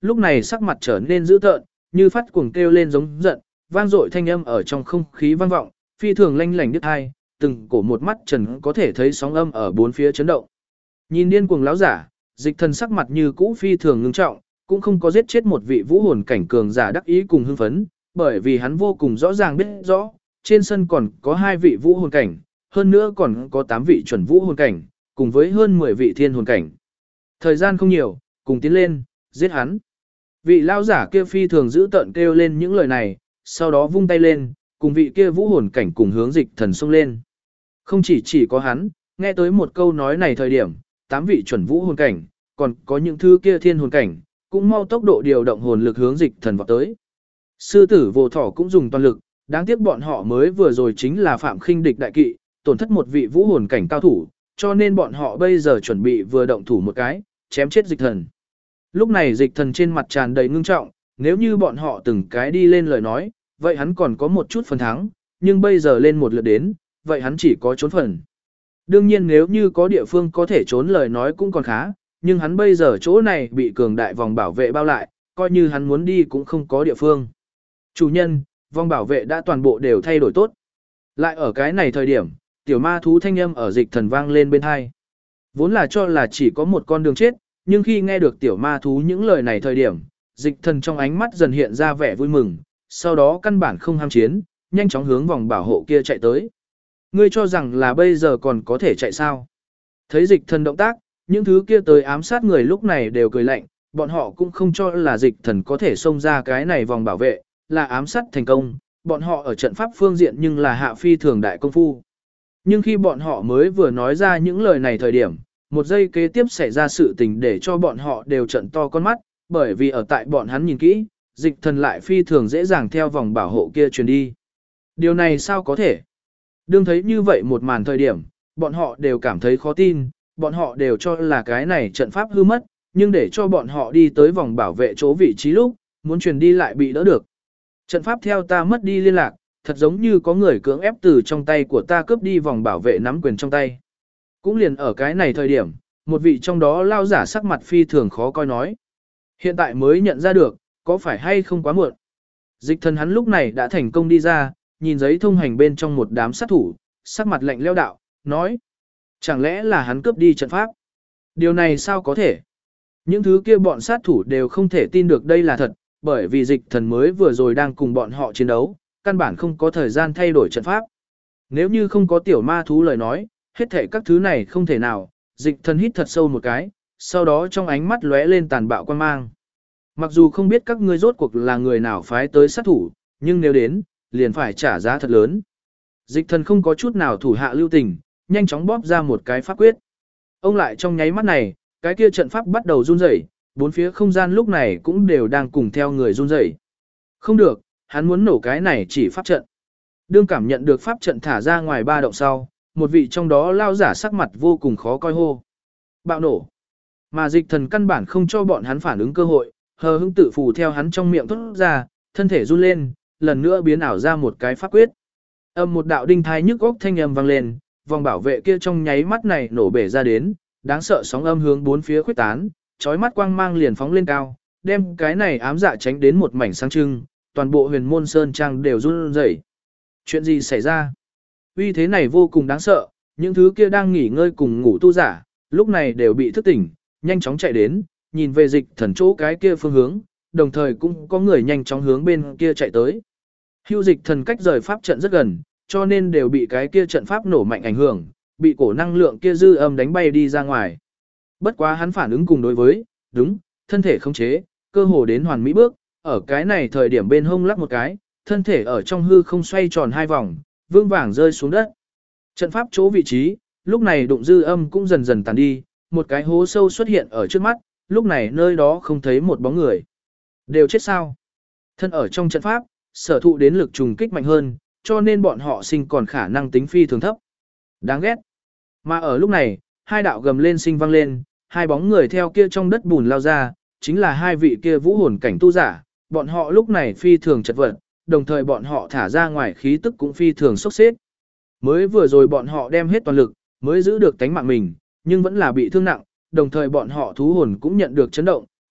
lúc này sắc mặt trở nên dữ tợn, như phát cuồng kêu lên giống giận, vang dội thanh âm ở trong không khí vang vọng, phi thường lanh lảnh đứt hai, từng cổ một mắt trần có thể thấy sóng âm ở bốn phía chấn động. Nhìn điên cuồng láo giả, Dịch Thần sắc mặt như cũ phi thường ngưng trọng, cũng không có giết chết một vị vũ hồn cảnh cường giả đắc ý cùng hưng phấn, bởi vì hắn vô cùng rõ ràng biết rõ, trên sân còn có 2 vị vũ hồn cảnh, hơn nữa còn có 8 vị chuẩn vũ hồn cảnh, cùng với hơn 10 vị thiên hồn cảnh. Thời gian không nhiều, cùng tiến lên, giết hắn. Vị lao giả kia phi thường giữ tợn kêu lên những lời này, sau đó vung tay lên, cùng vị kia vũ hồn cảnh cùng hướng Dịch Thần xông lên. Không chỉ có hắn, nghe tới một câu nói này thời điểm, 8 vị chuẩn vũ hồn cảnh, còn có những thứ kia thiên hồn cảnh, cũng mau tốc độ điều động hồn lực hướng Dịch Thần vào tới. Sư tử vô thỏ cũng dùng toàn lực, đáng tiếc bọn họ mới vừa rồi chính là Phạm Khinh địch đại kỵ, tổn thất một vị vũ hồn cảnh cao thủ, cho nên bọn họ bây giờ chuẩn bị vừa động thủ một cái, chém chết Dịch Thần. Lúc này Dịch Thần trên mặt tràn đầy ngưng trọng, nếu như bọn họ từng cái đi lên lời nói, vậy hắn còn có một chút phần thắng, nhưng bây giờ lên một lượt đến, vậy hắn chỉ có trốn phần. Đương nhiên nếu như có địa phương có thể trốn lời nói cũng còn khá, nhưng hắn bây giờ chỗ này bị cường đại vòng bảo vệ bao lại, coi như hắn muốn đi cũng không có địa phương. Chủ nhân, vòng bảo vệ đã toàn bộ đều thay đổi tốt. Lại ở cái này thời điểm, tiểu ma thú thanh âm ở Dịch Thần vang lên bên hai. Vốn là cho là chỉ có một con đường chết, nhưng khi nghe được tiểu ma thú những lời này thời điểm, Dịch Thần trong ánh mắt dần hiện ra vẻ vui mừng, sau đó căn bản không ham chiến, nhanh chóng hướng vòng bảo hộ kia chạy tới. Ngươi cho rằng là bây giờ còn có thể chạy sao? Thấy Dịch Thần động tác, những thứ kia tới ám sát người lúc này đều cười lạnh, bọn họ cũng không cho là Dịch Thần có thể xông ra cái này vòng bảo vệ, là ám sát thành công, bọn họ ở trận pháp phương diện nhưng là hạ phi thường đại công phu. Nhưng khi bọn họ mới vừa nói ra những lời này thời điểm, một giây kế tiếp xảy ra sự tình để cho bọn họ đều trận to con mắt, bởi vì ở tại bọn hắn nhìn kỹ, Dịch Thần lại phi thường dễ dàng theo vòng bảo hộ kia truyền đi. Điều này sao có thể? Đương thấy như vậy một màn thời điểm, bọn họ đều cảm thấy khó tin, bọn họ đều cho là cái này trận pháp hư mất, nhưng để cho bọn họ đi tới vòng bảo vệ chỗ vị trí lúc, muốn truyền đi lại bị đỡ được. Trận pháp theo ta mất đi liên lạc, thật giống như có người cưỡng ép từ trong tay của ta cướp đi vòng bảo vệ nắm quyền trong tay. Cũng liền ở cái này thời điểm, một vị trong đó lao giả sắc mặt phi thường khó coi nói. Hiện tại mới nhận ra được, có phải hay không quá muộn. Dịch Thần hắn lúc này đã thành công đi ra, nhìn giấy thông hành bên trong một đám sát thủ, sắc mặt lạnh lẽo đạo, nói. Chẳng lẽ là hắn cướp đi trận pháp? Điều này sao có thể? Những thứ kia bọn sát thủ đều không thể tin được đây là thật, bởi vì Dịch Thần mới vừa rồi đang cùng bọn họ chiến đấu, căn bản không có thời gian thay đổi trận pháp. Nếu như không có tiểu ma thú lời nói, hết thảy các thứ này không thể nào. Dịch Thần hít thật sâu một cái, sau đó trong ánh mắt lóe lên tàn bạo quan mang. Mặc dù không biết các ngươi rốt cuộc là người nào phái tới sát thủ, nhưng nếu đến, liền phải trả giá thật lớn. Dịch Thần không có chút nào thủ hạ lưu tình, nhanh chóng bóp ra một cái pháp quyết. Ông lại trong nháy mắt này, cái kia trận pháp bắt đầu run rẩy, bốn phía không gian lúc này cũng đều đang cùng theo người run rẩy. Không được, hắn muốn nổ cái này chỉ pháp trận. Đương cảm nhận được pháp trận thả ra ngoài 3 động sau, một vị trong đó lao giả sắc mặt vô cùng khó coi hô. Bạo nổ. Mà Dịch Thần căn bản không cho bọn hắn phản ứng cơ hội, hờ hững tự phù theo hắn trong miệng thốt ra, thân thể run lên, lần nữa biến ảo ra một cái pháp quyết. Âm một đạo đinh thai nhức óc thanh âm vang lên, vòng bảo vệ kia trong nháy mắt này nổ bể ra đến, đáng sợ sóng âm hướng bốn phía khuếch tán, chói mắt quang mang liền phóng lên cao, đem cái này ám dạ tránh đến một mảnh sáng trưng, toàn bộ Huyền Môn Sơn trang đều run rẩy. Chuyện gì xảy ra? Uy thế này vô cùng đáng sợ, những thứ kia đang nghỉ ngơi cùng ngủ tu giả, lúc này đều bị thức tỉnh, nhanh chóng chạy đến, nhìn về Dịch Thần chỗ cái kia phương hướng, đồng thời cũng có người nhanh chóng hướng bên kia chạy tới. Hưu Dịch Thần cách rời pháp trận rất gần, cho nên đều bị cái kia trận pháp nổ mạnh ảnh hưởng, bị cổ năng lượng kia dư âm đánh bay đi ra ngoài. Bất quá hắn phản ứng cùng đối với, đúng, thân thể khống chế, cơ hồ đến hoàn mỹ bước, ở cái này thời điểm bên hông lắc một cái, thân thể ở trong hư không xoay tròn 2 vòng, vương vàng rơi xuống đất. Trận pháp chỗ vị trí, lúc này đụng dư âm cũng dần dần tàn đi, một cái hố sâu xuất hiện ở trước mắt, lúc này nơi đó không thấy một bóng người. Đều chết sao? Thân ở trong trận pháp, sở thụ đến lực trùng kích mạnh hơn, cho nên bọn họ sinh còn khả năng tính phi thường thấp. Đáng ghét. Mà ở lúc này, 2 đạo gầm lên sinh vang lên, 2 bóng người theo kia trong đất bùn lao ra, chính là 2 vị kia vũ hồn cảnh tu giả, bọn họ lúc này phi thường chật vật, đồng thời bọn họ thả ra ngoài khí tức cũng phi thường sốc xếp. Mới vừa rồi bọn họ đem hết toàn lực, mới giữ được tánh mạng mình, nhưng vẫn là bị thương nặng, đồng thời bọn họ thú hồn cũng nhận được chấn động,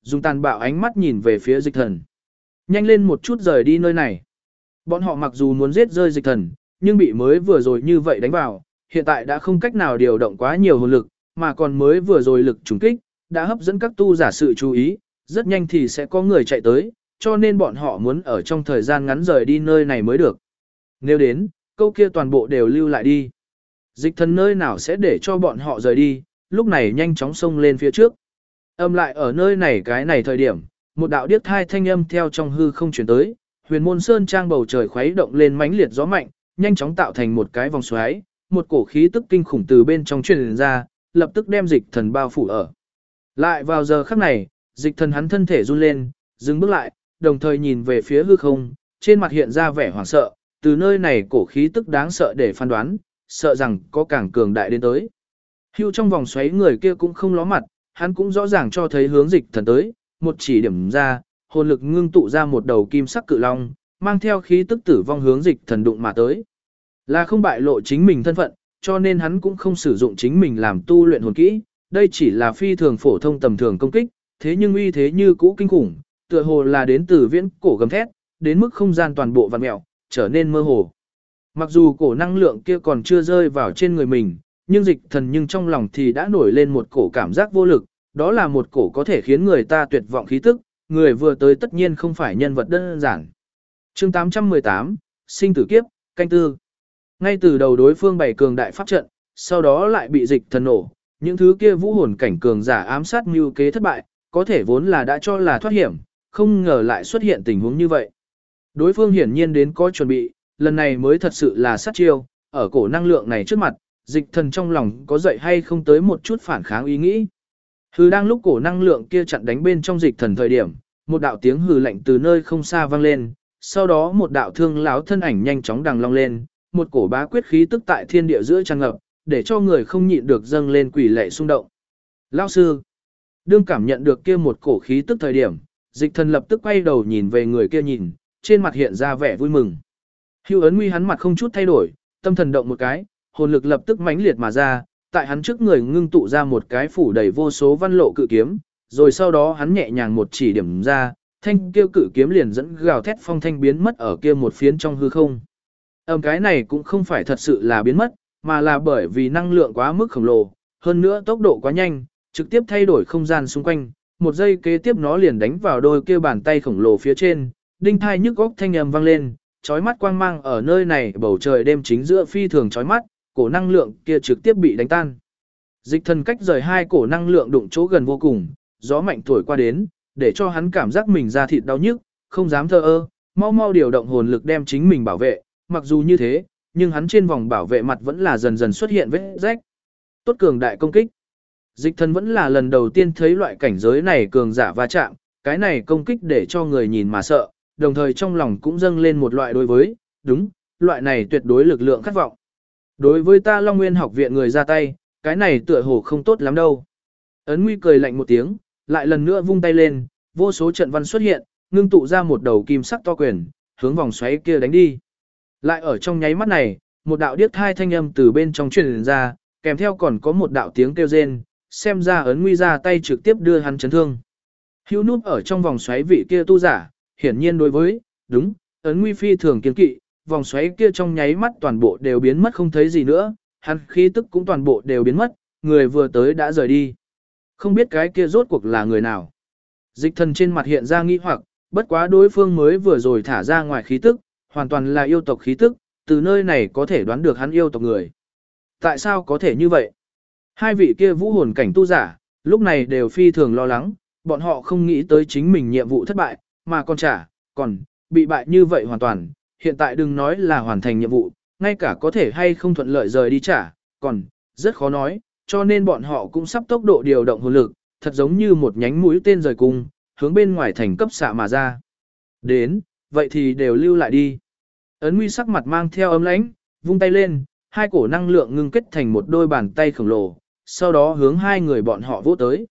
dùng tàn bạo ánh mắt nhìn về phía Dịch Thần. Nhanh lên một chút rời đi nơi này. Bọn họ mặc dù muốn giết rơi Dịch Thần, nhưng bị mới vừa rồi như vậy đánh vào, hiện tại đã không cách nào điều động quá nhiều hồn lực, mà còn mới vừa rồi lực trùng kích, đã hấp dẫn các tu giả sự chú ý, rất nhanh thì sẽ có người chạy tới, cho nên bọn họ muốn ở trong thời gian ngắn rời đi nơi này mới được. Nếu đến, câu kia toàn bộ đều lưu lại đi. Dịch Thần nơi nào sẽ để cho bọn họ rời đi, lúc này nhanh chóng xông lên phía trước. Âm lại ở nơi này cái này thời điểm, một đạo điếc thai thanh âm theo trong hư không chuyển tới, Huyền Môn Sơn trang bầu trời khuấy động lên mãnh liệt gió mạnh, nhanh chóng tạo thành một cái vòng xoáy, một cổ khí tức kinh khủng từ bên trong truyền ra, lập tức đem Dịch Thần bao phủ ở. Lại vào giờ khắc này, Dịch Thần hắn thân thể run lên, dừng bước lại, đồng thời nhìn về phía hư không, trên mặt hiện ra vẻ hoảng sợ, từ nơi này cổ khí tức đáng sợ để phán đoán, sợ rằng có càng cường đại đến tới. Hưu trong vòng xoáy người kia cũng không ló mặt, hắn cũng rõ ràng cho thấy hướng Dịch Thần tới, một chỉ điểm ra, hồn lực ngưng tụ ra một đầu kim sắc cự long, mang theo khí tức tử vong hướng Dịch Thần đụng mà tới. Là không bại lộ chính mình thân phận, cho nên hắn cũng không sử dụng chính mình làm tu luyện hồn kỹ, đây chỉ là phi thường phổ thông tầm thường công kích, thế nhưng uy thế như cũ kinh khủng, tựa hồ là đến từ viễn cổ gầm thét, đến mức không gian toàn bộ vặn mèo, trở nên mơ hồ. Mặc dù cổ năng lượng kia còn chưa rơi vào trên người mình, nhưng Dịch Thần nhưng trong lòng thì đã nổi lên một cổ cảm giác vô lực, đó là một cổ có thể khiến người ta tuyệt vọng khí tức, người vừa tới tất nhiên không phải nhân vật đơn giản. Chương 818, sinh tử kiếp, canh tư. Ngay từ đầu đối phương bày cường đại pháp trận, sau đó lại bị Dịch Thần nổ, những thứ kia vũ hồn cảnh cường giả ám sát mưu kế thất bại, có thể vốn là đã cho là thoát hiểm, không ngờ lại xuất hiện tình huống như vậy. Đối phương hiển nhiên đến có chuẩn bị, lần này mới thật sự là sát chiêu, ở cổ năng lượng này trước mặt, Dịch Thần trong lòng có dậy hay không tới một chút phản kháng ý nghĩ. Hừ, đang lúc cổ năng lượng kia chặn đánh bên trong Dịch Thần thời điểm, một đạo tiếng hừ lạnh từ nơi không xa vang lên, sau đó một đạo thương lão thân ảnh nhanh chóng đằng long lên, một cổ bá quyết khí tức tại thiên địa giữa tràn ngập, để cho người không nhịn được dâng lên quỷ lệ xung động. Lão sư, đương cảm nhận được kia một cổ khí tức thời điểm, Dịch Thần lập tức quay đầu nhìn về người kia nhìn, trên mặt hiện ra vẻ vui mừng. Hưu Ấn Nguy hắn mặt không chút thay đổi, tâm thần động một cái, hồn lực lập tức mãnh liệt mà ra, tại hắn trước người ngưng tụ ra một cái phủ đầy vô số văn lộ cự kiếm, rồi sau đó hắn nhẹ nhàng một chỉ điểm ra, thanh kia cự kiếm liền dẫn gào thét phong thanh biến mất ở kia một phiến trong hư không. Cái này cũng không phải thật sự là biến mất, mà là bởi vì năng lượng quá mức khổng lồ, hơn nữa tốc độ quá nhanh, trực tiếp thay đổi không gian xung quanh, một giây kế tiếp nó liền đánh vào đôi kia bàn tay khổng lồ phía trên, đinh thai nhức góc thanh âm vang lên, chói mắt quang mang ở nơi này bầu trời đêm chính giữa phi thường chói mắt, cổ năng lượng kia trực tiếp bị đánh tan. Dịch Thần cách rời hai cổ năng lượng đụng chỗ gần vô cùng, gió mạnh thổi qua đến, để cho hắn cảm giác mình da thịt đau nhức, không dám thờ ơ, mau mau điều động hồn lực đem chính mình bảo vệ, mặc dù như thế, nhưng hắn trên vòng bảo vệ mặt vẫn là dần dần xuất hiện vết rách. Tốt cường đại công kích. Dịch Thần vẫn là lần đầu tiên thấy loại cảnh giới này cường giả va chạm, cái này công kích để cho người nhìn mà sợ, đồng thời trong lòng cũng dâng lên một loại đối với, đúng, loại này tuyệt đối lực lượng khát vọng. Đối với ta Long Nguyên học viện người ra tay, cái này tựa hồ không tốt lắm đâu. Ấn Nguy cười lạnh một tiếng, lại lần nữa vung tay lên, vô số trận văn xuất hiện, ngưng tụ ra một đầu kim sắc to quyền, hướng vòng xoáy kia đánh đi. Lại ở trong nháy mắt này, một đạo điếc thai thanh âm từ bên trong truyền ra, kèm theo còn có một đạo tiếng kêu rên, xem ra Ấn Nguy ra tay trực tiếp đưa hắn chấn thương. Hữu núp ở trong vòng xoáy vị kia tu giả, hiển nhiên đối với, đúng, Ấn Nguy phi thường kiên kỵ, vòng xoáy kia trong nháy mắt toàn bộ đều biến mất không thấy gì nữa, hắn khí tức cũng toàn bộ đều biến mất, người vừa tới đã rời đi. Không biết cái kia rốt cuộc là người nào. Dịch Thần trên mặt hiện ra nghi hoặc, bất quá đối phương mới vừa rồi thả ra ngoài khí tức, hoàn toàn là yêu tộc khí tức, từ nơi này có thể đoán được hắn yêu tộc người. Tại sao có thể như vậy? Hai vị kia vũ hồn cảnh tu giả, lúc này đều phi thường lo lắng, bọn họ không nghĩ tới chính mình nhiệm vụ thất bại, mà còn bị bại như vậy hoàn toàn, hiện tại đừng nói là hoàn thành nhiệm vụ, ngay cả có thể hay không thuận lợi rời đi còn rất khó nói, cho nên bọn họ cũng sắp tốc độ điều động hồn lực, thật giống như một nhánh mũi tên rời cung, hướng bên ngoài thành cấp xạ mà ra. Đến, vậy thì đều lưu lại đi. Ấn Nguy sắc mặt mang theo ấm lãnh, vung tay lên, hai cổ năng lượng ngưng kết thành một đôi bàn tay khổng lồ, sau đó hướng hai người bọn họ vỗ tới.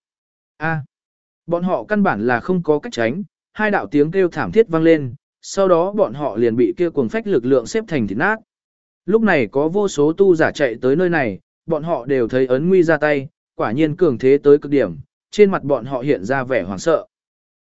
Bọn họ căn bản là không có cách tránh, hai đạo tiếng kêu thảm thiết vang lên, sau đó bọn họ liền bị kia cuồng phách lực lượng xếp thành thịt nát. Lúc này có vô số tu giả chạy tới nơi này, bọn họ đều thấy Ấn Nguy ra tay, quả nhiên cường thế tới cực điểm, trên mặt bọn họ hiện ra vẻ hoảng sợ.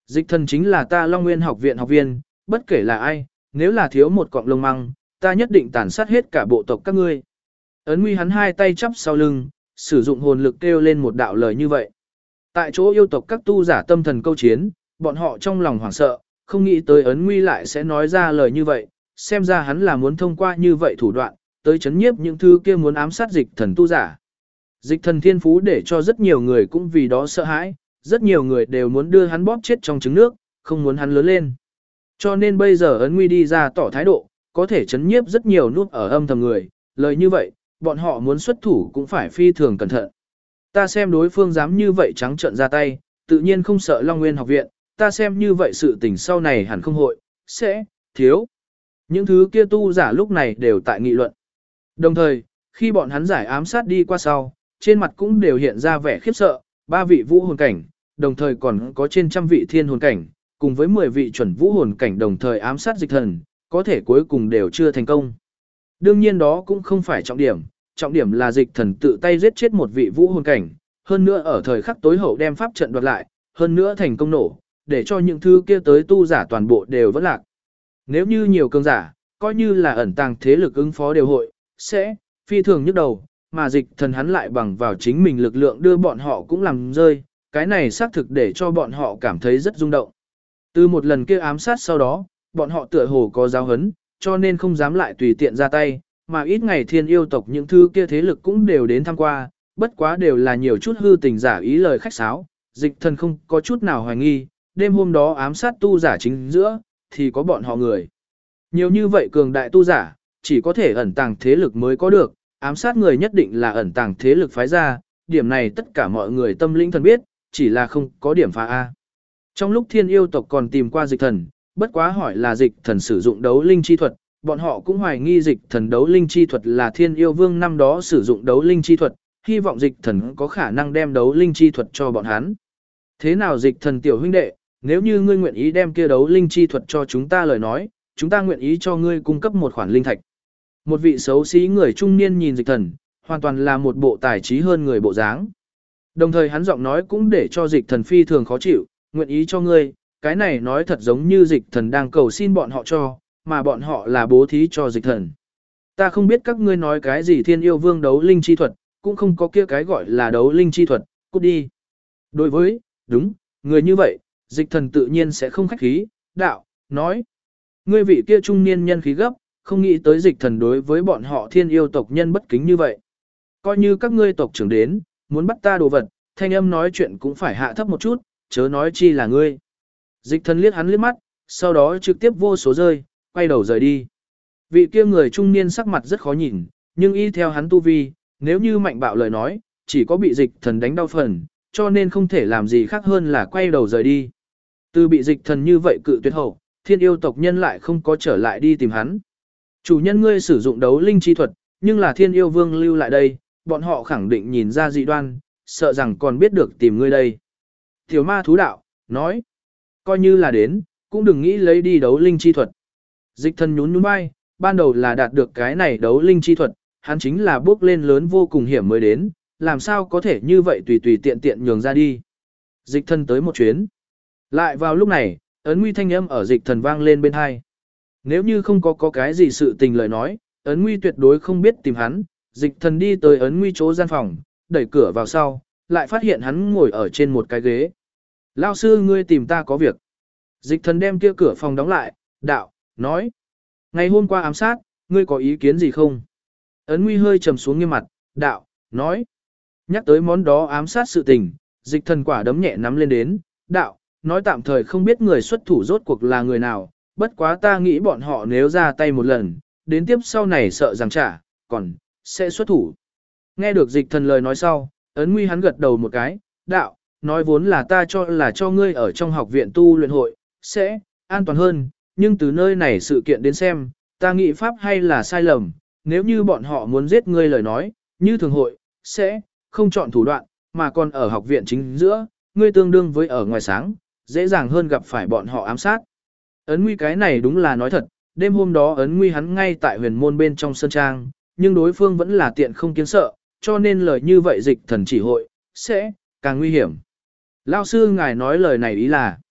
Dịch thần chính là ta Long Nguyên học viện học viên, bất kể là ai, nếu là thiếu một cọng lông măng, ta nhất định tàn sát hết cả bộ tộc các ngươi. Ấn Nguy hắn hai tay chắp sau lưng, sử dụng hồn lực kêu lên một đạo lời như vậy. Tại chỗ yêu tộc các tu giả tâm thần câu chiến, bọn họ trong lòng hoảng sợ, không nghĩ tới Ấn Nguy lại sẽ nói ra lời như vậy, xem ra hắn là muốn thông qua như vậy thủ đoạn, tới chấn nhiếp những thứ kia muốn ám sát dịch thần tu giả. Dịch thần thiên phú để cho rất nhiều người cũng vì đó sợ hãi, rất nhiều người đều muốn đưa hắn bóp chết trong trứng nước, không muốn hắn lớn lên. Cho nên bây giờ Ấn Nguy đi ra tỏ thái độ, có thể chấn nhiếp rất nhiều núp ở âm thầm người, lời như vậy, bọn họ muốn xuất thủ cũng phải phi thường cẩn thận. Ta xem đối phương dám như vậy trắng trợn ra tay, tự nhiên không sợ Long Nguyên học viện, ta xem như vậy sự tình sau này hẳn không hội, sẽ, thiếu. Những thứ kia tu giả lúc này đều tại nghị luận. Đồng thời, khi bọn hắn giải ám sát đi qua sau, trên mặt cũng đều hiện ra vẻ khiếp sợ, 3 vị vũ hồn cảnh, đồng thời còn có trên trăm vị thiên hồn cảnh, cùng với 10 vị chuẩn vũ hồn cảnh đồng thời ám sát dịch thần, có thể cuối cùng đều chưa thành công. Đương nhiên đó cũng không phải trọng điểm là dịch thần tự tay giết chết một vị vũ hồn cảnh, hơn nữa ở thời khắc tối hậu đem pháp trận đoạt lại, hơn nữa thành công nổ, để cho những thứ kia tới tu giả toàn bộ đều vẫn lạc. Nếu như nhiều cường giả, coi như là ẩn tàng thế lực ứng phó đều hội, sẽ phi thường nhức đầu, mà dịch thần hắn lại bằng vào chính mình lực lượng đưa bọn họ cũng làm rơi, cái này xác thực để cho bọn họ cảm thấy rất rung động. Từ một lần kia ám sát sau đó, bọn họ tựa hồ có giáo hấn, cho nên không dám lại tùy tiện ra tay, mà ít ngày thiên yêu tộc những thứ kia thế lực cũng đều đến tham qua, bất quá đều là nhiều chút hư tình giả ý lời khách sáo, dịch thần không có chút nào hoài nghi, đêm hôm đó ám sát tu giả chính giữa, thì có bọn họ người. Nhiều như vậy cường đại tu giả, chỉ có thể ẩn tàng thế lực mới có được, ám sát người nhất định là ẩn tàng thế lực phái ra, điểm này tất cả mọi người tâm linh thần biết, chỉ là không có điểm phá A. Trong lúc thiên yêu tộc còn tìm qua dịch thần, bất quá hỏi là dịch thần sử dụng đấu linh chi thuật, bọn họ cũng hoài nghi dịch thần đấu linh chi thuật là thiên yêu vương năm đó sử dụng đấu linh chi thuật, hy vọng dịch thần có khả năng đem đấu linh chi thuật cho bọn hắn. Thế nào dịch thần tiểu huynh đệ, nếu như ngươi nguyện ý đem kia đấu linh chi thuật cho chúng ta lời nói, chúng ta nguyện ý cho ngươi cung cấp một khoản linh thạch. Một vị xấu xí người trung niên nhìn dịch thần, hoàn toàn là một bộ tài trí hơn người bộ dáng. Đồng thời hắn giọng nói cũng để cho dịch thần phi thường khó chịu, nguyện ý cho ngươi, cái này nói thật giống như dịch thần đang cầu xin bọn họ cho, mà bọn họ là bố thí cho dịch thần. Ta không biết các ngươi nói cái gì thiên yêu vương đấu linh chi thuật, cũng không có kia cái gọi là đấu linh chi thuật, cút đi. Đối với, đúng, người như vậy, dịch thần tự nhiên sẽ không khách khí, đạo, nói. Ngươi vị kia trung niên nhân khí gấp, không nghĩ tới dịch thần đối với bọn họ thiên yêu tộc nhân bất kính như vậy. Coi như các ngươi tộc trưởng đến, muốn bắt ta đồ vật, thanh âm nói chuyện cũng phải hạ thấp một chút, chớ nói chi là ngươi. Dịch thần liếc hắn liếc mắt, sau đó trực tiếp vô số rơi, quay đầu rời đi. Vị kia người trung niên sắc mặt rất khó nhìn, nhưng y theo hắn tu vi, nếu như mạnh bạo lời nói, chỉ có bị dịch thần đánh đau phần, cho nên không thể làm gì khác hơn là quay đầu rời đi. Từ bị dịch thần như vậy cự tuyệt hậu, thiên yêu tộc nhân lại không có trở lại đi tìm hắn. Chủ nhân ngươi sử dụng đấu linh chi thuật, nhưng là thiên yêu vương lưu lại đây, bọn họ khẳng định nhìn ra dị đoan, sợ rằng còn biết được tìm ngươi đây. Tiểu ma thú đạo, nói, coi như là đến, cũng đừng nghĩ lấy đi đấu linh chi thuật. Dịch thần nhún nhún vai, ban đầu là đạt được cái này đấu linh chi thuật, hắn chính là bước lên lớn vô cùng hiểm mới đến, làm sao có thể như vậy tùy tùy tiện tiện nhường ra đi. Dịch thần tới một chuyến. Lại vào lúc này, ấn nguy thanh âm ở dịch thần vang lên bên hai. Nếu như không có cái gì sự tình lời nói, ấn nguy tuyệt đối không biết tìm hắn, dịch thần đi tới ấn nguy chỗ gian phòng, đẩy cửa vào sau, lại phát hiện hắn ngồi ở trên một cái ghế. Lao sư ngươi tìm ta có việc. Dịch thần đem kia cửa phòng đóng lại, đạo, nói. Ngày hôm qua ám sát, ngươi có ý kiến gì không? Ấn nguy hơi trầm xuống nghiêm mặt, đạo, nói. Nhắc tới món đó ám sát sự tình, dịch thần quả đấm nhẹ nắm lên đến, đạo, nói tạm thời không biết người xuất thủ rốt cuộc là người nào, bất quá ta nghĩ bọn họ nếu ra tay một lần, đến tiếp sau này sợ rằng trả, còn, sẽ xuất thủ. Nghe được dịch thần lời nói sau, ấn nguy hắn gật đầu một cái, đạo, nói vốn là ta cho ngươi ở trong học viện tu luyện hội, sẽ, an toàn hơn, nhưng từ nơi này sự kiện đến xem, ta nghĩ pháp hay là sai lầm, nếu như bọn họ muốn giết ngươi lời nói, như thường hội, sẽ, không chọn thủ đoạn, mà còn ở học viện chính giữa, ngươi tương đương với ở ngoài sáng, dễ dàng hơn gặp phải bọn họ ám sát. Ấn nguy cái này đúng là nói thật, đêm hôm đó ấn nguy hắn ngay tại huyền môn bên trong sân trang, nhưng đối phương vẫn là tiện không kiến sợ, cho nên lời như vậy dịch thần chỉ hội, sẽ, càng nguy hiểm. Lao sư ngài nói lời này ý là,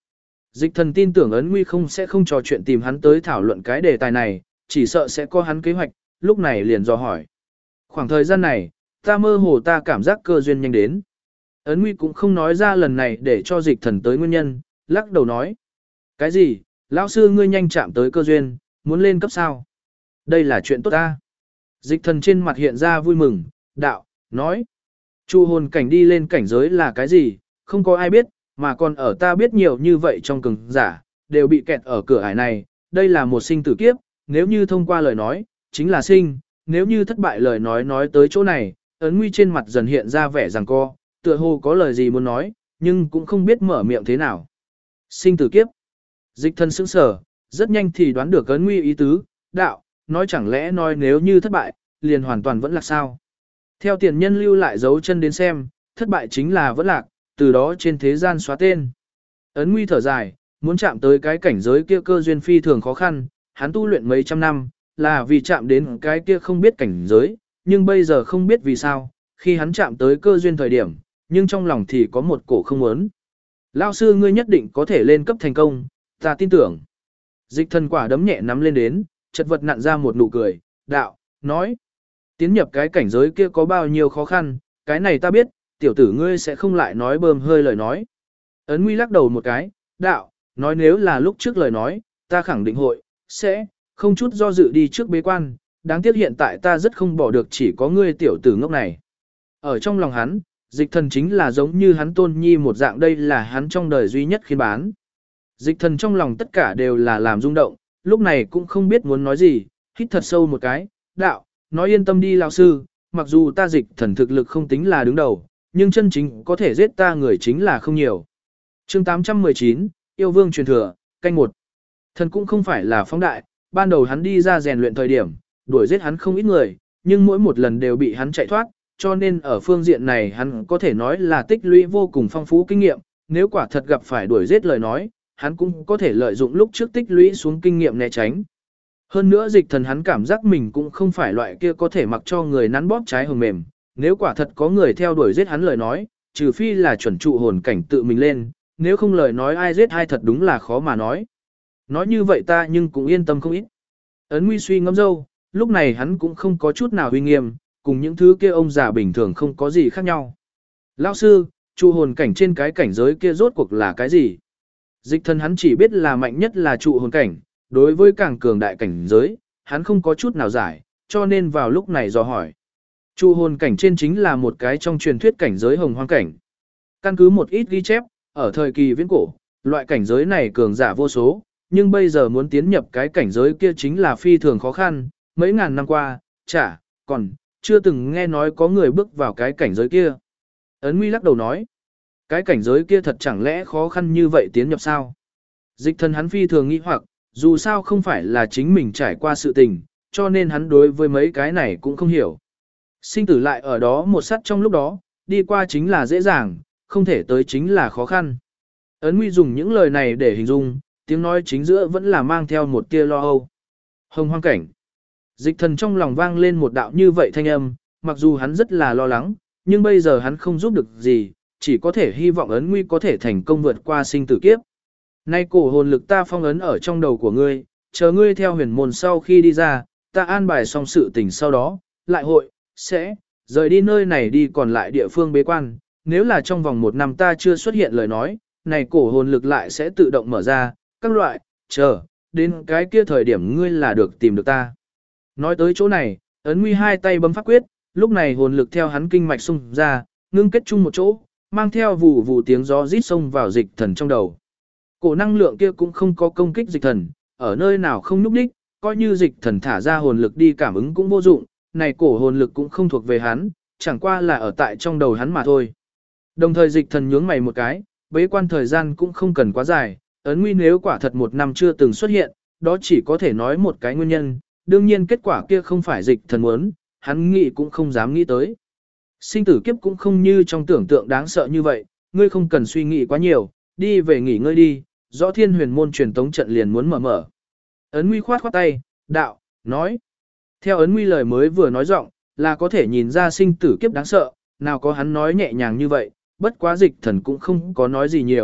Dịch thần tin tưởng Ấn Nguy không sẽ không trò chuyện tìm hắn tới thảo luận cái đề tài này, chỉ sợ sẽ có hắn kế hoạch, lúc này liền dò hỏi. Khoảng thời gian này, ta mơ hồ ta cảm giác cơ duyên nhanh đến. Ấn Nguy cũng không nói ra lần này để cho dịch thần tới nguyên nhân, lắc đầu nói. Cái gì, lão sư ngươi nhanh chạm tới cơ duyên, muốn lên cấp sao? Đây là chuyện tốt ta. Dịch thần trên mặt hiện ra vui mừng, đạo, nói. Trụ hồn cảnh đi lên cảnh giới là cái gì, không có ai biết, mà còn ở ta biết nhiều như vậy trong cường giả, đều bị kẹt ở cửa ải này, đây là một sinh tử kiếp, nếu như thông qua lời nói, chính là sinh, nếu như thất bại lời nói tới chỗ này, Ấn Nguy trên mặt dần hiện ra vẻ rằng co, tựa hồ có lời gì muốn nói, nhưng cũng không biết mở miệng thế nào. Sinh tử kiếp. Dịch thần sững sờ, rất nhanh thì đoán được Ấn Nguy ý tứ, đạo, nói chẳng lẽ nói nếu như thất bại, liền hoàn toàn vẫn là sao. Theo tiền nhân lưu lại dấu chân đến xem, thất bại chính là vẫn lạc, từ đó trên thế gian xóa tên. Ấn Nguy thở dài, muốn chạm tới cái cảnh giới kia cơ duyên phi thường khó khăn, hắn tu luyện mấy trăm năm, là vì chạm đến cái kia không biết cảnh giới, nhưng bây giờ không biết vì sao, khi hắn chạm tới cơ duyên thời điểm, nhưng trong lòng thì có một cổ không muốn. Lão sư ngươi nhất định có thể lên cấp thành công, ta tin tưởng. Dịch thần quả đấm nhẹ nắm lên đến, chật vật nặn ra một nụ cười, đạo, nói. Tiến nhập cái cảnh giới kia có bao nhiêu khó khăn, cái này ta biết, tiểu tử ngươi sẽ không lại nói bơm hơi lời nói. Ấn Nguy lắc đầu một cái, đạo, nói nếu là lúc trước lời nói, ta khẳng định hội, sẽ, không chút do dự đi trước bế quan, đáng tiếc hiện tại ta rất không bỏ được chỉ có ngươi tiểu tử ngốc này. Ở trong lòng hắn, dịch thần chính là giống như hắn tôn nhi một dạng, đây là hắn trong đời duy nhất khiến bán. Dịch thần trong lòng tất cả đều là làm rung động, lúc này cũng không biết muốn nói gì, hít thật sâu một cái, đạo, nói yên tâm đi lão sư, mặc dù ta dịch thần thực lực không tính là đứng đầu, nhưng chân chính có thể giết ta người chính là không nhiều. Chương 819, Yêu Vương truyền thừa, canh 1. Thần cũng không phải là phóng đại, ban đầu hắn đi ra rèn luyện thời điểm, đuổi giết hắn không ít người, nhưng mỗi một lần đều bị hắn chạy thoát, cho nên ở phương diện này hắn có thể nói là tích lũy vô cùng phong phú kinh nghiệm, nếu quả thật gặp phải đuổi giết lời nói, hắn cũng có thể lợi dụng lúc trước tích lũy xuống kinh nghiệm né tránh. Hơn nữa dịch thần hắn cảm giác mình cũng không phải loại kia có thể mặc cho người nắn bóp trái hồng mềm, nếu quả thật có người theo đuổi giết hắn lời nói, trừ phi là chuẩn trụ hồn cảnh tự mình lên, nếu không lời nói ai giết ai thật đúng là khó mà nói. Nói như vậy ta nhưng cũng yên tâm không ít. Ấn Nguy suy ngẫm dâu, lúc này hắn cũng không có chút nào uy nghiêm, cùng những thứ kia ông già bình thường không có gì khác nhau. Lão sư, trụ hồn cảnh trên cái cảnh giới kia rốt cuộc là cái gì? Dịch thần hắn chỉ biết là mạnh nhất là trụ hồn cảnh, đối với càng cường đại cảnh giới, hắn không có chút nào giải, cho nên vào lúc này dò hỏi. Trụ hồn cảnh trên chính là một cái trong truyền thuyết cảnh giới hồng hoang cảnh. Căn cứ một ít ghi chép, ở thời kỳ viễn cổ, loại cảnh giới này cường giả vô số, nhưng bây giờ muốn tiến nhập cái cảnh giới kia chính là phi thường khó khăn, mấy ngàn năm qua, còn chưa từng nghe nói có người bước vào cái cảnh giới kia. Ấn Nguy lắc đầu nói, cái cảnh giới kia thật chẳng lẽ khó khăn như vậy tiến nhập sao? Dịch thần hắn phi thường nghĩ hoặc, dù sao không phải là chính mình trải qua sự tình, cho nên hắn đối với mấy cái này cũng không hiểu. Sinh tử lại ở đó một sát trong lúc đó, đi qua chính là dễ dàng, không thể tới chính là khó khăn. Ấn Nguy dùng những lời này để hình dung, tiếng nói chính giữa vẫn là mang theo một tia lo âu. Hồng hoang cảnh. Dịch thần trong lòng vang lên một đạo như vậy thanh âm, mặc dù hắn rất là lo lắng, nhưng bây giờ hắn không giúp được gì, chỉ có thể hy vọng Ấn Nguy có thể thành công vượt qua sinh tử kiếp. Nay cổ hồn lực ta phong ấn ở trong đầu của ngươi, chờ ngươi theo huyền môn sau khi đi ra, ta an bài xong sự tình sau đó, lại sẽ rời đi nơi này đi còn lại địa phương bế quan, nếu là trong vòng 1 năm ta chưa xuất hiện lời nói, này cổ hồn lực lại sẽ tự động mở ra, các loại, chờ, đến cái kia thời điểm ngươi là được tìm được ta. Nói tới chỗ này, Ấn Nguy hai tay bấm pháp quyết, lúc này hồn lực theo hắn kinh mạch xung ra, ngưng kết chung một chỗ, mang theo vụ vụ tiếng gió rít xông vào dịch thần trong đầu. Cổ năng lượng kia cũng không có công kích dịch thần, ở nơi nào không nhúc đích, coi như dịch thần thả ra hồn lực đi cảm ứng cũng vô dụng, này cổ hồn lực cũng không thuộc về hắn, chẳng qua là ở tại trong đầu hắn mà thôi. Đồng thời dịch thần nhướng mày một cái, bế quan thời gian cũng không cần quá dài, Ấn Nguy nếu quả thật 1 năm chưa từng xuất hiện, đó chỉ có thể nói một cái nguyên nhân, đương nhiên kết quả kia không phải dịch thần muốn, hắn nghĩ cũng không dám nghĩ tới. Sinh tử kiếp cũng không như trong tưởng tượng đáng sợ như vậy, ngươi không cần suy nghĩ quá nhiều, đi về nghỉ ngơi đi, rõ thiên huyền môn truyền tống trận liền muốn mở. Ấn Nguy khoát tay, đạo, nói. Theo Ấn Nguy lời mới vừa nói giọng, là có thể nhìn ra sinh tử kiếp đáng sợ, nào có hắn nói nhẹ nhàng như vậy, bất quá dịch thần cũng không có nói gì nhiều,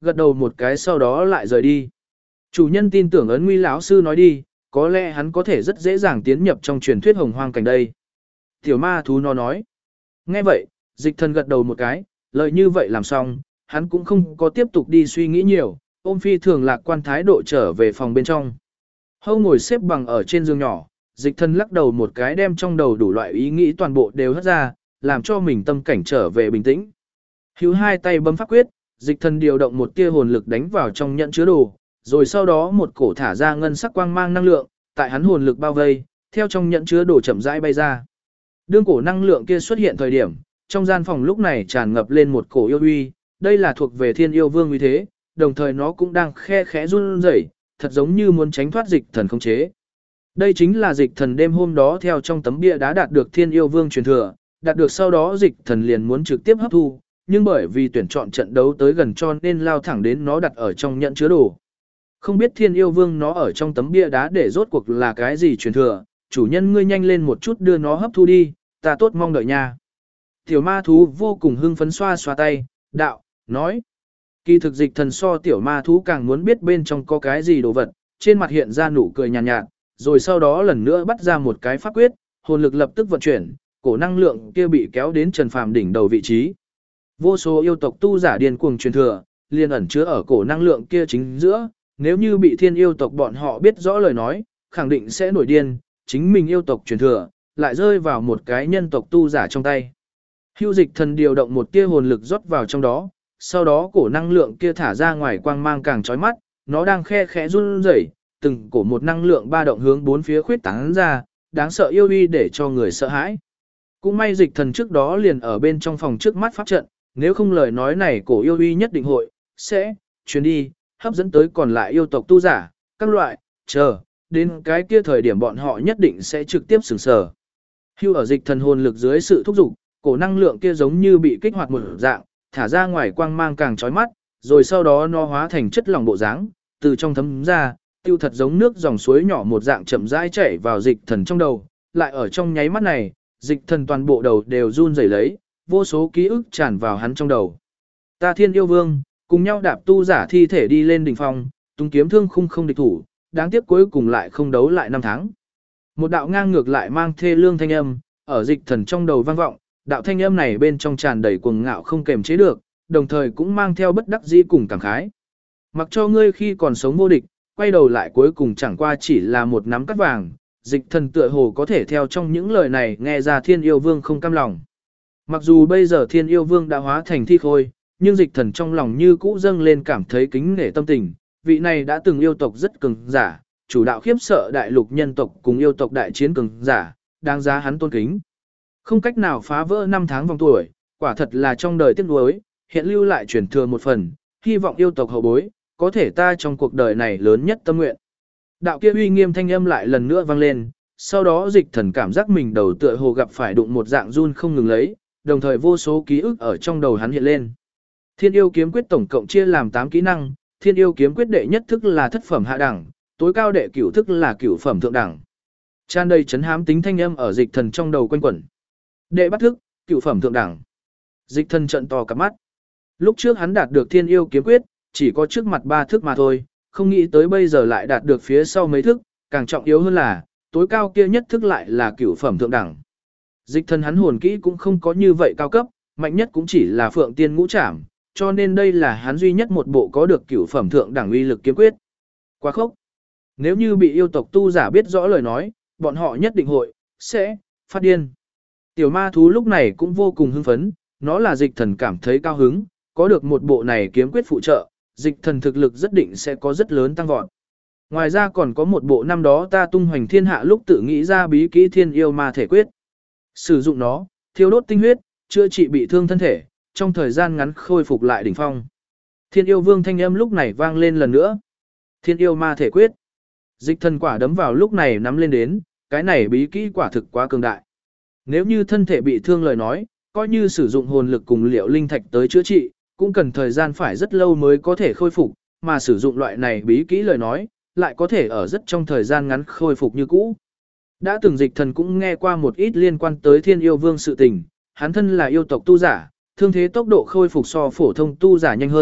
gật đầu một cái sau đó lại rời đi. Chủ nhân tin tưởng ấn nguy lão sư nói đi, có lẽ hắn có thể rất dễ dàng tiến nhập trong truyền thuyết hồng hoang cảnh đây. Tiểu ma thú nó nói. Nghe vậy, dịch thần gật đầu một cái, lời như vậy làm xong, hắn cũng không có tiếp tục đi suy nghĩ nhiều, ôm phi thường lạc quan thái độ trở về phòng bên trong. Hâu ngồi xếp bằng ở trên giường nhỏ, dịch thần lắc đầu một cái đem trong đầu đủ loại ý nghĩ toàn bộ đều hất ra, làm cho mình tâm cảnh trở về bình tĩnh. Hữu hai tay bấm pháp quyết, dịch thần điều động một tia hồn lực đánh vào trong nhận chứa đồ, rồi sau đó một cổ thả ra ngân sắc quang mang năng lượng, tại hắn hồn lực bao vây, theo trong nhận chứa đồ chậm rãi bay ra. Đương cổ năng lượng kia xuất hiện thời điểm, trong gian phòng lúc này tràn ngập lên một cổ yêu uy, đây là thuộc về Thiên Yêu Vương uy thế, đồng thời nó cũng đang khe khẽ run rẩy, thật giống như muốn tránh thoát dịch thần khống chế. Đây chính là dịch thần đêm hôm đó theo trong tấm bia đá đạt được Thiên Yêu Vương truyền thừa, đạt được sau đó dịch thần liền muốn trực tiếp hấp thu, nhưng bởi vì tuyển chọn trận đấu tới gần cho nên lao thẳng đến nó đặt ở trong nhận chứa đồ. Không biết Thiên Yêu Vương nó ở trong tấm bia đá để rốt cuộc là cái gì truyền thừa, chủ nhân ngươi nhanh lên một chút đưa nó hấp thu đi, ta tốt mong đợi nha. Tiểu ma thú vô cùng hưng phấn xoa xoa tay, đạo, nói. Kỳ thực dịch thần so tiểu ma thú càng muốn biết bên trong có cái gì đồ vật, trên mặt hiện ra nụ cười nhàn nhạt, rồi sau đó lần nữa bắt ra một cái pháp quyết, hồn lực lập tức vận chuyển, cổ năng lượng kia bị kéo đến Trần Phàm đỉnh đầu vị trí. Vô số yêu tộc tu giả điên cuồng truyền thừa, liền ẩn chứa ở cổ năng lượng kia chính giữa, nếu như bị thiên yêu tộc bọn họ biết rõ lời nói, khẳng định sẽ nổi điên, chính mình yêu tộc truyền thừa, lại rơi vào một cái nhân tộc tu giả trong tay. Hưu dịch thần điều động một tia hồn lực rót vào trong đó, sau đó cổ năng lượng kia thả ra ngoài quang mang càng chói mắt, nó đang khe khẽ run rẩy, từng cổ một năng lượng ba động hướng bốn phía khuyết tán ra, đáng sợ yêu uy để cho người sợ hãi. Cũng may dịch thần trước đó liền ở bên trong phòng trước mắt pháp trận, nếu không lời nói này cổ yêu uy nhất định hội, sẽ, chuyến đi, hấp dẫn tới còn lại yêu tộc tu giả, các loại, chờ, đến cái kia thời điểm bọn họ nhất định sẽ trực tiếp sửng sở. Hưu ở dịch thần hồn lực dưới sự thúc giục, cổ năng lượng kia giống như bị kích hoạt một dạng, thả ra ngoài quang mang càng chói mắt, rồi sau đó nó hóa thành chất lỏng bộ dáng, từ trong thấm ra, tiêu thật giống nước dòng suối nhỏ một dạng chậm rãi chảy vào dịch thần trong đầu, lại ở trong nháy mắt này, dịch thần toàn bộ đầu đều run rẩy lấy, vô số ký ức tràn vào hắn trong đầu. Ta Thiên Yêu Vương, cùng nhau đạp tu giả thi thể đi lên đỉnh phong, tung kiếm thương khung không địch thủ, đáng tiếc cuối cùng lại không đấu lại năm tháng. Một đạo ngang ngược lại mang thê lương thanh âm, ở dịch thần trong đầu vang vọng, đạo thanh âm này bên trong tràn đầy cuồng ngạo không kềm chế được, đồng thời cũng mang theo bất đắc dĩ cùng cảm khái. Mặc cho ngươi khi còn sống vô địch, quay đầu lại cuối cùng chẳng qua chỉ là một nắm cát vàng, dịch thần tựa hồ có thể theo trong những lời này nghe ra Thiên Yêu Vương không cam lòng. Mặc dù bây giờ Thiên Yêu Vương đã hóa thành thi khôi, nhưng dịch thần trong lòng như cũ dâng lên cảm thấy kính nể tâm tình, vị này đã từng yêu tộc rất cường giả, chủ đạo khiếp sợ đại lục nhân tộc cùng yêu tộc đại chiến cường giả, đáng giá hắn tôn kính. Không cách nào phá vỡ năm tháng vòng tuổi, quả thật là trong đời tiếc nuối, hiện lưu lại truyền thừa một phần, hy vọng yêu tộc hậu bối, có thể ta trong cuộc đời này lớn nhất tâm nguyện. Đạo kia uy nghiêm thanh âm lại lần nữa vang lên, sau đó dịch thần cảm giác mình đầu tựa hồ gặp phải đụng một dạng run không ngừng lấy, đồng thời vô số ký ức ở trong đầu hắn hiện lên. Thiên yêu kiếm quyết tổng cộng chia làm 8 kỹ năng, thiên yêu kiếm quyết đệ nhất thức là thất phẩm hạ đẳng, tối cao đệ cửu thức là cửu phẩm thượng đẳng. Tràn đầy chấn hám tính thanh âm ở dịch thần trong đầu quanh quẩn. Đệ bắt thức, cửu phẩm thượng đẳng. Dịch thần trợn to cả mắt. Lúc trước hắn đạt được thiên yêu kiếm quyết, chỉ có trước mặt 3 thức mà thôi, không nghĩ tới bây giờ lại đạt được phía sau mấy thức, càng trọng yếu hơn là, tối cao kia nhất thức lại là cửu phẩm thượng đẳng. Dịch thần hắn hồn kỹ cũng không có như vậy cao cấp, mạnh nhất cũng chỉ là phượng tiên ngũ trảm, cho nên đây là hắn duy nhất một bộ có được cửu phẩm thượng đẳng uy lực kiếm quyết. Quá khốc. Nếu như bị yêu tộc tu giả biết rõ lời nói, bọn họ nhất định hội, sẽ, phát điên. Tiểu ma thú lúc này cũng vô cùng hưng phấn, nó là dịch thần cảm thấy cao hứng, có được một bộ này kiếm quyết phụ trợ, dịch thần thực lực rất định sẽ có rất lớn tăng vọt. Ngoài ra còn có một bộ năm đó ta tung hoành thiên hạ lúc tự nghĩ ra bí kỹ thiên yêu ma thể quyết. Sử dụng nó, thiêu đốt tinh huyết, chữa trị bị thương thân thể, trong thời gian ngắn khôi phục lại đỉnh phong. Thiên yêu vương thanh âm lúc này vang lên lần nữa. Thiên yêu ma thể quyết. Dịch thần quả đấm vào lúc này nắm lên đến, cái này bí kỹ quả thực quá cường đại. Nếu như thân thể bị thương lời nói, coi như sử dụng hồn lực cùng liệu linh thạch tới chữa trị, cũng cần thời gian phải rất lâu mới có thể khôi phục, mà sử dụng loại này bí kỹ lời nói, lại có thể ở rất trong thời gian ngắn khôi phục như cũ. Đã từng dịch thần cũng nghe qua một ít liên quan tới thiên yêu vương sự tình, hắn thân là yêu tộc tu giả, thương thế tốc độ khôi phục so phổ thông tu giả nhanh hơn,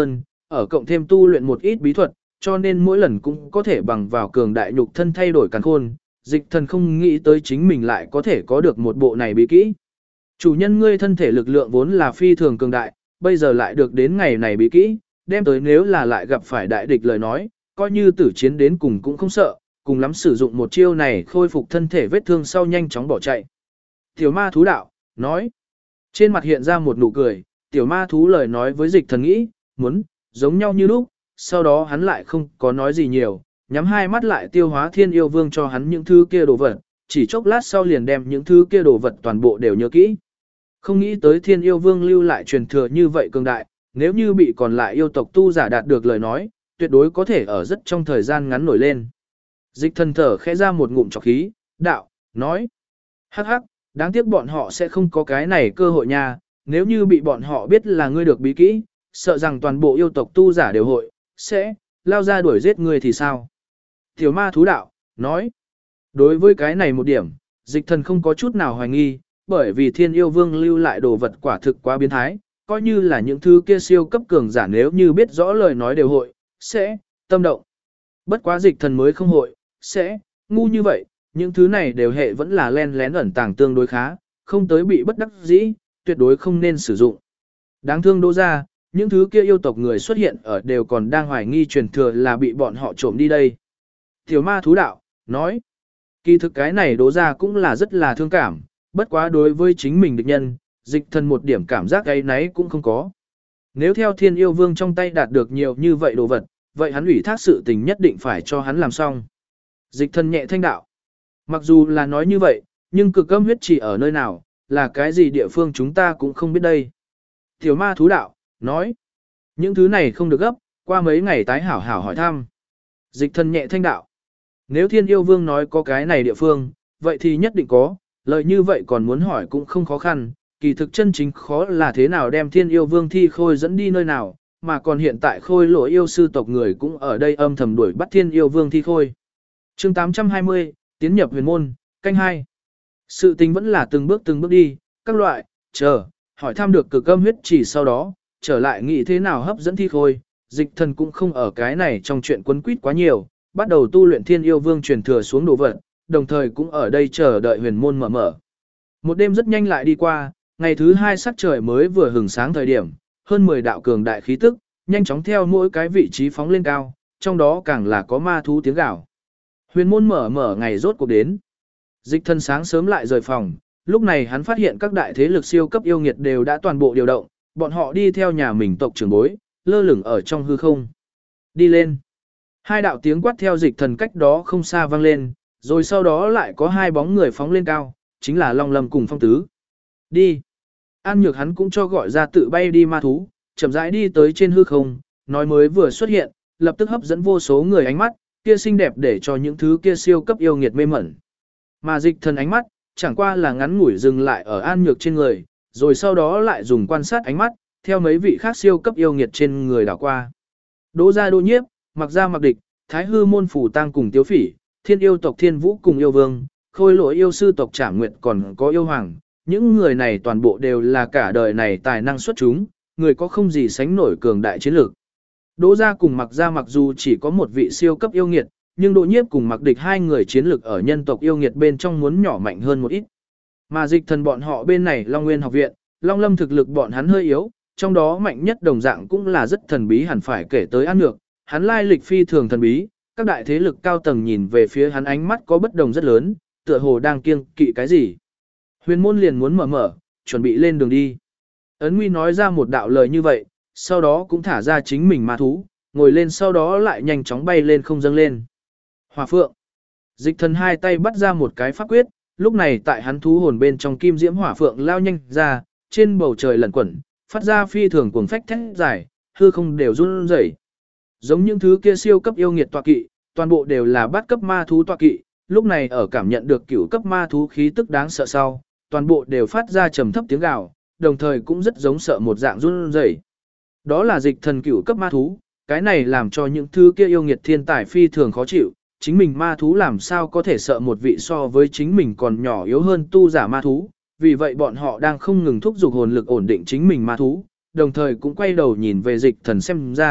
ở cộng thêm tu luyện một ít bí thuật, cho nên mỗi lần cũng có thể bằng vào cường đại nhục thân thay đổi càn khôn. Dịch thần không nghĩ tới chính mình lại có thể có được một bộ này bí kỹ. Chủ nhân ngươi thân thể lực lượng vốn là phi thường cường đại, bây giờ lại được đến ngày này bí kỹ, đem tới nếu là lại gặp phải đại địch lời nói, coi như tử chiến đến cùng cũng không sợ, cùng lắm sử dụng một chiêu này khôi phục thân thể vết thương sau nhanh chóng bỏ chạy. Tiểu ma thú đạo, nói. Trên mặt hiện ra một nụ cười, tiểu ma thú lời nói với dịch thần nghĩ, muốn, giống nhau như lúc, sau đó hắn lại không có nói gì nhiều, nhắm hai mắt lại tiêu hóa thiên yêu vương cho hắn những thứ kia đồ vật, chỉ chốc lát sau liền đem những thứ kia đồ vật toàn bộ đều nhớ kỹ. Không nghĩ tới thiên yêu vương lưu lại truyền thừa như vậy cường đại, nếu như bị còn lại yêu tộc tu giả đạt được lời nói, tuyệt đối có thể ở rất trong thời gian ngắn nổi lên. Dịch thần thở khẽ ra một ngụm trọc khí, đạo, nói. Hắc hắc, đáng tiếc bọn họ sẽ không có cái này cơ hội nha, nếu như bị bọn họ biết là ngươi được bí kỹ, sợ rằng toàn bộ yêu tộc tu giả đều hội, sẽ, lao ra đuổi giết ngươi thì sao? Tiểu ma thú đạo, nói. Đối với cái này một điểm, dịch thần không có chút nào hoài nghi, bởi vì thiên yêu vương lưu lại đồ vật quả thực quá biến thái, coi như là những thứ kia siêu cấp cường giả nếu như biết rõ lời nói đều hội, sẽ, tâm động. Bất quá dịch thần mới không hội, sẽ, ngu như vậy, những thứ này đều hệ vẫn là len lén ẩn tàng tương đối khá, không tới bị bất đắc dĩ, tuyệt đối không nên sử dụng. Đáng thương Đỗ gia, những thứ kia yêu tộc người xuất hiện ở đều còn đang hoài nghi truyền thừa là bị bọn họ trộm đi đây. Tiểu ma thú đạo, nói, kỳ thực cái này Đỗ gia cũng là rất là thương cảm, bất quá đối với chính mình địch nhân, dịch thần một điểm cảm giác ấy nấy cũng không có. Nếu theo thiên yêu vương trong tay đạt được nhiều như vậy đồ vật, vậy hắn ủy thác sự tình nhất định phải cho hắn làm xong. Dịch thần nhẹ thanh đạo. Mặc dù là nói như vậy, nhưng cực âm huyết chỉ ở nơi nào, là cái gì địa phương chúng ta cũng không biết đây. Tiểu ma thú đạo, nói. Những thứ này không được gấp, qua mấy ngày tái hảo hảo hỏi thăm. Dịch thần nhẹ thanh đạo. Nếu thiên yêu vương nói có cái này địa phương, vậy thì nhất định có, lời như vậy còn muốn hỏi cũng không khó khăn, kỳ thực chân chính khó là thế nào đem thiên yêu vương thi khôi dẫn đi nơi nào, mà còn hiện tại khôi lỗi yêu sư tộc người cũng ở đây âm thầm đuổi bắt thiên yêu vương thi khôi. Chương 820, tiến nhập huyền môn, canh 2. Sự tình vẫn là từng bước đi, các loại, chờ, hỏi thăm được cực âm huyết chỉ sau đó, trở lại nghĩ thế nào hấp dẫn thi khôi, dịch thần cũng không ở cái này trong chuyện quấn quýt quá nhiều, bắt đầu tu luyện thiên yêu vương truyền thừa xuống đồ vật, đồng thời cũng ở đây chờ đợi huyền môn mở mở. Một đêm rất nhanh lại đi qua, ngày thứ hai sắc trời mới vừa hừng sáng thời điểm, hơn 10 đạo cường đại khí tức, nhanh chóng theo mỗi cái vị trí phóng lên cao, trong đó càng là có ma thú tiếng gào. Huyền môn mở ngày rốt cuộc đến. Dịch thần sáng sớm lại rời phòng, lúc này hắn phát hiện các đại thế lực siêu cấp yêu nghiệt đều đã toàn bộ điều động, bọn họ đi theo nhà mình tộc trưởng bối, lơ lửng ở trong hư không. Đi lên. Hai đạo tiếng quát theo dịch thần cách đó không xa vang lên, rồi sau đó lại có hai bóng người phóng lên cao, chính là Long Lâm cùng Phong Tứ. Đi. An Nhược hắn cũng cho gọi ra tự bay đi ma thú, chậm rãi đi tới trên hư không, nói mới vừa xuất hiện, lập tức hấp dẫn vô số người ánh mắt, kia xinh đẹp để cho những thứ kia siêu cấp yêu nghiệt mê mẩn. Mà dịch thần ánh mắt, chẳng qua là ngắn ngủi dừng lại ở An Nhược trên người, rồi sau đó lại dùng quan sát ánh mắt, theo mấy vị khác siêu cấp yêu nghiệt trên người đảo qua. Đỗ gia Đỗ Nhiếp, Mặc gia Mặc Địch, Thái Hư môn phủ tang cùng Tiếu Phỉ, Thiên yêu tộc Thiên Vũ cùng yêu vương, Khôi lỗi yêu sư tộc Trảm Nguyệt còn có yêu hoàng, những người này toàn bộ đều là cả đời này tài năng xuất chúng, người có không gì sánh nổi cường đại chiến lược. Đỗ gia cùng Mặc gia mặc dù chỉ có một vị siêu cấp yêu nghiệt, nhưng Đỗ Nhiếp cùng Mặc Địch hai người chiến lược ở nhân tộc yêu nghiệt bên trong muốn nhỏ mạnh hơn một ít. Mà dịch thần bọn họ bên này Long Nguyên học viện, Long Lâm thực lực bọn hắn hơi yếu, trong đó mạnh nhất đồng dạng cũng là rất thần bí hẳn phải kể tới An Nhược, hắn lai lịch phi thường thần bí, các đại thế lực cao tầng nhìn về phía hắn ánh mắt có bất đồng rất lớn, tựa hồ đang kiêng kỵ cái gì. Huyền môn liền muốn mở, chuẩn bị lên đường đi. Ấn Nguy nói ra một đạo lời như vậy, sau đó cũng thả ra chính mình ma thú, ngồi lên sau đó lại nhanh chóng bay lên không dâng lên. Hỏa Phượng. Dịch thần hai tay bắt ra một cái pháp quyết, lúc này tại hắn thú hồn bên trong kim diễm hỏa phượng lao nhanh ra, trên bầu trời lẩn quẩn, phát ra phi thường cuồng phách thét dài, hư không đều run rẩy. Giống những thứ kia siêu cấp yêu nghiệt tọa kỵ, toàn bộ đều là bát cấp ma thú tọa kỵ, lúc này ở cảm nhận được cửu cấp ma thú khí tức đáng sợ sau, toàn bộ đều phát ra trầm thấp tiếng gào, đồng thời cũng rất giống sợ một dạng run rẩy. Đó là dịch thần cửu cấp ma thú, cái này làm cho những thứ kia yêu nghiệt thiên tài phi thường khó chịu, chính mình ma thú làm sao có thể sợ một vị so với chính mình còn nhỏ yếu hơn tu giả ma thú, vì vậy bọn họ đang không ngừng thúc giục hồn lực ổn định chính mình ma thú, đồng thời cũng quay đầu nhìn về dịch thần xem ra,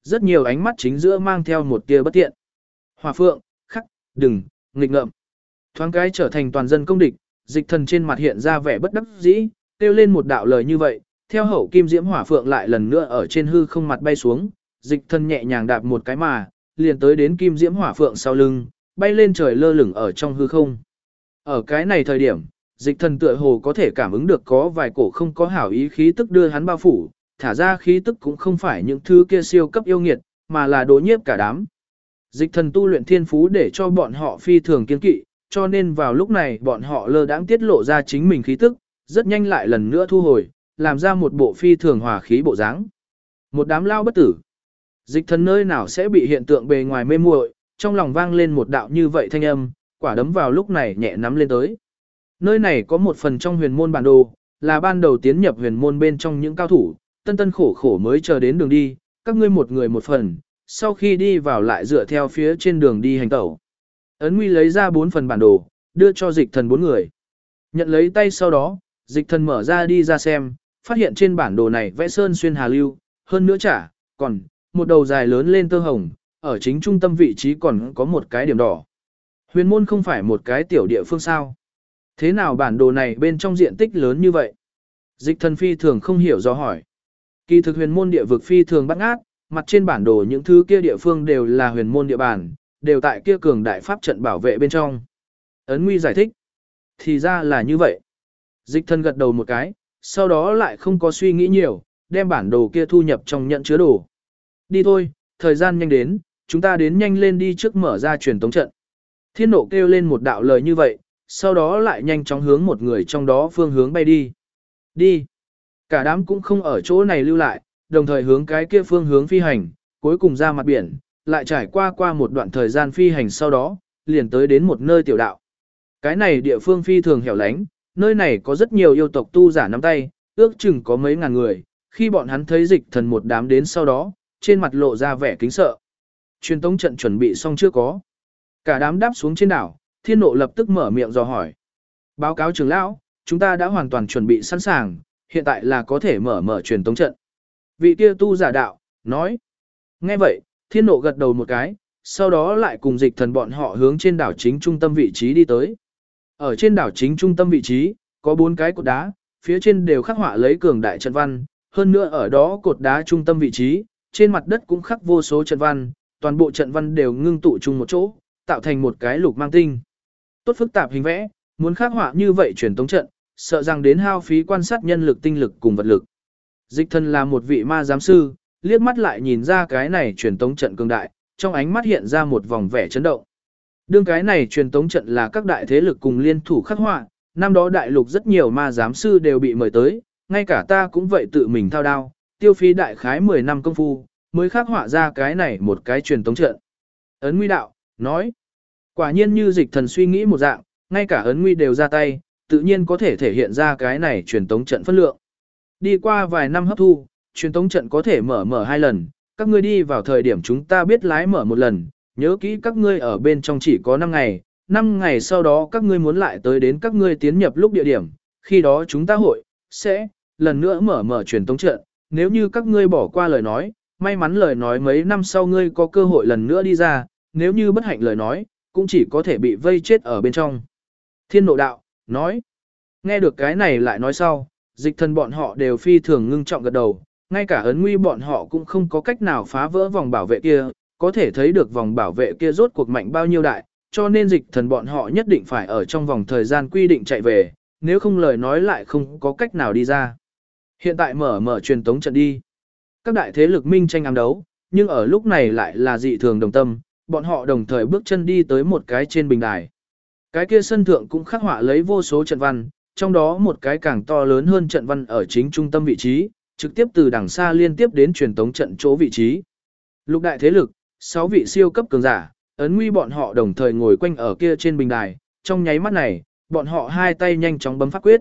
rất nhiều ánh mắt chính giữa mang theo một tia bất tiện. Hỏa Phượng, khắc, đừng, nghịch ngợm. Thoáng cái trở thành toàn dân công địch, Dịch Thần trên mặt hiện ra vẻ bất đắc dĩ, kêu lên một đạo lời như vậy, theo hậu kim diễm hỏa phượng lại lần nữa ở trên hư không mặt bay xuống, Dịch Thần nhẹ nhàng đạp một cái mà, liền tới đến kim diễm hỏa phượng sau lưng, bay lên trời lơ lửng ở trong hư không. Ở cái này thời điểm, Dịch Thần tựa hồ có thể cảm ứng được có vài cổ không có hảo ý khí tức đưa hắn bao phủ, thả ra khí tức cũng không phải những thứ kia siêu cấp yêu nghiệt, mà là đố nhiếp cả đám. Dịch Thần tu luyện thiên phú để cho bọn họ phi thường kiên kỵ, cho nên vào lúc này bọn họ lơ đãng tiết lộ ra chính mình khí tức, rất nhanh lại lần nữa thu hồi, làm ra một bộ phi thường hòa khí bộ dáng. Một đám lao bất tử. Dịch Thần nơi nào sẽ bị hiện tượng bề ngoài mê muội, trong lòng vang lên một đạo như vậy thanh âm, quả đấm vào lúc này nhẹ nắm lên tới. Nơi này có một phần trong huyền môn bản đồ, là ban đầu tiến nhập huyền môn bên trong những cao thủ, tân tân khổ khổ mới chờ đến đường đi, các ngươi một người một phần, sau khi đi vào lại dựa theo phía trên đường đi hành tẩu. Ấn Nguy lấy ra 4 phần bản đồ, đưa cho Dịch Thần 4 người. Nhận lấy tay sau đó, Dịch Thần mở ra đi ra xem, phát hiện trên bản đồ này vẽ sơn xuyên hà lưu, hơn nữa còn một đầu dài lớn lên tơ hồng, ở chính trung tâm vị trí còn có một cái điểm đỏ. Huyền môn không phải một cái tiểu địa phương sao? Thế nào bản đồ này bên trong diện tích lớn như vậy? Dịch Thần phi thường không hiểu do hỏi. Kỳ thực huyền môn địa vực phi thường bắt ngát, mặt trên bản đồ những thứ kia địa phương đều là huyền môn địa bàn, đều tại kia cường đại pháp trận bảo vệ bên trong. Ấn Nguy giải thích. Thì ra là như vậy. Dịch Thần gật đầu một cái, sau đó lại không có suy nghĩ nhiều, đem bản đồ kia thu nhập trong nhận chứa đồ. Đi thôi, thời gian nhanh đến, chúng ta đến nhanh lên đi trước mở ra truyền tống trận. Thiên Nộ kêu lên một đạo lời như vậy, sau đó lại nhanh chóng hướng một người trong đó phương hướng bay đi. Đi. Cả đám cũng không ở chỗ này lưu lại, đồng thời hướng cái kia phương hướng phi hành, cuối cùng ra mặt biển, lại trải qua một đoạn thời gian phi hành sau đó, liền tới đến một nơi tiểu đạo. Cái này địa phương phi thường hẻo lánh, nơi này có rất nhiều yêu tộc tu giả nắm tay, ước chừng có mấy ngàn người, khi bọn hắn thấy Dịch Thần một đám đến sau đó, trên mặt lộ ra vẻ kính sợ. Truyền tống trận chuẩn bị xong chưa có? Cả đám đáp xuống trên đảo, Thiên Nộ lập tức mở miệng dò hỏi. Báo cáo trưởng lão, chúng ta đã hoàn toàn chuẩn bị sẵn sàng, hiện tại là có thể mở truyền tống trận. Vị kia tu giả đạo, nói. Nghe vậy, Thiên Nộ gật đầu một cái, sau đó lại cùng Dịch Thần bọn họ hướng trên đảo chính trung tâm vị trí đi tới. Ở trên đảo chính trung tâm vị trí, có 4 cái cột đá, phía trên đều khắc họa lấy cường đại trận văn, hơn nữa ở đó cột đá trung tâm vị trí, trên mặt đất cũng khắc vô số trận văn, toàn bộ trận văn đều ngưng tụ chung một chỗ, tạo thành một cái lục mang tinh. Tốt phức tạp hình vẽ, muốn khắc họa như vậy truyền tống trận, sợ rằng đến hao phí quan sát nhân lực tinh lực cùng vật lực. Dịch Thần là một vị ma giám sư, liếc mắt lại nhìn ra cái này truyền tống trận cường đại, trong ánh mắt hiện ra một vòng vẻ chấn động. Đương cái này truyền tống trận là các đại thế lực cùng liên thủ khắc họa, năm đó đại lục rất nhiều ma giám sư đều bị mời tới, ngay cả ta cũng vậy tự mình thao đao, tiêu phí đại khái 10 năm công phu, mới khắc họa ra cái này một cái truyền tống trận. Ấn Nguy đạo, nói, quả nhiên như Dịch Thần suy nghĩ một dạng, ngay cả Ấn Nguy đều ra tay, tự nhiên có thể thể hiện ra cái này truyền tống trận phân lượng. Đi qua vài năm hấp thu, truyền tống trận có thể mở 2 lần, các ngươi đi vào thời điểm chúng ta biết lái mở 1 lần, nhớ kỹ các ngươi ở bên trong chỉ có 5 ngày, 5 ngày sau đó các ngươi muốn lại tới đến các ngươi tiến nhập lúc địa điểm, khi đó chúng ta sẽ lần nữa mở truyền tống trận, nếu như các ngươi bỏ qua lời nói, may mắn lời nói mấy năm sau ngươi có cơ hội lần nữa đi ra, nếu như bất hạnh lời nói, cũng chỉ có thể bị vây chết ở bên trong. Thiên Nộ đạo, nói, nghe được cái này lại nói sau, Dịch Thần bọn họ đều phi thường ngưng trọng gật đầu, ngay cả Ấn Nguy bọn họ cũng không có cách nào phá vỡ vòng bảo vệ kia, có thể thấy được vòng bảo vệ kia rốt cuộc mạnh bao nhiêu đại, cho nên Dịch Thần bọn họ nhất định phải ở trong vòng thời gian quy định chạy về, nếu không lời nói lại không có cách nào đi ra. Hiện tại mở truyền tống trận đi. Các đại thế lực minh tranh ám đấu, nhưng ở lúc này lại là dị thường đồng tâm, bọn họ đồng thời bước chân đi tới một cái trên bình đài. Cái kia sân thượng cũng khắc họa lấy vô số trận văn, trong đó một cái càng to lớn hơn trận văn ở chính trung tâm vị trí, trực tiếp từ đằng xa liên tiếp đến truyền tống trận chỗ vị trí. Lục đại thế lực, 6 vị siêu cấp cường giả, Ấn Nguy bọn họ đồng thời ngồi quanh ở kia trên bình đài, trong nháy mắt này, bọn họ hai tay nhanh chóng bấm pháp quyết.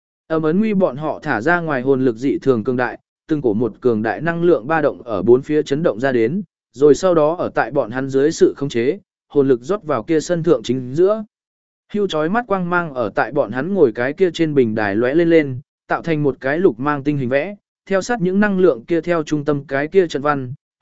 Ấn Nguy bọn họ thả ra ngoài hồn lực dị thường cường đại, từng cổ một cường đại năng lượng ba động ở bốn phía chấn động ra đến, rồi sau đó ở tại bọn hắn dưới sự khống chế, hồn lực rót vào kia sân thượng chính giữa. Hưu chói mắt quang mang ở tại bọn hắn ngồi cái kia trên bình đài lóe lên, tạo thành một cái lục mang tinh hình vẽ, theo sát những năng lượng kia theo trung tâm cái kia trận văn,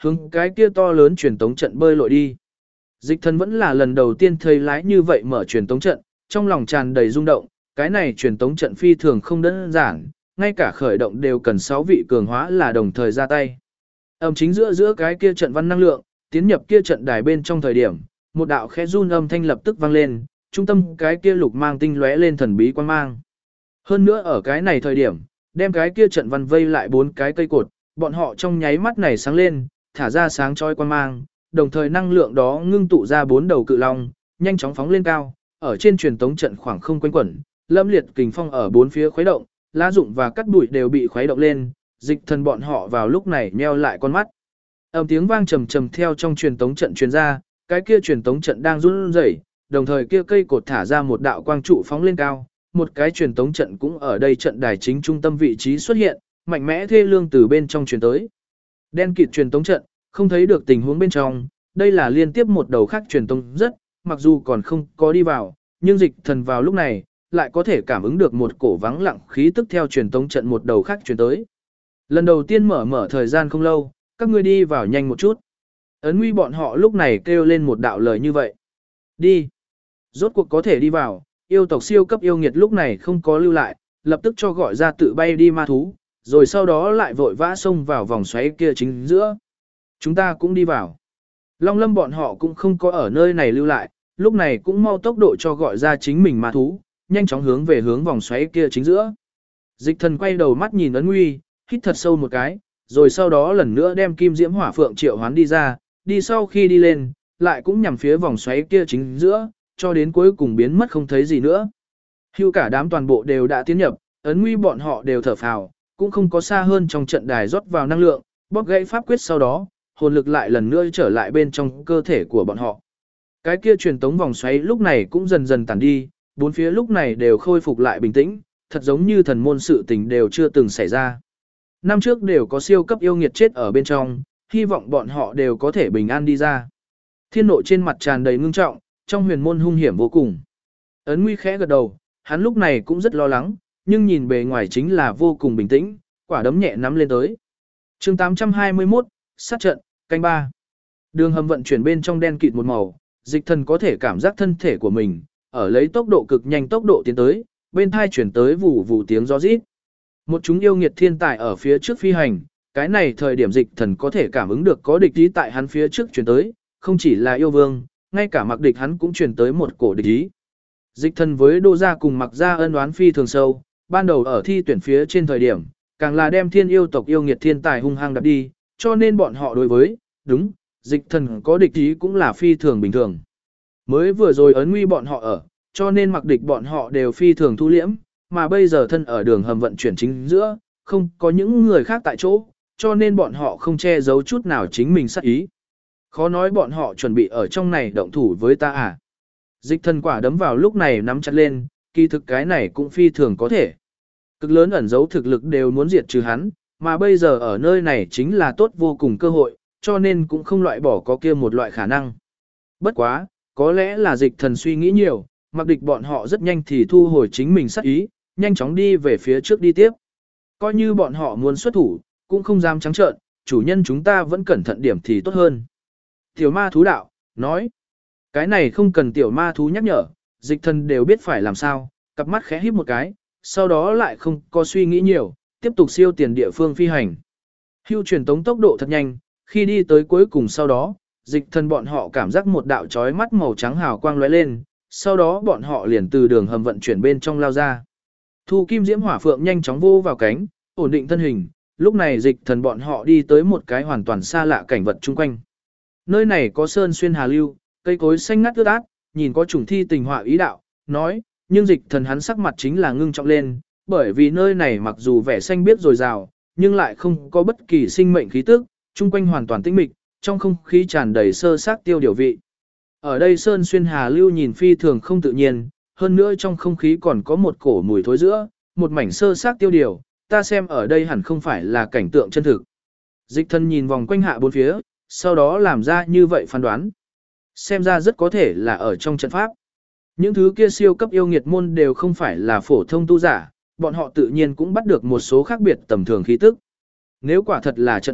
hướng cái kia to lớn truyền tống trận bơi lội đi. Dịch thần vẫn là lần đầu tiên thấy lái như vậy mở truyền tống trận, trong lòng tràn đầy rung động, cái này truyền tống trận phi thường không đơn giản, ngay cả khởi động đều cần 6 vị cường hóa là đồng thời ra tay. Chính giữa cái kia trận văn năng lượng, tiến nhập kia trận đài bên trong thời điểm, một đạo khẽ run âm thanh lập tức vang lên, trung tâm cái kia lục mang tinh lóe lên thần bí quang mang. Hơn nữa ở cái này thời điểm, đem cái kia trận văn vây lại 4 cái cây cột, bọn họ trong nháy mắt này sáng lên, thả ra sáng chói quang mang, đồng thời năng lượng đó ngưng tụ ra 4 đầu cự long, nhanh chóng phóng lên cao, ở trên truyền tống trận khoảng không quanh quẩn, lâm liệt kình phong ở 4 phía khuấy động, lá rụng và cắt bụi đều bị khuấy động lên, dịch thần bọn họ vào lúc này nheo lại con mắt. Tiếng vang trầm trầm theo trong truyền tống trận truyền ra, cái kia truyền tống trận đang run rẩy, đồng thời kia cây cột thả ra một đạo quang trụ phóng lên cao, một cái truyền tống trận cũng ở đây trận đài chính trung tâm vị trí xuất hiện, mạnh mẽ thê lương từ bên trong truyền tới. Đen kịt truyền tống trận, không thấy được tình huống bên trong, đây là liên tiếp một đầu khác truyền tống rất, mặc dù còn không có đi vào, nhưng dịch thần vào lúc này, lại có thể cảm ứng được một cổ vắng lặng khí tức theo truyền tống trận một đầu khác truyền tới. Lần đầu tiên mở thời gian không lâu, các ngươi đi vào nhanh một chút. Ấn Nguy bọn họ lúc này kêu lên một đạo lời như vậy. Đi. Rốt cuộc có thể đi vào, yêu tộc siêu cấp yêu nghiệt lúc này không có lưu lại, lập tức cho gọi ra tự bay đi ma thú, rồi sau đó lại vội vã xông vào vòng xoáy kia chính giữa. Chúng ta cũng đi vào. Long Lâm bọn họ cũng không có ở nơi này lưu lại, lúc này cũng mau tốc độ cho gọi ra chính mình ma thú, nhanh chóng hướng về hướng vòng xoáy kia chính giữa. Dịch thần quay đầu mắt nhìn Ấn Nguy, hít thật sâu một cái, rồi sau đó lần nữa đem kim diễm hỏa phượng triệu hoán đi ra, đi sau khi đi lên, lại cũng nhằm phía vòng xoáy kia chính giữa, cho đến cuối cùng biến mất không thấy gì nữa. Hưu cả đám toàn bộ đều đã tiến nhập, Ấn Nguy bọn họ đều thở phào, cũng không có xa hơn trong trận đài rót vào năng lượng, bóp gãy pháp quyết sau đó, hồn lực lại lần nữa trở lại bên trong cơ thể của bọn họ. Cái kia truyền tống vòng xoáy lúc này cũng dần dần tản đi, bốn phía lúc này đều khôi phục lại bình tĩnh, thật giống như thần môn sự tình đều chưa từng xảy ra. Năm trước đều có siêu cấp yêu nghiệt chết ở bên trong, hy vọng bọn họ đều có thể bình an đi ra. Thiên Nộ trên mặt tràn đầy ngưng trọng, trong huyền môn hung hiểm vô cùng. Ấn Nguy khẽ gật đầu, hắn lúc này cũng rất lo lắng, nhưng nhìn bề ngoài chính là vô cùng bình tĩnh, quả đấm nhẹ nắm lên tới. Chương 821, sát trận, canh 3. Đường hầm vận chuyển bên trong đen kịt một màu, dịch thần có thể cảm giác thân thể của mình, ở lấy tốc độ cực nhanh tốc độ tiến tới, bên thai chuyển tới vù vù tiếng gió rít. Một chúng yêu nghiệt thiên tài ở phía trước phi hành, cái này thời điểm dịch thần có thể cảm ứng được có địch ý tại hắn phía trước chuyển tới, không chỉ là yêu vương, ngay cả mặc địch hắn cũng chuyển tới một cổ địch ý. Dịch thần với Đô Gia cùng mặc gia ân oán phi thường sâu, ban đầu ở thi tuyển phía trên thời điểm, càng là đem thiên yêu tộc yêu nghiệt thiên tài hung hăng đạp đi, cho nên bọn họ đối với, đúng, dịch thần có địch ý cũng là phi thường bình thường. Mới vừa rồi Ấn Nguy bọn họ ở, cho nên mặc địch bọn họ đều phi thường thu liễm, mà bây giờ thân ở đường hầm vận chuyển chính giữa, không có những người khác tại chỗ, cho nên bọn họ không che giấu chút nào chính mình sát ý. Khó nói bọn họ chuẩn bị ở trong này động thủ với ta à. Dịch thần quả đấm vào lúc này nắm chặt lên, kỳ thực cái này cũng phi thường có thể. Cực lớn ẩn giấu thực lực đều muốn diệt trừ hắn, mà bây giờ ở nơi này chính là tốt vô cùng cơ hội, cho nên cũng không loại bỏ có kia một loại khả năng. Bất quá, có lẽ là dịch thần suy nghĩ nhiều, mặc địch bọn họ rất nhanh thì thu hồi chính mình sát ý, nhanh chóng đi về phía trước đi tiếp. Coi như bọn họ muốn xuất thủ, cũng không dám trắng trợn, chủ nhân chúng ta vẫn cẩn thận điểm thì tốt hơn. Tiểu ma thú đạo, nói, cái này không cần tiểu ma thú nhắc nhở, dịch thần đều biết phải làm sao, cặp mắt khẽ híp một cái, sau đó lại không có suy nghĩ nhiều, tiếp tục siêu tiền địa phương phi hành. Hưu truyền tống tốc độ thật nhanh, khi đi tới cuối cùng sau đó, dịch thần bọn họ cảm giác một đạo chói mắt màu trắng hào quang lóe lên, sau đó bọn họ liền từ đường hầm vận chuyển bên trong lao ra. Thu kim diễm hỏa phượng nhanh chóng vô vào cánh, ổn định thân hình, lúc này dịch thần bọn họ đi tới một cái hoàn toàn xa lạ cảnh vật chung quanh. Nơi này có sơn xuyên hà lưu, cây cối xanh ngắt ướt át, nhìn có chủng thi tình họa ý đạo, nói, nhưng dịch thần hắn sắc mặt chính là ngưng trọng lên, bởi vì nơi này mặc dù vẻ xanh biếc dồi dào, nhưng lại không có bất kỳ sinh mệnh khí tức, chung quanh hoàn toàn tĩnh mịch, trong không khí tràn đầy sơ xác tiêu điều vị. Ở đây sơn xuyên hà lưu nhìn phi thường không tự nhiên, hơn nữa trong không khí còn có một cổ mùi thối giữa, một mảnh sơ xác tiêu điều, ta xem ở đây hẳn không phải là cảnh tượng chân thực. Dịch thần nhìn vòng quanh hạ bốn phía, sau đó làm ra như vậy phán đoán. Xem ra rất có thể là ở trong trận pháp. Những thứ kia siêu cấp yêu nghiệt môn đều không phải là phổ thông tu giả, bọn họ tự nhiên cũng bắt được một số khác biệt tầm thường khí tức. Nếu quả thật là trận pháp,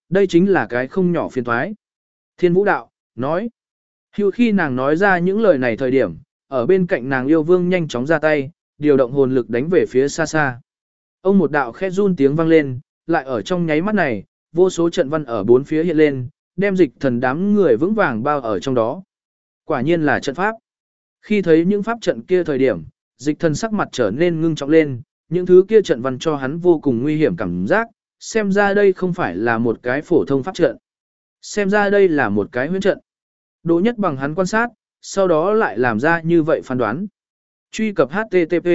đây chính là cái không nhỏ phiền toái. Thiên Vũ đạo, nói. Hưu khi nàng nói ra những lời này thời điểm, ở bên cạnh nàng yêu vương nhanh chóng ra tay, điều động hồn lực đánh về phía xa xa. Ông một đạo khẽ run tiếng vang lên, lại ở trong nháy mắt này, vô số trận văn ở bốn phía hiện lên, đem Dịch Thần đám người vững vàng bao ở trong đó. Quả nhiên là trận pháp. Khi thấy những pháp trận kia thời điểm, Dịch Thần sắc mặt trở nên ngưng trọng lên, những thứ kia trận văn cho hắn vô cùng nguy hiểm cảm giác, xem ra đây không phải là một cái phổ thông pháp trận. Xem ra đây là một cái huyễn trận. Đỗ Nhất Bằng hắn quan sát, sau đó lại làm ra như vậy phán đoán. Truy cập HTTP.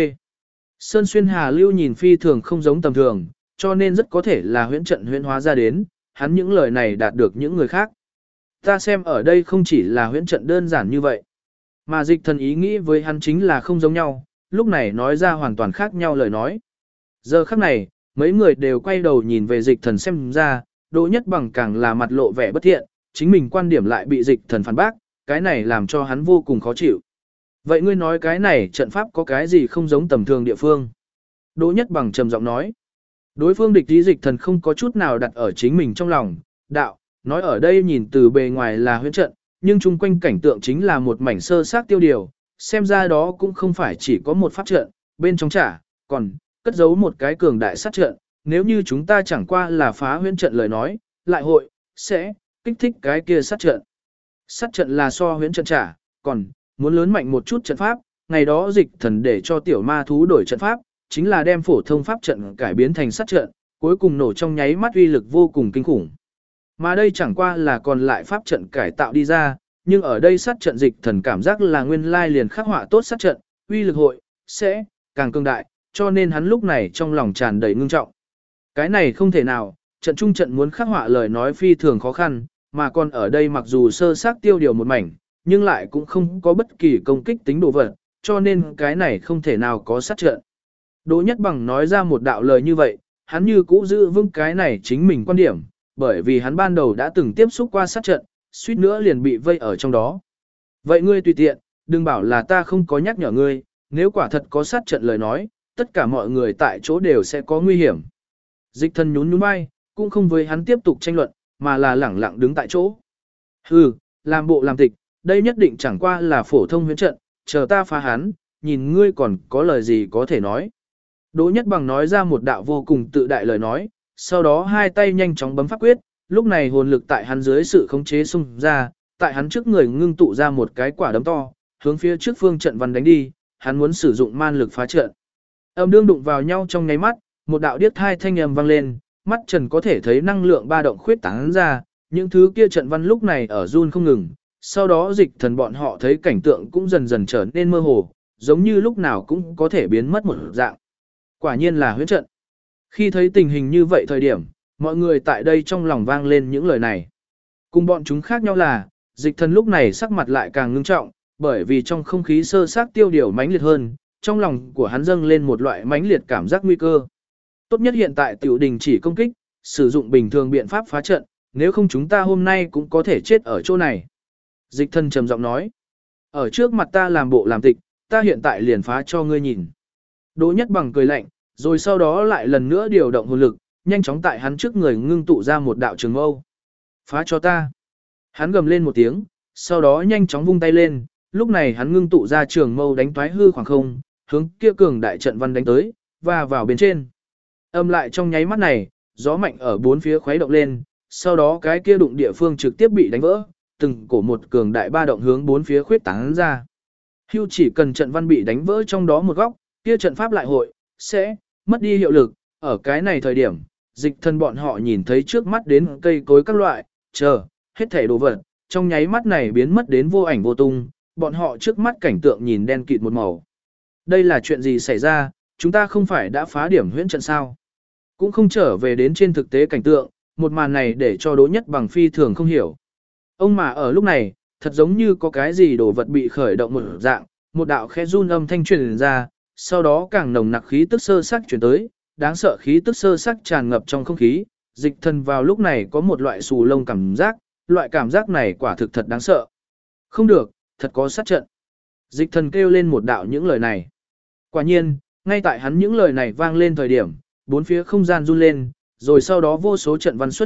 Sơn Xuyên Hà Lưu nhìn phi thường không giống tầm thường, cho nên rất có thể là huyễn trận huyễn hóa ra đến, hắn những lời này đạt được những người khác. Ta xem ở đây không chỉ là huyễn trận đơn giản như vậy, mà Dịch Thần ý nghĩ với hắn chính là không giống nhau, lúc này nói ra hoàn toàn khác nhau lời nói. Giờ khắc này, mấy người đều quay đầu nhìn về Dịch Thần xem ra, Đỗ Nhất Bằng càng là mặt lộ vẻ bất thiện, chính mình quan điểm lại bị Dịch Thần phản bác, cái này làm cho hắn vô cùng khó chịu. Vậy ngươi nói cái này trận pháp có cái gì không giống tầm thường địa phương? Đỗ Nhất Bằng trầm giọng nói. Đối phương địch ý Dịch Thần không có chút nào đặt ở chính mình trong lòng, đạo, nói ở đây nhìn từ bề ngoài là huyễn trận, nhưng chung quanh cảnh tượng chính là một mảnh sơ xác tiêu điều, xem ra đó cũng không phải chỉ có một pháp trận, bên trong trả, còn cất giấu một cái cường đại sát trận, nếu như chúng ta chẳng qua là phá huyễn trận lời nói, lại hội sẽ kích thích cái kia sát trận. Sát trận là so huyễn trận trả, còn muốn lớn mạnh một chút trận pháp, ngày đó Dịch Thần để cho tiểu ma thú đổi trận pháp, chính là đem phổ thông pháp trận cải biến thành sát trận, cuối cùng nổ trong nháy mắt uy lực vô cùng kinh khủng. Mà đây chẳng qua là còn lại pháp trận cải tạo đi ra, nhưng ở đây sát trận Dịch Thần cảm giác là nguyên lai liền khắc họa tốt sát trận, uy lực hội sẽ càng cường đại, cho nên hắn lúc này trong lòng tràn đầy ngưng trọng. Cái này không thể nào, trận trung trận muốn khắc họa lời nói phi thường khó khăn, mà còn ở đây mặc dù sơ xác tiêu điều một mảnh, nhưng lại cũng không có bất kỳ công kích tính đồ vật, cho nên cái này không thể nào có sát trận. Đỗ Nhất Bằng nói ra một đạo lời như vậy, hắn như cũ giữ vững cái này chính mình quan điểm, bởi vì hắn ban đầu đã từng tiếp xúc qua sát trận, suýt nữa liền bị vây ở trong đó. Vậy ngươi tùy tiện, đừng bảo là ta không có nhắc nhở ngươi, nếu quả thật có sát trận lời nói, tất cả mọi người tại chỗ đều sẽ có nguy hiểm. Dịch Thần nhún nhún vai, cũng không với hắn tiếp tục tranh luận, mà là lẳng lặng đứng tại chỗ. Hừ, làm bộ làm tịch, đây nhất định chẳng qua là phổ thông huyễn trận, chờ ta phá hắn, nhìn ngươi còn có lời gì có thể nói. Đỗ Nhất Bằng nói ra một đạo vô cùng tự đại lời nói, sau đó hai tay nhanh chóng bấm pháp quyết, lúc này hồn lực tại hắn dưới sự khống chế xung ra, tại hắn trước người ngưng tụ ra một cái quả đấm to, hướng phía trước phương trận văn đánh đi, hắn muốn sử dụng man lực phá trận. Âm đương đụng vào nhau trong nháy mắt, một đạo điếc thai thanh âm vang lên, mắt Trần có thể thấy năng lượng ba động khuyết tán ra, những thứ kia trận văn lúc này ở run không ngừng, sau đó Dịch Thần bọn họ thấy cảnh tượng cũng dần dần trở nên mơ hồ, giống như lúc nào cũng có thể biến mất một dạng. Quả nhiên là huyễn trận. Khi thấy tình hình như vậy thời điểm, mọi người tại đây trong lòng vang lên những lời này. Cùng bọn chúng khác nhau là, Dịch Thần lúc này sắc mặt lại càng ngưng trọng, bởi vì trong không khí sơ xác tiêu điều mãnh liệt hơn, trong lòng của hắn dâng lên một loại mãnh liệt cảm giác nguy cơ. Tốt nhất hiện tại tiểu đình chỉ công kích, sử dụng bình thường biện pháp phá trận, nếu không chúng ta hôm nay cũng có thể chết ở chỗ này. Dịch Thần trầm giọng nói, ở trước mặt ta làm bộ làm tịch, ta hiện tại liền phá cho ngươi nhìn. Đỗ Nhất Bằng cười lạnh, rồi sau đó lại lần nữa điều động hồn lực, nhanh chóng tại hắn trước người ngưng tụ ra một đạo trường mâu. Phá cho ta. Hắn gầm lên một tiếng, sau đó nhanh chóng vung tay lên, lúc này hắn ngưng tụ ra trường mâu đánh toái hư khoảng không, hướng kia cường đại trận văn đánh tới, và vào bên trên. Âm lại trong nháy mắt này, gió mạnh ở bốn phía khuấy động lên, sau đó cái kia đụng địa phương trực tiếp bị đánh vỡ, từng cổ một cường đại ba động hướng bốn phía khuyết tán ra. Hưu chỉ cần trận văn bị đánh vỡ trong đó một góc, kia trận pháp lại hội sẽ mất đi hiệu lực, ở cái này thời điểm, Dịch Thần bọn họ nhìn thấy trước mắt đến cây cối các loại, chờ, hết thảy đồ vật, trong nháy mắt này biến mất đến vô ảnh vô tung, bọn họ trước mắt cảnh tượng nhìn đen kịt một màu. Đây là chuyện gì xảy ra, chúng ta không phải đã phá điểm huyễn trận sao? Cũng không trở về đến trên thực tế cảnh tượng, một màn này để cho Đỗ Nhất Bằng phi thường không hiểu. Ông mà ở lúc này, thật giống như có cái gì đồ vật bị khởi động một dạng, một đạo khẽ run âm thanh truyền ra, sau đó càng nồng nặc khí tức sơ sắc truyền tới, đáng sợ khí tức sơ sắc tràn ngập trong không khí, Dịch Thần vào lúc này có một loại xù lông cảm giác, loại cảm giác này quả thực thật đáng sợ. Không được, thật có sát trận. Dịch Thần kêu lên một đạo những lời này. Quả nhiên, ngay tại hắn những lời này vang lên thời điểm, bốn phía không gian run lên, rồi sau đó vô số trận văn xuất hiện,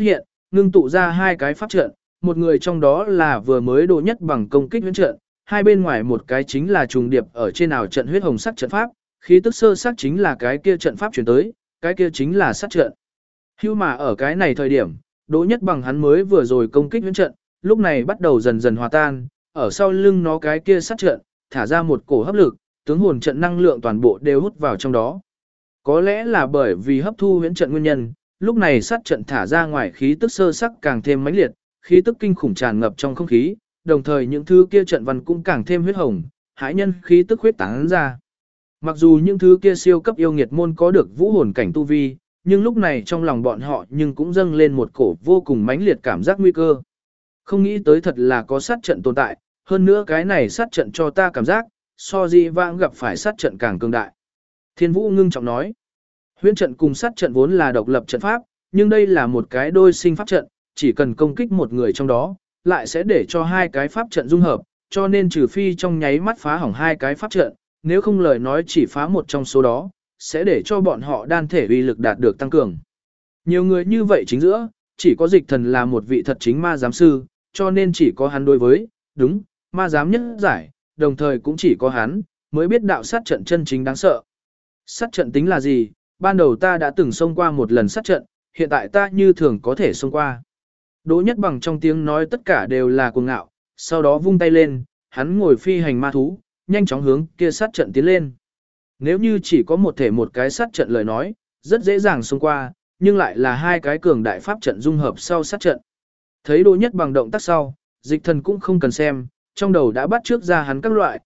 ngưng tụ ra hai cái pháp trận, một người trong đó là vừa mới Đỗ Nhất Bằng công kích huyễn trận, hai bên ngoài một cái chính là trùng điệp ở trên ảo trận huyết hồng sắc trận pháp, khí tức sơ sắc chính là cái kia trận pháp chuyển tới, cái kia chính là sát trận. Hưu mà ở cái này thời điểm, Đỗ Nhất Bằng hắn mới vừa rồi công kích huyễn trận, lúc này bắt đầu dần dần hòa tan, ở sau lưng nó cái kia sát trận, thả ra một cổ hấp lực, tướng hồn trận năng lượng toàn bộ đều hút vào trong đó. Có lẽ là bởi vì hấp thu huyễn trận nguyên nhân, lúc này sát trận thả ra ngoài khí tức sơ sắc càng thêm mãnh liệt, khí tức kinh khủng tràn ngập trong không khí, đồng thời những thứ kia trận văn cũng càng thêm huyết hồng, hãi nhân khí tức huyết tán ra. Mặc dù những thứ kia siêu cấp yêu nghiệt môn có được vũ hồn cảnh tu vi, nhưng lúc này trong lòng bọn họ nhưng cũng dâng lên một cổ vô cùng mãnh liệt cảm giác nguy cơ. Không nghĩ tới thật là có sát trận tồn tại, hơn nữa cái này sát trận cho ta cảm giác, so di vãng gặp phải sát trận càng cường đại. Thiên Vũ ngưng trọng nói, huyễn trận cùng sát trận vốn là độc lập trận pháp, nhưng đây là một cái đôi sinh pháp trận, chỉ cần công kích một người trong đó, lại sẽ để cho hai cái pháp trận dung hợp, cho nên trừ phi trong nháy mắt phá hỏng hai cái pháp trận, nếu không lời nói chỉ phá một trong số đó, sẽ để cho bọn họ đan thể uy lực đạt được tăng cường. Nhiều người như vậy chính giữa, chỉ có Dịch Thần là một vị thật chính ma giám sư, cho nên chỉ có hắn đối với, đúng, ma giám nhất giải, đồng thời cũng chỉ có hắn, mới biết đạo sát trận chân chính đáng sợ. Sát trận tính là gì? Ban đầu ta đã từng xông qua một lần sát trận, hiện tại ta như thường có thể xông qua. Đỗ Nhất Bằng trong tiếng nói tất cả đều là cuồng ngạo, sau đó vung tay lên, hắn ngồi phi hành ma thú, nhanh chóng hướng kia sát trận tiến lên. Nếu như chỉ có một thể một cái sát trận lời nói, rất dễ dàng xông qua, nhưng lại là hai cái cường đại pháp trận dung hợp sau sát trận. Thấy Đỗ Nhất Bằng động tác sau, Dịch Thần cũng không cần xem, trong đầu đã bắt trước ra hắn các loại,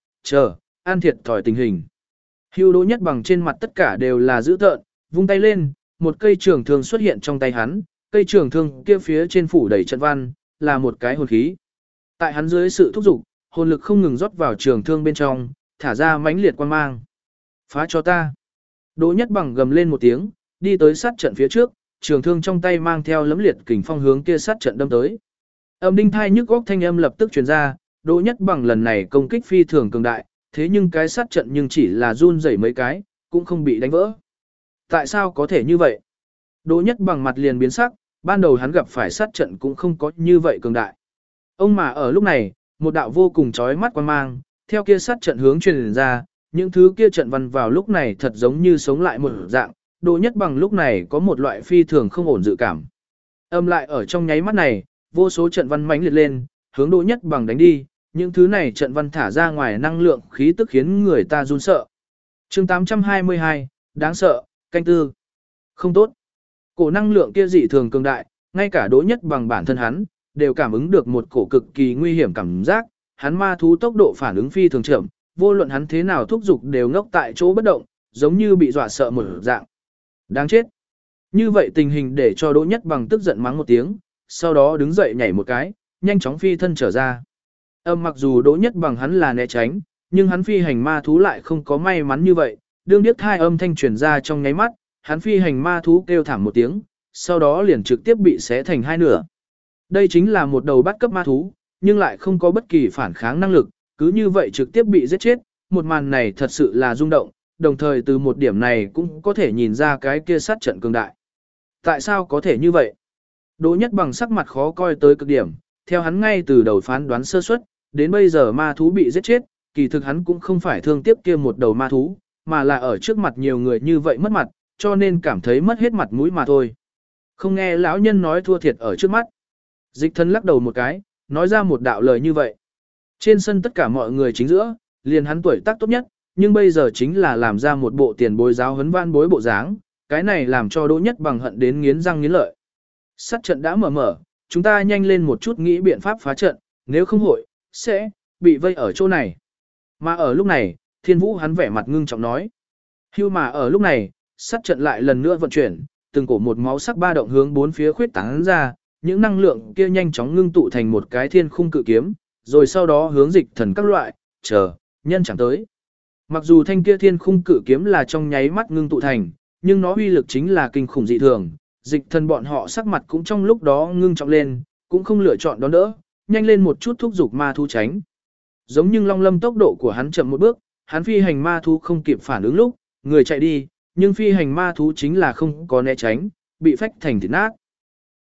an thiệt thòi tình hình. Hưu Đỗ Nhất Bằng trên mặt tất cả đều là dữ tợn, vung tay lên, một cây trường thương xuất hiện trong tay hắn, cây trường thương kia phía trên phủ đầy trận văn, là một cái hồn khí. Tại hắn dưới sự thúc giục, hồn lực không ngừng rót vào trường thương bên trong, thả ra mãnh liệt quang mang. Phá cho ta. Đỗ Nhất Bằng gầm lên một tiếng, đi tới sát trận phía trước, trường thương trong tay mang theo lấm liệt kình phong hướng kia sát trận đâm tới. Âm đinh thai nhức óc thanh âm lập tức truyền ra, Đỗ Nhất Bằng lần này công kích phi thường cường đại, thế nhưng cái sát trận nhưng chỉ là run rẩy mấy cái, cũng không bị đánh vỡ. Tại sao có thể như vậy? Đỗ Nhất Bằng mặt liền biến sắc, ban đầu hắn gặp phải sát trận cũng không có như vậy cường đại. Ông mà ở lúc này, một đạo vô cùng chói mắt quang mang, theo kia sát trận hướng truyền ra, những thứ kia trận văn vào lúc này thật giống như sống lại một dạng, Đỗ Nhất Bằng lúc này có một loại phi thường không ổn dự cảm. Âm lại ở trong nháy mắt này, vô số trận văn mãnh liệt lên, hướng Đỗ Nhất Bằng đánh đi, những thứ này trận văn thả ra ngoài năng lượng khí tức khiến người ta run sợ. Chương 822, đáng sợ, canh tư. Không tốt. Cổ năng lượng kia dị thường cường đại, ngay cả Đỗ Nhất Bằng bản thân hắn đều cảm ứng được một cổ cực kỳ nguy hiểm cảm giác, hắn ma thú tốc độ phản ứng phi thường chậm, vô luận hắn thế nào thúc giục đều ngốc tại chỗ bất động, giống như bị dọa sợ một dạng. Đáng chết. Như vậy tình hình để cho Đỗ Nhất Bằng tức giận mắng một tiếng, sau đó đứng dậy nhảy một cái, nhanh chóng phi thân trở ra. Mặc dù Đỗ Nhất Bằng hắn là né tránh, nhưng hắn phi hành ma thú lại không có may mắn như vậy, đương điếc hai âm thanh truyền ra trong nháy mắt, hắn phi hành ma thú kêu thảm một tiếng, sau đó liền trực tiếp bị xé thành hai nửa. Đây chính là một đầu bắt cấp ma thú, nhưng lại không có bất kỳ phản kháng năng lực, cứ như vậy trực tiếp bị giết chết, một màn này thật sự là rung động, đồng thời từ một điểm này cũng có thể nhìn ra cái kia sát trận cường đại. Tại sao có thể như vậy? Đỗ Nhất Bằng sắc mặt khó coi tới cực điểm, theo hắn ngay từ đầu phán đoán sơ suất, đến bây giờ ma thú bị giết chết, kỳ thực hắn cũng không phải thương tiếc kia một đầu ma thú, mà là ở trước mặt nhiều người như vậy mất mặt, cho nên cảm thấy mất hết mặt mũi mà thôi. Không nghe lão nhân nói thua thiệt ở trước mắt. Dịch Thần lắc đầu một cái, nói ra một đạo lời như vậy. Trên sân tất cả mọi người chính giữa, liền hắn tuổi tác tốt nhất, nhưng bây giờ chính là làm ra một bộ tiền bối giáo huấn van bối bộ dáng, cái này làm cho Đỗ Nhất Bằng hận đến nghiến răng nghiến lợi. Sát trận đã mở, chúng ta nhanh lên một chút nghĩ biện pháp phá trận, nếu không hội, sẽ bị vây ở chỗ này. Mà ở lúc này, Thiên Vũ hắn vẻ mặt ngưng trọng nói. Hưu mà ở lúc này, sát trận lại lần nữa vận chuyển, từng cổ một máu sắc ba động hướng bốn phía khuyết tán ra, những năng lượng kia nhanh chóng ngưng tụ thành một cái thiên khung cự kiếm, rồi sau đó hướng Dịch Thần các loại, nhân chẳng tới. Mặc dù thanh kia thiên khung cự kiếm là trong nháy mắt ngưng tụ thành, nhưng nó uy lực chính là kinh khủng dị thường, Dịch Thần bọn họ sắc mặt cũng trong lúc đó ngưng trọng lên, cũng không lựa chọn đón đỡ, nhanh lên một chút thúc giục ma thú tránh. Giống như Long Lâm tốc độ của hắn chậm một bước, hắn phi hành ma thú không kịp phản ứng lúc, người chạy đi, nhưng phi hành ma thú chính là không có né tránh, bị phách thành thịt nát.